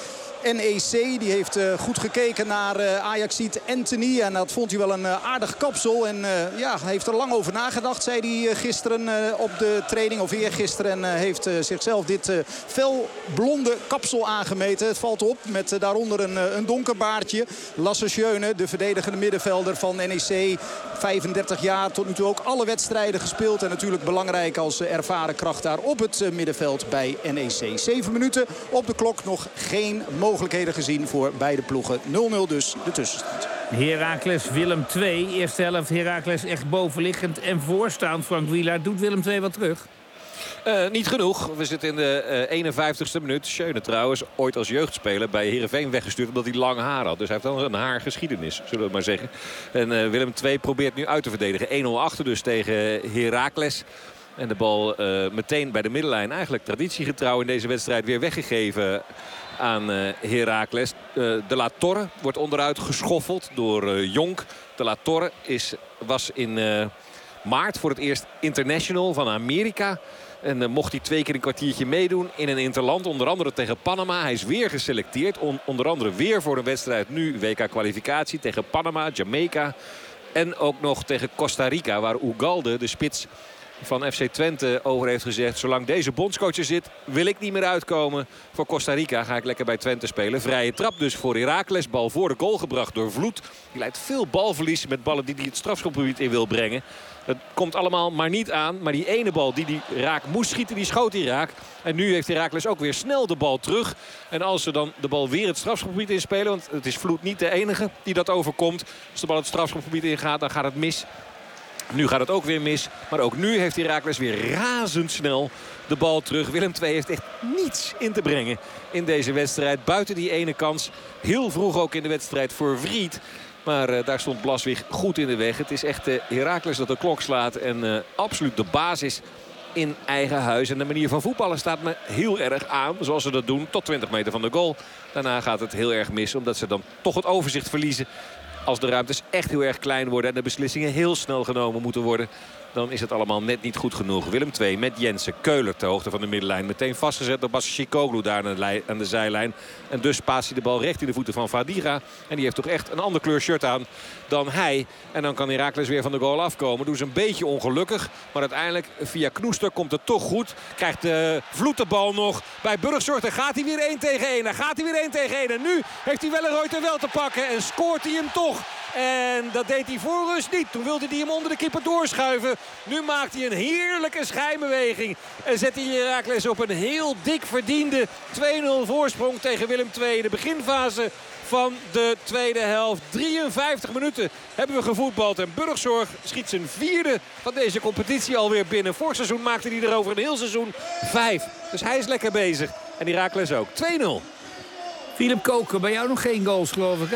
N E C die heeft uh, goed gekeken naar uh, Ajaxiet Anthony. En dat vond hij wel een uh, aardig kapsel. En uh, ja, heeft er lang over nagedacht, zei hij uh, gisteren uh, op de training of eergisteren. En uh, heeft uh, zichzelf dit uh, fel blonde kapsel aangemeten. Het valt op met uh, daaronder een, uh, een donker baardje. Lasse Schöne, de verdedigende middenvelder van N E C. vijfendertig jaar, tot nu toe ook alle wedstrijden gespeeld. En natuurlijk belangrijk als uh, ervaren kracht daar op het uh, middenveld bij N E C. Zeven minuten op de klok, nog geen mogelijkheid. mogelijkheden gezien voor beide ploegen. nul nul dus de tussenstand. Heracles Willem twee. Eerste helft Heracles echt bovenliggend en voorstaand. Frank Wielaert, doet Willem twee wat terug? Uh, niet genoeg. We zitten in de uh, eenenvijftigste minuut. Schöne trouwens, ooit als jeugdspeler bij Heerenveen weggestuurd omdat hij lang haar had. Dus hij heeft wel een haargeschiedenis, zullen we maar zeggen. En uh, Willem twee probeert nu uit te verdedigen. één nul achter dus tegen Heracles. En de bal uh, meteen bij de middenlijn. Eigenlijk traditiegetrouw in deze wedstrijd weer weggegeven aan uh, Heracles. Uh, de La Torre wordt onderuit geschoffeld door uh, Jonk. De La Torre is, was in uh, maart voor het eerst international van Amerika. En uh, mocht hij twee keer een kwartiertje meedoen in een interland. Onder andere tegen Panama. Hij is weer geselecteerd. On, onder andere weer voor een wedstrijd nu. W K-kwalificatie tegen Panama, Jamaica. En ook nog tegen Costa Rica. Waar Ugalde, de spits van F C Twente, over heeft gezegd: zolang deze bondscoach er zit, wil ik niet meer uitkomen. Voor Costa Rica ga ik lekker bij Twente spelen. Vrije trap dus voor Heracles. Bal voor de goal gebracht door Vloed. Die leidt veel balverlies met ballen die hij het strafschopgebied in wil brengen. Het komt allemaal maar niet aan. Maar die ene bal die hij raak moest schieten, die schoot hij raak. En nu heeft Heracles ook weer snel de bal terug. En als ze dan de bal weer het strafschopgebied inspelen, want het is Vloed niet de enige die dat overkomt. Als de bal het strafschopgebied ingaat, dan gaat het mis. Nu gaat het ook weer mis. Maar ook nu heeft Heracles weer razendsnel de bal terug. Willem twee heeft echt niets in te brengen in deze wedstrijd. Buiten die ene kans. Heel vroeg ook in de wedstrijd voor Vriet. Maar uh, daar stond Blaswig goed in de weg. Het is echt uh, Heracles dat de klok slaat. En uh, absoluut de basis in eigen huis. En de manier van voetballen staat me heel erg aan. Zoals ze dat doen tot twintig meter van de goal. Daarna gaat het heel erg mis. Omdat ze dan toch het overzicht verliezen. Als de ruimtes echt heel erg klein worden en de beslissingen heel snel genomen moeten worden, dan is het allemaal net niet goed genoeg. Willem twee met Jensen. Keuler ter hoogte van de middenlijn. Meteen vastgezet door Basicoglu daar aan de zijlijn. En dus paast hij de bal recht in de voeten van Fadiga. En die heeft toch echt een ander kleur shirt aan dan hij. En dan kan Heracles weer van de goal afkomen. Doen ze een beetje ongelukkig. Maar uiteindelijk via Knoester komt het toch goed. Krijgt de Vloed de bal nog bij Burgzorg. Dan gaat hij weer één tegen één. Dan gaat hij weer één tegen één. En nu heeft hij Wellenreuter wel te pakken. En scoort hij hem toch. En dat deed hij voor rust niet. Toen wilde hij hem onder de keeper doorschuiven. Nu maakt hij een heerlijke schijnbeweging. En zet hij Heracles op een heel dik verdiende twee nul voorsprong tegen Willem twee. De beginfase van de tweede helft. drieënvijftig minuten hebben we gevoetbald. En Burgzorg schiet zijn vierde van deze competitie alweer binnen. Vorig seizoen maakte hij er over een heel seizoen vijf. Dus hij is lekker bezig. En Heracles ook. twee nul. Philip Koken, bij jou nog geen goals geloof ik hè?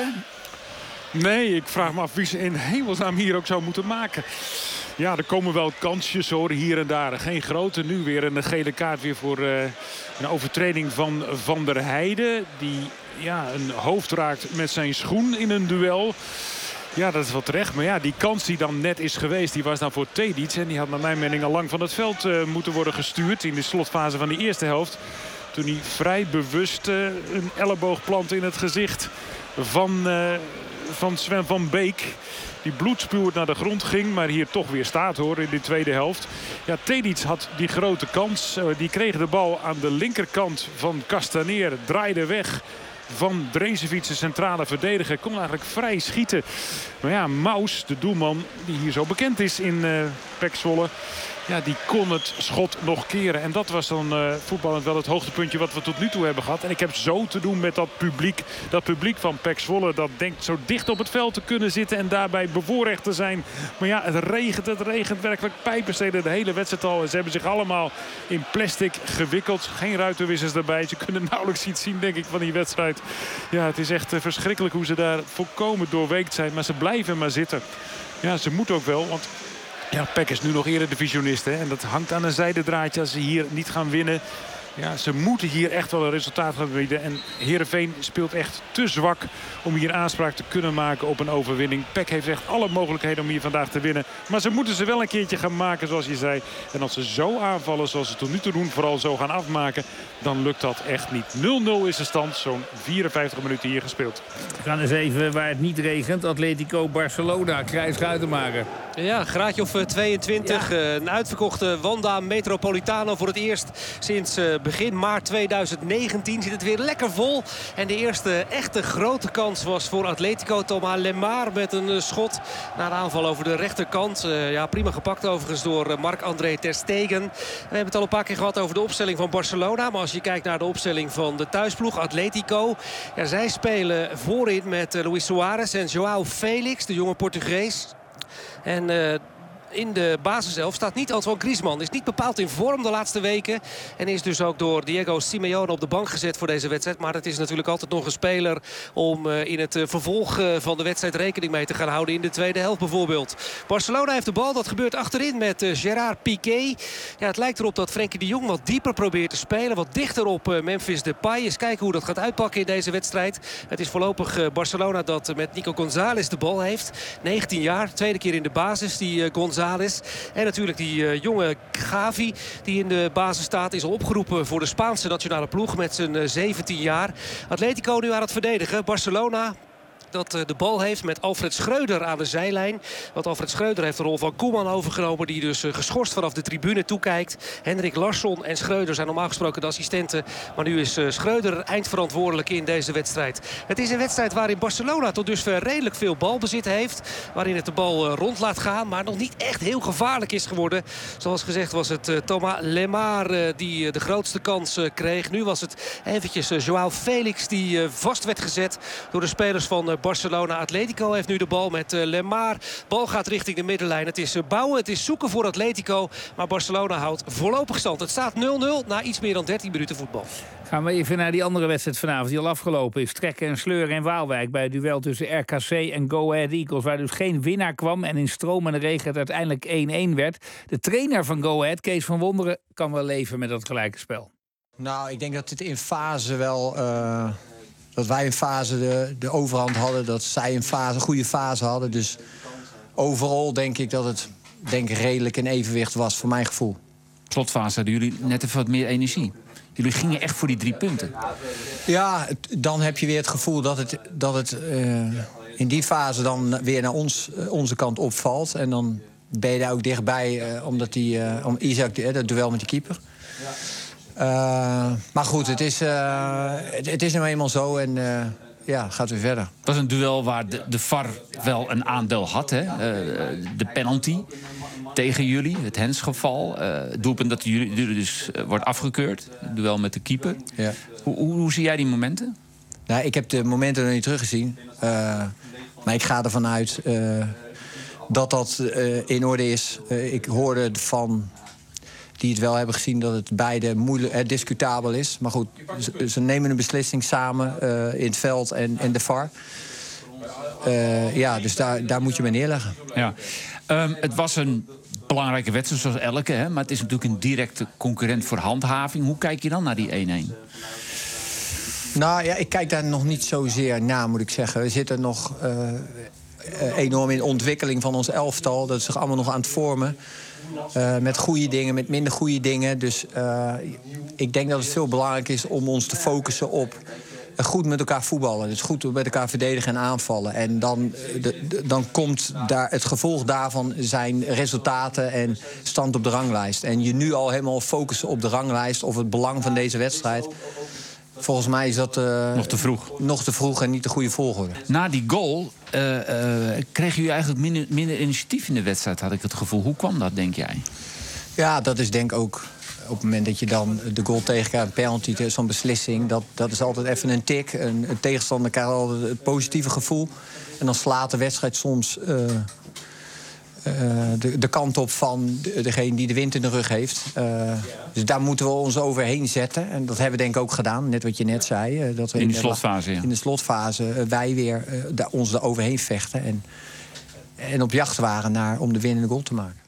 Nee, ik vraag me af wie ze in hemelsnaam hier ook zou moeten maken. Ja, er komen wel kansjes hoor, hier en daar. Geen grote. Nu weer een gele kaart weer voor uh, een overtreding van Van der Heijden. Die ja, een hoofd raakt met zijn schoen in een duel. Ja, dat is wel terecht. Maar ja, die kans die dan net is geweest, die was dan voor Tedic. En die had naar mijn mening al lang van het veld uh, moeten worden gestuurd in de slotfase van de eerste helft. Toen hij vrij bewust uh, een elleboog plantte in het gezicht van... Uh, van Sven van Beek. Die bloedspuwend naar de grond ging. Maar hier toch weer staat hoor in de tweede helft. Ja, Tedic had die grote kans. Die kreeg de bal aan de linkerkant van Castaneer. Draaide weg van Drezevic, de centrale verdediger. Kon eigenlijk vrij schieten. Maar ja, Maus, de doelman die hier zo bekend is in uh, P E C Zwolle. Ja, die kon het schot nog keren. En dat was dan uh, voetballend wel het hoogtepuntje wat we tot nu toe hebben gehad. En ik heb zo te doen met dat publiek. Dat publiek van P E C Zwolle dat denkt zo dicht op het veld te kunnen zitten. En daarbij bevoorrecht te zijn. Maar ja, het regent, het regent werkelijk pijpenstelen de hele wedstrijd al. En ze hebben zich allemaal in plastic gewikkeld. Geen ruitenwissers erbij. Ze kunnen nauwelijks iets zien, denk ik, van die wedstrijd. Ja, het is echt uh, verschrikkelijk hoe ze daar volkomen doorweekt zijn. Maar ze blijven maar zitten. Ja, ze moeten ook wel, want... Ja, P E C is nu nog eredivisionist. Hè? En dat hangt aan een zijdendraadje als ze hier niet gaan winnen. Ja, ze moeten hier echt wel een resultaat gaan bieden. En Heerenveen speelt echt te zwak om hier aanspraak te kunnen maken op een overwinning. P E C heeft echt alle mogelijkheden om hier vandaag te winnen. Maar ze moeten ze wel een keertje gaan maken, zoals je zei. En als ze zo aanvallen zoals ze tot nu toe doen, vooral zo gaan afmaken, dan lukt dat echt niet. nul nul is de stand, zo'n vierenvijftig minuten hier gespeeld. We gaan eens even waar het niet regent. Atletico Barcelona, Krijs Ruitenmaker. Ja, graadje of tweeëntwintig. Ja. Een uitverkochte Wanda Metropolitano voor het eerst sinds uh, begin maart tweeduizend negentien. Zit het weer lekker vol. En de eerste echte grote kans was voor Atletico. Thomas Lemar met een uh, schot naar de aanval over de rechterkant. Uh, ja, prima gepakt overigens door uh, Marc-André ter Stegen. We hebben het al een paar keer gehad over de opstelling van Barcelona. Maar als je kijkt naar de opstelling van de thuisploeg Atletico. Ja, zij spelen voorin met uh, Luis Suarez en João Felix, de jonge Portugees. En uh, in de basiself staat niet Antoine Griezmann. Is niet bepaald in vorm de laatste weken. En is dus ook door Diego Simeone op de bank gezet voor deze wedstrijd. Maar het is natuurlijk altijd nog een speler om uh, in het uh, vervolg uh, van de wedstrijd rekening mee te gaan houden. In de tweede helft bijvoorbeeld. Barcelona heeft de bal. Dat gebeurt achterin met uh, Gerard Piqué. Ja, het lijkt erop dat Frenkie de Jong wat dieper probeert te spelen. Wat dichter op uh, Memphis Depay. Eens kijken hoe dat gaat uitpakken in deze wedstrijd. Het is voorlopig uh, Barcelona dat uh, met Nico González de bal heeft. negentien jaar. Tweede keer in de basis die uh, González. En natuurlijk die uh, jonge Gavi die in de basis staat. Is al opgeroepen voor de Spaanse nationale ploeg met zijn uh, zeventien jaar. Atletico nu aan het verdedigen. Barcelona dat de bal heeft met Alfred Schreuder aan de zijlijn. Want Alfred Schreuder heeft de rol van Koeman overgenomen. Die dus geschorst vanaf de tribune toekijkt. Henrik Larsson en Schreuder zijn normaal gesproken de assistenten. Maar nu is Schreuder eindverantwoordelijk in deze wedstrijd. Het is een wedstrijd waarin Barcelona tot dusver redelijk veel balbezit heeft. Waarin het de bal rond laat gaan. Maar nog niet echt heel gevaarlijk is geworden. Zoals gezegd was het Thomas Lemar die de grootste kans kreeg. Nu was het eventjes Joao Felix die vast werd gezet door de spelers van Barcelona. Atletico heeft nu de bal met uh, Lemar. Bal gaat richting de middenlijn. Het is uh, bouwen, het is zoeken voor Atletico. Maar Barcelona houdt voorlopig stand. Het staat nul nul na iets meer dan dertien minuten voetbal. Gaan we even naar die andere wedstrijd vanavond die al afgelopen is. Trekken en sleuren in Waalwijk bij het duel tussen R K C en Go Ahead Eagles. Waar dus geen winnaar kwam en in stroom en regen het uiteindelijk één één werd. De trainer van Go Ahead, Kees van Wonderen, kan wel leven met dat gelijke spel. Nou, ik denk dat het in fase wel... Uh... Dat wij een fase de, de overhand hadden. Dat zij een, fase, een goede fase hadden. Dus overal denk ik dat het denk ik redelijk in evenwicht was voor mijn gevoel. Slotfase hadden jullie net even wat meer energie. Jullie gingen echt voor die drie punten. Ja, dan heb je weer het gevoel dat het, dat het uh, in die fase dan weer naar ons, onze kant opvalt. En dan ben je daar ook dichtbij. Uh, omdat die, uh, om Isaac, uh, dat duel met de keeper. Uh, maar goed, het is, uh, het, het is nou eenmaal zo en uh, ja, gaat weer verder. Het was een duel waar de, de V A R wel een aandeel had, hè? Uh, de penalty tegen jullie, het hensgeval. Uh, het doelpunt dat jullie, jullie dus uh, wordt afgekeurd. Het duel met de keeper. Ja. Hoe, hoe, hoe zie jij die momenten? Nou, ik heb de momenten nog niet teruggezien. Uh, maar ik ga ervan uit uh, dat dat uh, in orde is. Uh, ik hoorde van... die het wel hebben gezien dat het beide moeilijk, eh, discutabel is. Maar goed, ze, ze nemen een beslissing samen uh, in het veld en, en de V A R. Uh, ja, dus daar, daar moet je mee neerleggen. Ja. Um, het was een belangrijke wedstrijd zoals elke, hè? Maar het is natuurlijk een directe concurrent voor handhaving. Hoe kijk je dan naar die één één? Nou ja, ik kijk daar nog niet zozeer naar, moet ik zeggen. We zitten nog uh, uh, enorm in de ontwikkeling van ons elftal. Dat is zich allemaal nog aan het vormen. Uh, met goede dingen, met minder goede dingen. Dus uh, ik denk dat het veel belangrijk is om ons te focussen op uh, goed met elkaar voetballen. Dus goed met elkaar verdedigen en aanvallen. En dan, de, de, dan komt daar het gevolg daarvan zijn resultaten en stand op de ranglijst. En je nu al helemaal focussen op de ranglijst of het belang van deze wedstrijd. Volgens mij is dat uh, nog te vroeg. Nog te vroeg en niet de goede volgorde. Na die goal uh, uh, kregen jullie eigenlijk minder, minder initiatief in de wedstrijd, had ik het gevoel. Hoe kwam dat, denk jij? Ja, dat is denk ik ook op het moment dat je dan de goal tegenkrijgt, een penalty, zo'n beslissing. Dat, dat is altijd even een tik. Een, een tegenstander krijgt altijd het positieve gevoel. En dan slaat de wedstrijd soms uh, uh, de, de kant op van de, degene die de wind in de rug heeft. Uh, dus daar moeten we ons overheen zetten. En dat hebben we denk ik ook gedaan, net wat je net zei. Uh, dat we in de slotfase, ja. In de slotfase uh, wij weer uh, daar, ons er overheen vechten. En, en op jacht waren naar, om de winnende goal te maken.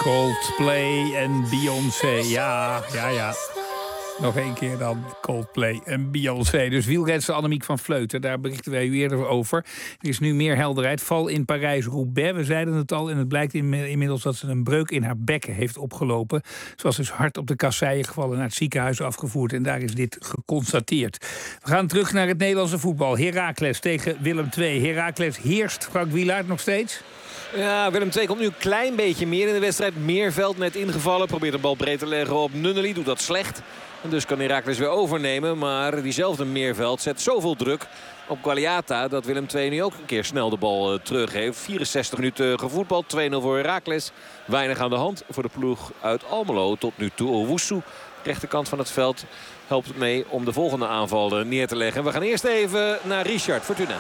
Coldplay en Beyoncé. Ja, ja, ja. Nog één keer dan Coldplay en Beyoncé. Dus wielrenster Annemiek van Vleuten, daar berichten wij u eerder over. Er is nu meer helderheid. Val in Parijs-Roubaix, we zeiden het al. En het blijkt inmiddels dat ze een breuk in haar bekken heeft opgelopen. Ze was dus hard op de kasseien gevallen, naar het ziekenhuis afgevoerd. En daar is dit geconstateerd. We gaan terug naar het Nederlandse voetbal. Heracles tegen Willem twee. Heracles heerst, Frank Wielaert, nog steeds? Ja, Willem twee komt nu een klein beetje meer in de wedstrijd. Meerveld net ingevallen. Probeert de bal breed te leggen op Nunnely. Doet dat slecht. En dus kan Heracles weer overnemen. Maar diezelfde Meerveld zet zoveel druk op Gualiata dat Willem twee nu ook een keer snel de bal uh, terug heeft. vierenzestig minuten gevoetbald. twee nul voor Heracles. Weinig aan de hand voor de ploeg uit Almelo tot nu toe. Owusu, rechterkant van het veld, helpt mee om de volgende aanval neer te leggen. We gaan eerst even naar Richard Fortuna.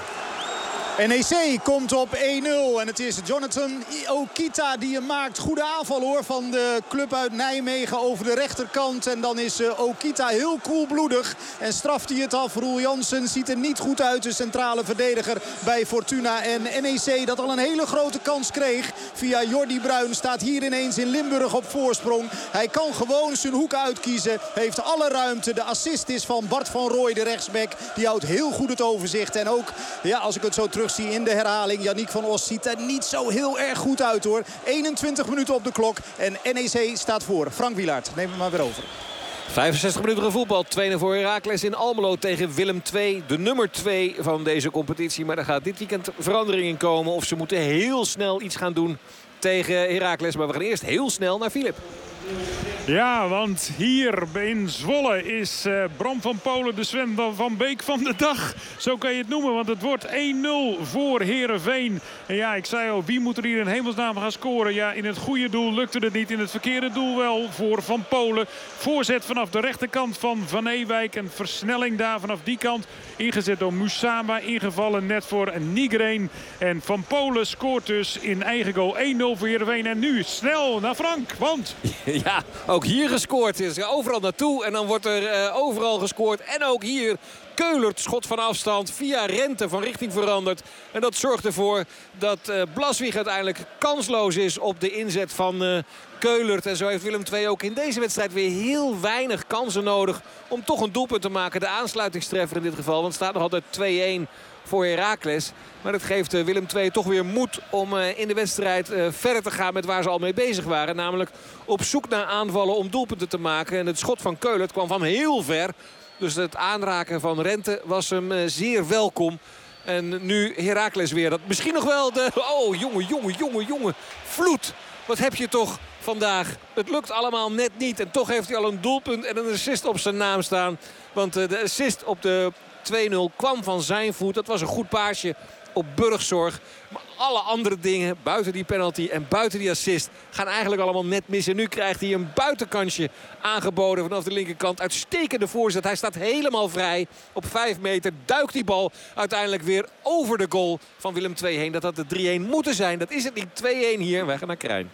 N E C komt op één nul en het is Jonathan Okita die hem maakt. Goede aanval hoor van de club uit Nijmegen over de rechterkant. En dan is Okita heel koelbloedig en straft hij het af. Roel Jansen ziet er niet goed uit, de centrale verdediger bij Fortuna. En N E C dat al een hele grote kans kreeg via Jordi Bruin staat hier ineens in Limburg op voorsprong. Hij kan gewoon zijn hoek uitkiezen, heeft alle ruimte. De assist is van Bart van Rooij, de rechtsback. Die houdt heel goed het overzicht. En ook, ja, als ik het zo terug zie in de herhaling, Yannick van Os ziet er niet zo heel erg goed uit hoor. eenentwintig minuten op de klok en N E C staat voor. Frank Wielaert, neem het maar weer over. vijfenzestig minuten gevoetbald. twee nul voor Heracles in Almelo tegen Willem twee. De nummer twee van deze competitie. Maar er gaat dit weekend verandering in komen. Of ze moeten heel snel iets gaan doen tegen Heracles. Maar we gaan eerst heel snel naar Filip. Ja, want hier in Zwolle is uh, Bram van Polen de Sven van Beek van de dag. Zo kan je het noemen, want het wordt één nul voor Heerenveen. En ja, ik zei al, wie moet er hier in hemelsnaam gaan scoren? Ja, in het goede doel lukte het niet. In het verkeerde doel wel voor Van Polen. Voorzet vanaf de rechterkant van Van Ewijk. Een versnelling daar vanaf die kant. Ingezet door Musama, ingevallen net voor Nigrein. En Van Polen scoort dus in eigen goal één nul voor Heerenveen. En nu snel naar Frank, want... Ja, ook hier gescoord is. Overal naartoe en dan wordt er uh, overal gescoord. En ook hier Keulert, schot van afstand via Rente van richting veranderd. En dat zorgt ervoor dat uh, Blaswieg uiteindelijk kansloos is op de inzet van uh, Keulert. En zo heeft Willem twee ook in deze wedstrijd weer heel weinig kansen nodig om toch een doelpunt te maken. De aansluitingstreffer in dit geval, want het staat nog altijd twee één voor Heracles. Maar dat geeft uh, Willem twee toch weer moed om uh, in de wedstrijd uh, verder te gaan met waar ze al mee bezig waren. Namelijk op zoek naar aanvallen om doelpunten te maken. En het schot van Keulert kwam van heel ver. Dus het aanraken van Rente was hem uh, zeer welkom. En nu Heracles weer. Dat misschien nog wel de... Oh, jongen, jongen, jongen, jongen. Vloed. Wat heb je toch vandaag? Het lukt allemaal net niet. En toch heeft hij al een doelpunt en een assist op zijn naam staan. Want uh, de assist op de twee nul kwam van zijn voet. Dat was een goed paasje op Burgzorg. Maar alle andere dingen, buiten die penalty en buiten die assist, gaan eigenlijk allemaal net mis. En nu krijgt hij een buitenkansje aangeboden vanaf de linkerkant. Uitstekende voorzet. Hij staat helemaal vrij. Op vijf meter duikt die bal uiteindelijk weer over de goal van Willem twee heen. Dat had de drie één moeten zijn. Dat is het niet. twee één hier. Wij gaan naar Krijn.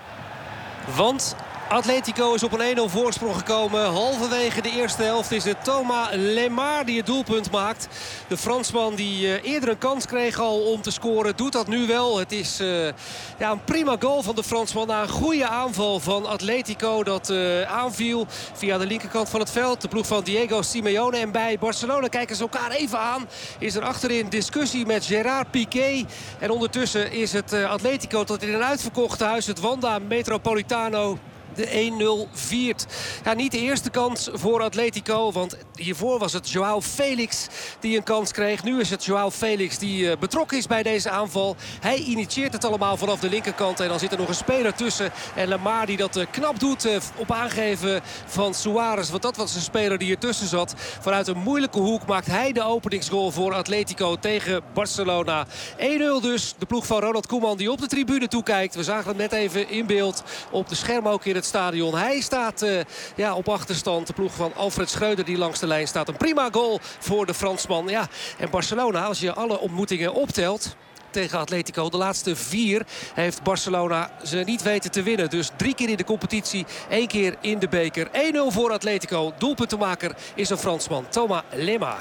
Want Atletico is op een één nul voorsprong gekomen. Halverwege de eerste helft is het Thomas Lemar die het doelpunt maakt. De Fransman die uh, eerder een kans kreeg al om te scoren, doet dat nu wel. Het is uh, ja, een prima goal van de Fransman na een goede aanval van Atletico. Dat uh, aanviel via de linkerkant van het veld. De ploeg van Diego Simeone. En bij Barcelona kijken ze elkaar even aan. Is er achterin discussie met Gerard Piqué. En ondertussen is het uh, Atletico tot in een uitverkocht huis, het Wanda Metropolitano, de één nul viert. Ja, niet de eerste kans voor Atletico. Want hiervoor was het João Felix die een kans kreeg. Nu is het João Felix die uh, betrokken is bij deze aanval. Hij initieert het allemaal vanaf de linkerkant. En dan zit er nog een speler tussen. En Lemar die dat uh, knap doet uh, op aangeven van Suarez. Want dat was een speler die ertussen zat. Vanuit een moeilijke hoek maakt hij de openingsgoal voor Atletico tegen Barcelona. één nul dus. De ploeg van Ronald Koeman die op de tribune toekijkt. We zagen hem net even in beeld op de scherm ook in het stadion. Hij staat uh, ja, op achterstand. De ploeg van Alfred Schreuder die langs de lijn staat. Een prima goal voor de Fransman. Ja, en Barcelona, als je alle ontmoetingen optelt tegen Atletico, de laatste vier, heeft Barcelona ze niet weten te winnen. Dus drie keer in de competitie, één keer in de beker. één nul voor Atletico. Doelpuntenmaker is een Fransman, Thomas Lemar.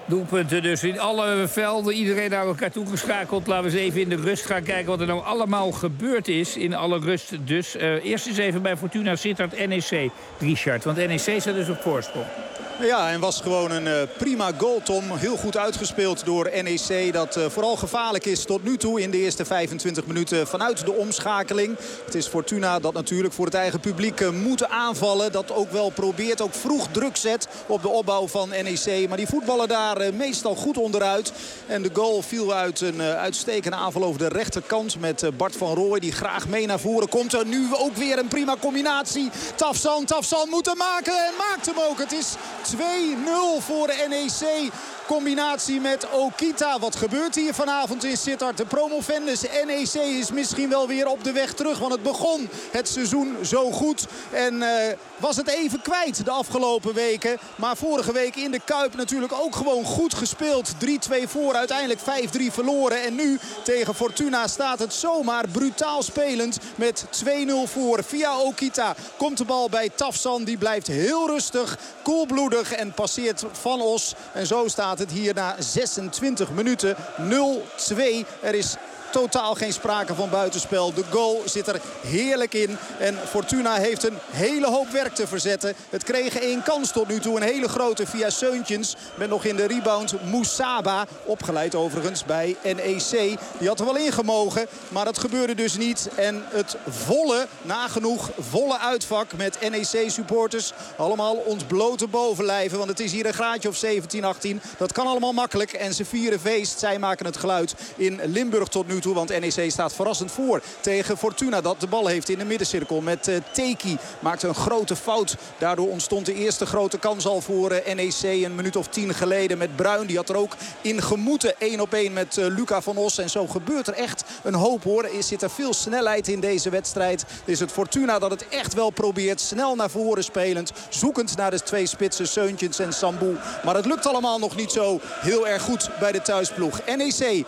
Doelpunten dus in alle velden. Iedereen naar elkaar toegeschakeld. Laten we eens even in de rust gaan kijken wat er nou allemaal gebeurd is. In alle rust dus. Uh, eerst eens even bij Fortuna Sittard N E C, Richard. Want N E C staat dus op voorsprong. Ja, en was gewoon een uh, prima goal, Tom. Heel goed uitgespeeld door N E C. Dat uh, vooral gevaarlijk is tot nu toe in de eerste vijfentwintig minuten vanuit de omschakeling. Het is Fortuna dat natuurlijk voor het eigen publiek uh, moet aanvallen. Dat ook wel probeert, ook vroeg druk zet op de opbouw van N E C. Maar die voetballen daar uh, meestal goed onderuit. En de goal viel uit een uh, uitstekende aanval over de rechterkant met uh, Bart van Rooij. Die graag mee naar voren komt. Er nu ook weer een prima combinatie. Tafsan, Tafsan moet hem maken en maakt hem ook. Het is twee nul voor de N E C. Combinatie met Okita. Wat gebeurt hier vanavond in Sittard? De promovendus N E C is misschien wel weer op de weg terug. Want het begon het seizoen zo goed. En uh, was het even kwijt de afgelopen weken. Maar vorige week in de Kuip natuurlijk ook gewoon goed gespeeld. drie twee voor, uiteindelijk vijf drie verloren. En nu tegen Fortuna staat het zomaar brutaal spelend met twee nul voor. Via Okita komt de bal bij Tafsan. Die blijft heel rustig, koelbloedig en passeert Van Os. En zo staat het hier na zesentwintig minuten nul twee. Er is totaal geen sprake van buitenspel. De goal zit er heerlijk in. En Fortuna heeft een hele hoop werk te verzetten. Het kreeg één kans tot nu toe. Een hele grote via Seuntjens. Met nog in de rebound Moussaba. Opgeleid overigens bij N E C. Die had er wel ingemogen. Maar dat gebeurde dus niet. En het volle, nagenoeg volle uitvak met N E C supporters. Allemaal ontblote bovenlijven. Want het is hier een graadje of zeventien, achttien. Dat kan allemaal makkelijk. En ze vieren feest. Zij maken het geluid in Limburg tot nu toe. Want N E C staat verrassend voor tegen Fortuna. Dat de bal heeft in de middencirkel met uh, Teki. Maakte een grote fout. Daardoor ontstond de eerste grote kans al voor uh, N E C. Een minuut of tien geleden met Bruin. Die had er ook in gemoeten. één op één met uh, Luca van Os. En zo gebeurt er echt een hoop hoor. Er zit er veel snelheid in deze wedstrijd. Het is het Fortuna dat het echt wel probeert. Snel naar voren spelend. Zoekend naar de twee spitsen Seuntjens en Sambu. Maar het lukt allemaal nog niet zo heel erg goed bij de thuisploeg. N E C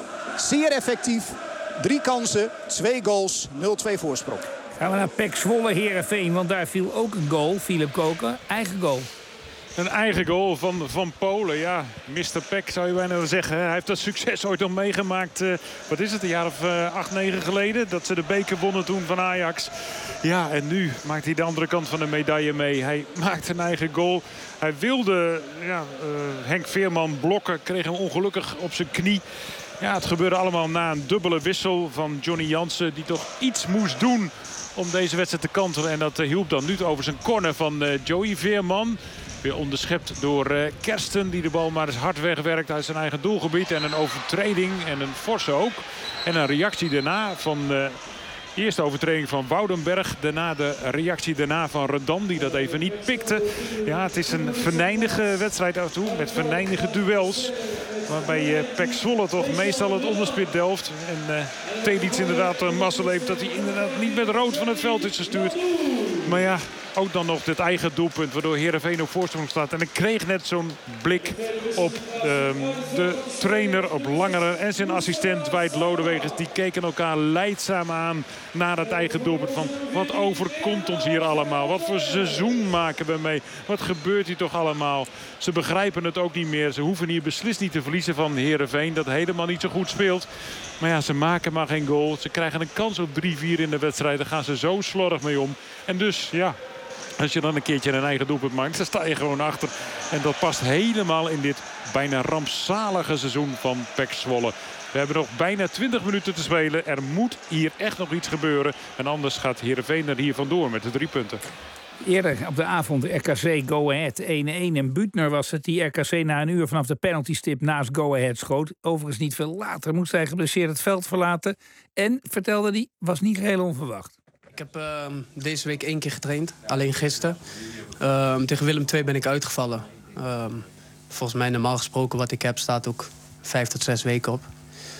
zeer effectief. Drie kansen, twee goals, nul twee voorsprong. Gaan we naar P E C Zwolle Heerenveen, want daar viel ook een goal. Philip Koker, eigen goal. Een eigen goal van Van Polen. Ja, mister Peck zou je bijna willen zeggen. Hij heeft dat succes ooit al meegemaakt. Uh, wat is het, een jaar of uh, acht, negen geleden. Dat ze de beker wonnen toen van Ajax. Ja, en nu maakt hij de andere kant van de medaille mee. Hij maakt een eigen goal. Hij wilde ja, uh, Henk Veerman blokken. Kreeg hem ongelukkig op zijn knie. Ja, het gebeurde allemaal na een dubbele wissel van Johnny Jansen. Die toch iets moest doen om deze wedstrijd te kantelen. En dat uh, hielp dan nu over zijn corner van uh, Joey Veerman. Weer onderschept door uh, Kersten. Die de bal maar eens hard wegwerkt uit zijn eigen doelgebied. En een overtreding en een forse ook. En een reactie daarna van... Uh, Eerste overtreding van Woudenberg. Daarna de reactie daarna van Redam. Die dat even niet pikte. Ja, het is een venijnige wedstrijd af en toe. Met venijnige duels. Waarbij uh, P E C Zwolle toch meestal het onderspit delft. En uh, Tedic inderdaad een mazzel heeft dat hij inderdaad niet met rood van het veld is gestuurd. Maar ja, ook dan nog dit eigen doelpunt. Waardoor Heerenveen op voorsprong staat. En ik kreeg net zo'n blik op um, de trainer, op Langeren en zijn assistent Dwight Lodewegers. Die keken elkaar lijdzaam aan naar het eigen doelpunt. Van wat overkomt ons hier allemaal? Wat voor seizoen maken we mee? Wat gebeurt hier toch allemaal? Ze begrijpen het ook niet meer. Ze hoeven hier beslist niet te verliezen van Heerenveen. Dat helemaal niet zo goed speelt. Maar ja, ze maken maar geen goal. Ze krijgen een kans op drie vier in de wedstrijd. Daar gaan ze zo slordig mee om. En dus, ja... Als je dan een keertje een eigen doelpunt maakt, dan sta je gewoon achter. En dat past helemaal in dit bijna rampzalige seizoen van P E C Zwolle. We hebben nog bijna twintig minuten te spelen. Er moet hier echt nog iets gebeuren. En anders gaat Heerenveen er hier vandoor met de drie punten. Eerder op de avond R K C Go Ahead één-één. En Buutner was het die R K C na een uur vanaf de penaltystip naast Go Ahead schoot. Overigens niet veel later moest hij geblesseerd het veld verlaten. En, vertelde hij, was niet geheel onverwacht. Ik heb uh, deze week één keer getraind, alleen gisteren. Uh, tegen Willem twee ben ik uitgevallen. Uh, volgens mij normaal gesproken wat ik heb staat ook vijf tot zes weken op.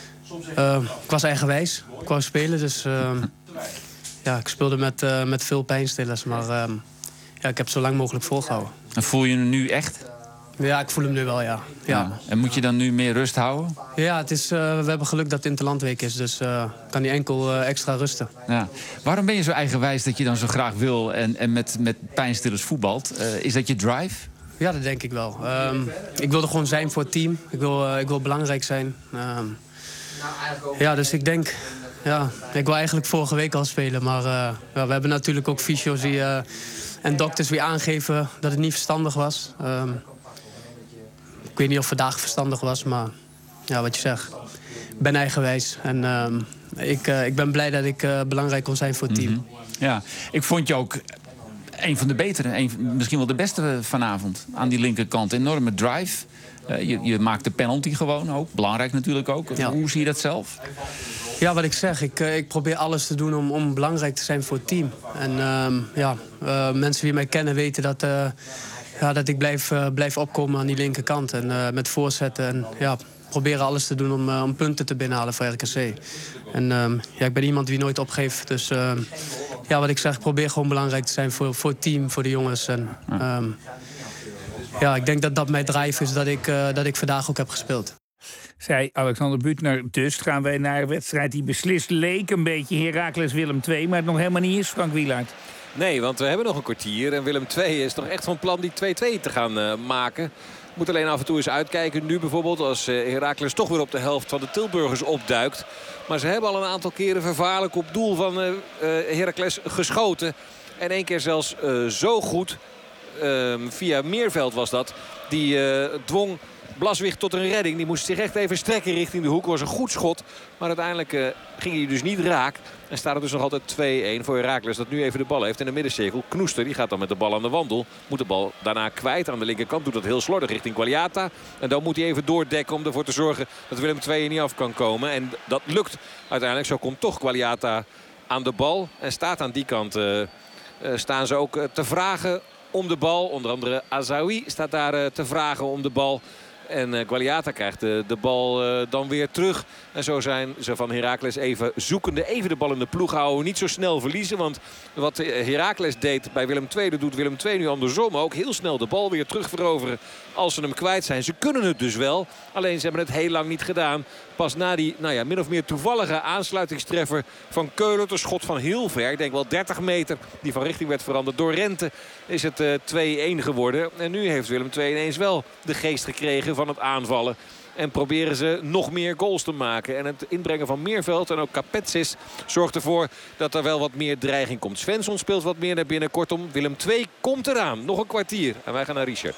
Uh, ik was eigenwijs, ik wou spelen, dus uh, ja, ik speelde met, uh, met veel pijnstillers. Maar uh, ja, ik heb het zo lang mogelijk volgehouden. En voel je hem nu echt? Ja, ik voel hem nu wel, ja. ja. ja. En moet je dan nu meer rust houden? Ja, het is, uh, we hebben geluk dat het Interlandweek is. Dus uh, kan hij enkel uh, extra rusten. Ja. Waarom ben je zo eigenwijs dat je dan zo graag wil en, en met, met pijnstillers voetbalt? Uh, is dat je drive? Ja, dat denk ik wel. Um, ik wil er gewoon zijn voor het team. Ik wil, uh, ik wil belangrijk zijn. Um, ja, dus ik denk... Ja, ik wil eigenlijk vorige week al spelen. Maar uh, ja, we hebben natuurlijk ook fysio's die, uh, en dokters die aangeven dat het niet verstandig was. Um, ik weet niet of vandaag verstandig was, maar ja, wat je zegt. Ik ben eigenwijs. En um, ik, uh, ik ben blij dat ik uh, belangrijk kon zijn voor het team. Mm-hmm. Ja, ik vond je ook een van de betere, een, misschien wel de beste vanavond. Aan die linkerkant, enorme drive. Uh, je, je maakt de penalty gewoon ook. Belangrijk natuurlijk ook. Ja. Hoe zie je dat zelf? Ja, wat ik zeg. Ik, uh, ik probeer alles te doen om, om belangrijk te zijn voor het team. En uh, ja, uh, mensen die mij kennen weten dat, uh, ja, dat ik blijf, uh, blijf opkomen aan die linkerkant. En uh, met voorzetten. En ja, proberen alles te doen om, uh, om punten te binnenhalen voor R K C. En uh, ja, ik ben iemand die nooit opgeeft. Dus uh, ja, wat ik zeg, ik probeer gewoon belangrijk te zijn voor, voor het team, voor de jongens. En, uh, ja, ik denk dat dat mijn drive is dat ik, uh, dat ik vandaag ook heb gespeeld. Zei Alexander Büttner. Dus gaan wij naar een wedstrijd die beslist leek een beetje Heracles Willem twee, maar het nog helemaal niet is, Frank Wielaert. Nee, want we hebben nog een kwartier en Willem twee is toch echt van plan die twee-twee te gaan uh, maken. Moet alleen af en toe eens uitkijken. Nu bijvoorbeeld als uh, Heracles toch weer op de helft van de Tilburgers opduikt. Maar ze hebben al een aantal keren vervaarlijk op doel van uh, uh, Heracles geschoten. En één keer zelfs uh, zo goed, uh, via Meerveld was dat, die uh, dwong Blaswig tot een redding. Die moest zich echt even strekken richting de hoek. Was een goed schot. Maar uiteindelijk uh, ging hij dus niet raak. En staat er dus nog altijd twee-een voor Heracles. Dat nu even de bal heeft in de middencirkel. Knoester die gaat dan met de bal aan de wandel. Moet de bal daarna kwijt aan de linkerkant. Doet dat heel slordig richting Gualiata. En dan moet hij even doordekken om ervoor te zorgen dat Willem twee er niet af kan komen. En dat lukt uiteindelijk. Zo komt toch Gualiata aan de bal. En staat aan die kant. Uh, uh, staan ze ook uh, te vragen om de bal. Onder andere Azaoui staat daar uh, te vragen om de bal. En uh, Gualiata krijgt de, de bal uh, dan weer terug. En zo zijn ze van Heracles even zoekende. Even de bal in de ploeg houden. Niet zo snel verliezen. Want wat Heracles deed bij Willem twee, dat doet Willem twee nu andersom. Ook heel snel de bal weer terug veroveren als ze hem kwijt zijn. Ze kunnen het dus wel. Alleen ze hebben het heel lang niet gedaan. Pas na die nou ja, min of meer toevallige aansluitingstreffer van Keulen. Een schot van heel ver. Ik denk wel dertig meter. Die van richting werd veranderd door Rente. Is het uh, twee-een geworden. En nu heeft Willem twee ineens wel de geest gekregen van het aanvallen. En proberen ze nog meer goals te maken. En het inbrengen van Meerveld en ook Kapetsis zorgt ervoor dat er wel wat meer dreiging komt. Svensson speelt wat meer naar binnen. Kortom, Willem twee komt eraan. Nog een kwartier. En wij gaan naar Richard.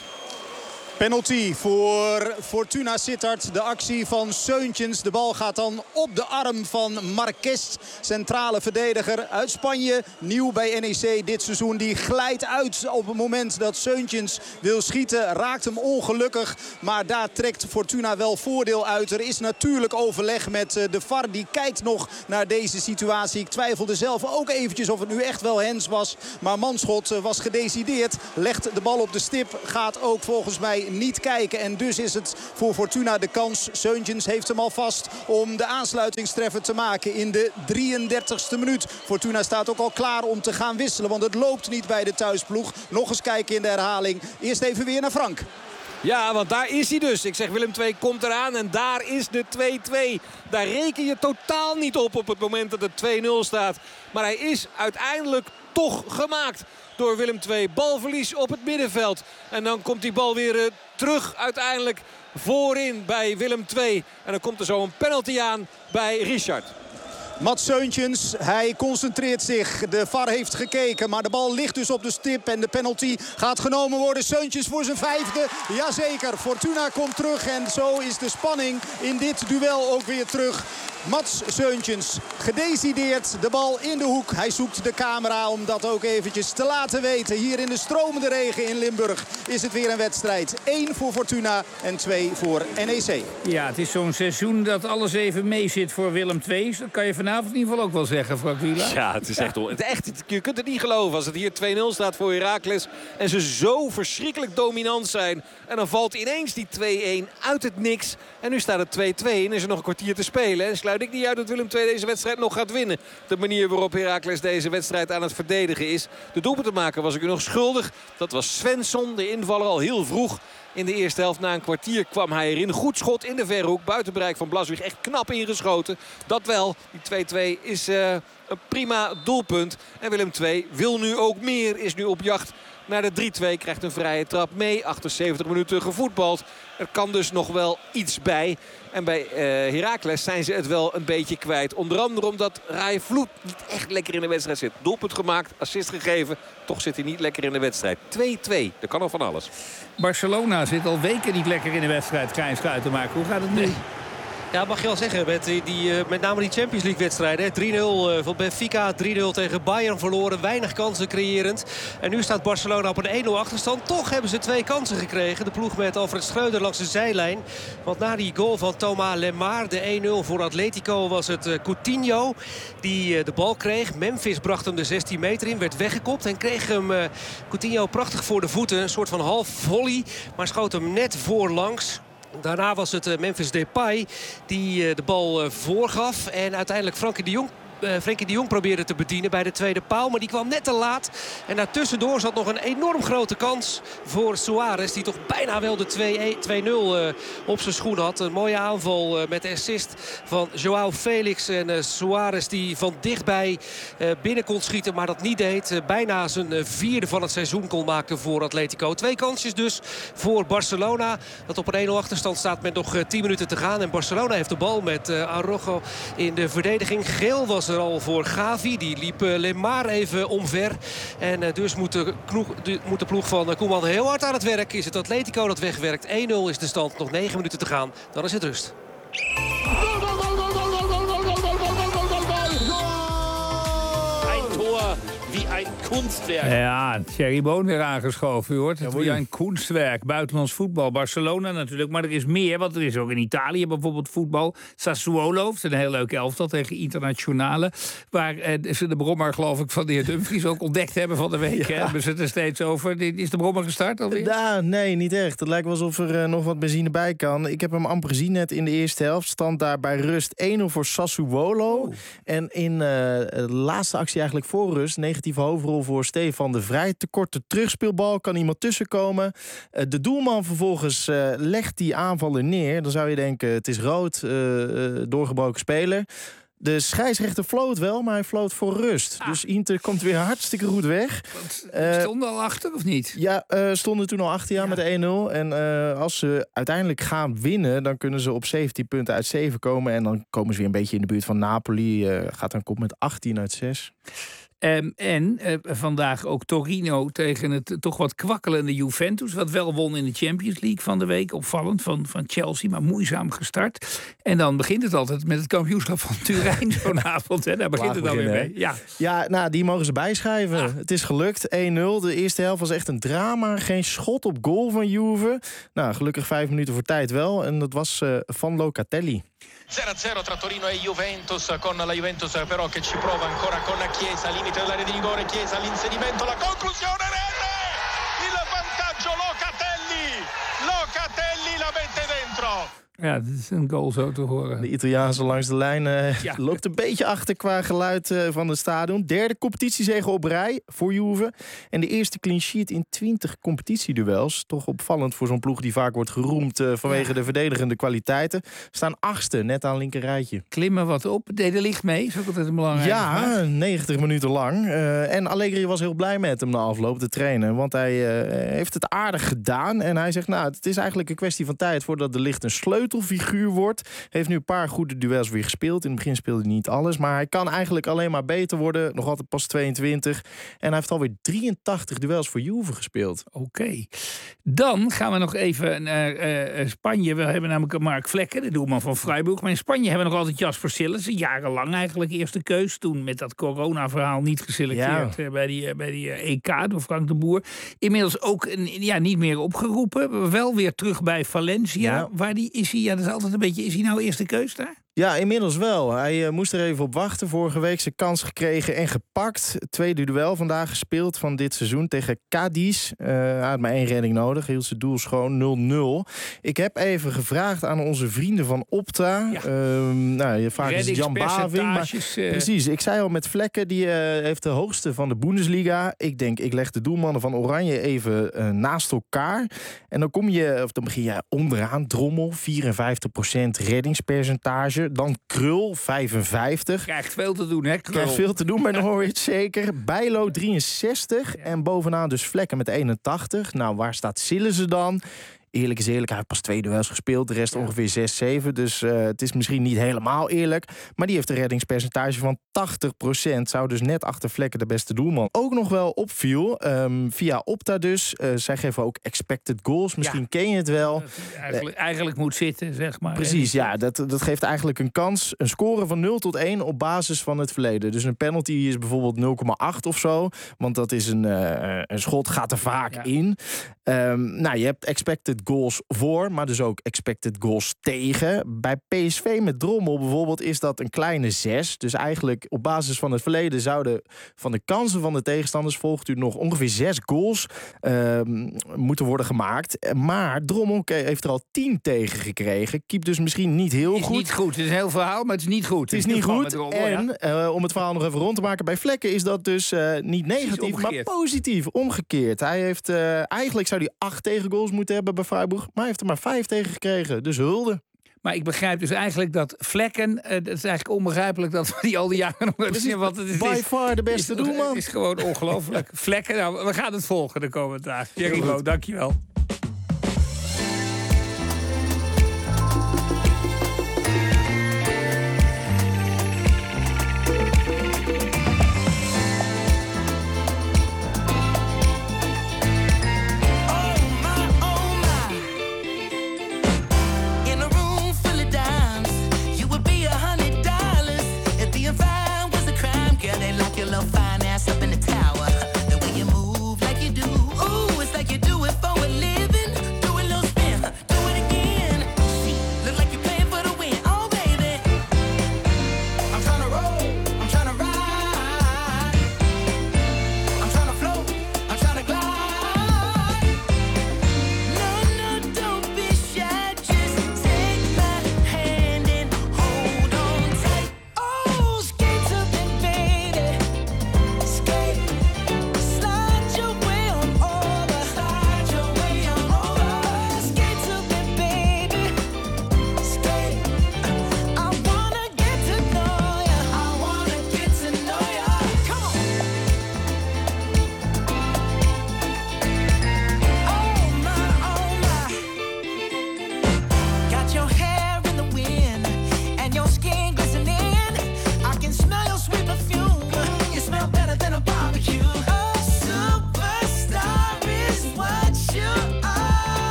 Penalty voor Fortuna Sittard. De actie van Seuntjens. De bal gaat dan op de arm van Marquez. Centrale verdediger uit Spanje. Nieuw bij N E C dit seizoen. Die glijdt uit op het moment dat Seuntjens wil schieten. Raakt hem ongelukkig. Maar daar trekt Fortuna wel voordeel uit. Er is natuurlijk overleg met de V A R. Die kijkt nog naar deze situatie. Ik twijfelde zelf ook eventjes of het nu echt wel hens was. Maar Manschot was gedecideerd. Legt de bal op de stip. Gaat ook volgens mij niet kijken. En dus is het voor Fortuna de kans. Seuntjens heeft hem al vast om de aansluitingstreffer te maken in de drieëndertigste minuut. Fortuna staat ook al klaar om te gaan wisselen. Want het loopt niet bij de thuisploeg. Nog eens kijken in de herhaling. Eerst even weer naar Frank. Ja, want daar is hij dus. Ik zeg Willem twee komt eraan en daar is de twee-twee. Daar reken je totaal niet op op het moment dat het twee-nul staat. Maar hij is uiteindelijk toch gemaakt door Willem twee. Balverlies op het middenveld. En dan komt die bal weer uh, terug uiteindelijk voorin bij Willem twee. En dan komt er zo een penalty aan bij Richard. Mats Seuntjens, hij concentreert zich. De V A R heeft gekeken, maar de bal ligt dus op de stip. En de penalty gaat genomen worden. Seuntjens voor zijn vijfde. Jazeker, Fortuna komt terug. En zo is de spanning in dit duel ook weer terug. Mats Seuntjens, gedecideerd. De bal in de hoek. Hij zoekt de camera om dat ook eventjes te laten weten. Hier in de stromende regen in Limburg is het weer een wedstrijd. Eén voor Fortuna en twee voor N E C. Ja, het is zo'n seizoen dat alles even mee zit voor Willem twee. Dat kan je vanavond in ieder geval ook wel zeggen, Frank Wielaert. Ja, het is echt, ja. het echt... Je kunt het niet geloven als het hier twee-nul staat voor Heracles. En ze zo verschrikkelijk dominant zijn. En dan valt ineens die twee-een uit het niks. En nu staat het twee-twee en is er nog een kwartier te spelen. En sluit ik niet uit dat Willem twee deze wedstrijd nog gaat winnen. De manier waarop Heracles deze wedstrijd aan het verdedigen is. De doelpunt te maken was ik u nog schuldig. Dat was Svensson, de invaller, al heel vroeg. In de eerste helft na een kwartier kwam hij erin. Goed schot in de verhoek. Buiten bereik van Blaswig. Echt knap ingeschoten. Dat wel. Die twee-twee is uh, een prima doelpunt. En Willem twee wil nu ook meer. Is nu op jacht naar de drie twee. Krijgt een vrije trap mee. achtenzeventig minuten gevoetbald. Er kan dus nog wel iets bij. En bij uh, Heracles zijn ze het wel een beetje kwijt. Onder andere omdat Rai Vloed niet echt lekker in de wedstrijd zit. Doelpunt gemaakt, assist gegeven. Toch zit hij niet lekker in de wedstrijd. twee twee, er kan nog van alles. Barcelona zit al weken niet lekker in de wedstrijd. Krijn Schuitenmaker, hoe gaat het nu? Nee. Ja, mag je wel zeggen. Met, die, die, met name die Champions League wedstrijden. drie nul van Benfica, drie nul tegen Bayern verloren. Weinig kansen creërend. En nu staat Barcelona op een één nul achterstand. Toch hebben ze twee kansen gekregen. De ploeg met Alfred Schreuder langs de zijlijn. Want na die goal van Thomas Lemar, de één nul voor Atletico, was het uh, Coutinho die uh, de bal kreeg. Memphis bracht hem de zestien meter in, werd weggekopt. En kreeg hem uh, Coutinho prachtig voor de voeten. Een soort van half volley, maar schoot hem net voorlangs. Daarna was het Memphis Depay die de bal voorgaf. En uiteindelijk Frenkie de Jong Uh, Frenkie de Jong probeerde te bedienen bij de tweede paal. Maar die kwam net te laat. En daartussendoor zat nog een enorm grote kans voor Suarez. Die toch bijna wel de twee nul uh, op zijn schoen had. Een mooie aanval uh, met de assist van João Felix. En uh, Suarez die van dichtbij uh, binnen kon schieten. Maar dat niet deed. Uh, bijna zijn uh, vierde van het seizoen kon maken voor Atletico. Twee kansjes dus voor Barcelona. Dat op een één nul achterstand staat met nog uh, tien minuten te gaan. En Barcelona heeft de bal met uh, Araujo in de verdediging. Geel was er al voor Gavi. Die liep uh, Lemar even omver. En uh, dus moet de, knoeg, de, moet de ploeg van uh, Koeman heel hard aan het werk. Is het Atletico dat wegwerkt. één nul is de stand. Nog negen minuten te gaan. Dan is het rust. Wie een kunstwerk. Ja, Thierry Boon weer aangeschoven. U hoort het, wie een kunstwerk. Buitenlands voetbal. Barcelona natuurlijk. Maar er is meer, want er is ook in Italië bijvoorbeeld voetbal. Sassuolo heeft een heel leuk elftal tegen Internationale. Waar eh, ze de brommer, geloof ik, van de heer Dumfries ook ontdekt hebben van de week. Ja. Hebben ze het er steeds over. Is de brommer gestart alweer? Ja, nee, niet echt. Het lijkt wel alsof er uh, nog wat benzine bij kan. Ik heb hem amper gezien net in de eerste helft. Stand daar bij rust één nul voor Sassuolo. Oh. En in uh, de laatste actie eigenlijk voor rust, negatieve hoofdrol voor Stefan de Vrij. Te korte terugspeelbal, kan iemand tussenkomen. Uh, de doelman vervolgens uh, legt die aanvaller neer. Dan zou je denken, het is rood, uh, uh, doorgebroken speler. De scheidsrechter floot wel, maar hij floot voor rust. Ah. Dus Inter komt weer hartstikke goed weg. Uh, stonden al achter of niet? Ja, uh, stonden toen al achter ja, ja. met één nul. En uh, als ze uiteindelijk gaan winnen, dan kunnen ze op zeventien punten uit zeven komen. En dan komen ze weer een beetje in de buurt van Napoli. Uh, gaat dan komt met achttien uit zes. Um, en uh, vandaag ook Torino tegen het toch wat kwakkelende Juventus. Wat wel won in de Champions League van de week. Opvallend van, van Chelsea, maar moeizaam gestart. En dan begint het altijd met het kampioenschap van Turijn zo'n avond. Hè? Daar begint het dan weer mee. Ja, ja nou, die mogen ze bijschrijven. Ah. Het is gelukt, één nul. De eerste helft was echt een drama. Geen schot op goal van Juve. Nou, gelukkig vijf minuten voor tijd wel. En dat was uh, van Locatelli. zero a zero tra Torino e Juventus, con la Juventus però che ci prova ancora con Chiesa, limite dell'area di rigore, Chiesa, l'inserimento, la conclusione, rete! Il vantaggio Locatelli! Locatelli la mette dentro! Ja, dit is een goal zo te horen. De Italiaanse langs de lijn uh, ja. loopt een beetje achter qua geluid uh, van het stadion. Derde competitiezege op rij voor Juve. En de eerste clean sheet in twintig competitieduels. Toch opvallend voor zo'n ploeg die vaak wordt geroemd uh, vanwege ja. de verdedigende kwaliteiten. Staan achtste, net aan linker rijtje. Klimmen wat op. Deed de licht mee, is ook altijd een belangrijk. Ja, negentig minuten lang. Uh, en Allegri was heel blij met hem na afloop, de trainer. Want hij uh, heeft het aardig gedaan. En hij zegt, nou, het is eigenlijk een kwestie van tijd voordat de licht een sleutel figuur wordt. Heeft nu een paar goede duels weer gespeeld. In het begin speelde hij niet alles. Maar hij kan eigenlijk alleen maar beter worden. Nog altijd pas tweeëntwintig. En hij heeft alweer drieëntachtig duels voor Juve gespeeld. Oké. Okay. Dan gaan we nog even naar uh, Spanje. We hebben namelijk Mark Vlekken, de doelman van Freiburg. Maar in Spanje hebben we nog altijd Jasper Sillissen. Jarenlang eigenlijk eerste keus. Toen met dat corona-verhaal niet geselecteerd ja. bij die, bij die uh, E K door Frank de Boer. Inmiddels ook ja, niet meer opgeroepen. Wel weer terug bij Valencia. Ja. Waar die is hij? Ja, dat is altijd een beetje. Is hij nou eerste keus daar? Ja, inmiddels wel. Hij uh, moest er even op wachten. Vorige week zijn kans gekregen en gepakt. Tweede duel vandaag gespeeld van dit seizoen tegen Cadiz. Uh, hij had maar één redding nodig. Hield zijn doel schoon nul nul. Ik heb even gevraagd aan onze vrienden van Opta. Ja. Uh, nou, vaak is het Jan Baving. Maar, uh... Precies, ik zei al met Vlekken. Die uh, heeft de hoogste van de Bundesliga. Ik denk, ik leg de doelmannen van Oranje even uh, naast elkaar. En dan kom je, of dan begin je onderaan, Drommel. vierenvijftig procent reddingspercentage. meter. Dan Krul, vijfenvijftig. Krijgt veel te doen, hè, Krul? Krijgt veel te doen bij Norwich, zeker. Bijlo, drieënzestig. Ja. En bovenaan dus Vlekken met eenentachtig. Nou, waar staat Sillissen dan? Eerlijk is eerlijk, hij heeft pas twee duels gespeeld. De rest ja. ongeveer zes, zeven. Dus uh, het is misschien niet helemaal eerlijk. Maar die heeft een reddingspercentage van tachtig procent. Zou dus net achter Vlekken de beste doelman. Ook nog wel opviel, um, via Opta dus. Uh, zij geven ook expected goals. Misschien ja. ken je het wel. Eigenlijk, eigenlijk moet zitten, zeg maar. Precies, ja. Dat, dat geeft eigenlijk een kans. Een score van nul tot één op basis van het verleden. Dus een penalty is bijvoorbeeld nul komma acht of zo. Want dat is een, uh, een schot, gaat er vaak ja. in. Um, nou, je hebt expected goals voor, maar dus ook expected goals tegen. Bij P S V met Drommel bijvoorbeeld is dat een kleine zes. Dus eigenlijk op basis van het verleden zouden van de kansen van de tegenstanders volgt u nog ongeveer zes goals um, moeten worden gemaakt. Maar Drommel heeft er al tien tegen gekregen. Keept dus misschien niet heel is goed. Niet goed. Het is een heel verhaal, maar het is niet goed. Het is niet goed. Drommel, en ja. uh, om het verhaal nog even rond te maken, bij Vlekken is dat dus uh, niet negatief, maar positief. Omgekeerd. Hij heeft uh, eigenlijk zou hij acht tegengoals moeten hebben bij Freiburg, maar hij heeft er maar vijf tegen gekregen. Dus hulde. Maar ik begrijp dus eigenlijk dat Vlekken... Uh, het is eigenlijk onbegrijpelijk dat we die al die jaren nog hebben zien. Want het is, by far de beste is, doelman. Het is gewoon ongelooflijk. Vlekken, nou, we gaan het volgen de komende dagen. Jerry, dankjewel. Fine ass up in the tower. The way you move like you do, ooh, it's like you do it for a living.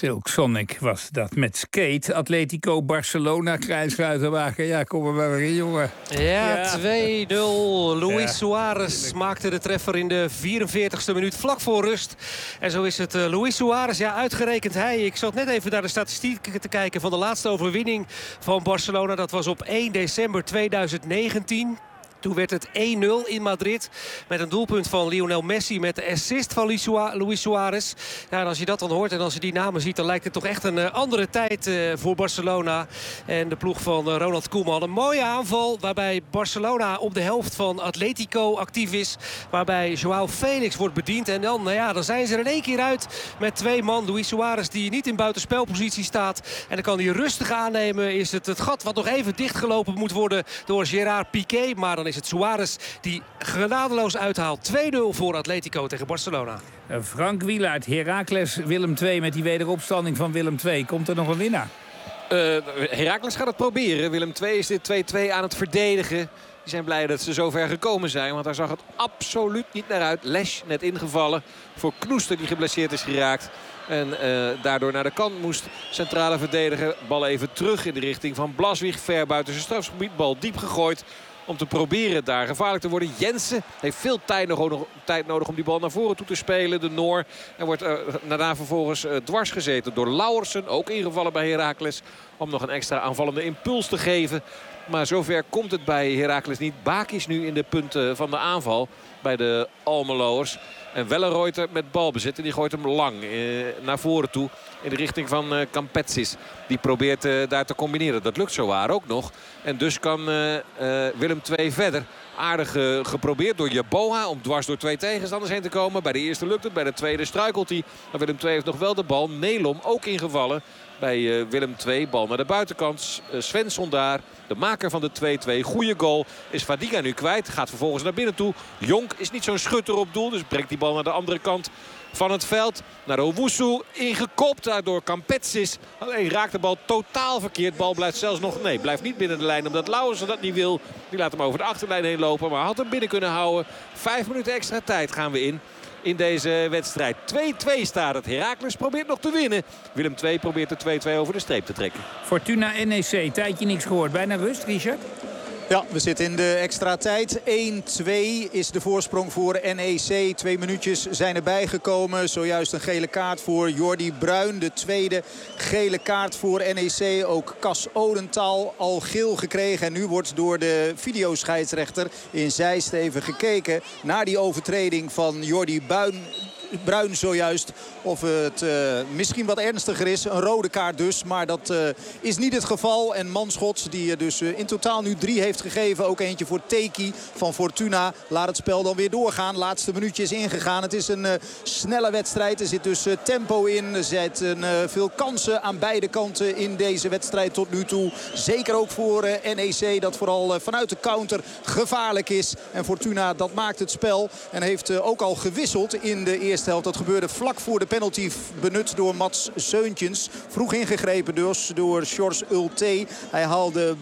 Silk Sonic was dat met skate. Atletico Barcelona, Krijnsluiterwagen. Ja, kom er maar weer in, jongen. Ja, Ja. twee nul. Luis Ja, Suarez maakte de treffer in de vierenveertigste minuut, vlak voor rust. En zo is het uh, Luis Suarez, ja, uitgerekend hij. Ik zat net even naar de statistieken te kijken van de laatste overwinning van Barcelona. Dat was op één december tweeduizend negentien. Toen werd het één nul in Madrid. Met een doelpunt van Lionel Messi. Met de assist van Luis Suarez. Ja, en als je dat dan hoort en als je die namen ziet, dan lijkt het toch echt een uh, andere tijd uh, voor Barcelona. En de ploeg van uh, Ronald Koeman. Een mooie aanval waarbij Barcelona op de helft van Atletico actief is. Waarbij João Felix wordt bediend. En dan, nou ja, dan zijn ze er in één keer uit met twee man. Luis Suarez die niet in buitenspelpositie staat. En dan kan hij rustig aannemen. Is het het gat wat nog even dichtgelopen moet worden door Gerard Piqué. Maar dan is het Suarez die genadeloos uithaalt. twee nul voor Atletico tegen Barcelona. Frank Wielaert, Heracles, Willem twee met die wederopstanding van Willem twee. Komt er nog een winnaar? Uh, Heracles gaat het proberen. Willem twee is dit twee twee aan het verdedigen. Die zijn blij dat ze zover gekomen zijn. Want daar zag het absoluut niet naar uit. Lesch net ingevallen voor Knoester die geblesseerd is geraakt. En uh, daardoor naar de kant moest centrale verdediger. Bal even terug in de richting van Blaswig. Ver buiten zijn strafgebied. Bal diep gegooid. Om te proberen daar gevaarlijk te worden. Jensen heeft veel tijd, nog, tijd nodig om die bal naar voren toe te spelen. De Noor. En wordt uh, daarna vervolgens uh, dwars gezeten door Lauwersen. Ook ingevallen bij Heracles. Om nog een extra aanvallende impuls te geven. Maar zover komt het bij Heracles niet. Bakis nu in de punten van de aanval bij de Almeloers. En Wellenreuter met balbezit. En die gooit hem lang eh, naar voren toe. In de richting van eh, Campetsis. Die probeert eh, daar te combineren. Dat lukt zowaar ook nog. En dus kan eh, eh, Willem twee verder. Aardig uh, geprobeerd door Jeboa om dwars door twee tegenstanders heen te komen. Bij de eerste lukt het, bij de tweede struikelt hij. Maar Willem twee heeft nog wel de bal. Nelom ook ingevallen bij uh, Willem twee. Bal naar de buitenkant. Uh, Svensson daar, de maker van de twee twee. Goeie goal. Is Fadiga nu kwijt. Gaat vervolgens naar binnen toe. Jonk is niet zo'n schutter op doel. Dus brengt die bal naar de andere kant van het veld. Naar Owusu. Ingekopt daardoor Campetsis. Alleen raakt de bal totaal verkeerd. Bal blijft zelfs nog... Nee, blijft niet binnen de lijn omdat Lauwersen dat niet wil. Die laat hem over de achterlijn heen lopen. Maar had hem binnen kunnen houden. Vijf minuten extra tijd gaan we in. In deze wedstrijd. twee twee staat het. Heracles probeert nog te winnen. Willem twee probeert de twee twee over de streep te trekken. Fortuna N E C. Tijdje niks gehoord. Bijna rust, Richard? Ja, we zitten in de extra tijd. één twee is de voorsprong voor N E C. Twee minuutjes zijn erbij gekomen. Zojuist een gele kaart voor Jordi Bruin. De tweede gele kaart voor N E C. Ook Cas Odenthal al geel gekregen. En nu wordt door de videoscheidsrechter in Zeist even gekeken naar die overtreding van Jordi Bruin. Bruin zojuist. Of het uh, misschien wat ernstiger is. Een rode kaart dus. Maar dat uh, is niet het geval. En Manschot die dus uh, in totaal nu drie heeft gegeven. Ook eentje voor Teki van Fortuna. Laat het spel dan weer doorgaan. Laatste minuutje is ingegaan. Het is een uh, snelle wedstrijd. Er zit dus uh, tempo in. Er zitten uh, veel kansen aan beide kanten in deze wedstrijd tot nu toe. Zeker ook voor uh, N E C. Dat vooral uh, vanuit de counter gevaarlijk is. En Fortuna dat maakt het spel. En heeft uh, ook al gewisseld in de eerste helft. Dat gebeurde vlak voor de penalty benut door Mats Seuntjens. Vroeg ingegrepen dus door Sjors Ulte. Hij haalde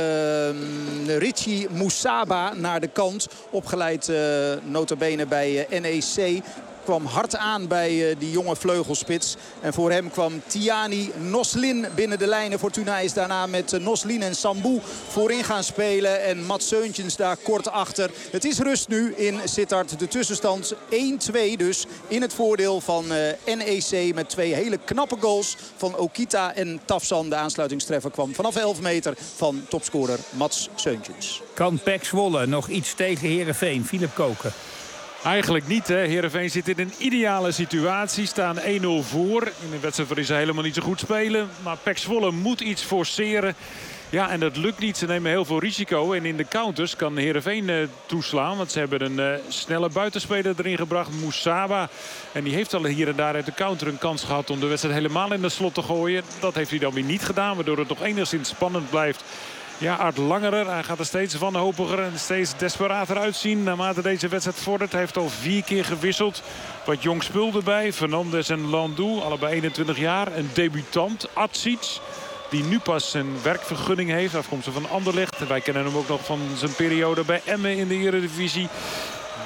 uh, Richie Moussaba naar de kant. Opgeleid uh, nota bene bij uh, N E C. Kwam hard aan bij uh, die jonge vleugelspits. En voor hem kwam Tiani Noslin binnen de lijnen. Fortuna is daarna met uh, Noslin en Sambu voorin gaan spelen. En Mats Seuntjens daar kort achter. Het is rust nu in Sittard. De tussenstand één twee dus in het voordeel van uh, N E C. Met twee hele knappe goals van Okita en Tafsan. De aansluitingstreffer kwam vanaf elf meter van topscorer Mats Seuntjens. Kan P E C Zwolle nog iets tegen Heerenveen? Philip Koken. Eigenlijk niet. Hè. Heerenveen zit in een ideale situatie. Staan één nul voor. In een wedstrijd waarin ze helemaal niet zo goed spelen. Maar P E C Zwolle moet iets forceren. Ja, en dat lukt niet. Ze nemen heel veel risico. En in de counters kan Heerenveen uh, toeslaan. Want ze hebben een uh, snelle buitenspeler erin gebracht. Moussaba. En die heeft al hier en daar uit de counter een kans gehad om de wedstrijd helemaal in de slot te gooien. Dat heeft hij dan weer niet gedaan. Waardoor het nog enigszins spannend blijft. Ja, Art Langerer, hij gaat er steeds wanhopiger en steeds desperater uitzien. Naarmate deze wedstrijd vordert, hij heeft al vier keer gewisseld. Wat jong spul erbij, Fernandes en Landou, allebei eenentwintig jaar. Een debutant, Atsic, die nu pas zijn werkvergunning heeft. Afkomstig van Anderlecht. Wij kennen hem ook nog van zijn periode bij Emmen in de Eredivisie.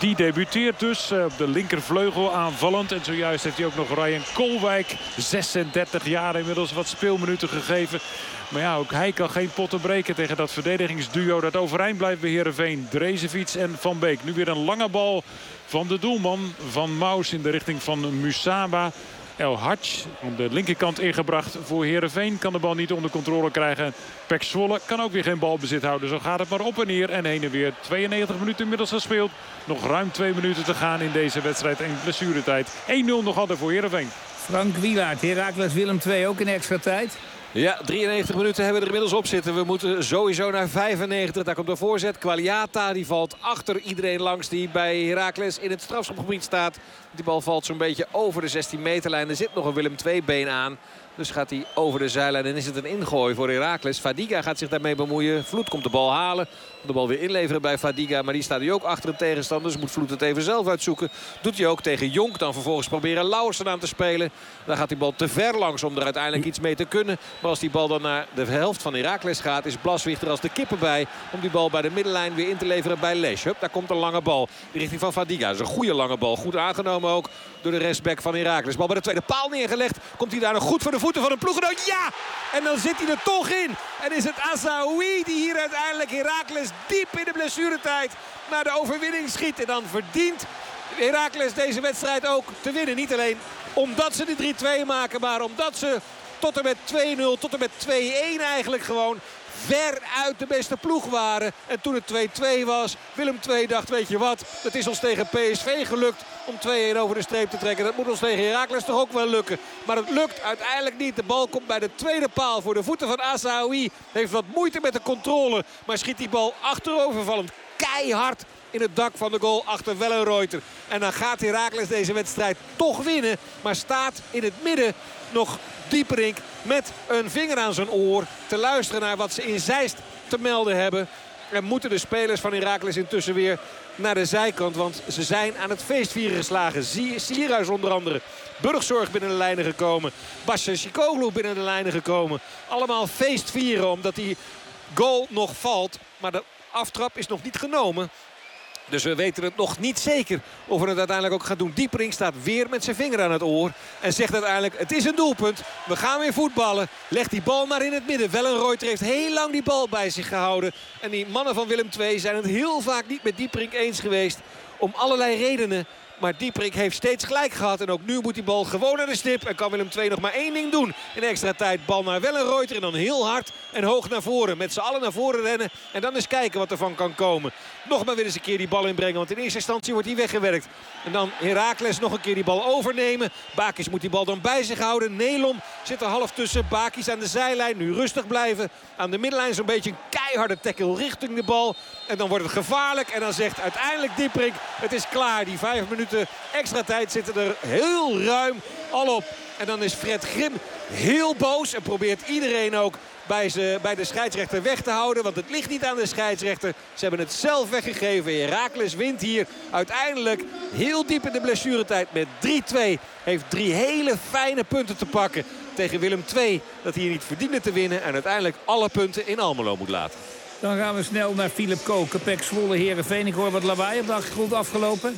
Die debuteert dus op de linkervleugel aanvallend. En zojuist heeft hij ook nog Ryan Koolwijk, zesendertig jaar inmiddels, wat speelminuten gegeven. Maar ja, ook hij kan geen potten breken tegen dat verdedigingsduo dat overeind blijft bij Heerenveen. Drezevic en Van Beek. Nu weer een lange bal van de doelman van Maus in de richting van Musaba. El Hadj aan de linkerkant ingebracht voor Heerenveen. Kan de bal niet onder controle krijgen. Pek Zwolle kan ook weer geen balbezit houden. Zo gaat het maar op en neer en heen en weer. tweeënnegentig minuten inmiddels gespeeld. Nog ruim twee minuten te gaan in deze wedstrijd. En blessuretijd. één nul nog altijd voor Heerenveen. Frank Wielaert, Heracles Willem twee ook in extra tijd. Ja, drieënnegentig minuten hebben we er inmiddels op zitten. We moeten sowieso naar vijfennegentig. Daar komt de voorzet. Qualiata die valt achter iedereen langs die bij Heracles in het strafschopgebied staat. Die bal valt zo'n beetje over de zestien meterlijn. Er zit nog een Willem twee been aan. Dus gaat hij over de zijlijn en is het een ingooi voor Heracles. Fadiga gaat zich daarmee bemoeien. Vloed komt de bal halen. De bal weer inleveren bij Fadiga. Maar die staat nu ook achter een tegenstander. Dus moet Vloed het even zelf uitzoeken. Doet hij ook tegen Jonk. Dan vervolgens proberen Lauwersen aan te spelen. Dan gaat die bal te ver langs om er uiteindelijk iets mee te kunnen. Maar als die bal dan naar de helft van Heracles gaat, is Blaswig er als de kippen bij. Om die bal bij de middenlijn weer in te leveren bij Lesch. Hup, daar komt een lange bal. De richting van Fadiga. Dat is een goede lange bal. Goed aangenomen ook door de restback van Heracles. Bal bij de tweede paal neergelegd. Komt hij daar nog goed voor de voeten van een ploeggenoot? Ja! En dan zit hij er toch in. En is het Asaoui die hier uiteindelijk Heracles diep in de blessuretijd naar de overwinning schiet. En dan verdient Heracles deze wedstrijd ook te winnen. Niet alleen omdat ze de drie twee maken, maar omdat ze tot en met twee nul, tot en met twee-een eigenlijk gewoon veruit de beste ploeg waren. En toen het twee-twee was, Willem twee dacht, weet je wat, het is ons tegen P S V gelukt om twee-een over de streep te trekken. Dat moet ons tegen Heracles toch ook wel lukken. Maar het lukt uiteindelijk niet. De bal komt bij de tweede paal voor de voeten van Asaoui. Heeft wat moeite met de controle, maar schiet die bal achterovervallend keihard in het dak van de goal achter Wellenreuter. En dan gaat Heracles deze wedstrijd toch winnen. Maar staat in het midden nog Dieperink met een vinger aan zijn oor te luisteren naar wat ze in Zeist te melden hebben. En moeten de spelers van Heracles intussen weer naar de zijkant. Want ze zijn aan het feestvieren geslagen. Sierhuis onder andere. Burgzorg binnen de lijnen gekomen. Basja Chikoglu binnen de lijnen gekomen. Allemaal feestvieren omdat die goal nog valt. Maar de aftrap is nog niet genomen. Dus we weten het nog niet zeker of we het uiteindelijk ook gaan doen. Dieperink staat weer met zijn vinger aan het oor. En zegt uiteindelijk, het is een doelpunt. We gaan weer voetballen. Legt die bal maar in het midden. Wellenreuter heeft heel lang die bal bij zich gehouden. En die mannen van Willem twee zijn het heel vaak niet met Dieperink eens geweest. Om allerlei redenen. Maar Dieperink heeft steeds gelijk gehad. En ook nu moet die bal gewoon naar de stip. En kan Willem twee nog maar één ding doen. In extra tijd bal naar Wellenreuter. En dan heel hard en hoog naar voren. Met z'n allen naar voren rennen. En dan eens kijken wat er van kan komen. Nog maar weer eens een keer die bal inbrengen. Want in eerste instantie wordt hij weggewerkt. En dan Heracles nog een keer die bal overnemen. Bakis moet die bal dan bij zich houden. Nelom zit er half tussen. Bakis aan de zijlijn. Nu rustig blijven. Aan de middenlijn zo'n beetje een keiharde tackle richting de bal. En dan wordt het gevaarlijk. En dan zegt uiteindelijk Dieperink, het is klaar. Die vijf minuten extra tijd zitten er heel ruim al op. En dan is Fred Grim heel boos. En probeert iedereen ook bij, ze, bij de scheidsrechter weg te houden. Want het ligt niet aan de scheidsrechter. Ze hebben het zelf weggegeven. Heracles wint hier uiteindelijk heel diep in de blessuretijd met drie twee. Heeft drie hele fijne punten te pakken tegen Willem twee. Dat hier niet verdiende te winnen. En uiteindelijk alle punten in Almelo moet laten. Dan gaan we snel naar Philip Koken. Pek Zwolle, Heerenveen. Ik hoor wat lawaai op de achtergrond afgelopen.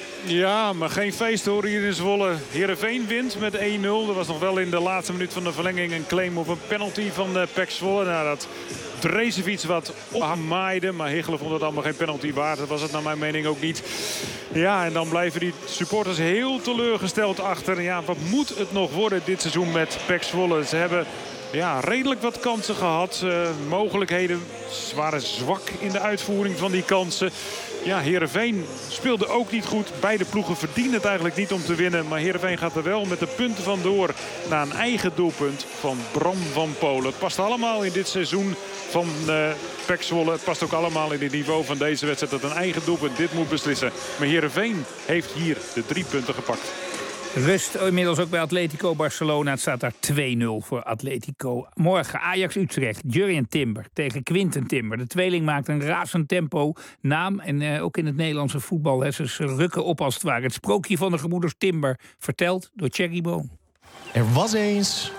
Ja, maar geen feest hoor hier in Zwolle. Heerenveen wint met één nul. Er was nog wel in de laatste minuut van de verlenging een claim op een penalty van uh, Pek Zwolle. Nou, dat Drezevic wat opmaaide. Maar Higgelen vond het allemaal geen penalty waard. Dat was het naar mijn mening ook niet. Ja, en dan blijven die supporters heel teleurgesteld achter. Ja, wat moet het nog worden dit seizoen met Pek Zwolle? Ze hebben ja, redelijk wat kansen gehad. Uh, mogelijkheden. Ze waren zwak in de uitvoering van die kansen. Ja, Heerenveen speelde ook niet goed. Beide ploegen verdienen het eigenlijk niet om te winnen. Maar Heerenveen gaat er wel met de punten vandoor naar een eigen doelpunt van Bram van Polen. Het past allemaal in dit seizoen van uh, Pek Zwolle. Het past ook allemaal in het niveau van deze wedstrijd dat een eigen doelpunt dit moet beslissen. Maar Heerenveen heeft hier de drie punten gepakt. Rust inmiddels ook bij Atletico Barcelona. Het staat daar twee nul voor Atletico. Morgen Ajax-Utrecht. Jurrien Timber tegen Quinten Timber. De tweeling maakt een razend tempo naam. En uh, ook in het Nederlandse voetbal. Hè, ze rukken op als het ware. Het sprookje van de gebroeders Timber. Verteld door Thierry Boon. Er was eens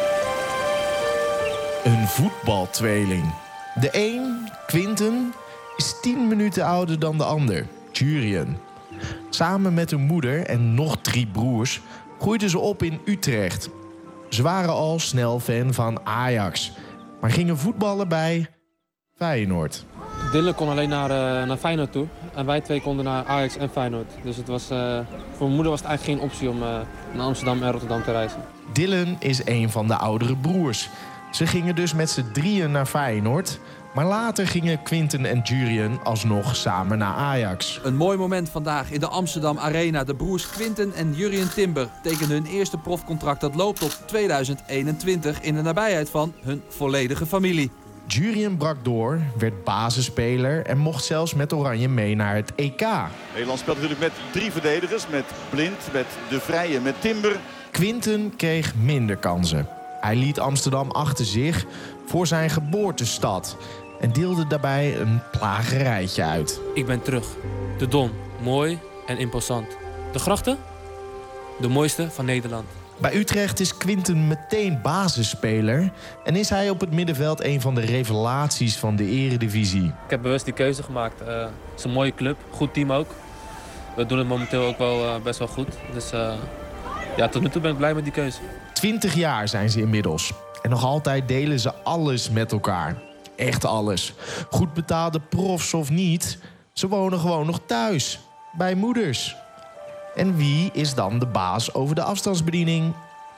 een voetbaltweeling. De een, Quinten, is tien minuten ouder dan de ander, Jurjen. Samen met hun moeder en nog drie broers groeiden ze op in Utrecht. Ze waren al snel fan van Ajax, maar gingen voetballen bij Feyenoord. Dylan kon alleen naar, uh, naar Feyenoord toe. En wij twee konden naar Ajax en Feyenoord. Dus het was, uh, voor mijn moeder was het eigenlijk geen optie om uh, naar Amsterdam en Rotterdam te reizen. Dylan is een van de oudere broers. Ze gingen dus met z'n drieën naar Feyenoord. Maar later gingen Quinten en Jurjen alsnog samen naar Ajax. Een mooi moment vandaag in de Amsterdam Arena. De broers Quinten en Jurjen Timber tekenden hun eerste profcontract. Dat loopt tot tweeduizend eenentwintig in de nabijheid van hun volledige familie. Jurjen brak door, werd basisspeler en mocht zelfs met Oranje mee naar het E K. Nederland speelt natuurlijk met drie verdedigers. Met Blind, met De Vrije, met Timber. Quinten kreeg minder kansen. Hij liet Amsterdam achter zich voor zijn geboortestad en deelde daarbij een plagerijtje uit. Ik ben terug. De Dom, mooi en imposant. De grachten, de mooiste van Nederland. Bij Utrecht is Quinten meteen basisspeler en is hij op het middenveld een van de revelaties van de eredivisie. Ik heb bewust die keuze gemaakt. Uh, het is een mooie club, goed team ook. We doen het momenteel ook wel uh, best wel goed. Dus uh, ja, tot nu toe ben ik blij met die keuze. Twintig jaar zijn ze inmiddels. En nog altijd delen ze alles met elkaar. Echt alles. Goed betaalde profs of niet, ze wonen gewoon nog thuis. Bij moeders. En wie is dan de baas over de afstandsbediening?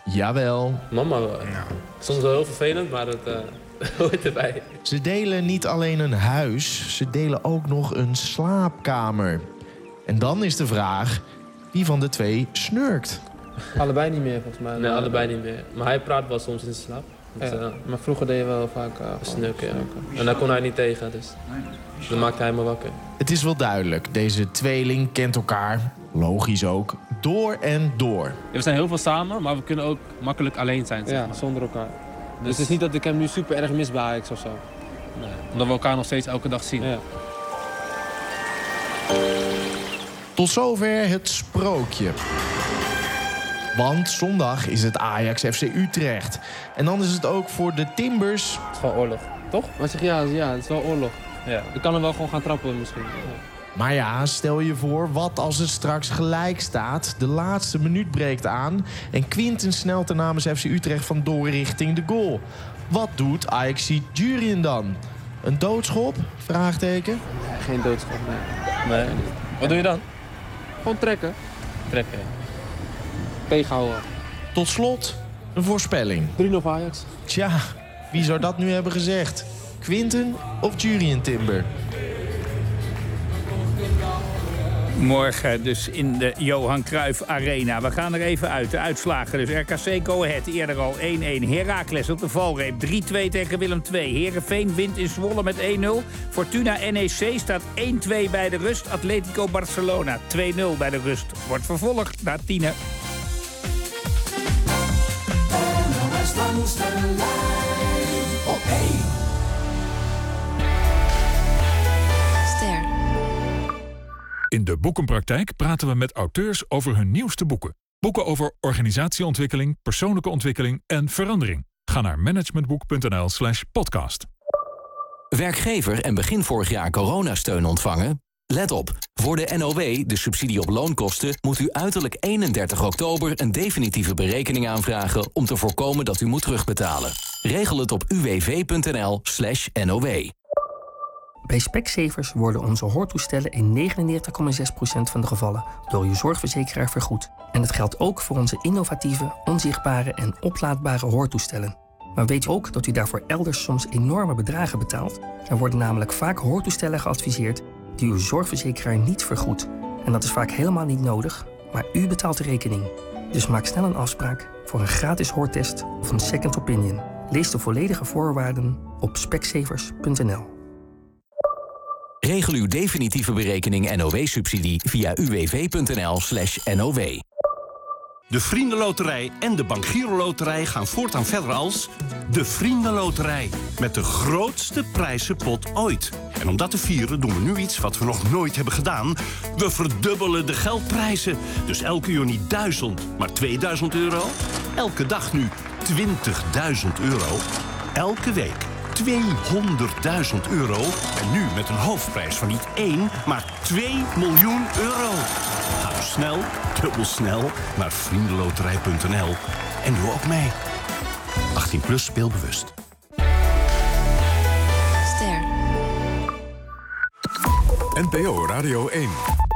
Jawel. Mama wel. Ja. Soms wel heel vervelend, maar dat uh, hoort erbij. Ze delen niet alleen een huis, ze delen ook nog een slaapkamer. En dan is de vraag, wie van de twee snurkt? Allebei niet meer, volgens mij. Nee, allebei niet meer. Maar hij praat wel soms in zijn slaap. Dus, ja. uh, maar vroeger deed je wel vaak uh, snurken. Ja. En daar kon hij niet tegen, dus dan maakte hij me wakker. Het is wel duidelijk, deze tweeling kent elkaar, logisch ook, door en door. We zijn heel veel samen, maar we kunnen ook makkelijk alleen zijn. Zeg maar. Ja, zonder elkaar. Dus, dus het is niet dat ik hem nu super erg mis bij Ajax of zo. Nee. Omdat we elkaar nog steeds elke dag zien. Ja. Tot zover het sprookje. Want zondag is het Ajax F C Utrecht. En dan is het ook voor de Timbers... Het is gewoon oorlog, toch? Maar zeg ja, ja, het is wel oorlog. Ja. Ik kan hem wel gewoon gaan trappen misschien. Ja. Maar ja, stel je voor, wat als het straks gelijk staat? De laatste minuut breekt aan en Quinten snelt er namens F C Utrecht vandoor richting de goal. Wat doet Ajax-ziet Jurjen dan? Een doodschop? Vraagteken? Nee, geen doodschop, nee. nee. Wat doe je dan? Gewoon trekken. Trekken, tegenhouden. Tot slot een voorspelling. drie nul Ajax. Tja, wie zou dat nu hebben gezegd? Quinten of Jurjen Timber? Morgen dus in de Johan Cruijff Arena. We gaan er even uit. De uitslagen dus. R K C Go Ahead eerder al één één. Heracles op de valreep drie twee tegen Willem twee. Heerenveen wint in Zwolle met één nul. Fortuna N E C staat één twee bij de rust. Atletico Barcelona twee nul bij de rust. Wordt vervolgd na tienen. Langs de lijn op één. Ster. In de Boekenpraktijk praten we met auteurs over hun nieuwste boeken. Boeken over organisatieontwikkeling, persoonlijke ontwikkeling en verandering. Ga naar managementboek.nl slash podcast. Werkgever en begin vorig jaar coronasteun ontvangen? Let op, voor de N O W, de subsidie op loonkosten, moet u uiterlijk eenendertig oktober een definitieve berekening aanvragen om te voorkomen dat u moet terugbetalen. Regel het op uwv.nl slash NOW. Bij Specsavers worden onze hoortoestellen in negenennegentig komma zes procent van de gevallen door uw zorgverzekeraar vergoed. En dat geldt ook voor onze innovatieve, onzichtbare en oplaadbare hoortoestellen. Maar weet u ook dat u daarvoor elders soms enorme bedragen betaalt? Er worden namelijk vaak hoortoestellen geadviseerd die uw zorgverzekeraar niet vergoedt. En dat is vaak helemaal niet nodig, maar u betaalt de rekening. Dus maak snel een afspraak voor een gratis hoortest of een second opinion. Lees de volledige voorwaarden op specsavers punt n l. Regel uw definitieve berekening N O W-subsidie via uwv.nl slash NOW. De Vriendenloterij en de Bank Giro Loterij gaan voortaan verder als de Vriendenloterij. Met de grootste prijzenpot ooit. En om dat te vieren doen we nu iets wat we nog nooit hebben gedaan. We verdubbelen de geldprijzen. Dus elke uur niet duizend, maar tweeduizend euro. Elke dag nu twintigduizend euro. Elke week tweehonderdduizend euro. En nu met een hoofdprijs van niet één, maar twee miljoen euro. Ga dus snel, dubbel snel naar vriendenloterij punt n l en doe ook mee. achttien plus speelbewust. Ster. N P O Radio één.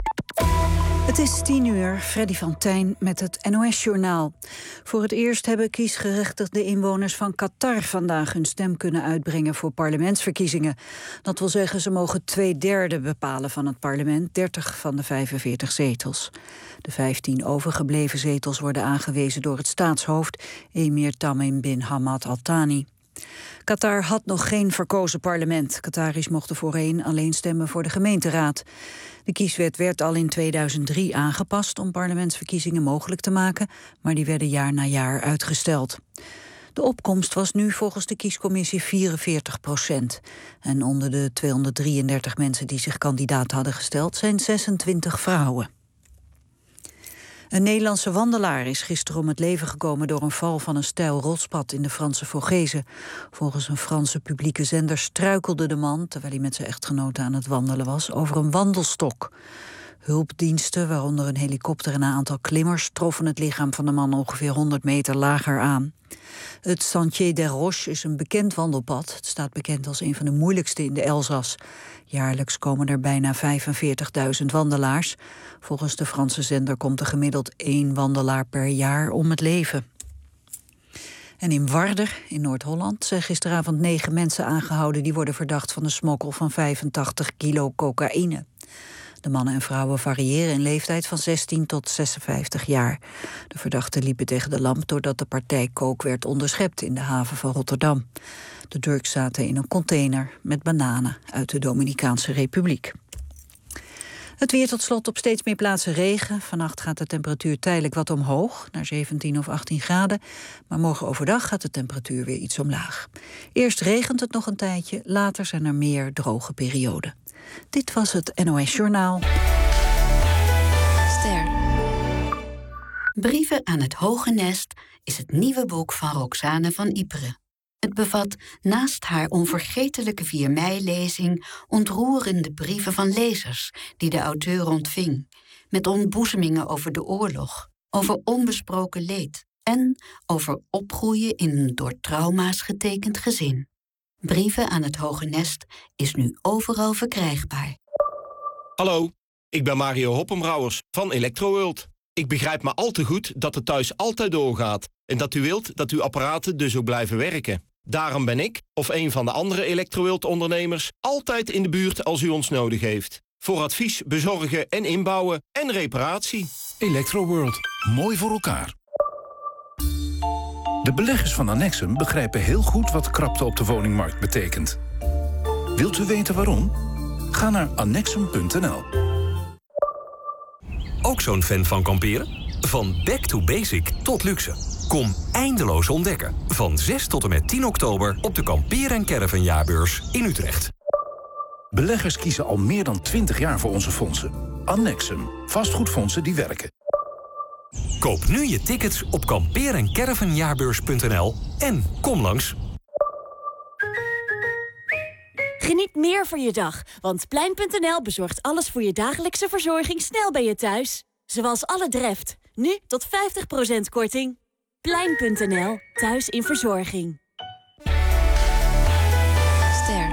Het is tien uur, Freddy van Tijn met het N O S-journaal. Voor het eerst hebben kiesgerechtigde inwoners van Qatar vandaag hun stem kunnen uitbrengen voor parlementsverkiezingen. Dat wil zeggen, ze mogen twee derde bepalen van het parlement, dertig van de vijfenveertig zetels. De vijftien overgebleven zetels worden aangewezen door het staatshoofd, emir Tamim bin Hamad Al Thani. Qatar had nog geen verkozen parlement. Qataris mochten voorheen alleen stemmen voor de gemeenteraad. De kieswet werd al in tweeduizend drie aangepast om parlementsverkiezingen mogelijk te maken, maar die werden jaar na jaar uitgesteld. De opkomst was nu volgens de kiescommissie vierenveertig procent. En onder de tweehonderddrieëndertig mensen die zich kandidaat hadden gesteld zijn zesentwintig vrouwen. Een Nederlandse wandelaar is gisteren om het leven gekomen door een val van een steil rotspad in de Franse Vogezen. Volgens een Franse publieke zender struikelde de man, terwijl hij met zijn echtgenote aan het wandelen was, over een wandelstok. Hulpdiensten, waaronder een helikopter en een aantal klimmers, troffen het lichaam van de man ongeveer honderd meter lager aan. Het Sentier des Roches is een bekend wandelpad. Het staat bekend als een van de moeilijkste in de Elzas. Jaarlijks komen er bijna vijfenveertigduizend wandelaars. Volgens de Franse zender komt er gemiddeld één wandelaar per jaar om het leven. En in Warder, in Noord-Holland, zijn gisteravond negen mensen aangehouden die worden verdacht van de smokkel van vijfentachtig kilo cocaïne. De mannen en vrouwen variëren in leeftijd van zestien tot zesenvijftig jaar. De verdachten liepen tegen de lamp doordat de partij coke werd onderschept in de haven van Rotterdam. De drugs zaten in een container met bananen uit de Dominicaanse Republiek. Het weer tot slot, op steeds meer plaatsen regen. Vannacht gaat de temperatuur tijdelijk wat omhoog, naar zeventien of achttien graden. Maar morgen overdag gaat de temperatuur weer iets omlaag. Eerst regent het nog een tijdje, later zijn er meer droge perioden. Dit was het N O S-journaal. Ster. Brieven aan het Hoge Nest is het nieuwe boek van Roxane van Ypres. Het bevat naast haar onvergetelijke vier mei-lezing ontroerende brieven van lezers die de auteur ontving, met ontboezemingen over de oorlog, over onbesproken leed en over opgroeien in een door trauma's getekend gezin. Brieven aan het Hoge Nest is nu overal verkrijgbaar. Hallo, ik ben Mario Hoppenbrouwers van Electroworld. Ik begrijp maar al te goed dat het thuis altijd doorgaat en dat u wilt dat uw apparaten dus ook blijven werken. Daarom ben ik, of een van de andere Electroworld-ondernemers, altijd in de buurt als u ons nodig heeft. Voor advies, bezorgen en inbouwen en reparatie. Electroworld, mooi voor elkaar. De beleggers van Annexum begrijpen heel goed wat krapte op de woningmarkt betekent. Wilt u weten waarom? Ga naar annexum punt n l. Ook zo'n fan van kamperen? Van back to basic tot luxe. Kom eindeloos ontdekken. Van zes tot en met tien oktober op de Kampeer en Caravan jaarbeurs in Utrecht. Beleggers kiezen al meer dan twintig jaar voor onze fondsen. Annexum, vastgoedfondsen die werken. Koop nu je tickets op kampeer en caravan jaarbeurs punt n l en kom langs. Geniet meer van je dag, want Plein punt n l bezorgt alles voor je dagelijkse verzorging snel bij je thuis. Zoals alle Dreft, nu tot vijftig procent korting. Plein punt n l, thuis in verzorging. Ster.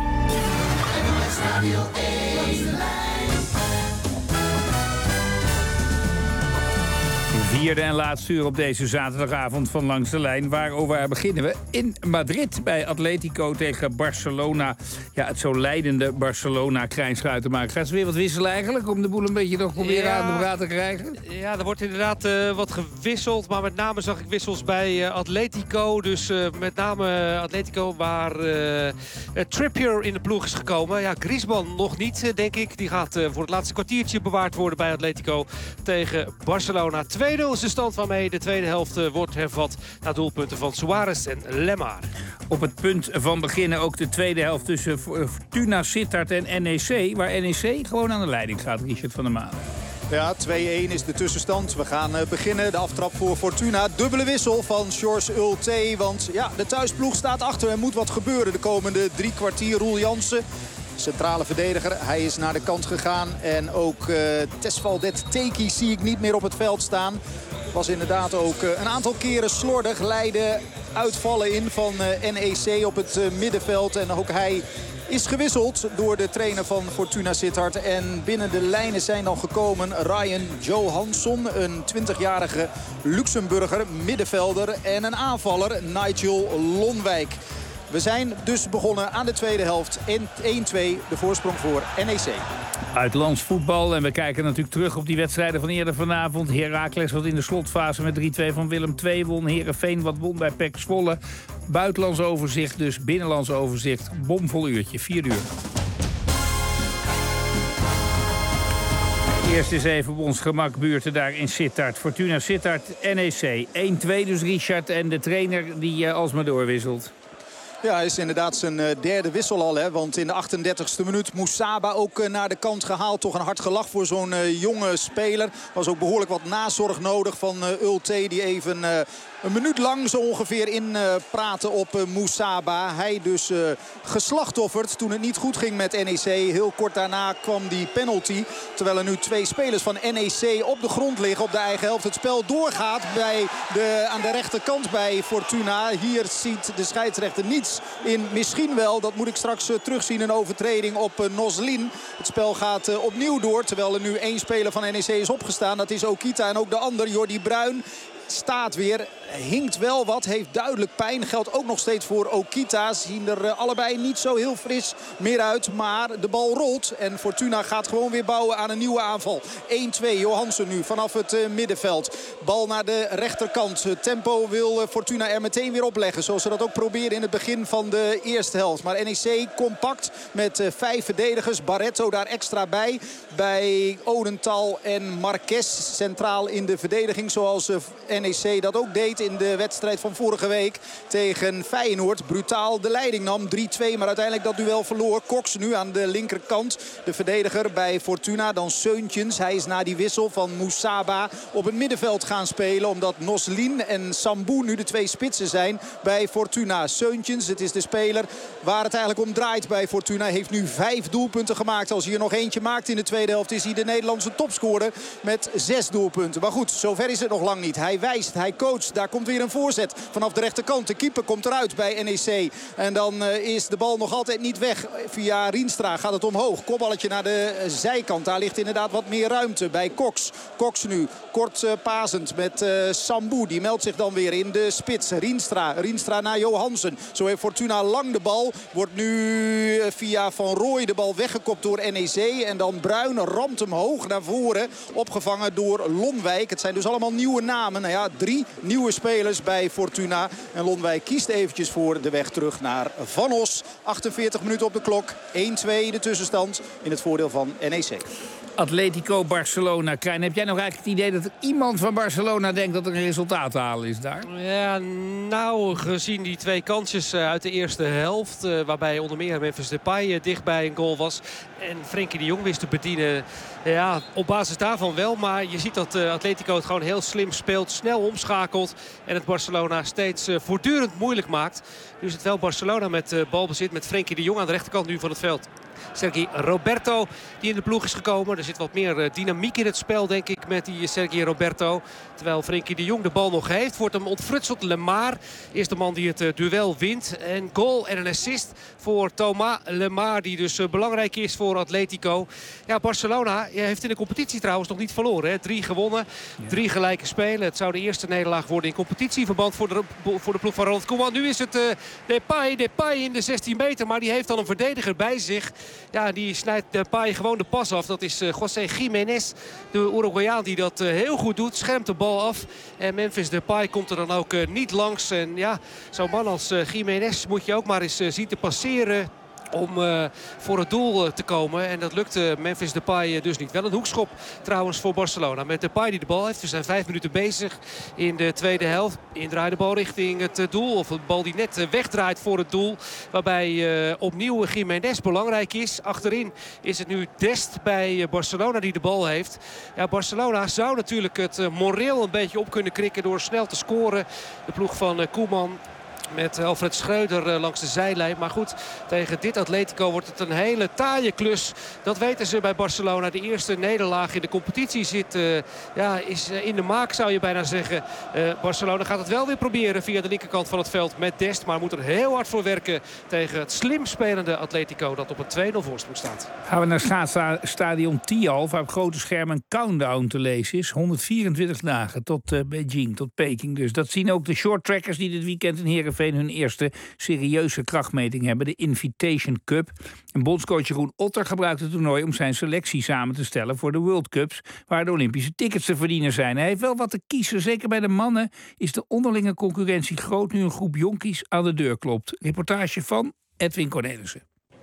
Vierde en laatste uur op deze zaterdagavond van Langs de Lijn. Waarover beginnen we? In Madrid bij Atletico tegen Barcelona. Ja, het zo leidende Barcelona krijnschuit te maken. Gaat ze weer wat wisselen eigenlijk? Om de boel een beetje nog proberen ja, aan de praat te krijgen? Ja, er wordt inderdaad uh, wat gewisseld. Maar met name zag ik wissels bij uh, Atletico. Dus uh, met name Atletico waar uh, Trippier in de ploeg is gekomen. Ja, Griezmann nog niet, uh, denk ik. Die gaat uh, voor het laatste kwartiertje bewaard worden bij Atletico tegen Barcelona. twee nul is de stand waarmee de tweede helft uh, wordt hervat na doelpunten van Suarez en Lemar. Op het punt van beginnen ook de tweede helft tussen Fortuna Sittard en N E C. Waar N E C gewoon aan de leiding gaat, Richard van der Maan. Ja, twee-een is de tussenstand. We gaan uh, beginnen. De aftrap voor Fortuna. Dubbele wissel van George Ulte. Want ja, de thuisploeg staat achter. Er moet wat gebeuren de komende drie kwartier. Roel Jansen, centrale verdediger. Hij is naar de kant gegaan. En ook uh, Tesvaldet Teki zie ik niet meer op het veld staan. Was inderdaad ook uh, een aantal keren slordig. Leidde uitvallen in van uh, N E C op het uh, middenveld. En ook hij is gewisseld door de trainer van Fortuna Sittard. En binnen de lijnen zijn dan gekomen Ryan Johansson, een twintigjarige Luxemburger middenvelder. En een aanvaller, Nigel Lonwijk. We zijn dus begonnen aan de tweede helft. één-twee de voorsprong voor N E C. Uitlands voetbal. En we kijken natuurlijk terug op die wedstrijden van eerder vanavond. Heracles wat in de slotfase met drie-twee van Willem twee won. Heerenveen wat won bij P E C Zwolle. Buitenlands overzicht dus, binnenlands overzicht. Bomvol uurtje, vier uur. Eerst eens even op ons gemak buurten daar in Sittard. Fortuna Sittard, N E C. één-twee dus Richard en de trainer die uh, alsmaar doorwisselt. Ja, hij is inderdaad zijn derde wissel al. Hè? Want in de achtendertigste minuut Moussaba ook naar de kant gehaald. Toch een hard gelach voor zo'n uh, jonge speler. Was ook behoorlijk wat nazorg nodig van uh, Ulte. Die even uh, een minuut lang zo ongeveer in uh, praten op uh, Moussaba. Hij dus uh, geslachtofferd toen het niet goed ging met N E C. Heel kort daarna kwam die penalty. Terwijl er nu twee spelers van N E C op de grond liggen op de eigen helft. Het spel doorgaat bij de, aan de rechterkant bij Fortuna. Hier ziet de scheidsrechter niets in. Misschien wel, dat moet ik straks uh, terugzien, een overtreding op uh, Noslin. Het spel gaat uh, opnieuw door. Terwijl er nu één speler van N E C is opgestaan. Dat is Okita en ook de ander, Jordi Bruin. Staat weer, hinkt wel wat, heeft duidelijk pijn. Geldt ook nog steeds voor Okita. Zien er uh, allebei niet zo heel fris meer uit. Maar de bal rolt en Fortuna gaat gewoon weer bouwen aan een nieuwe aanval. één-twee, Johansen nu vanaf het uh, middenveld. Bal naar de rechterkant. Uh, tempo wil uh, Fortuna er meteen weer opleggen. Zoals ze dat ook proberen in het begin van de eerste helft. Maar N E C compact met uh, vijf verdedigers. Barretto daar extra bij. Bij Odental en Marquez centraal in de verdediging. Zoals uh, N E C dat ook deed in de wedstrijd van vorige week tegen Feyenoord. Brutaal de leiding nam, drie-twee, maar uiteindelijk dat duel verloor. Cox nu aan de linkerkant, de verdediger bij Fortuna. Dan Seuntjens, hij is na die wissel van Moussaba op het middenveld gaan spelen. Omdat Noslin en Sambou nu de twee spitsen zijn bij Fortuna. Seuntjens, het is de speler waar het eigenlijk om draait bij Fortuna. Heeft nu vijf doelpunten gemaakt. Als hij er nog eentje maakt in de tweede helft is hij de Nederlandse topscorer met zes doelpunten. Maar goed, zover is het nog lang niet. Hij wijst, hij coacht. Daar komt weer een voorzet vanaf de rechterkant. De keeper komt eruit bij N E C. En dan uh, is de bal nog altijd niet weg. Via Rienstra gaat het omhoog. Kopballetje naar de uh, zijkant. Daar ligt inderdaad wat meer ruimte bij Cox. Cox nu kort uh, pasend met uh, Sambou. Die meldt zich dan weer in de spits. Rienstra. Rienstra naar Johansen. Zo heeft Fortuna lang de bal. Wordt nu uh, via Van Rooij de bal weggekopt door N E C. En dan Bruin ramt hem hoog naar voren. Opgevangen door Lonwijk. Het zijn dus allemaal nieuwe namen. Nou ja, drie nieuwe spelers bij Fortuna. En Lonwijk kiest eventjes voor de weg terug naar Van Os. achtenveertig minuten op de klok. één-twee de tussenstand in het voordeel van N E C. Atletico Barcelona. Krijn, heb jij nog eigenlijk het idee dat er iemand van Barcelona denkt dat er een resultaat te halen is daar? Ja, nou, gezien die twee kansjes uit de eerste helft. Uh, waarbij onder meer Memphis Depay uh, dichtbij een goal was. En Frenkie de Jong wist te bedienen. Ja, op basis daarvan wel. Maar je ziet dat uh, Atletico het gewoon heel slim speelt. Snel omschakelt. En het Barcelona steeds uh, voortdurend moeilijk maakt. Nu is het wel Barcelona met uh, balbezit. Met Frenkie de Jong aan de rechterkant nu van het veld. Sergi Roberto die in de ploeg is gekomen. Er zit wat meer uh, dynamiek in het spel, denk ik, met die Sergi Roberto. Terwijl Frenkie de Jong de bal nog heeft. Wordt hem ontfrutseld. Lemar is de man die het uh, duel wint. En goal en een assist voor Thomas Lemar. Die dus uh, belangrijk is voor Atletico. Ja, Barcelona heeft in de competitie trouwens nog niet verloren. Hè. Drie gewonnen. Ja. Drie gelijke spelen. Het zou de eerste nederlaag worden in competitieverband voor de, voor de ploeg van Ronald Koeman. Nu is het uh, Depay. Depay in de zestien meter. Maar die heeft dan een verdediger bij zich. Ja, die snijdt Depay gewoon de pas af. Dat is uh, José Jiménez, de Uruguayaan, die dat uh, heel goed doet. Schermt de bal af. En Memphis Depay komt er dan ook uh, niet langs. En ja, zo'n man als uh, Jiménez moet je ook maar eens uh, zien te passeren om uh, voor het doel uh, te komen. En dat lukte Memphis Depay uh, dus niet. Wel een hoekschop trouwens voor Barcelona. Met Depay die de bal heeft. We zijn vijf minuten bezig in de tweede helft. Indraai de bal richting het uh, doel. Of een bal die net uh, wegdraait voor het doel. Waarbij uh, opnieuw Giménez belangrijk is. Achterin is het nu Dest bij uh, Barcelona die de bal heeft. Ja, Barcelona zou natuurlijk het uh, moreel een beetje op kunnen krikken door snel te scoren. De ploeg van uh, Koeman. Met Alfred Schreuder langs de zijlijn. Maar goed, tegen dit Atletico wordt het een hele taaie klus. Dat weten ze bij Barcelona. De eerste nederlaag in de competitie zit, uh, ja, is in de maak, zou je bijna zeggen. Uh, Barcelona gaat het wel weer proberen via de linkerkant van het veld met Dest. Maar moet er heel hard voor werken tegen het slim spelende Atletico dat op een twee nul voorsprong staat. Gaan we naar schaatsstadion Tialf, waar op grote schermen een countdown te lezen is. honderdvierentwintig dagen tot uh, Beijing, tot Peking. Dus dat zien ook de shorttrackers die dit weekend in Heerenveen hun eerste serieuze krachtmeting hebben, de Invitation Cup. En bondscoach Jeroen Otter gebruikt het toernooi om zijn selectie samen te stellen voor de World Cups, waar de Olympische tickets te verdienen zijn. Hij heeft wel wat te kiezen. Zeker bij de mannen is de onderlinge concurrentie groot nu een groep jonkies aan de deur klopt. Reportage van Edwin Cornelissen.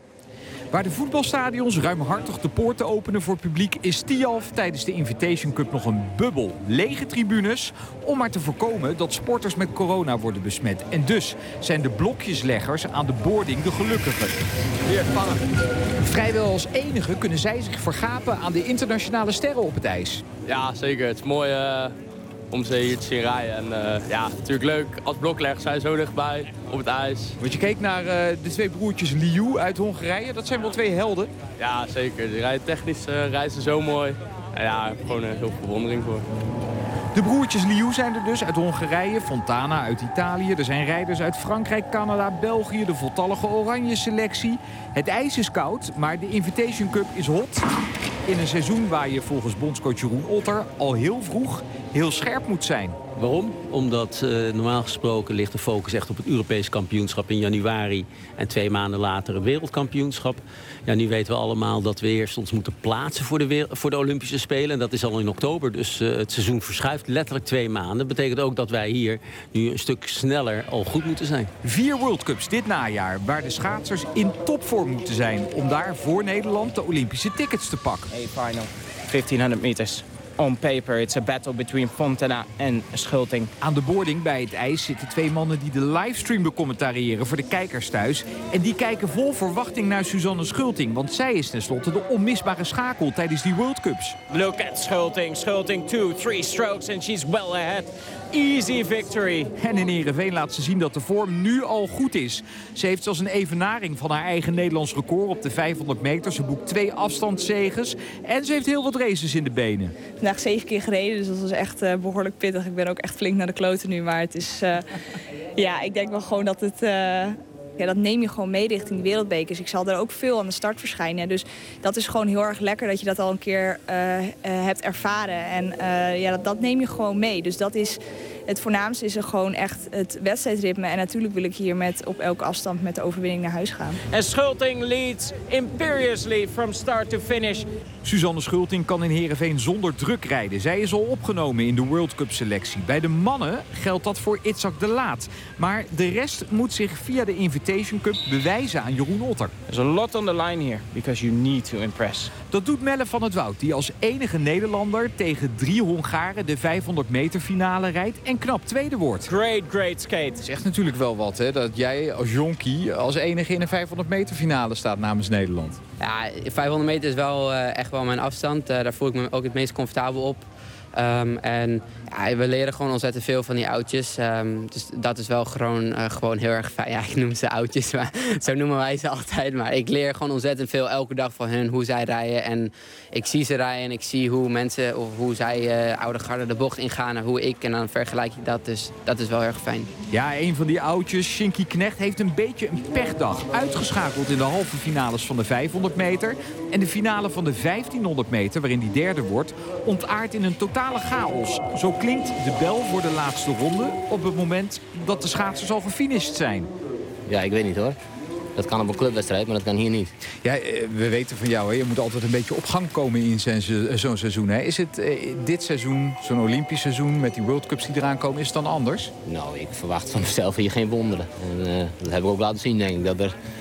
Waar de voetbalstadions ruimhartig de poorten openen voor publiek, is Tialf tijdens de Invitation Cup nog een bubbel. Lege tribunes, om maar te voorkomen dat sporters met corona worden besmet. En dus zijn de blokjesleggers aan de boarding de gelukkigen. Weer vangen. Vrijwel als enige kunnen zij zich vergapen aan de internationale sterren op het ijs. Ja, zeker. Het is mooi uh, om ze hier te zien rijden. En uh, ja, natuurlijk leuk. Als blokleggers zijn zo dichtbij op het ijs. Want je keek naar uh, de twee broertjes Liu uit Hongarije. Dat zijn wel twee helden. Ja, zeker. Die rijden technisch uh, rijden ze zo mooi. En ja, ik heb gewoon uh, heel veel bewondering voor. De broertjes Liu zijn er dus uit Hongarije, Fontana uit Italië. Er zijn rijders uit Frankrijk, Canada, België, de voltallige oranje selectie. Het ijs is koud, maar de Invitation Cup is hot. In een seizoen waar je volgens bondscoach Jeroen Otter al heel vroeg heel scherp moet zijn. Waarom? Omdat uh, normaal gesproken ligt de focus echt op het Europees kampioenschap in januari. En twee maanden later het wereldkampioenschap. Ja, nu weten we allemaal dat we eerst ons moeten plaatsen voor de, voor de Olympische Spelen. En dat is al in oktober. Dus uh, het seizoen verschuift letterlijk twee maanden. Dat betekent ook dat wij hier nu een stuk sneller al goed moeten zijn. Vier World Cups dit najaar, waar de schaatsers in topvorm moeten zijn om daar voor Nederland de Olympische tickets te pakken. Hey, final. fifteen hundred meters. On paper, it's a battle between Fontana en Schulting. Aan de boarding bij het ijs zitten twee mannen die de livestream becommentariëren voor de kijkers thuis. En die kijken vol verwachting naar Suzanne Schulting. Want zij is tenslotte de onmisbare schakel tijdens die World Cups. Look at Schulting. Schulting two, three strokes and she's well ahead. Easy victory. En in Heerenveen laat ze zien dat de vorm nu al goed is. Ze heeft zelfs een evenaring van haar eigen Nederlands record op de vijfhonderd meter. Ze boekt twee afstandszeges en ze heeft heel wat races in de benen. Vandaag zeven keer gereden, dus dat was echt uh, behoorlijk pittig. Ik ben ook echt flink naar de kloten nu, maar het is... Uh, ja, ik denk wel gewoon dat het... Uh, Ja, dat neem je gewoon mee richting de wereldbekers. Ik zal er ook veel aan de start verschijnen. Dus dat is gewoon heel erg lekker dat je dat al een keer uh, uh, hebt ervaren. En uh, ja, dat, dat neem je gewoon mee. Dus dat is het voornaamste is er gewoon echt het wedstrijdritme. En natuurlijk wil ik hier met op elke afstand met de overwinning naar huis gaan. En Schulting leads imperiously from start to finish. Suzanne Schulting kan in Heerenveen zonder druk rijden. Zij is al opgenomen in de World Cup selectie. Bij de mannen geldt dat voor Itzhak de Laat. Maar de rest moet zich via de Invitation Cup bewijzen aan Jeroen Otter. There's a lot on the line here because you need to impress. Dat doet Melle van het Woud, die als enige Nederlander tegen drie Hongaren de vijfhonderd meter finale rijdt en knap tweede wordt. Great, great skate. Het is echt natuurlijk wel wat, hè, dat jij als jonkie als enige in een vijfhonderd meter finale staat namens Nederland. Ja, vijfhonderd meter is wel uh, echt wel mijn afstand. Uh, daar voel ik me ook het meest comfortabel op. Um, en ja, we leren gewoon ontzettend veel van die oudjes. Um, dus dat is wel gewoon, uh, gewoon heel erg fijn. Ja, ik noem ze oudjes, maar zo noemen wij ze altijd. Maar ik leer gewoon ontzettend veel elke dag van hun, hoe zij rijden. En ik zie ze rijden en ik zie hoe mensen, of hoe zij uh, oude garde de bocht ingaan en hoe ik. En dan vergelijk ik dat, dus dat is wel erg fijn. Ja, een van die oudjes, Shinky Knecht, heeft een beetje een pechdag. Uitgeschakeld in de halve finales van de vijfhonderd meter. En de finale van de vijftienhonderd meter, waarin die derde wordt, ontaart in een totale chaos. Zo klinkt de bel voor de laatste ronde op het moment dat de schaatsers al gefinished zijn. Ja, ik weet niet hoor. Dat kan op een clubwedstrijd, maar dat kan hier niet. Ja, we weten van jou, hè? Je moet altijd een beetje op gang komen in zo'n seizoen. Hè? Is het eh, dit seizoen, zo'n Olympisch seizoen met die World Cups die eraan komen, is het dan anders? Nou, ik verwacht van mezelf hier geen wonderen. En, uh, dat heb ik ook laten zien, denk ik. Dat er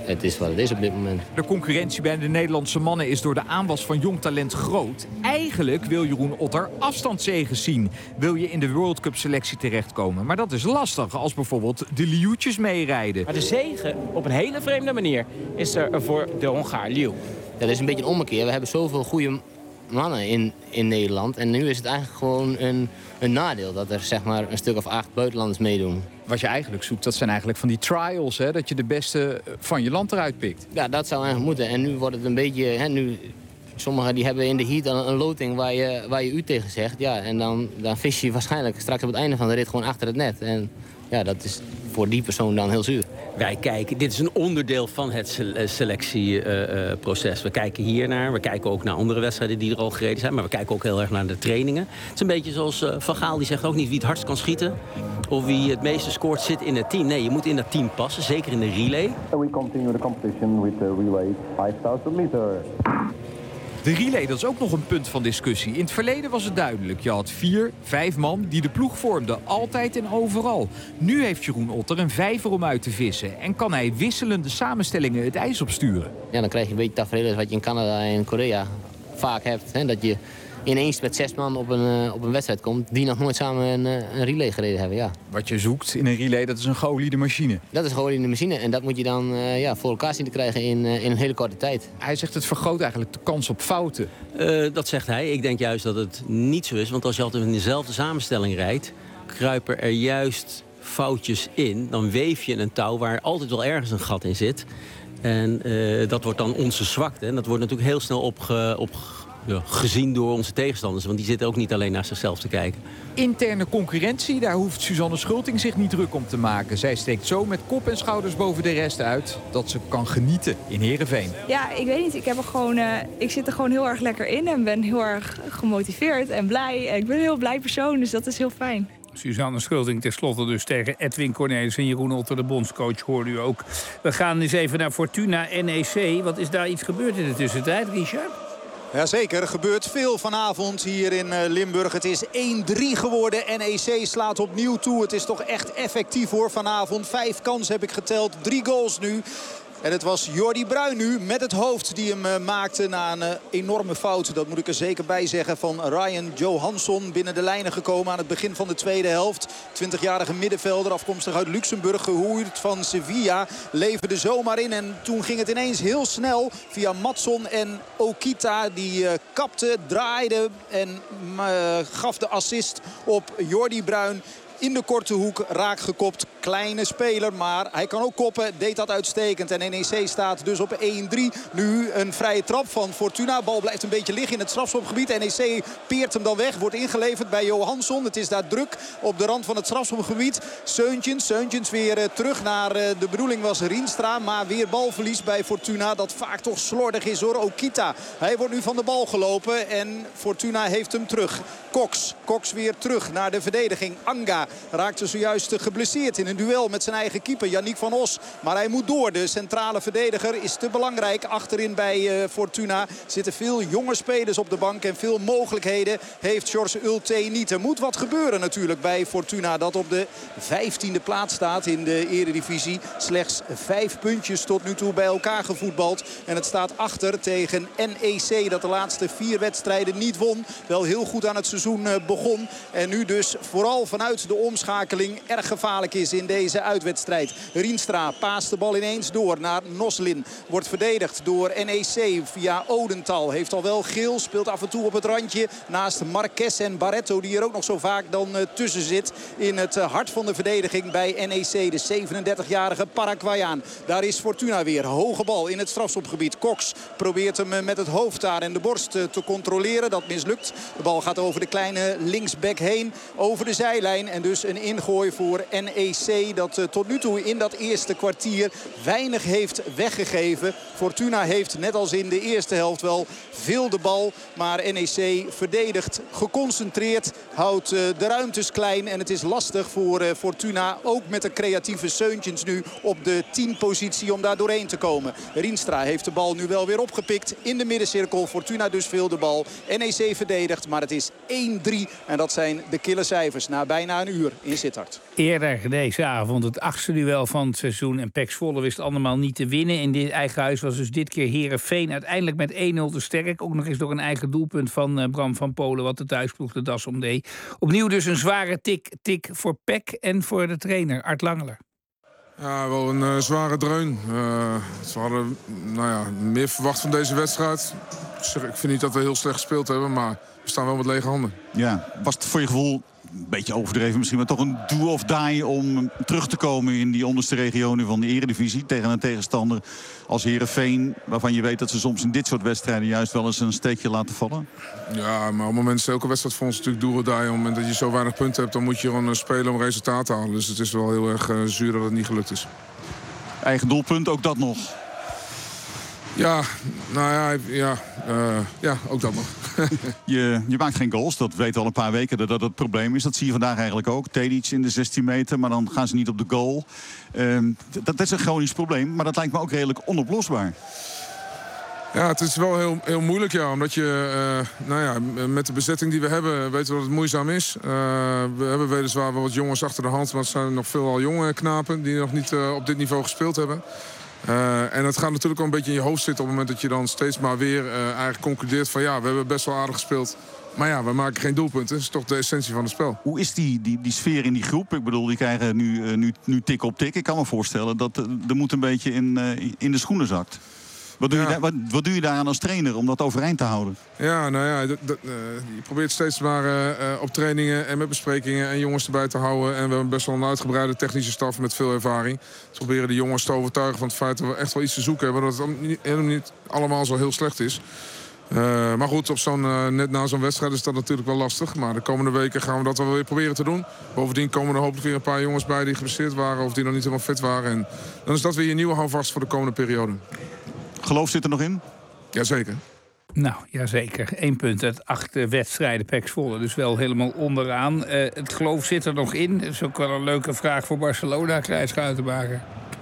het is wat het is op dit moment. De concurrentie bij de Nederlandse mannen is door de aanwas van jong talent groot. Eigenlijk wil Jeroen Otter afstandszegen zien. Wil je in de World Cup selectie terechtkomen. Maar dat is lastig als bijvoorbeeld de Liu'tjes meerijden. Maar de zege op een hele vreemde manier is er voor de Hongaar Liu. Ja, dat is een beetje een ommekeer. We hebben zoveel goede mannen in, in Nederland. En nu is het eigenlijk gewoon een, een nadeel dat er zeg maar een stuk of acht buitenlanders meedoen. Wat je eigenlijk zoekt, dat zijn eigenlijk van die trials, hè? Dat je de beste van je land eruit pikt. Ja, dat zou eigenlijk moeten. En nu wordt het een beetje... Hè, nu, sommigen die hebben in de heat een, een loting waar je, waar je u tegen zegt. Ja, en dan, dan vis je waarschijnlijk straks op het einde van de rit gewoon achter het net. En ja, dat is voor die persoon dan heel zuur. Wij kijken, dit is een onderdeel van het selectieproces. Uh, uh, we kijken hier naar, we kijken ook naar andere wedstrijden die er al gereden zijn. Maar we kijken ook heel erg naar de trainingen. Het is een beetje zoals uh, Van Gaal, die zegt ook niet wie het hardst kan schieten. Of wie het meeste scoort zit in het team. Nee, je moet in dat team passen, zeker in de relay. We continue the competition with the relay vijfduizend meter. De relay, dat is ook nog een punt van discussie. In het verleden was het duidelijk. Je had vier, vijf man die de ploeg vormden. Altijd en overal. Nu heeft Jeroen Otter een vijver om uit te vissen. En kan hij wisselende samenstellingen het ijs opsturen. Ja, dan krijg je een beetje tafereel wat je in Canada en Korea vaak hebt. Hè, dat je ineens met zes man op een, uh, op een wedstrijd komt die nog nooit samen een, uh, een relay gereden hebben. Ja. Wat je zoekt in een relay, dat is een geoliede machine. Dat is een geoliede machine en dat moet je dan uh, ja, voor elkaar zien te krijgen in, uh, in een hele korte tijd. Hij zegt het vergroot eigenlijk de kans op fouten. Uh, dat zegt hij. Ik denk juist dat het niet zo is. Want als je altijd in dezelfde samenstelling rijdt, kruipen er juist foutjes in. Dan weef je een touw waar altijd wel ergens een gat in zit. En uh, dat wordt dan onze zwakte. En dat wordt natuurlijk heel snel opge, op Ja, gezien door onze tegenstanders. Want die zitten ook niet alleen naar zichzelf te kijken. Interne concurrentie, daar hoeft Suzanne Schulting zich niet druk om te maken. Zij steekt zo met kop en schouders boven de rest uit dat ze kan genieten in Heerenveen. Ja, ik weet niet. Ik, heb er gewoon, uh, ik zit er gewoon heel erg lekker in en ben heel erg gemotiveerd en blij. Ik ben een heel blij persoon, dus dat is heel fijn. Suzanne Schulting tenslotte dus tegen Edwin Cornelis en Jeroen Otter, de bondscoach, hoorde u ook. We gaan eens even naar Fortuna N E C. Wat is daar iets gebeurd in de tussentijd, Richard? Jazeker, er gebeurt veel vanavond hier in Limburg. Het is één drie geworden. N E C slaat opnieuw toe. Het is toch echt effectief hoor vanavond. Vijf kansen heb ik geteld. Drie goals nu. En het was Jordi Bruin nu met het hoofd die hem uh, maakte na een uh, enorme fout. Dat moet ik er zeker bij zeggen van Ryan Johansson. Binnen de lijnen gekomen aan het begin van de tweede helft. twintigjarige middenvelder afkomstig uit Luxemburg. Gehuurd van Sevilla. Leverde zomaar in. En toen ging het ineens heel snel via Matson en Okita. Die uh, kapte, draaide en uh, gaf de assist op Jordi Bruin. In de korte hoek, raak gekopt. Kleine speler, maar hij kan ook koppen. Deed dat uitstekend. En N E C staat dus op één drie. Nu een vrije trap van Fortuna. Bal blijft een beetje liggen in het strafschopgebied. N E C peert hem dan weg. Wordt ingeleverd bij Johansson. Het is daar druk op de rand van het strafschopgebied. Seuntjens. Seuntjens weer uh, terug naar uh, de bedoeling was Rienstra. Maar weer balverlies bij Fortuna. Dat vaak toch slordig is hoor. Okita. Hij wordt nu van de bal gelopen. En Fortuna heeft hem terug. Cox. Cox weer terug naar de verdediging. Anga raakte zojuist geblesseerd in een duel met zijn eigen keeper Yannick van Os. Maar hij moet door. De centrale verdediger is te belangrijk. Achterin bij uh, Fortuna zitten veel jonge spelers op de bank. En veel mogelijkheden heeft George Ulte niet. Er moet wat gebeuren natuurlijk bij Fortuna. Dat op de vijftiende plaats staat in de eredivisie. Slechts vijf puntjes tot nu toe bij elkaar gevoetbald. En het staat achter tegen N E C. Dat de laatste vier wedstrijden niet won. Wel heel goed aan het seizoen uh, begon. En nu dus vooral vanuit de omschakeling erg gevaarlijk is in deze uitwedstrijd. Rienstra paast de bal ineens door naar Noslin. Wordt verdedigd door N E C via Odental. Heeft al wel geel, speelt af en toe op het randje. Naast Marquez en Barretto die er ook nog zo vaak dan uh, tussen zit. In het uh, hart van de verdediging bij N E C. De zevenendertigjarige Paraguayaan. Daar is Fortuna weer. Hoge bal in het strafschopgebied. Cox probeert hem uh, met het hoofd daar en de borst uh, te controleren. Dat mislukt. De bal gaat over de kleine linksback heen. Over de zijlijn. En dus een ingooi voor N E C dat uh, tot nu toe in dat eerste kwartier weinig heeft weggegeven. Fortuna heeft net als in de eerste helft wel veel de bal. Maar N E C verdedigt geconcentreerd. Houdt uh, de ruimtes klein. En het is lastig voor uh, Fortuna. Ook met de creatieve Seuntjens nu op de tien positie om daar doorheen te komen. Rienstra heeft de bal nu wel weer opgepikt in de middencirkel. Fortuna dus veel de bal. N E C verdedigt. Maar het is één drie. En dat zijn de kille cijfers na bijna een uur. uur in Sittard. Eerder deze avond het achtste duel van het seizoen. En P E C Zwolle wist allemaal niet te winnen. In dit eigen huis was dus dit keer Heerenveen uiteindelijk met één nul te sterk. Ook nog eens door een eigen doelpunt van uh, Bram van Polen, wat de thuisploeg de das omdeed. Opnieuw dus een zware tik, tik voor P E C en voor de trainer Art Langeler. Ja, wel een uh, zware dreun. Uh, ze hadden nou ja, meer verwacht van deze wedstrijd. Ik vind niet dat we heel slecht gespeeld hebben, maar we staan wel met lege handen. Ja, was het voor je gevoel, een beetje overdreven misschien, maar toch een do of die om terug te komen in die onderste regionen van de Eredivisie tegen een tegenstander als Heerenveen, waarvan je weet dat ze soms in dit soort wedstrijden juist wel eens een steekje laten vallen? Ja, maar op het moment is elke wedstrijd voor ons natuurlijk do or die. Op het moment dat je zo weinig punten hebt, dan moet je gewoon spelen om resultaat te halen. Dus het is wel heel erg uh, zuur dat het niet gelukt is. Eigen doelpunt, ook dat nog? Ja, nou ja, ja, uh, ja ook dat nog. je, je maakt geen goals, dat weten we al een paar weken dat dat het probleem is. Dat zie je vandaag eigenlijk ook. Tedic in de zestien meter, maar dan gaan ze niet op de goal. Uh, dat, dat is een chronisch probleem, maar dat lijkt me ook redelijk onoplosbaar. Ja, het is wel heel, heel moeilijk, ja. Omdat je, uh, nou ja, met de bezetting die we hebben, weten we dat het moeizaam is. Uh, we hebben weliswaar wel wat jongens achter de hand, maar het zijn nog veelal jonge knapen die nog niet uh, op dit niveau gespeeld hebben. Uh, en het gaat natuurlijk wel een beetje in je hoofd zitten op het moment dat je dan steeds maar weer uh, eigenlijk concludeert van ja, we hebben best wel aardig gespeeld. Maar ja, we maken geen doelpunten. Dat is toch de essentie van het spel. Hoe is die, die, die sfeer in die groep? Ik bedoel, die krijgen nu, uh, nu, nu tik op tik. Ik kan me voorstellen dat uh, er moet een beetje in, uh, in de schoenen zakt. Wat doe, ja. je daar, wat, wat doe je daaraan als trainer om dat overeind te houden? Ja, nou ja, dat, dat, uh, je probeert steeds maar uh, op trainingen en met besprekingen en jongens erbij te houden. En we hebben best wel een uitgebreide technische staf met veel ervaring. We proberen de jongens te overtuigen van het feit dat we echt wel iets te zoeken hebben. Dat het niet, helemaal niet allemaal zo heel slecht is. Uh, maar goed, op zo'n, uh, net na zo'n wedstrijd is dat natuurlijk wel lastig. Maar de komende weken gaan we dat wel weer proberen te doen. Bovendien komen er hopelijk weer een paar jongens bij die geblesseerd waren of die nog niet helemaal fit waren. En dan is dat weer je nieuwe houvast voor de komende periode. Geloof zit er nog in? Jazeker. Nou, jazeker. Eén punt uit acht uh, wedstrijden. P E C Zwolle dus wel helemaal onderaan. Uh, het geloof zit er nog in. Dat is ook wel een leuke vraag voor Barcelona, Krijs Schuitenmaker.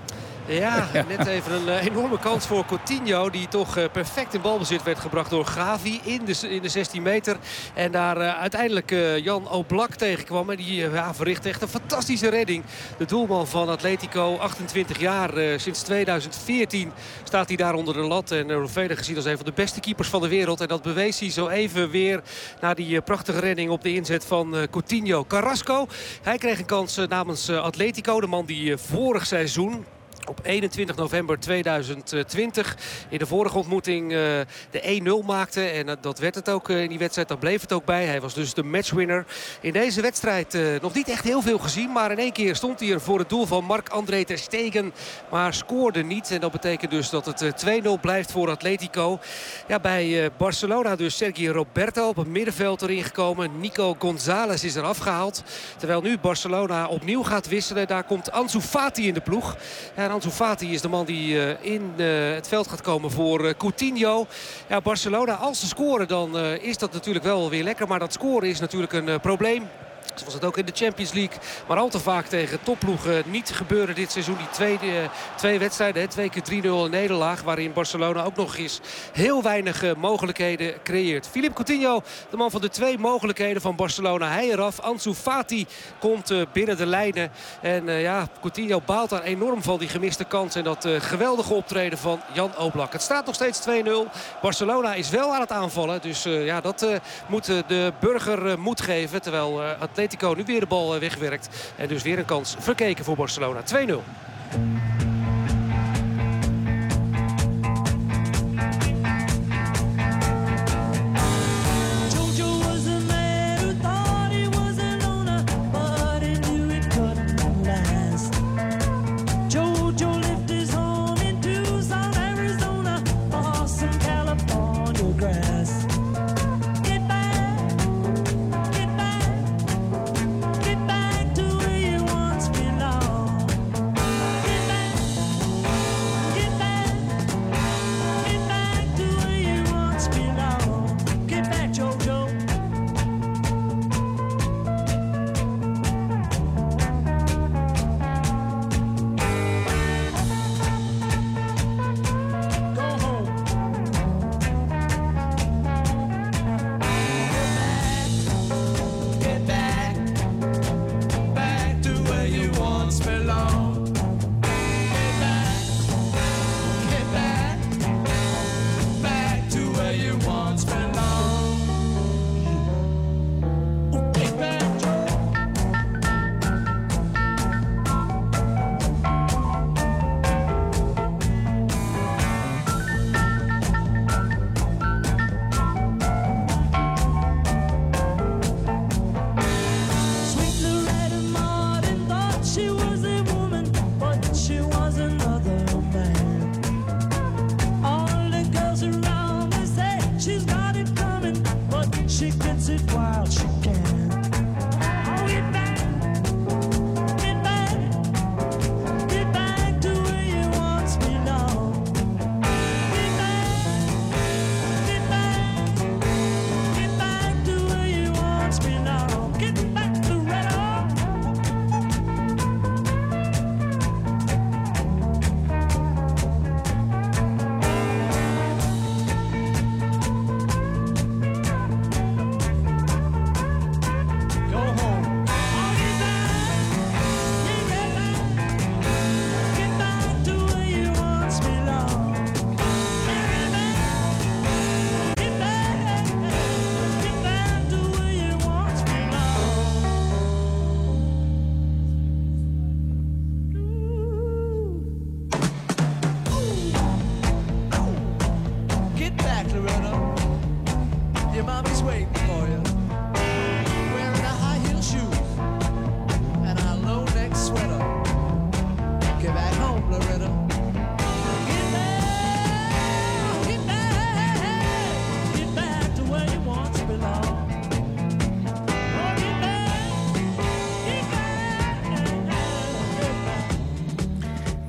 Ja, net even een uh, enorme kans voor Coutinho. Die toch uh, perfect in balbezit werd gebracht door Gavi in de, in de zestien meter. En daar uh, uiteindelijk uh, Jan Oblak tegenkwam. En die uh, ja, verrichtte echt een fantastische redding. De doelman van Atletico, achtentwintig jaar. Uh, sinds tweeduizend veertien staat hij daar onder de lat. En door uh, velen gezien als een van de beste keepers van de wereld. En dat bewees hij zo even weer na die uh, prachtige redding op de inzet van uh, Coutinho. Carrasco, hij kreeg een kans uh, namens uh, Atletico. De man die uh, vorig seizoen op eenentwintig november tweeduizend twintig in de vorige ontmoeting uh, de één nul maakte. En uh, dat werd het ook uh, in die wedstrijd. Daar bleef het ook bij. Hij was dus de matchwinner. In deze wedstrijd uh, nog niet echt heel veel gezien. Maar in één keer stond hij er voor het doel van Marc-André ter Stegen. Maar scoorde niet. En dat betekent dus dat het uh, twee nul blijft voor Atletico. Ja, bij uh, Barcelona dus Sergi Roberto op het middenveld erin gekomen. Nico González is eraf gehaald. Terwijl nu Barcelona opnieuw gaat wisselen. Daar komt Ansu Fati in de ploeg. Ja, Ansu Fati is de man die uh, in uh, het veld gaat komen voor uh, Coutinho. Ja, Barcelona, als ze scoren dan uh, is dat natuurlijk wel weer lekker. Maar dat scoren is natuurlijk een uh, probleem. Zoals het ook in de Champions League. Maar al te vaak tegen topploegen niet gebeuren dit seizoen. Die twee, uh, twee wedstrijden, hè, twee keer drie nul een nederlaag. Waarin Barcelona ook nog eens heel weinig uh, mogelijkheden creëert. Philippe Coutinho, de man van de twee mogelijkheden van Barcelona. Hij eraf. Ansu Fati komt uh, binnen de lijnen. En uh, ja, Coutinho baalt daar enorm van die gemiste kans. En dat uh, geweldige optreden van Jan Oblak. Het staat nog steeds twee nul. Barcelona is wel aan het aanvallen. Dus uh, ja, dat uh, moet uh, de burger uh, moed geven. Terwijl uh, Atletico nu weer de bal wegwerkt. En dus weer een kans verkeken voor Barcelona. twee nul.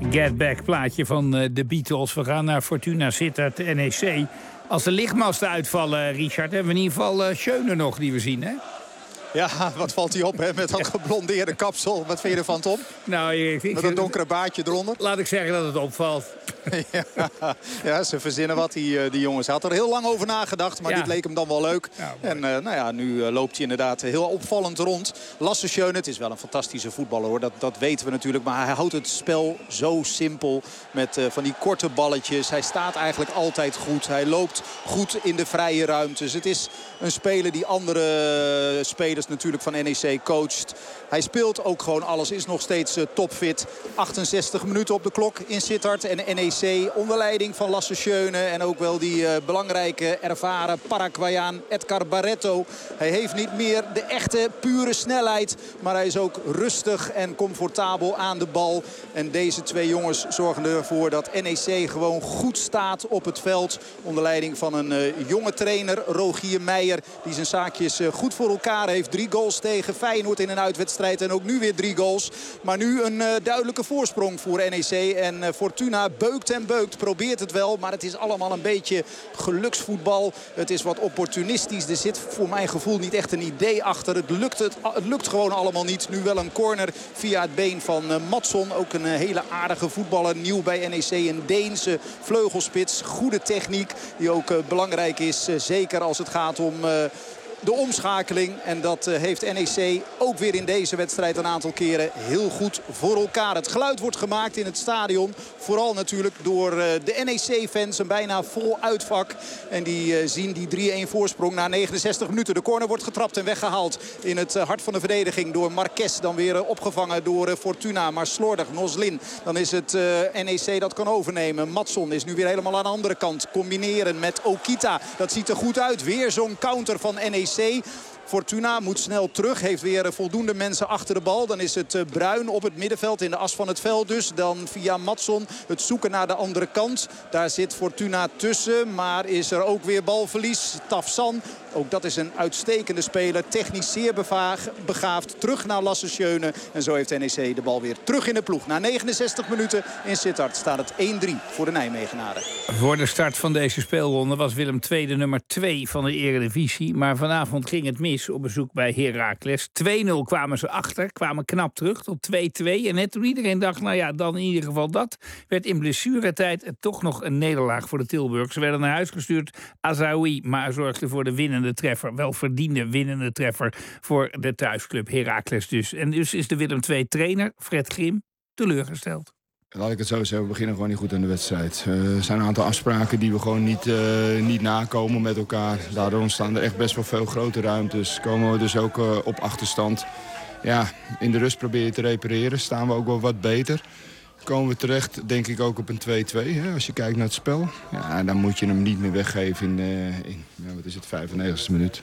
Get Back, plaatje van uh, de Beatles. We gaan naar Fortuna Sittard, N E C. Als de lichtmasten uitvallen, Richard, hebben we in ieder geval uh, Schöne nog die we zien, hè? Ja, wat valt hij op hè? Met dat geblondeerde kapsel. Wat vind je ervan, Tom? Nou, ik, ik, met een donkere baardje eronder. Laat ik zeggen dat het opvalt. ja, ja, ze verzinnen wat, die, die jongens. Hij had er heel lang over nagedacht, maar ja. dit leek hem dan wel leuk. Ja, en uh, nou ja, nu uh, loopt hij inderdaad heel opvallend rond. Lasse Schöne, het is wel een fantastische voetballer, hoor. Dat, dat weten we natuurlijk. Maar hij houdt het spel zo simpel met uh, van die korte balletjes. Hij staat eigenlijk altijd goed. Hij loopt goed in de vrije ruimtes. Het is een speler die andere spelers natuurlijk van N E C coacht. Hij speelt ook gewoon alles, is nog steeds uh, topfit. achtenzestig minuten op de klok in Sittard. En N E C onder leiding van Lasse Schöne. En ook wel die uh, belangrijke, ervaren Paraguayaan Edgar Barreto. Hij heeft niet meer de echte, pure snelheid. Maar hij is ook rustig en comfortabel aan de bal. En deze twee jongens zorgen ervoor dat N E C gewoon goed staat op het veld. Onder leiding van een uh, jonge trainer, Rogier Meijer. Die zijn zaakjes uh, goed voor elkaar heeft. Drie goals tegen Feyenoord in een uitwedstrijd. En ook nu weer drie goals. Maar nu een uh, duidelijke voorsprong voor N E C. En uh, Fortuna beukt en beukt. Probeert het wel. Maar het is allemaal een beetje geluksvoetbal. Het is wat opportunistisch. Er zit voor mijn gevoel niet echt een idee achter. Het lukt, het, het lukt gewoon allemaal niet. Nu wel een corner via het been van uh, Matson. Ook een uh, hele aardige voetballer. Nieuw bij N E C. Een Deense vleugelspits. Goede techniek. Die ook uh, belangrijk is. Uh, zeker als het gaat om... Uh, de omschakeling. En dat uh, heeft N E C ook weer in deze wedstrijd een aantal keren heel goed voor elkaar. Het geluid wordt gemaakt in het stadion. Vooral natuurlijk door uh, de N E C-fans. Een bijna vol uitvak. En die uh, zien die drie-een voorsprong na negenenzestig minuten. De corner wordt getrapt en weggehaald in het uh, hart van de verdediging door Marques. Dan weer uh, opgevangen door uh, Fortuna. Maar slordig, Noslin. Dan is het uh, N E C dat kan overnemen. Matson is nu weer helemaal aan de andere kant. Combineren met Okita. Dat ziet er goed uit. Weer zo'n counter van N E C. Fortuna moet snel terug. Heeft weer voldoende mensen achter de bal. Dan is het Bruin op het middenveld in de as van het veld dus. Dan via Matson het zoeken naar de andere kant. Daar zit Fortuna tussen. Maar is er ook weer balverlies. Tafsan. Ook dat is een uitstekende speler. Technisch zeer begaafd. Terug naar Lasse Schöne. En zo heeft N E C de bal weer terug in de ploeg. Na negenenzestig minuten in Sittard staat het één drie voor de Nijmegenaren. Voor de start van deze speelronde was Willem twee de nummer twee van de Eredivisie. Maar vanavond ging het mis op bezoek bij Heracles. twee nul kwamen ze achter. Kwamen knap terug tot twee twee. En net toen iedereen dacht, nou ja, dan in ieder geval dat. Werd in blessuretijd toch nog een nederlaag voor de Tilburg. Ze werden naar huis gestuurd. Azaoui, maar zorgde voor de winnende treffer. Wel verdiende winnende treffer voor de thuisclub Heracles dus. En dus is de Willem twee trainer, Fred Grim, teleurgesteld. Laat ik het zo zeggen, we beginnen gewoon niet goed aan de wedstrijd. Uh, er zijn een aantal afspraken die we gewoon niet, uh, niet nakomen met elkaar. Daardoor ontstaan er echt best wel veel grote ruimtes. Komen we dus ook uh, op achterstand. Ja, in de rust probeer je te repareren. Staan we ook wel wat beter. Komen we terecht, denk ik, ook op een twee twee. Hè, als je kijkt naar het spel. Ja, dan moet je hem niet meer weggeven in, uh, in ja, wat is het, vijfennegentigste minuut.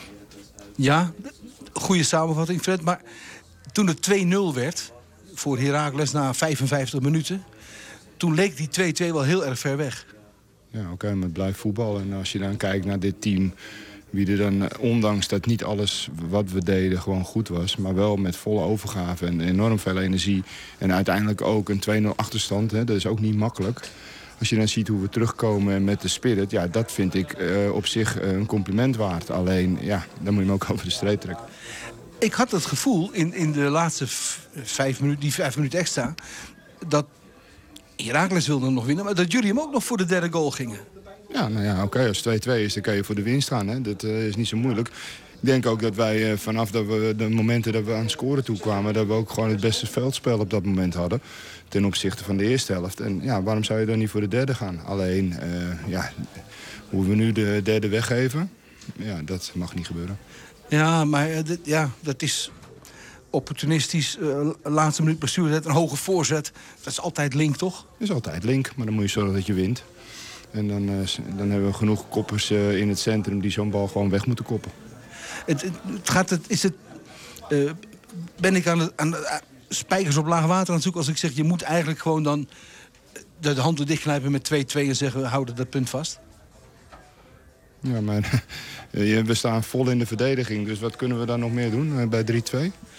Ja, goede samenvatting, Fred. Maar toen het twee nul werd voor Heracles na vijfenvijftig minuten... toen leek die twee twee wel heel erg ver weg. Ja, oké, okay, maar het blijft voetbal. En als je dan kijkt naar dit team... wie er dan, ondanks dat niet alles wat we deden gewoon goed was... maar wel met volle overgave en enorm veel energie... en uiteindelijk ook een twee nul achterstand, hè, dat is ook niet makkelijk. Als je dan ziet hoe we terugkomen met de spirit... ja, dat vind ik uh, op zich uh, een compliment waard. Alleen, ja, dan moet je hem ook over de streep trekken. Ik had het gevoel in, in de laatste v- vijf minuten, die vijf minuten extra... dat Heracles wilde nog winnen, maar dat jullie hem ook nog voor de derde goal gingen. Ja, nou ja, oké, okay, als twee twee is, dan kan je voor de winst gaan. Hè. Dat uh, is niet zo moeilijk. Ik denk ook dat wij uh, vanaf dat we de momenten dat we aan het scoren toe kwamen... dat we ook gewoon het beste veldspel op dat moment hadden. Ten opzichte van de eerste helft. En ja, waarom zou je dan niet voor de derde gaan? Alleen, uh, ja, hoe we nu de derde weggeven, ja, dat mag niet gebeuren. Ja, maar uh, dit, ja, dat is opportunistisch. Uh, laatste minuut blessuretijd, een hoge voorzet. Dat is altijd link, toch? Dat is altijd link, maar dan moet je zorgen dat je wint. En dan, uh, dan hebben we genoeg koppers uh, in het centrum die zo'n bal gewoon weg moeten koppen. Het, het, het gaat, het, is het, uh, ben ik aan, het, aan de, uh, spijkers op laag water aan het zoeken als ik zeg... je moet eigenlijk gewoon dan de, de handen dichtknijpen met twee twee en zeggen... we houden dat punt vast? Ja, maar we staan vol in de verdediging. Dus wat kunnen we dan nog meer doen uh, bij drie twee?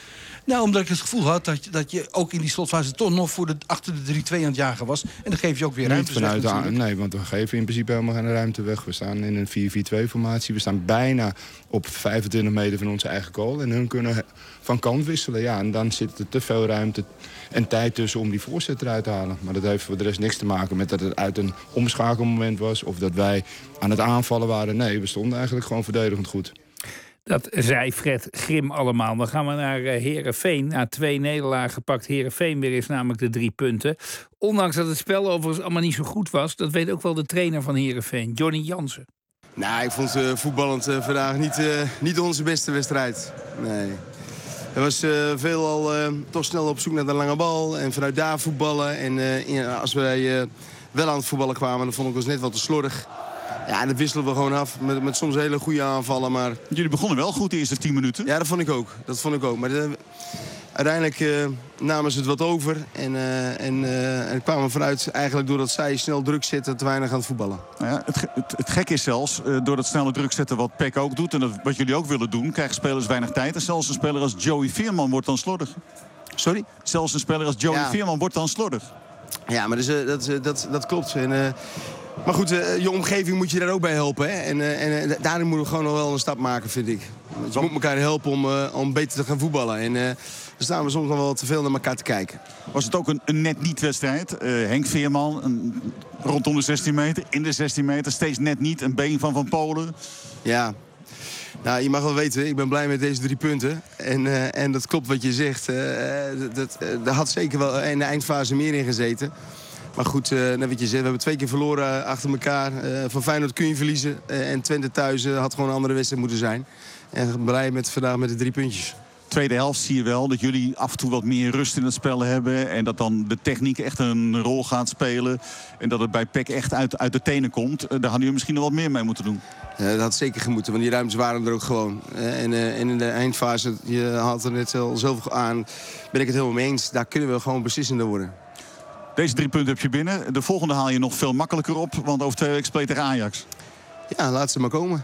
Nou, omdat ik het gevoel had dat je, dat je ook in die slotfase toch nog voor de, achter de drie twee aan het jagen was. En dan geef je ook weer ruimte. Vanuit de, nee, want we geven in principe helemaal geen ruimte weg. We staan in een vier vier twee formatie. We staan bijna op vijfentwintig meter van onze eigen goal. En hun kunnen van kant wisselen. Ja, en dan zit er te veel ruimte en tijd tussen om die voorzet eruit te halen. Maar dat heeft voor de rest niks te maken met dat het uit een omschakelmoment was. Of dat wij aan het aanvallen waren. Nee, we stonden eigenlijk gewoon verdedigend goed. Dat zei Fred Grim allemaal. Dan gaan we naar uh, Heerenveen. Na twee nederlagen pakt Heerenveen weer eens namelijk de drie punten. Ondanks dat het spel overigens allemaal niet zo goed was. Dat weet ook wel de trainer van Heerenveen, Johnny Jansen. Nou, ik vond uh, voetballend uh, vandaag niet, uh, niet onze beste wedstrijd. Nee. Er was uh, veelal uh, toch snel op zoek naar de lange bal. En vanuit daar voetballen. En uh, in, als wij uh, wel aan het voetballen kwamen, dan vond ik ons net wat te slordig. Ja, dat wisselen we gewoon af met, met soms hele goede aanvallen. Maar... Jullie begonnen wel goed de eerste tien minuten. Ja, dat vond ik ook. Dat vond ik ook. Maar de, uiteindelijk uh, namen ze het wat over. En, uh, en, uh, en kwamen vanuit eigenlijk doordat zij snel druk zetten te weinig aan het voetballen. Nou ja, het, het, het gek is zelfs, uh, door dat snelle druk zetten wat P E C ook doet... en dat, wat jullie ook willen doen, krijgen spelers weinig tijd. En zelfs een speler als Joey Veerman wordt dan slordig. Sorry? Zelfs een speler als Joey ja. Veerman wordt dan slordig. Ja, maar dus, uh, dat, uh, dat, dat klopt. En, uh, Maar goed, uh, je omgeving moet je daar ook bij helpen. Hè? En, uh, en uh, daarin moeten we gewoon nog wel een stap maken, vind ik. Dus je moet elkaar helpen om, uh, om beter te gaan voetballen. En uh, dan staan we soms nog wel te veel naar elkaar te kijken. Was het ook een, een net niet-wedstrijd? Uh, Henk Veerman, een, rondom de zestien meter, in de zestien meter, steeds net niet. Een been van Van Polen. Ja, nou, je mag wel weten, ik ben blij met deze drie punten. En, uh, en dat klopt wat je zegt. Uh, dat, uh, daar had zeker wel in de eindfase meer in gezeten. Maar goed, uh, net wat je zegt, we hebben twee keer verloren achter elkaar. Uh, van Feyenoord kun je verliezen. Uh, en Twente thuis uh, had gewoon een andere wedstrijd moeten zijn. En blij met vandaag met de drie puntjes. Tweede helft zie je wel dat jullie af en toe wat meer rust in het spel hebben. En dat dan de techniek echt een rol gaat spelen. En dat het bij P E C echt uit, uit de tenen komt. Uh, daar hadden jullie misschien nog wat meer mee moeten doen. Uh, dat had zeker gemoeten, want die ruimtes waren er ook gewoon. Uh, en, uh, en in de eindfase, je had er net al zelf aan, ben ik het helemaal mee eens. Daar kunnen we gewoon beslissender worden. Deze drie punten heb je binnen. De volgende haal je nog veel makkelijker op. Want over twee weken speel je tegen Ajax. Ja, laat ze maar komen.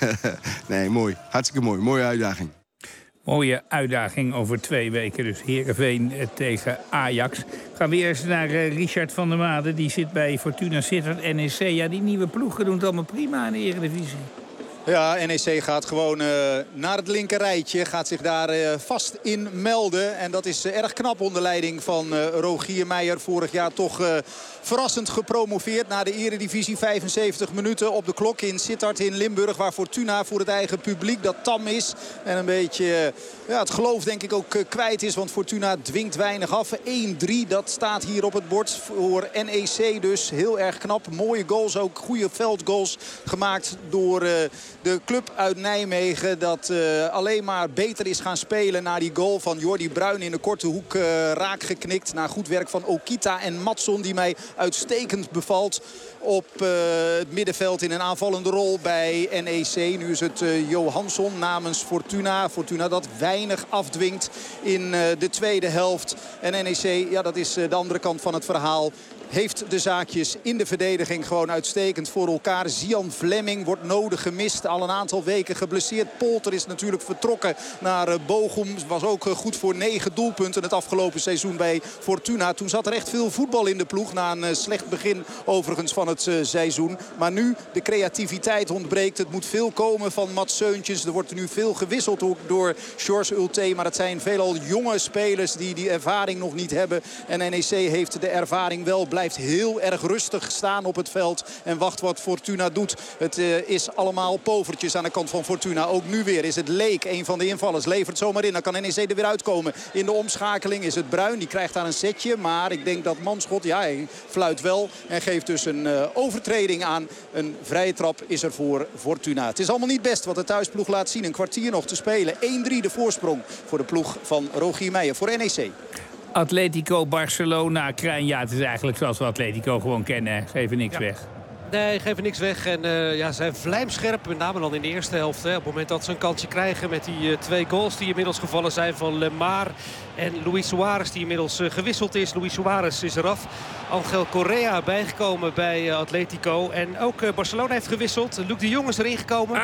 Nee, mooi. Hartstikke mooi. Mooie uitdaging. Mooie uitdaging over twee weken. Dus Heerenveen tegen Ajax. Gaan we eerst naar uh, Richard van der Made. Die zit bij Fortuna Sittard N E C. Ja, die nieuwe ploegen doen het allemaal prima in de Eredivisie. Ja, N E C gaat gewoon uh, naar het linker rijtje. Gaat zich daar uh, vast in melden. En dat is uh, erg knap onder leiding van uh, Rogier Meijer. Vorig jaar toch uh, verrassend gepromoveerd naar de Eredivisie. vijfenzeventig minuten op de klok in Sittard in Limburg. Waar Fortuna voor het eigen publiek dat tam is. En een beetje uh, ja, het geloof denk ik ook uh, kwijt is. Want Fortuna dwingt weinig af. één drie, dat staat hier op het bord voor N E C dus. Heel erg knap. Mooie goals ook. Goede veldgoals gemaakt door... Uh, De club uit Nijmegen dat uh, alleen maar beter is gaan spelen na die goal van Jordi Bruin in de korte hoek uh, raak geknikt. Na goed werk van Okita en Matson die mij uitstekend bevalt op uh, het middenveld in een aanvallende rol bij N E C. Nu is het uh, Johansson namens Fortuna. Fortuna dat weinig afdwingt in uh, de tweede helft. En N E C, ja, dat is uh, de andere kant van het verhaal. Heeft de zaakjes in de verdediging gewoon uitstekend voor elkaar. Zian Vlemming wordt nodig gemist. Al een aantal weken geblesseerd. Polter is natuurlijk vertrokken naar Bochum. Was ook goed voor negen doelpunten het afgelopen seizoen bij Fortuna. Toen zat er echt veel voetbal in de ploeg. Na een slecht begin overigens van het seizoen. Maar nu de creativiteit ontbreekt. Het moet veel komen van Mats Seuntjes. Er wordt nu veel gewisseld door George Ulte. Maar het zijn veelal jonge spelers die die ervaring nog niet hebben. En N E C heeft de ervaring wel. Blijft heel erg rustig staan op het veld en wacht wat Fortuna doet. Het uh, is allemaal povertjes aan de kant van Fortuna. Ook nu weer is het Leek, een van de invallers. Levert zomaar in, dan kan N E C er weer uitkomen. In de omschakeling is het Bruin, die krijgt daar een setje. Maar ik denk dat Manschot, ja, hij fluit wel en geeft dus een uh, overtreding aan. Een vrije trap is er voor Fortuna. Het is allemaal niet best wat de thuisploeg laat zien. Een kwartier nog te spelen. één drie de voorsprong voor de ploeg van Rogier Meijer voor N E C. Atletico Barcelona, Krijn. Ja, het is eigenlijk zoals we Atletico gewoon kennen. Geven niks ja. weg. Nee, geven niks weg. En uh, ja, zijn vlijmscherp, met name dan in de eerste helft. Hè, op het moment dat ze een kansje krijgen met die uh, twee goals die inmiddels gevallen zijn van Lemar en Luis Suarez die inmiddels uh, gewisseld is. Luis Suarez is eraf. Angel Correa bijgekomen bij uh, Atletico. En ook uh, Barcelona heeft gewisseld. Luc de Jong is erin gekomen. Ah.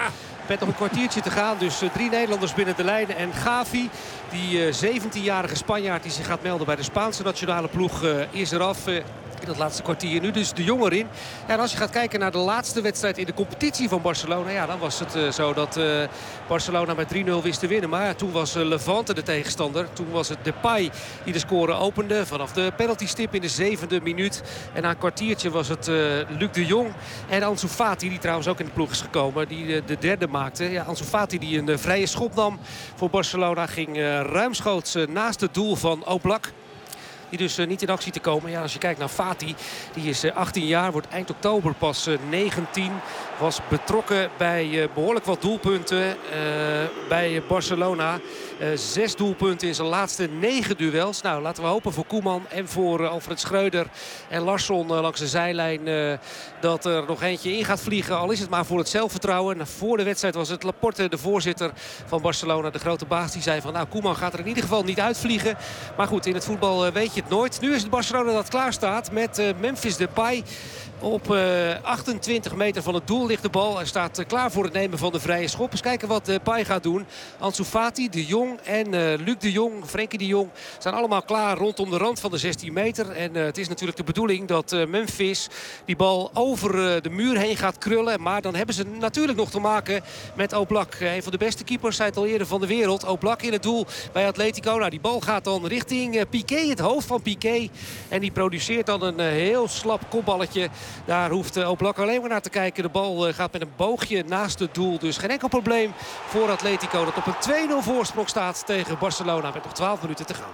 Met nog een kwartiertje te gaan. Dus uh, drie Nederlanders binnen de lijnen. En Gavi, die uh, zeventienjarige Spanjaard die zich gaat melden bij de Spaanse nationale ploeg, uh, is eraf. Uh, in dat laatste kwartier nu dus de Jong erin. Ja, en als je gaat kijken naar de laatste wedstrijd in de competitie van Barcelona, ja, dan was het uh, zo dat uh, Barcelona met drie nul wist te winnen. Maar ja, toen was uh, Levante de tegenstander. Toen was het Depay die de score opende vanaf de penaltystip in de zevende minuut. En na een kwartiertje was het uh, Luc de Jong en Ansu Fati, die trouwens ook in de ploeg is gekomen, die uh, de derde maakte. Ja, Ansu Fati die een uh, vrije schop nam voor Barcelona, ging uh, ruimschoots uh, naast het doel van Oblak. Die dus uh, niet in actie te komen. Ja, als je kijkt naar Fati, die is uh, achttien jaar, wordt eind oktober pas uh, negentien. Was betrokken bij uh, behoorlijk wat doelpunten uh, bij Barcelona. Uh, zes doelpunten in zijn laatste negen duels. Nou, laten we hopen voor Koeman en voor uh, Alfred Schreuder en Larsson uh, langs de zijlijn uh, dat er nog eentje in gaat vliegen. Al is het maar voor het zelfvertrouwen. En voor de wedstrijd was het Laporte, de voorzitter van Barcelona, de grote baas, die zei van nou, Koeman gaat er in ieder geval niet uitvliegen. Maar goed, in het voetbal uh, weet je het nooit. Nu is het Barcelona dat klaar staat met uh, Memphis Depay. Op uh, achtentwintig meter van het doel ligt de bal. Hij staat uh, klaar voor het nemen van de vrije schop. Eens kijken wat Depay gaat doen. Ansu Fati, de Jong en uh, Luc de Jong, Frenkie de Jong staan allemaal klaar rondom de rand van de zestien meter. En uh, het is natuurlijk de bedoeling dat uh, Memphis die bal over uh, de muur heen gaat krullen. Maar dan hebben ze natuurlijk nog te maken met Oblak. Uh, een van de beste keepers, zei het al eerder, van de wereld. Oblak in het doel bij Atletico. Nou, die bal gaat dan richting uh, Piqué, het hoofd van Piqué. En die produceert dan een uh, heel slap kopballetje. Daar hoeft uh, Oblak alleen maar naar te kijken. De bal uh, gaat met een boogje naast het doel. Dus geen enkel probleem voor Atletico, dat op een twee nul voorsprong staat tegen Barcelona met nog twaalf minuten te gaan.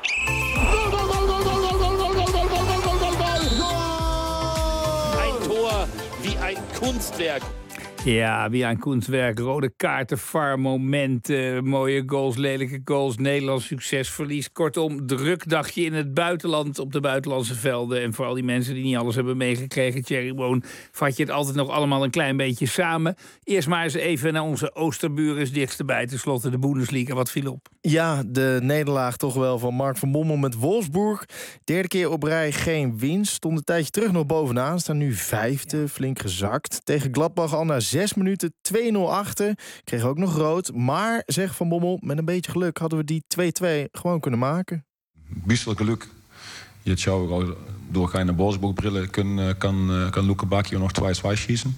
Een Tor wie een Kunstwerk. Ja, wie aan kunstwerk, rode kaarten, V A R, momenten, mooie goals, lelijke goals, Nederlands succesverlies. Kortom, druk dagje in het buitenland, op de buitenlandse velden. En voor al die mensen die niet alles hebben meegekregen, Thierry Boon, vat je het altijd nog allemaal een klein beetje samen. Eerst maar eens even naar onze oosterburen dichtstbij, tenslotte de Bundesliga. Wat viel op? Ja, de nederlaag toch wel van Mark van Bommel met Wolfsburg. Derde keer op rij geen winst. Stond een tijdje terug nog bovenaan. Staan nu vijfde, flink gezakt. Tegen Gladbach al na zes minuten twee nul achter. Kreeg ook nog rood. Maar, zegt Van Bommel, met een beetje geluk hadden we die twee twee gewoon kunnen maken. Bisschen geluk. Jetzt schauen wir auch durch eine Wolfsburg-Brille kann, kann, kann Luke Bacchio noch zwei zwei schießen.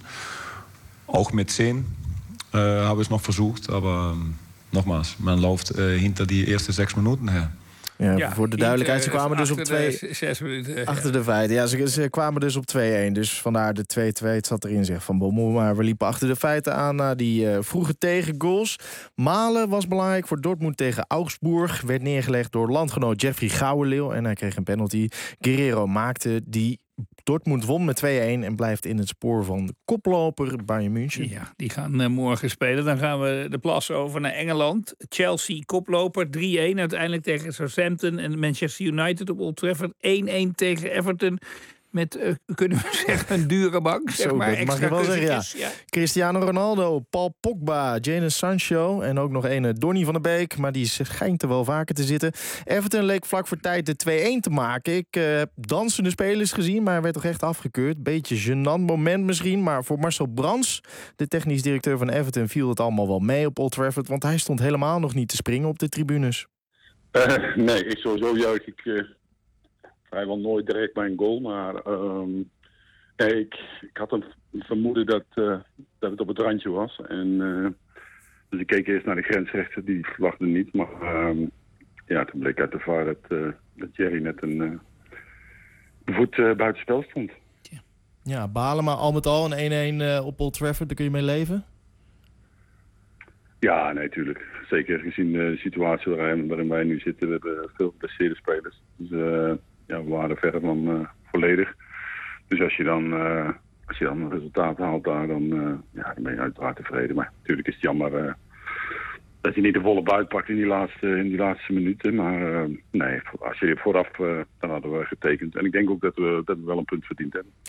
Auch mit zehn äh, habe ich es noch versucht, aber ähm, nochmals, man läuft äh, hinter die eerste zes minuten her. Ja, Ja, voor de duidelijkheid, ze niet, uh, kwamen dus op achter twee... de zes minuten. Achter de feiten, ja, ze, ze kwamen dus op twee één. Dus vandaar de twee twee, het zat erin, zegt Van Bommel. Maar we liepen achter de feiten aan na die uh, vroege tegengoals. Malen was belangrijk voor Dortmund tegen Augsburg. Werd neergelegd door landgenoot Jeffrey Gouwenleeuw. En hij kreeg een penalty. Guerrero maakte die. Dortmund won met twee één en blijft in het spoor van de koploper Bayern München. Ja, die gaan uh, morgen spelen. Dan gaan we de plas over naar Engeland. Chelsea koploper drie één uiteindelijk tegen Southampton. En Manchester United op Old Trafford één één tegen Everton. Met, uh, kunnen we zeggen, een dure bank. Zeg Zo, maar, dat mag je wel zeggen, ja. ja. Cristiano Ronaldo, Paul Pogba, Jadon Sancho en ook nog een Donny van der Beek. Maar die schijnt er wel vaker te zitten. Everton leek vlak voor tijd de twee één te maken. Ik uh, heb dansende spelers gezien, maar werd toch echt afgekeurd. Beetje gênant moment misschien, maar voor Marcel Brands, de technisch directeur van Everton, viel het allemaal wel mee op Old Trafford. Want hij stond helemaal nog niet te springen op de tribunes. Uh, nee, ik sowieso juich ik... Uh... Vrijwel nooit direct bij een goal, maar um, nee, ik, ik had een vermoeden dat, uh, dat het op het randje was. En, uh, dus ik keek eerst naar de grensrechter, die verwachtte niet. Maar um, ja, toen bleek uit de V A R dat, uh, dat Jerry net een uh, voet uh, buitenspel stond. Ja, balen, maar al met al een één één uh, op Old Trafford, daar kun je mee leven? Ja, nee, tuurlijk. Zeker gezien de situatie waarin, waarin wij nu zitten. We hebben veel geblesseerde spelers. Dus uh, ja, we waren verder dan uh, volledig. Dus als je dan, uh, als je dan een resultaat haalt daar, dan, uh, ja, dan ben je uiteraard tevreden. Maar natuurlijk is het jammer uh, dat je niet de volle buit pakt in die laatste, in die laatste minuten. Maar uh, nee, als je vooraf, uh, dan hadden we getekend. En ik denk ook dat we, dat we wel een punt verdiend hebben.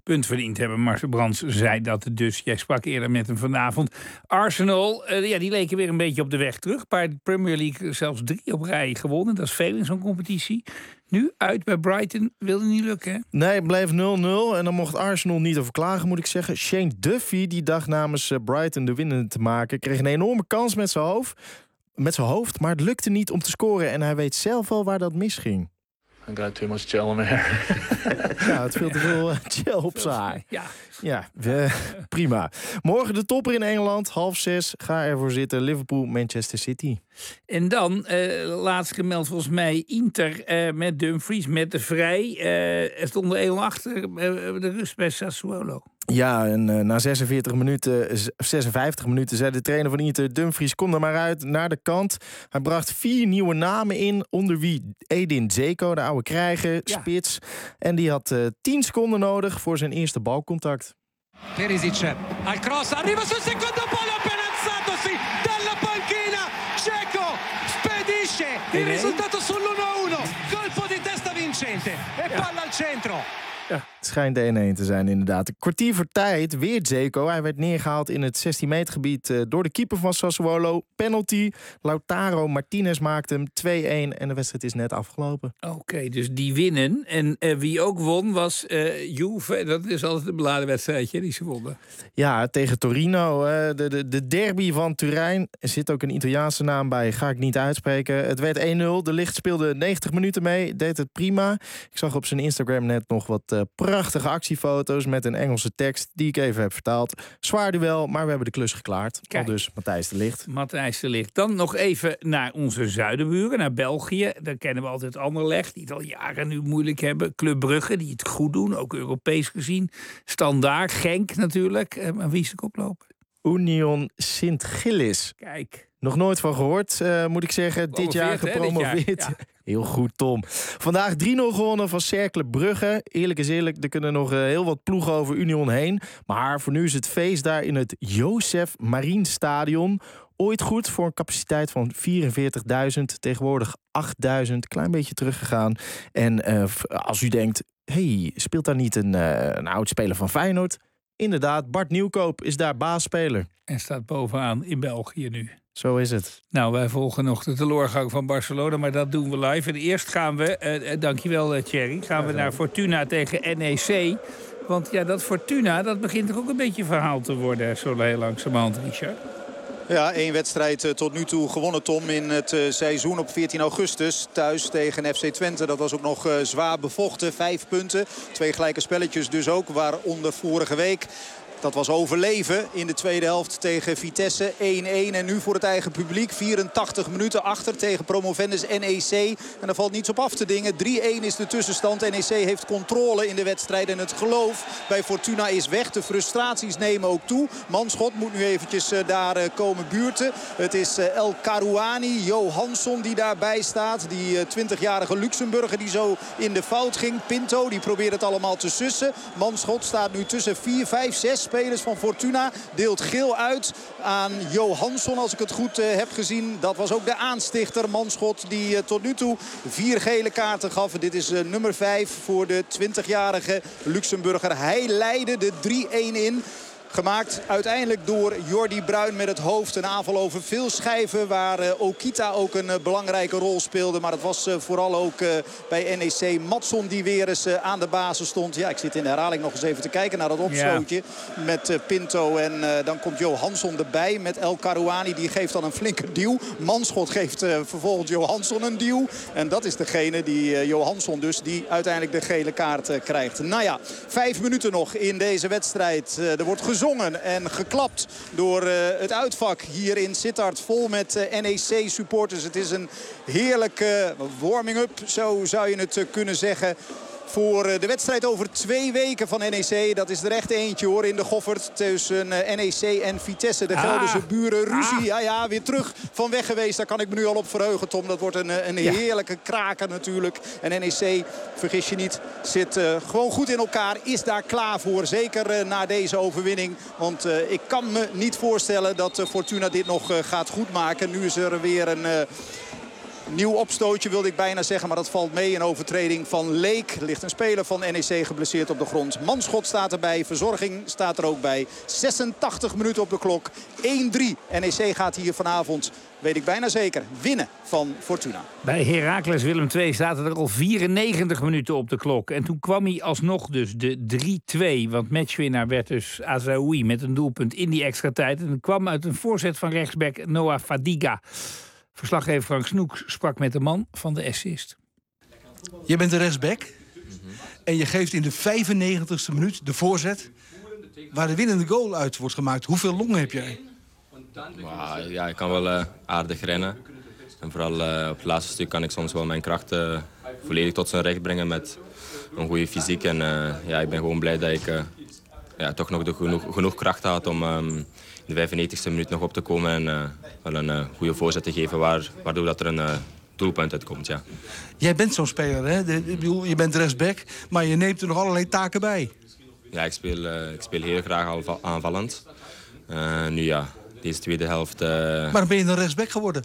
punt verdiend hebben. Marcel Brands zei dat dus. Jij sprak eerder met hem vanavond. Arsenal, uh, ja, die leken weer een beetje op de weg terug. Bij de Premier League zelfs drie op rij gewonnen. Dat is veel in zo'n competitie. Nu uit bij Brighton, wilde niet lukken, hè? Nee, het bleef nul nul en dan mocht Arsenal niet over klagen, moet ik zeggen. Shane Duffy, die dacht namens Brighton de winnende te maken, kreeg een enorme kans met zijn hoofd, met zijn hoofd, maar het lukte niet om te scoren. En hij weet zelf wel waar dat misging. I got too much gel in my hair. Ja, het veel te veel gel op zijn haar. Ja, ja uh, prima. Morgen de topper in Engeland, half zes. Ga ervoor zitten, Liverpool, Manchester City. En dan, uh, laatst gemeld volgens mij, Inter uh, met Dumfries, met de Vrij. Uh, er stond één nul achter uh, de rust bij Sassuolo. Ja, en uh, na zesenveertig minuten, zesenvijftig minuten zei de trainer van Inter, Dumfries, kom er maar uit, naar de kant. Hij bracht vier nieuwe namen in, onder wie Edin Dzeko, de oude krijger, ja. spits. En die had uh, tien seconden nodig voor zijn eerste balcontact. Perisic al cross, arriva sul secondo palo, appena alzatosi dalla panchina, Dzeko spedisce il risultato sull'uno a uno, colpo di testa vincente e palla al centro. Ja, het schijnt de één één te zijn inderdaad. Een kwartier voor tijd, weer Dzeko. Hij werd neergehaald in het zestien meter gebied uh, door de keeper van Sassuolo. Penalty. Lautaro Martinez maakte hem twee één en de wedstrijd is net afgelopen. Oké, okay, dus die winnen. En uh, wie ook won was uh, Juve. Dat is altijd een beladen wedstrijdje die ze wonnen. Ja, tegen Torino. Uh, de, de, de derby van Turijn. Er zit ook een Italiaanse naam bij, ga ik niet uitspreken. Het werd één nul. De Ligt speelde negentig minuten mee. Deed het prima. Ik zag op zijn Instagram net nog wat uh, prachtige actiefoto's met een Engelse tekst die ik even heb vertaald. Zwaar duel, maar we hebben de klus geklaard. Al dus Matthijs de Ligt. Matthijs de Ligt. Dan nog even naar onze zuidenburen, naar België. Daar kennen we altijd Anderlecht, die het al jaren nu moeilijk hebben. Club Brugge, die het goed doen, ook Europees gezien. Standaard, Genk natuurlijk. Maar wie is de koploper? Union Sint-Gillis. Kijk. Nog nooit van gehoord, uh, moet ik zeggen. Dit jaar gepromoveerd. Dit jaar. Ja. Heel goed, Tom. Vandaag drie nul gewonnen van Cercle Brugge. Eerlijk is eerlijk, er kunnen nog uh, heel wat ploegen over Union heen. Maar voor nu is het feest daar in het Joseph Marienstadion. Ooit goed voor een capaciteit van vierenveertigduizend. Tegenwoordig achtduizend. Klein beetje teruggegaan. En uh, als u denkt, hey, speelt daar niet een, uh, een oud-speler van Feyenoord? Inderdaad, Bart Nieuwkoop is daar baasspeler. En staat bovenaan in België nu. Zo is het. Nou, wij volgen nog de teleurgang van Barcelona, maar dat doen we live. En eerst gaan we, uh, dankjewel uh, Thierry, gaan we naar Fortuna tegen N E C. Want ja, dat Fortuna, dat begint toch ook een beetje verhaal te worden, zo heel langzamerhand, Richard. Ja, één wedstrijd uh, tot nu toe gewonnen, Tom, in het uh, seizoen op veertien augustus. Thuis tegen F C Twente. Dat was ook nog uh, zwaar bevochten. Vijf punten. Twee gelijke spelletjes dus ook, waaronder vorige week. Dat was overleven in de tweede helft tegen Vitesse. één één en nu voor het eigen publiek. vierentachtig minuten achter tegen promovendus N E C. En daar valt niets op af te dingen. drie één is de tussenstand. N E C heeft controle in de wedstrijd. En het geloof bij Fortuna is weg. De frustraties nemen ook toe. Manschot moet nu eventjes uh, daar uh, komen buurten. Het is uh, El Karouani, Johansson die daarbij staat. Die uh, twintigjarige Luxemburger die zo in de fout ging. Pinto die probeert het allemaal te sussen. Manschot staat nu tussen vier, vijf, zes spelers van Fortuna. Deelt geel uit aan Johansson, als ik het goed uh, heb gezien. Dat was ook de aanstichter, Manschot, die uh, tot nu toe vier gele kaarten gaf. Dit is uh, nummer vijf voor de twintigjarige Luxemburger. Hij leidde de drie één in. Gemaakt uiteindelijk door Jordi Bruin met het hoofd. Een aanval over veel schijven waar uh, Okita ook een uh, belangrijke rol speelde. Maar het was uh, vooral ook uh, bij N E C Matson die weer eens uh, aan de basis stond. Ja, ik zit in de herhaling nog eens even te kijken naar dat opstootje. Ja. Met uh, Pinto en uh, dan komt Johansson erbij met El Karouani. Die geeft dan een flinke duw. Manschot geeft uh, vervolgens Johansson een duw. En dat is degene die uh, Johansson dus die uiteindelijk de gele kaart uh, krijgt. Nou ja, vijf minuten nog in deze wedstrijd. Uh, er wordt gezongen en geklapt door uh, het uitvak hier in Sittard. Vol met uh, N E C supporters. Het is een heerlijke warming-up, zo zou je het uh, kunnen zeggen. Voor de wedstrijd over twee weken van N E C. Dat is er echt eentje hoor in de Goffert. Tussen N E C en Vitesse. De Gelderse ah. buren. Ruzie. Ah. Ja, ja, weer terug van weg geweest. Daar kan ik me nu al op verheugen, Tom. Dat wordt een, een ja. heerlijke kraker natuurlijk. En N E C, vergis je niet, zit uh, gewoon goed in elkaar. Is daar klaar voor. Zeker uh, na deze overwinning. Want uh, ik kan me niet voorstellen dat uh, Fortuna dit nog uh, gaat goedmaken. Nu is er weer een... Uh, Nieuw opstootje wilde ik bijna zeggen, maar dat valt mee. Een overtreding van Leek. Er ligt een speler van N E C geblesseerd op de grond. Manschot staat erbij, verzorging staat er ook bij. zesentachtig minuten op de klok. één drie. N E C gaat hier vanavond, weet ik bijna zeker, winnen van Fortuna. Bij Heracles Willem twee zaten er al vierennegentig minuten op de klok. En toen kwam hij alsnog dus de drie twee. Want matchwinnaar werd dus Azaoui met een doelpunt in die extra tijd. En het kwam uit een voorzet van rechtsback Noah Fadiga. Verslaggever Frank Snoeks sprak met de man van de assist. Je bent de rechtsback. Mm-hmm. En je geeft in de vijfennegentigste minuut de voorzet waar de winnende goal uit wordt gemaakt. Hoeveel longen heb jij? Wow, ja, ik kan wel uh, aardig rennen. En vooral uh, op het laatste stuk kan ik soms wel mijn kracht uh, volledig tot zijn recht brengen met een goede fysiek. En uh, ja, ik ben gewoon blij dat ik uh, ja, toch nog de genoeg, genoeg kracht had om um, in de vijfennegentigste minuut nog op te komen en uh, wel een uh, goede voorzet te geven, waar, waardoor dat er een uh, doelpunt uitkomt. Ja. Jij bent zo'n speler, hè? De, ik bedoel, je bent rechtsback, maar je neemt er nog allerlei taken bij. Ja, ik speel, uh, ik speel heel graag aanvallend. Uh, nu ja, deze tweede helft... Uh... Maar dan ben je dan rechtsback geworden?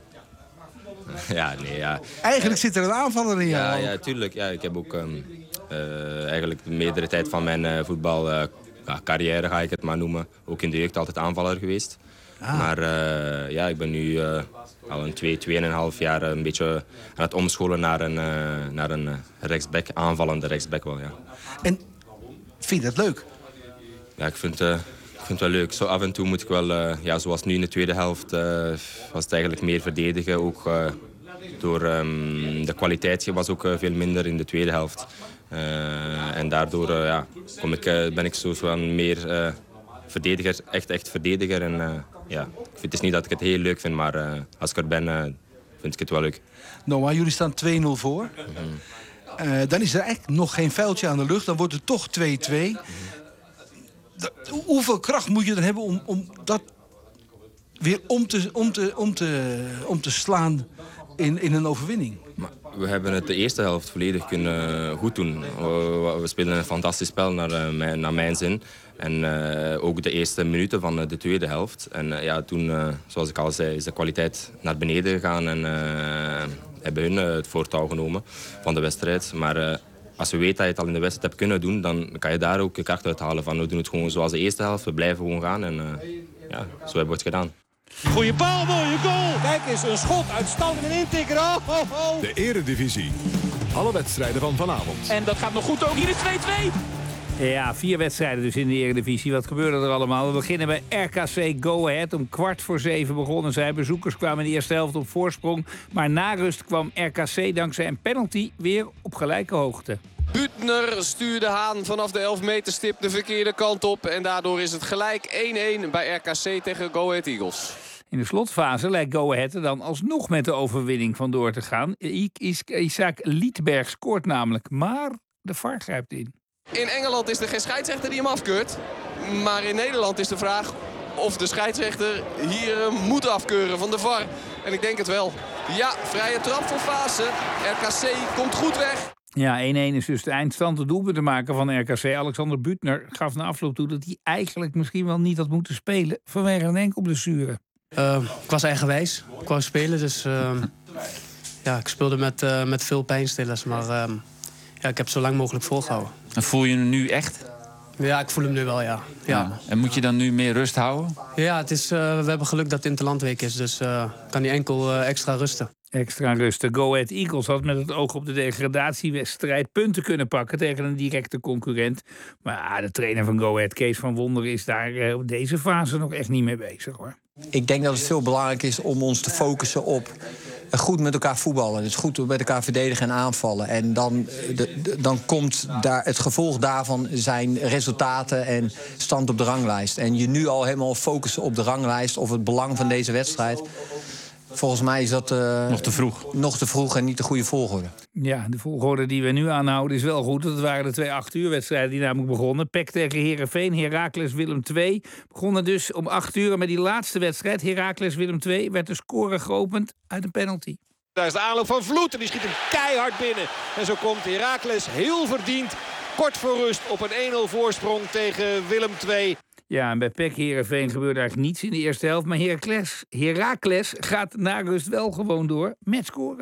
Ja, nee, ja. Eigenlijk zit er een aanvaller in jou. Ja, ja, tuurlijk. Ja, ik heb ook um, uh, eigenlijk de meerdere tijd van mijn uh, voetbal... Uh, ja, carrière ga ik het maar noemen. Ook in de jeugd altijd aanvaller geweest. Ah. Maar uh, ja, ik ben nu uh, al een twee, tweeënhalf jaar een beetje aan het omscholen naar een, uh, naar een rechtsback, aanvallende rechtsback wel, ja. En vind je dat leuk? Ja, ik vind, uh, ik vind het wel leuk. Zo af en toe moet ik wel, uh, ja, zoals nu in de tweede helft, uh, was het eigenlijk meer verdedigen. Ook uh, door um, de kwaliteit was ook uh, veel minder in de tweede helft. Uh, en daardoor uh, ja, kom ik, uh, ben ik zo van meer uh, verdediger, echt, echt verdediger. En, uh, ja, ik vind, het is niet dat ik het heel leuk vind, maar uh, als ik er ben, uh, vind ik het wel leuk. Noah, jullie staan twee nul voor. Mm-hmm. Uh, dan is er eigenlijk nog geen vuiltje aan de lucht. Dan wordt het toch twee twee. Mm-hmm. Hoeveel kracht moet je dan hebben om, om dat weer om te, om te, om te, om te slaan in, in een overwinning? Maar we hebben het de eerste helft volledig kunnen goed doen. We, we spelen een fantastisch spel naar, uh, naar mijn zin. En uh, ook de eerste minuten van uh, de tweede helft. En uh, ja, toen, uh, zoals ik al zei, is de kwaliteit naar beneden gegaan. En uh, hebben hun uh, het voortouw genomen van de wedstrijd. Maar uh, als je weet dat je het al in de wedstrijd hebt kunnen doen, dan kan je daar ook je kracht uithalen van. We doen het gewoon zoals de eerste helft. We blijven gewoon gaan. En uh, ja, zo hebben we het gedaan. Goeie bal, mooie goal. Kijk eens, een schot, uitstand en intikker. Oh, oh, oh. De Eredivisie. Alle wedstrijden van vanavond. En dat gaat nog goed ook. Hier is twee twee. Ja, vier wedstrijden dus in de Eredivisie. Wat gebeurde er allemaal? We beginnen bij R K C Go Ahead. Om kwart voor zeven begonnen zij. Bezoekers kwamen in de eerste helft op voorsprong. Maar na rust kwam R K C dankzij een penalty weer op gelijke hoogte. Buutner stuurde Haan vanaf de elf meter stip de verkeerde kant op. En daardoor is het gelijk één één bij R K C tegen Go Ahead Eagles. In de slotfase lijkt Go Ahead er dan alsnog met de overwinning vandoor te gaan. Isaac Liedberg scoort namelijk, maar de V A R grijpt in. In Engeland is er geen scheidsrechter die hem afkeurt. Maar in Nederland is de vraag of de scheidsrechter hier moet afkeuren van de V A R. En ik denk het wel. Ja, vrije trap voor Vaassen. R K C komt goed weg. Ja, één één is dus de eindstand. De doelpuntenmaker van R K C, Alexander Buutner, gaf na afloop toe dat hij eigenlijk misschien wel niet had moeten spelen vanwege een enkel blessure. Uh, ik was eigenwijs. Ik wou spelen, dus uh, ja, ik speelde met, uh, met veel pijnstillers. Maar uh, ja, ik heb zo lang mogelijk volgehouden. En voel je hem nu echt? Ja, ik voel hem nu wel, ja. ja. ja. En moet je dan nu meer rust houden? Ja, het is, uh, we hebben geluk dat het Interlandweek is, dus uh, kan hij enkel uh, extra rusten. Extra rusten. Go Ahead Eagles had met het oog op de degradatiewedstrijd punten kunnen pakken tegen een directe concurrent. Maar de trainer van Go Ahead, Kees van Wonderen, is daar uh, op deze fase nog echt niet mee bezig, hoor. Ik denk dat het veel belangrijker is om ons te focussen op goed met elkaar voetballen. Dus goed met elkaar verdedigen en aanvallen. En dan, de, de, dan komt daar het gevolg daarvan zijn resultaten en stand op de ranglijst. En je nu al helemaal focussen op de ranglijst of het belang van deze wedstrijd. Volgens mij is dat uh, nog te vroeg. Nog te vroeg en niet de goede volgorde. Ja, de volgorde die we nu aanhouden is wel goed. Dat waren de twee acht uur wedstrijden die namelijk begonnen. P E C tegen Heerenveen, Heracles Willem twee. Begonnen dus om acht uur met die laatste wedstrijd. Heracles Willem twee werd de score geopend uit een penalty. Daar is de aanloop van Vloed en die schiet hem keihard binnen. En zo komt Heracles heel verdiend kort voor rust op een één nul voorsprong tegen Willem twee. Ja, en bij P E C Heerenveen gebeurde eigenlijk niets in de eerste helft. Maar Heracles, Heracles gaat na rust wel gewoon door met scoren.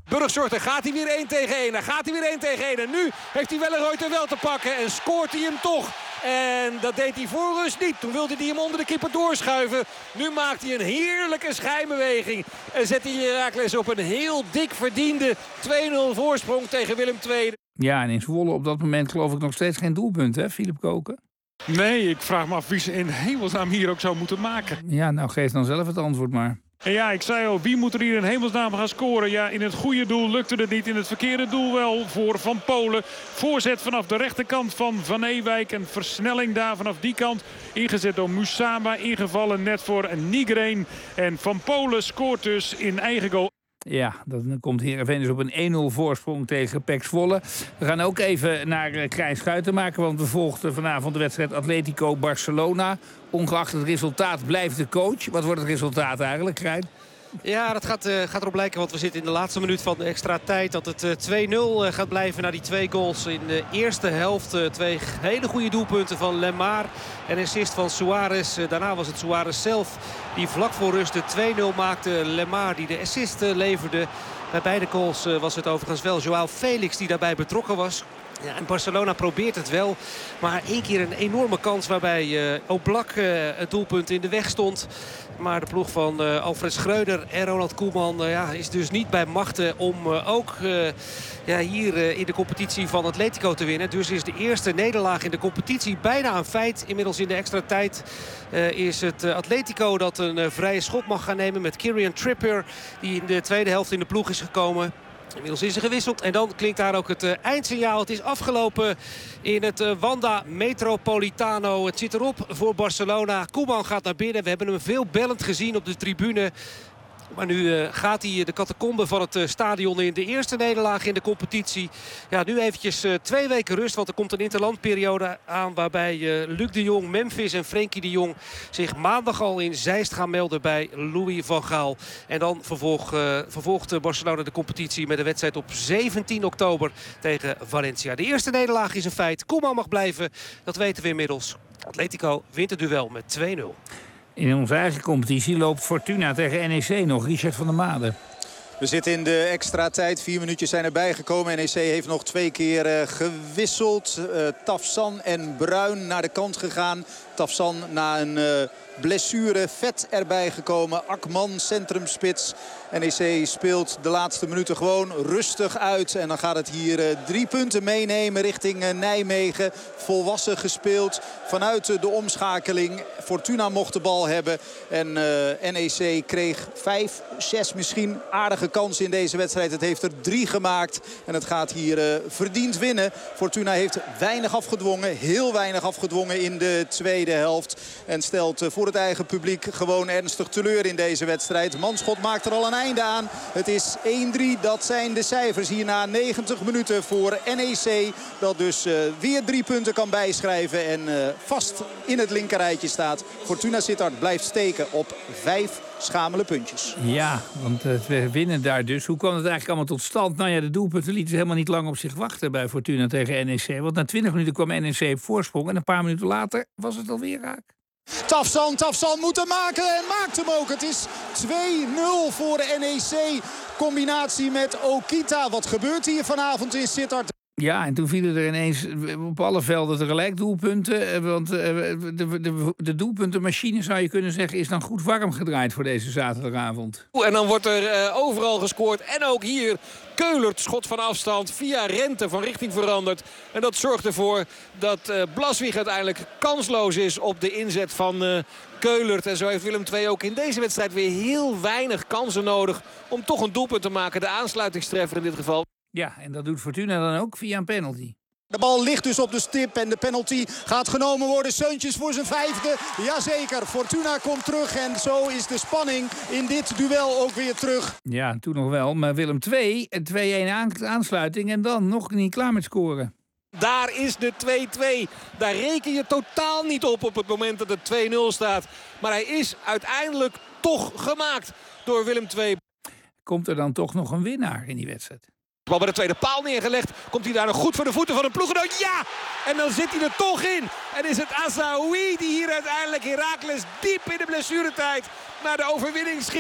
Burgzorg, gaat hij weer één tegen één. Dan gaat hij weer één tegen één. En nu heeft hij Wellenreuter wel te pakken. En scoort hij hem toch. En dat deed hij voor rust niet. Toen wilde hij hem onder de keeper doorschuiven. Nu maakt hij een heerlijke schijnbeweging. En zet hij Heracles op een heel dik verdiende twee nul voorsprong tegen Willem twee. Ja, en in Zwolle op dat moment geloof ik nog steeds geen doelpunt, hè, Philip Koken? Nee, ik vraag me af wie ze in hemelsnaam hier ook zou moeten maken. Ja, nou geef dan zelf het antwoord maar. En ja, ik zei al, wie moet er hier in hemelsnaam gaan scoren? Ja, in het goede doel lukte het niet. In het verkeerde doel wel voor Van Polen. Voorzet vanaf de rechterkant van Van Ewijk. Een versnelling daar vanaf die kant. Ingezet door Musaba. Ingevallen net voor Nigrein. En Van Polen scoort dus in eigen goal. Ja, dan komt Heerenveen dus op een één nul voorsprong tegen P E C Zwolle. We gaan ook even naar uh, Krijn Schuitenmaker, want we volgden vanavond de wedstrijd Atletico Barcelona. Ongeacht het resultaat blijft de coach. Wat wordt het resultaat eigenlijk, Krijn? Ja, dat gaat, uh, gaat erop lijken, want we zitten in de laatste minuut van de extra tijd. Dat het uh, twee nul uh, gaat blijven na die twee goals in de eerste helft. Uh, twee hele goede doelpunten van Lemar en assist van Suarez. Uh, daarna was het Suarez zelf die vlak voor rust de twee nul maakte. Lemar die de assist uh, leverde. Bij beide goals uh, was het overigens wel Joao Felix die daarbij betrokken was. Ja, en Barcelona probeert het wel. Maar één keer een enorme kans waarbij uh, Oblak uh, het doelpunt in de weg stond. Maar de ploeg van uh, Alfred Schreuder en Ronald Koeman uh, ja, is dus niet bij machten om uh, ook uh, ja, hier uh, in de competitie van Atletico te winnen. Dus is de eerste nederlaag in de competitie bijna een feit. Inmiddels in de extra tijd uh, is het uh, Atletico dat een uh, vrije schop mag gaan nemen met Kieran Trippier. Die in de tweede helft in de ploeg is gekomen. Inmiddels is er gewisseld en dan klinkt daar ook het uh, eindsignaal. Het is afgelopen in het uh, Wanda Metropolitano. Het zit erop voor Barcelona. Koeman gaat naar binnen. We hebben hem veel bellend gezien op de tribune. Maar nu uh, gaat hij de catacombe van het uh, stadion in. De eerste nederlaag in de competitie. Ja, nu eventjes uh, twee weken rust. Want er komt een interlandperiode aan waarbij uh, Luc de Jong, Memphis en Frenkie de Jong zich maandag al in Zeist gaan melden bij Louis van Gaal. En dan vervolg, uh, vervolgt Barcelona de competitie met een wedstrijd op zeventien oktober tegen Valencia. De eerste nederlaag is een feit. Koeman mag blijven. Dat weten we inmiddels. Atletico wint het duel met twee nul. In onze eigen competitie loopt Fortuna tegen N E C nog. Richard van der Made. We zitten in de extra tijd. Vier minuutjes zijn erbij gekomen. N E C heeft nog twee keer uh, gewisseld. Uh, Tafsan en Bruin naar de kant gegaan. Tafsan na een uh, blessure. Vet erbij gekomen. Akman, centrumspits. N E C speelt de laatste minuten gewoon rustig uit. En dan gaat het hier uh, drie punten meenemen richting uh, Nijmegen. Volwassen gespeeld vanuit uh, de omschakeling. Fortuna mocht de bal hebben. En uh, N E C kreeg vijf, zes misschien aardige kansen in deze wedstrijd. Het heeft er drie gemaakt. En het gaat hier uh, verdiend winnen. Fortuna heeft weinig afgedwongen. Heel weinig afgedwongen in de tweede helft. En stelt uh, voor het eigen publiek gewoon ernstig teleur in deze wedstrijd. Manschot maakt er al een einde aan. Het is één drie. Dat zijn de cijfers hier na negentig minuten voor N E C. Dat dus uh, weer drie punten kan bijschrijven. En uh, vast in het linkerrijtje staat. Fortuna Sittard blijft steken op vijf schamele puntjes. Ja, want uh, we winnen daar dus. Hoe kwam het eigenlijk allemaal tot stand? Nou ja, de doelpunten lieten helemaal niet lang op zich wachten bij Fortuna tegen N E C. Want na twintig minuten kwam N E C op voorsprong. En een paar minuten later was het alweer raak. Tafsan, Tafsan moet hem maken en maakt hem ook. Het is twee nul voor de N E C. Combinatie met Okita. Wat gebeurt hier vanavond in Sittard? Ja, en toen vielen er ineens op alle velden tegelijk doelpunten. Want de, de, de doelpuntenmachine, zou je kunnen zeggen, is dan goed warm gedraaid voor deze zaterdagavond. En dan wordt er uh, overal gescoord. En ook hier Keulert, schot van afstand, via Rente van richting veranderd. En dat zorgt ervoor dat uh, Blaswig uiteindelijk kansloos is op de inzet van uh, Keulert. En zo heeft Willem twee ook in deze wedstrijd weer heel weinig kansen nodig om toch een doelpunt te maken. De aansluitingstreffer in dit geval. Ja, en dat doet Fortuna dan ook via een penalty. De bal ligt dus op de stip en de penalty gaat genomen worden. Seuntjes voor zijn vijfde. Jazeker, Fortuna komt terug en zo is de spanning in dit duel ook weer terug. Ja, toen nog wel. Maar Willem twee, twee-een aansluiting en dan nog niet klaar met scoren. Daar is de twee twee. Daar reken je totaal niet op op het moment dat het twee nul staat. Maar hij is uiteindelijk toch gemaakt door Willem twee. Komt er dan toch nog een winnaar in die wedstrijd? Bal bij de tweede paal neergelegd. Komt hij daar nog goed voor de voeten van een ploeggenoot? Ja! En dan zit hij er toch in. En is het Asaoui die hier uiteindelijk Heracles diep in de blessuretijd naar de overwinning schiet.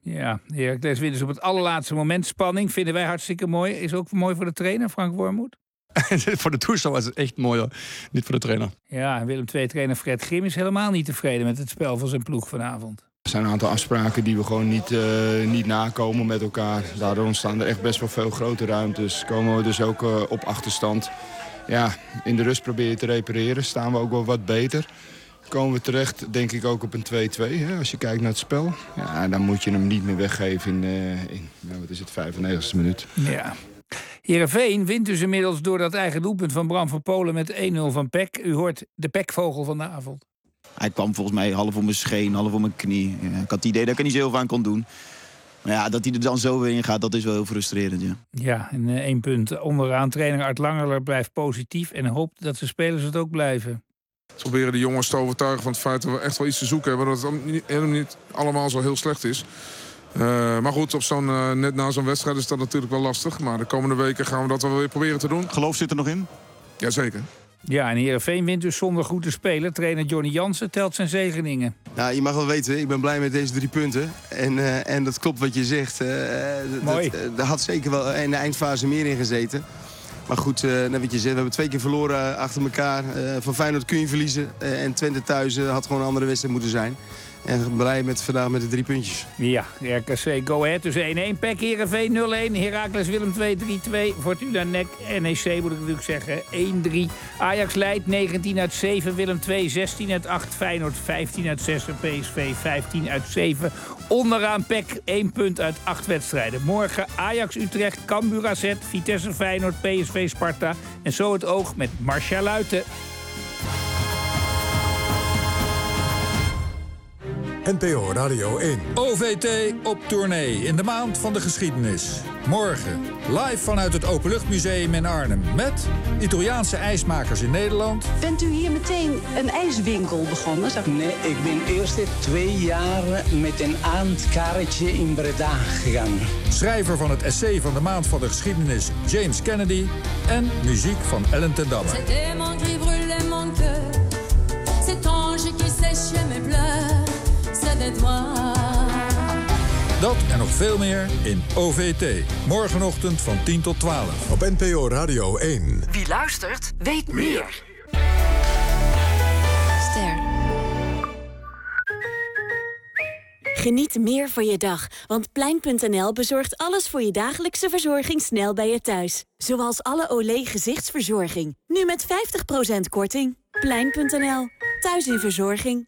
Ja, Heracles wint dus op het allerlaatste moment. Spanning vinden wij hartstikke mooi. Is ook mooi voor de trainer, Frank Wormoed? Voor de toeschouwer is het echt mooi, hoor. Niet voor de trainer. Ja, Willem twee-trainer Fred Grim is helemaal niet tevreden met het spel van zijn ploeg vanavond. Er zijn een aantal afspraken die we gewoon niet, uh, niet nakomen met elkaar. Daardoor ontstaan er echt best wel veel grote ruimtes. Komen we dus ook uh, op achterstand. Ja, in de rust probeer je te repareren. Staan we ook wel wat beter. Komen we terecht, denk ik, ook op een twee-twee. Hè, als je kijkt naar het spel. Ja, dan moet je hem niet meer weggeven in, uh, in nou, wat is het, vijfennegentigste minuut. Ja. Heerenveen wint dus inmiddels door dat eigen doelpunt van Bram van Polen met één nul van P E C. U hoort de P E C-vogel van de avond. Hij kwam volgens mij half om mijn scheen, half om mijn knie. Ja, ik had het idee dat ik er niet zo heel veel aan kon doen. Maar ja, dat hij er dan zo weer in gaat, dat is wel heel frustrerend. Ja, ja en uh, één punt onderaan. Trainer Art Langeler blijft positief en hoopt dat zijn spelers het ook blijven. We proberen de jongens te overtuigen van het feit dat we echt wel iets te zoeken hebben. Dat het helemaal niet allemaal zo heel slecht is. Uh, maar goed, op zo'n, uh, net na zo'n wedstrijd is dat natuurlijk wel lastig. Maar de komende weken gaan we dat wel weer proberen te doen. Geloof zit er nog in? Jazeker. Ja, en Heerenveen wint dus zonder goed te spelen. Trainer Johnny Jansen telt zijn zegeningen. Nou, je mag wel weten, ik ben blij met deze drie punten. En, uh, en dat klopt wat je zegt. Uh, Mooi. Dat, uh, daar had zeker wel in de eindfase meer in gezeten. Maar goed, uh, net wat je zegt, we hebben twee keer verloren achter elkaar. Uh, van Feyenoord kun je verliezen. Uh, en Twente thuis uh, had gewoon een andere wedstrijd moeten zijn. En blij met vandaag met de drie puntjes. Ja, R K C Go Ahead dus één-één. P E C Heerenveen nul-één. Heracles Willem twee drie-twee. Fortuna Nek N E C moet ik natuurlijk zeggen één-drie. Ajax leidt negentien uit zeven. Willem twee zestien uit acht. Feyenoord vijftien uit zes. En P S V vijftien uit zeven. Onderaan P E C één punt uit acht wedstrijden. Morgen Ajax Utrecht, Cambuur A Z, Vitesse Feyenoord, P S V Sparta. En zo het oog met Marcia Luiten. N P O Radio één. O V T op tournee in de maand van de geschiedenis. Morgen live vanuit het Openluchtmuseum in Arnhem met Italiaanse ijsmakers in Nederland. Bent u hier meteen een ijswinkel begonnen? Nee, ik ben eerst twee jaar met een aankaartje in Breda gegaan. Schrijver van het essay van de maand van de geschiedenis James Kennedy en muziek van Ellen ten Damme. C'était mon cri brûlait mon cœur. Cet ange qui séchait mes pleurs. Dat en nog veel meer in O V T. Morgenochtend van tien tot twaalf. Op N P O Radio één. Wie luistert, weet meer. Ster. Geniet meer van je dag, want Plein punt n l bezorgt alles voor je dagelijkse verzorging snel bij je thuis. Zoals alle Olé gezichtsverzorging. Nu met vijftig procent korting. Plein punt n l. Thuis in verzorging.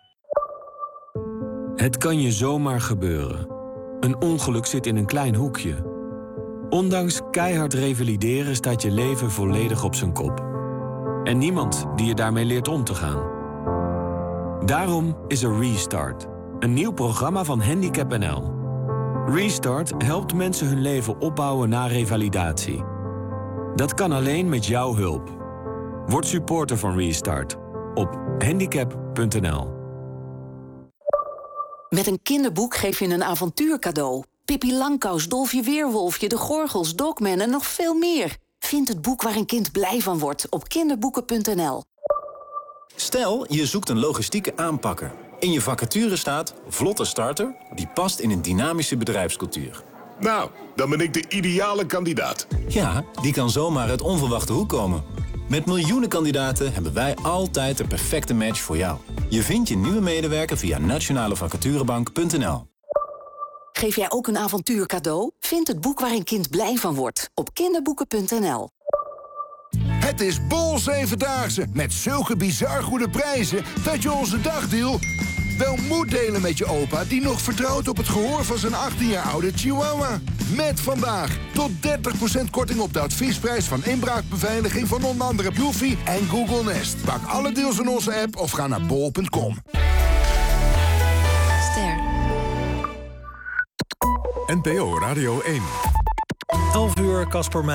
Het kan je zomaar gebeuren. Een ongeluk zit in een klein hoekje. Ondanks keihard revalideren staat je leven volledig op zijn kop. En niemand die je daarmee leert om te gaan. Daarom is er Restart. Een nieuw programma van Handicap N L. Restart helpt mensen hun leven opbouwen na revalidatie. Dat kan alleen met jouw hulp. Word supporter van Restart op handicap punt n l. Met een kinderboek geef je een avontuur cadeau. Pippi Langkous, Dolfje Weerwolfje, De Gorgels, Dogman en nog veel meer. Vind het boek waar een kind blij van wordt op kinderboeken punt n l. Stel, je zoekt een logistieke aanpakker. In je vacature staat vlotte starter die past in een dynamische bedrijfscultuur. Nou, dan ben ik de ideale kandidaat. Ja, die kan zomaar uit onverwachte hoek komen. Met miljoenen kandidaten hebben wij altijd de perfecte match voor jou. Je vindt je nieuwe medewerker via nationale vacaturebank punt n l. Geef jij ook een avontuur cadeau? Vind het boek waar een kind blij van wordt op kinderboeken punt n l. Het is Bol Zevendaagse met zulke bizar goede prijzen dat je onze dagdeal wel moet delen met je opa die nog vertrouwt op het gehoor van zijn achttien jaar oude Chihuahua. Met vandaag tot dertig procent korting op de adviesprijs van inbraakbeveiliging van onder andere Bluefy en Google Nest. Pak alle deals in onze app of ga naar bol punt com. Ster. N P O Radio één. elf uur, Casper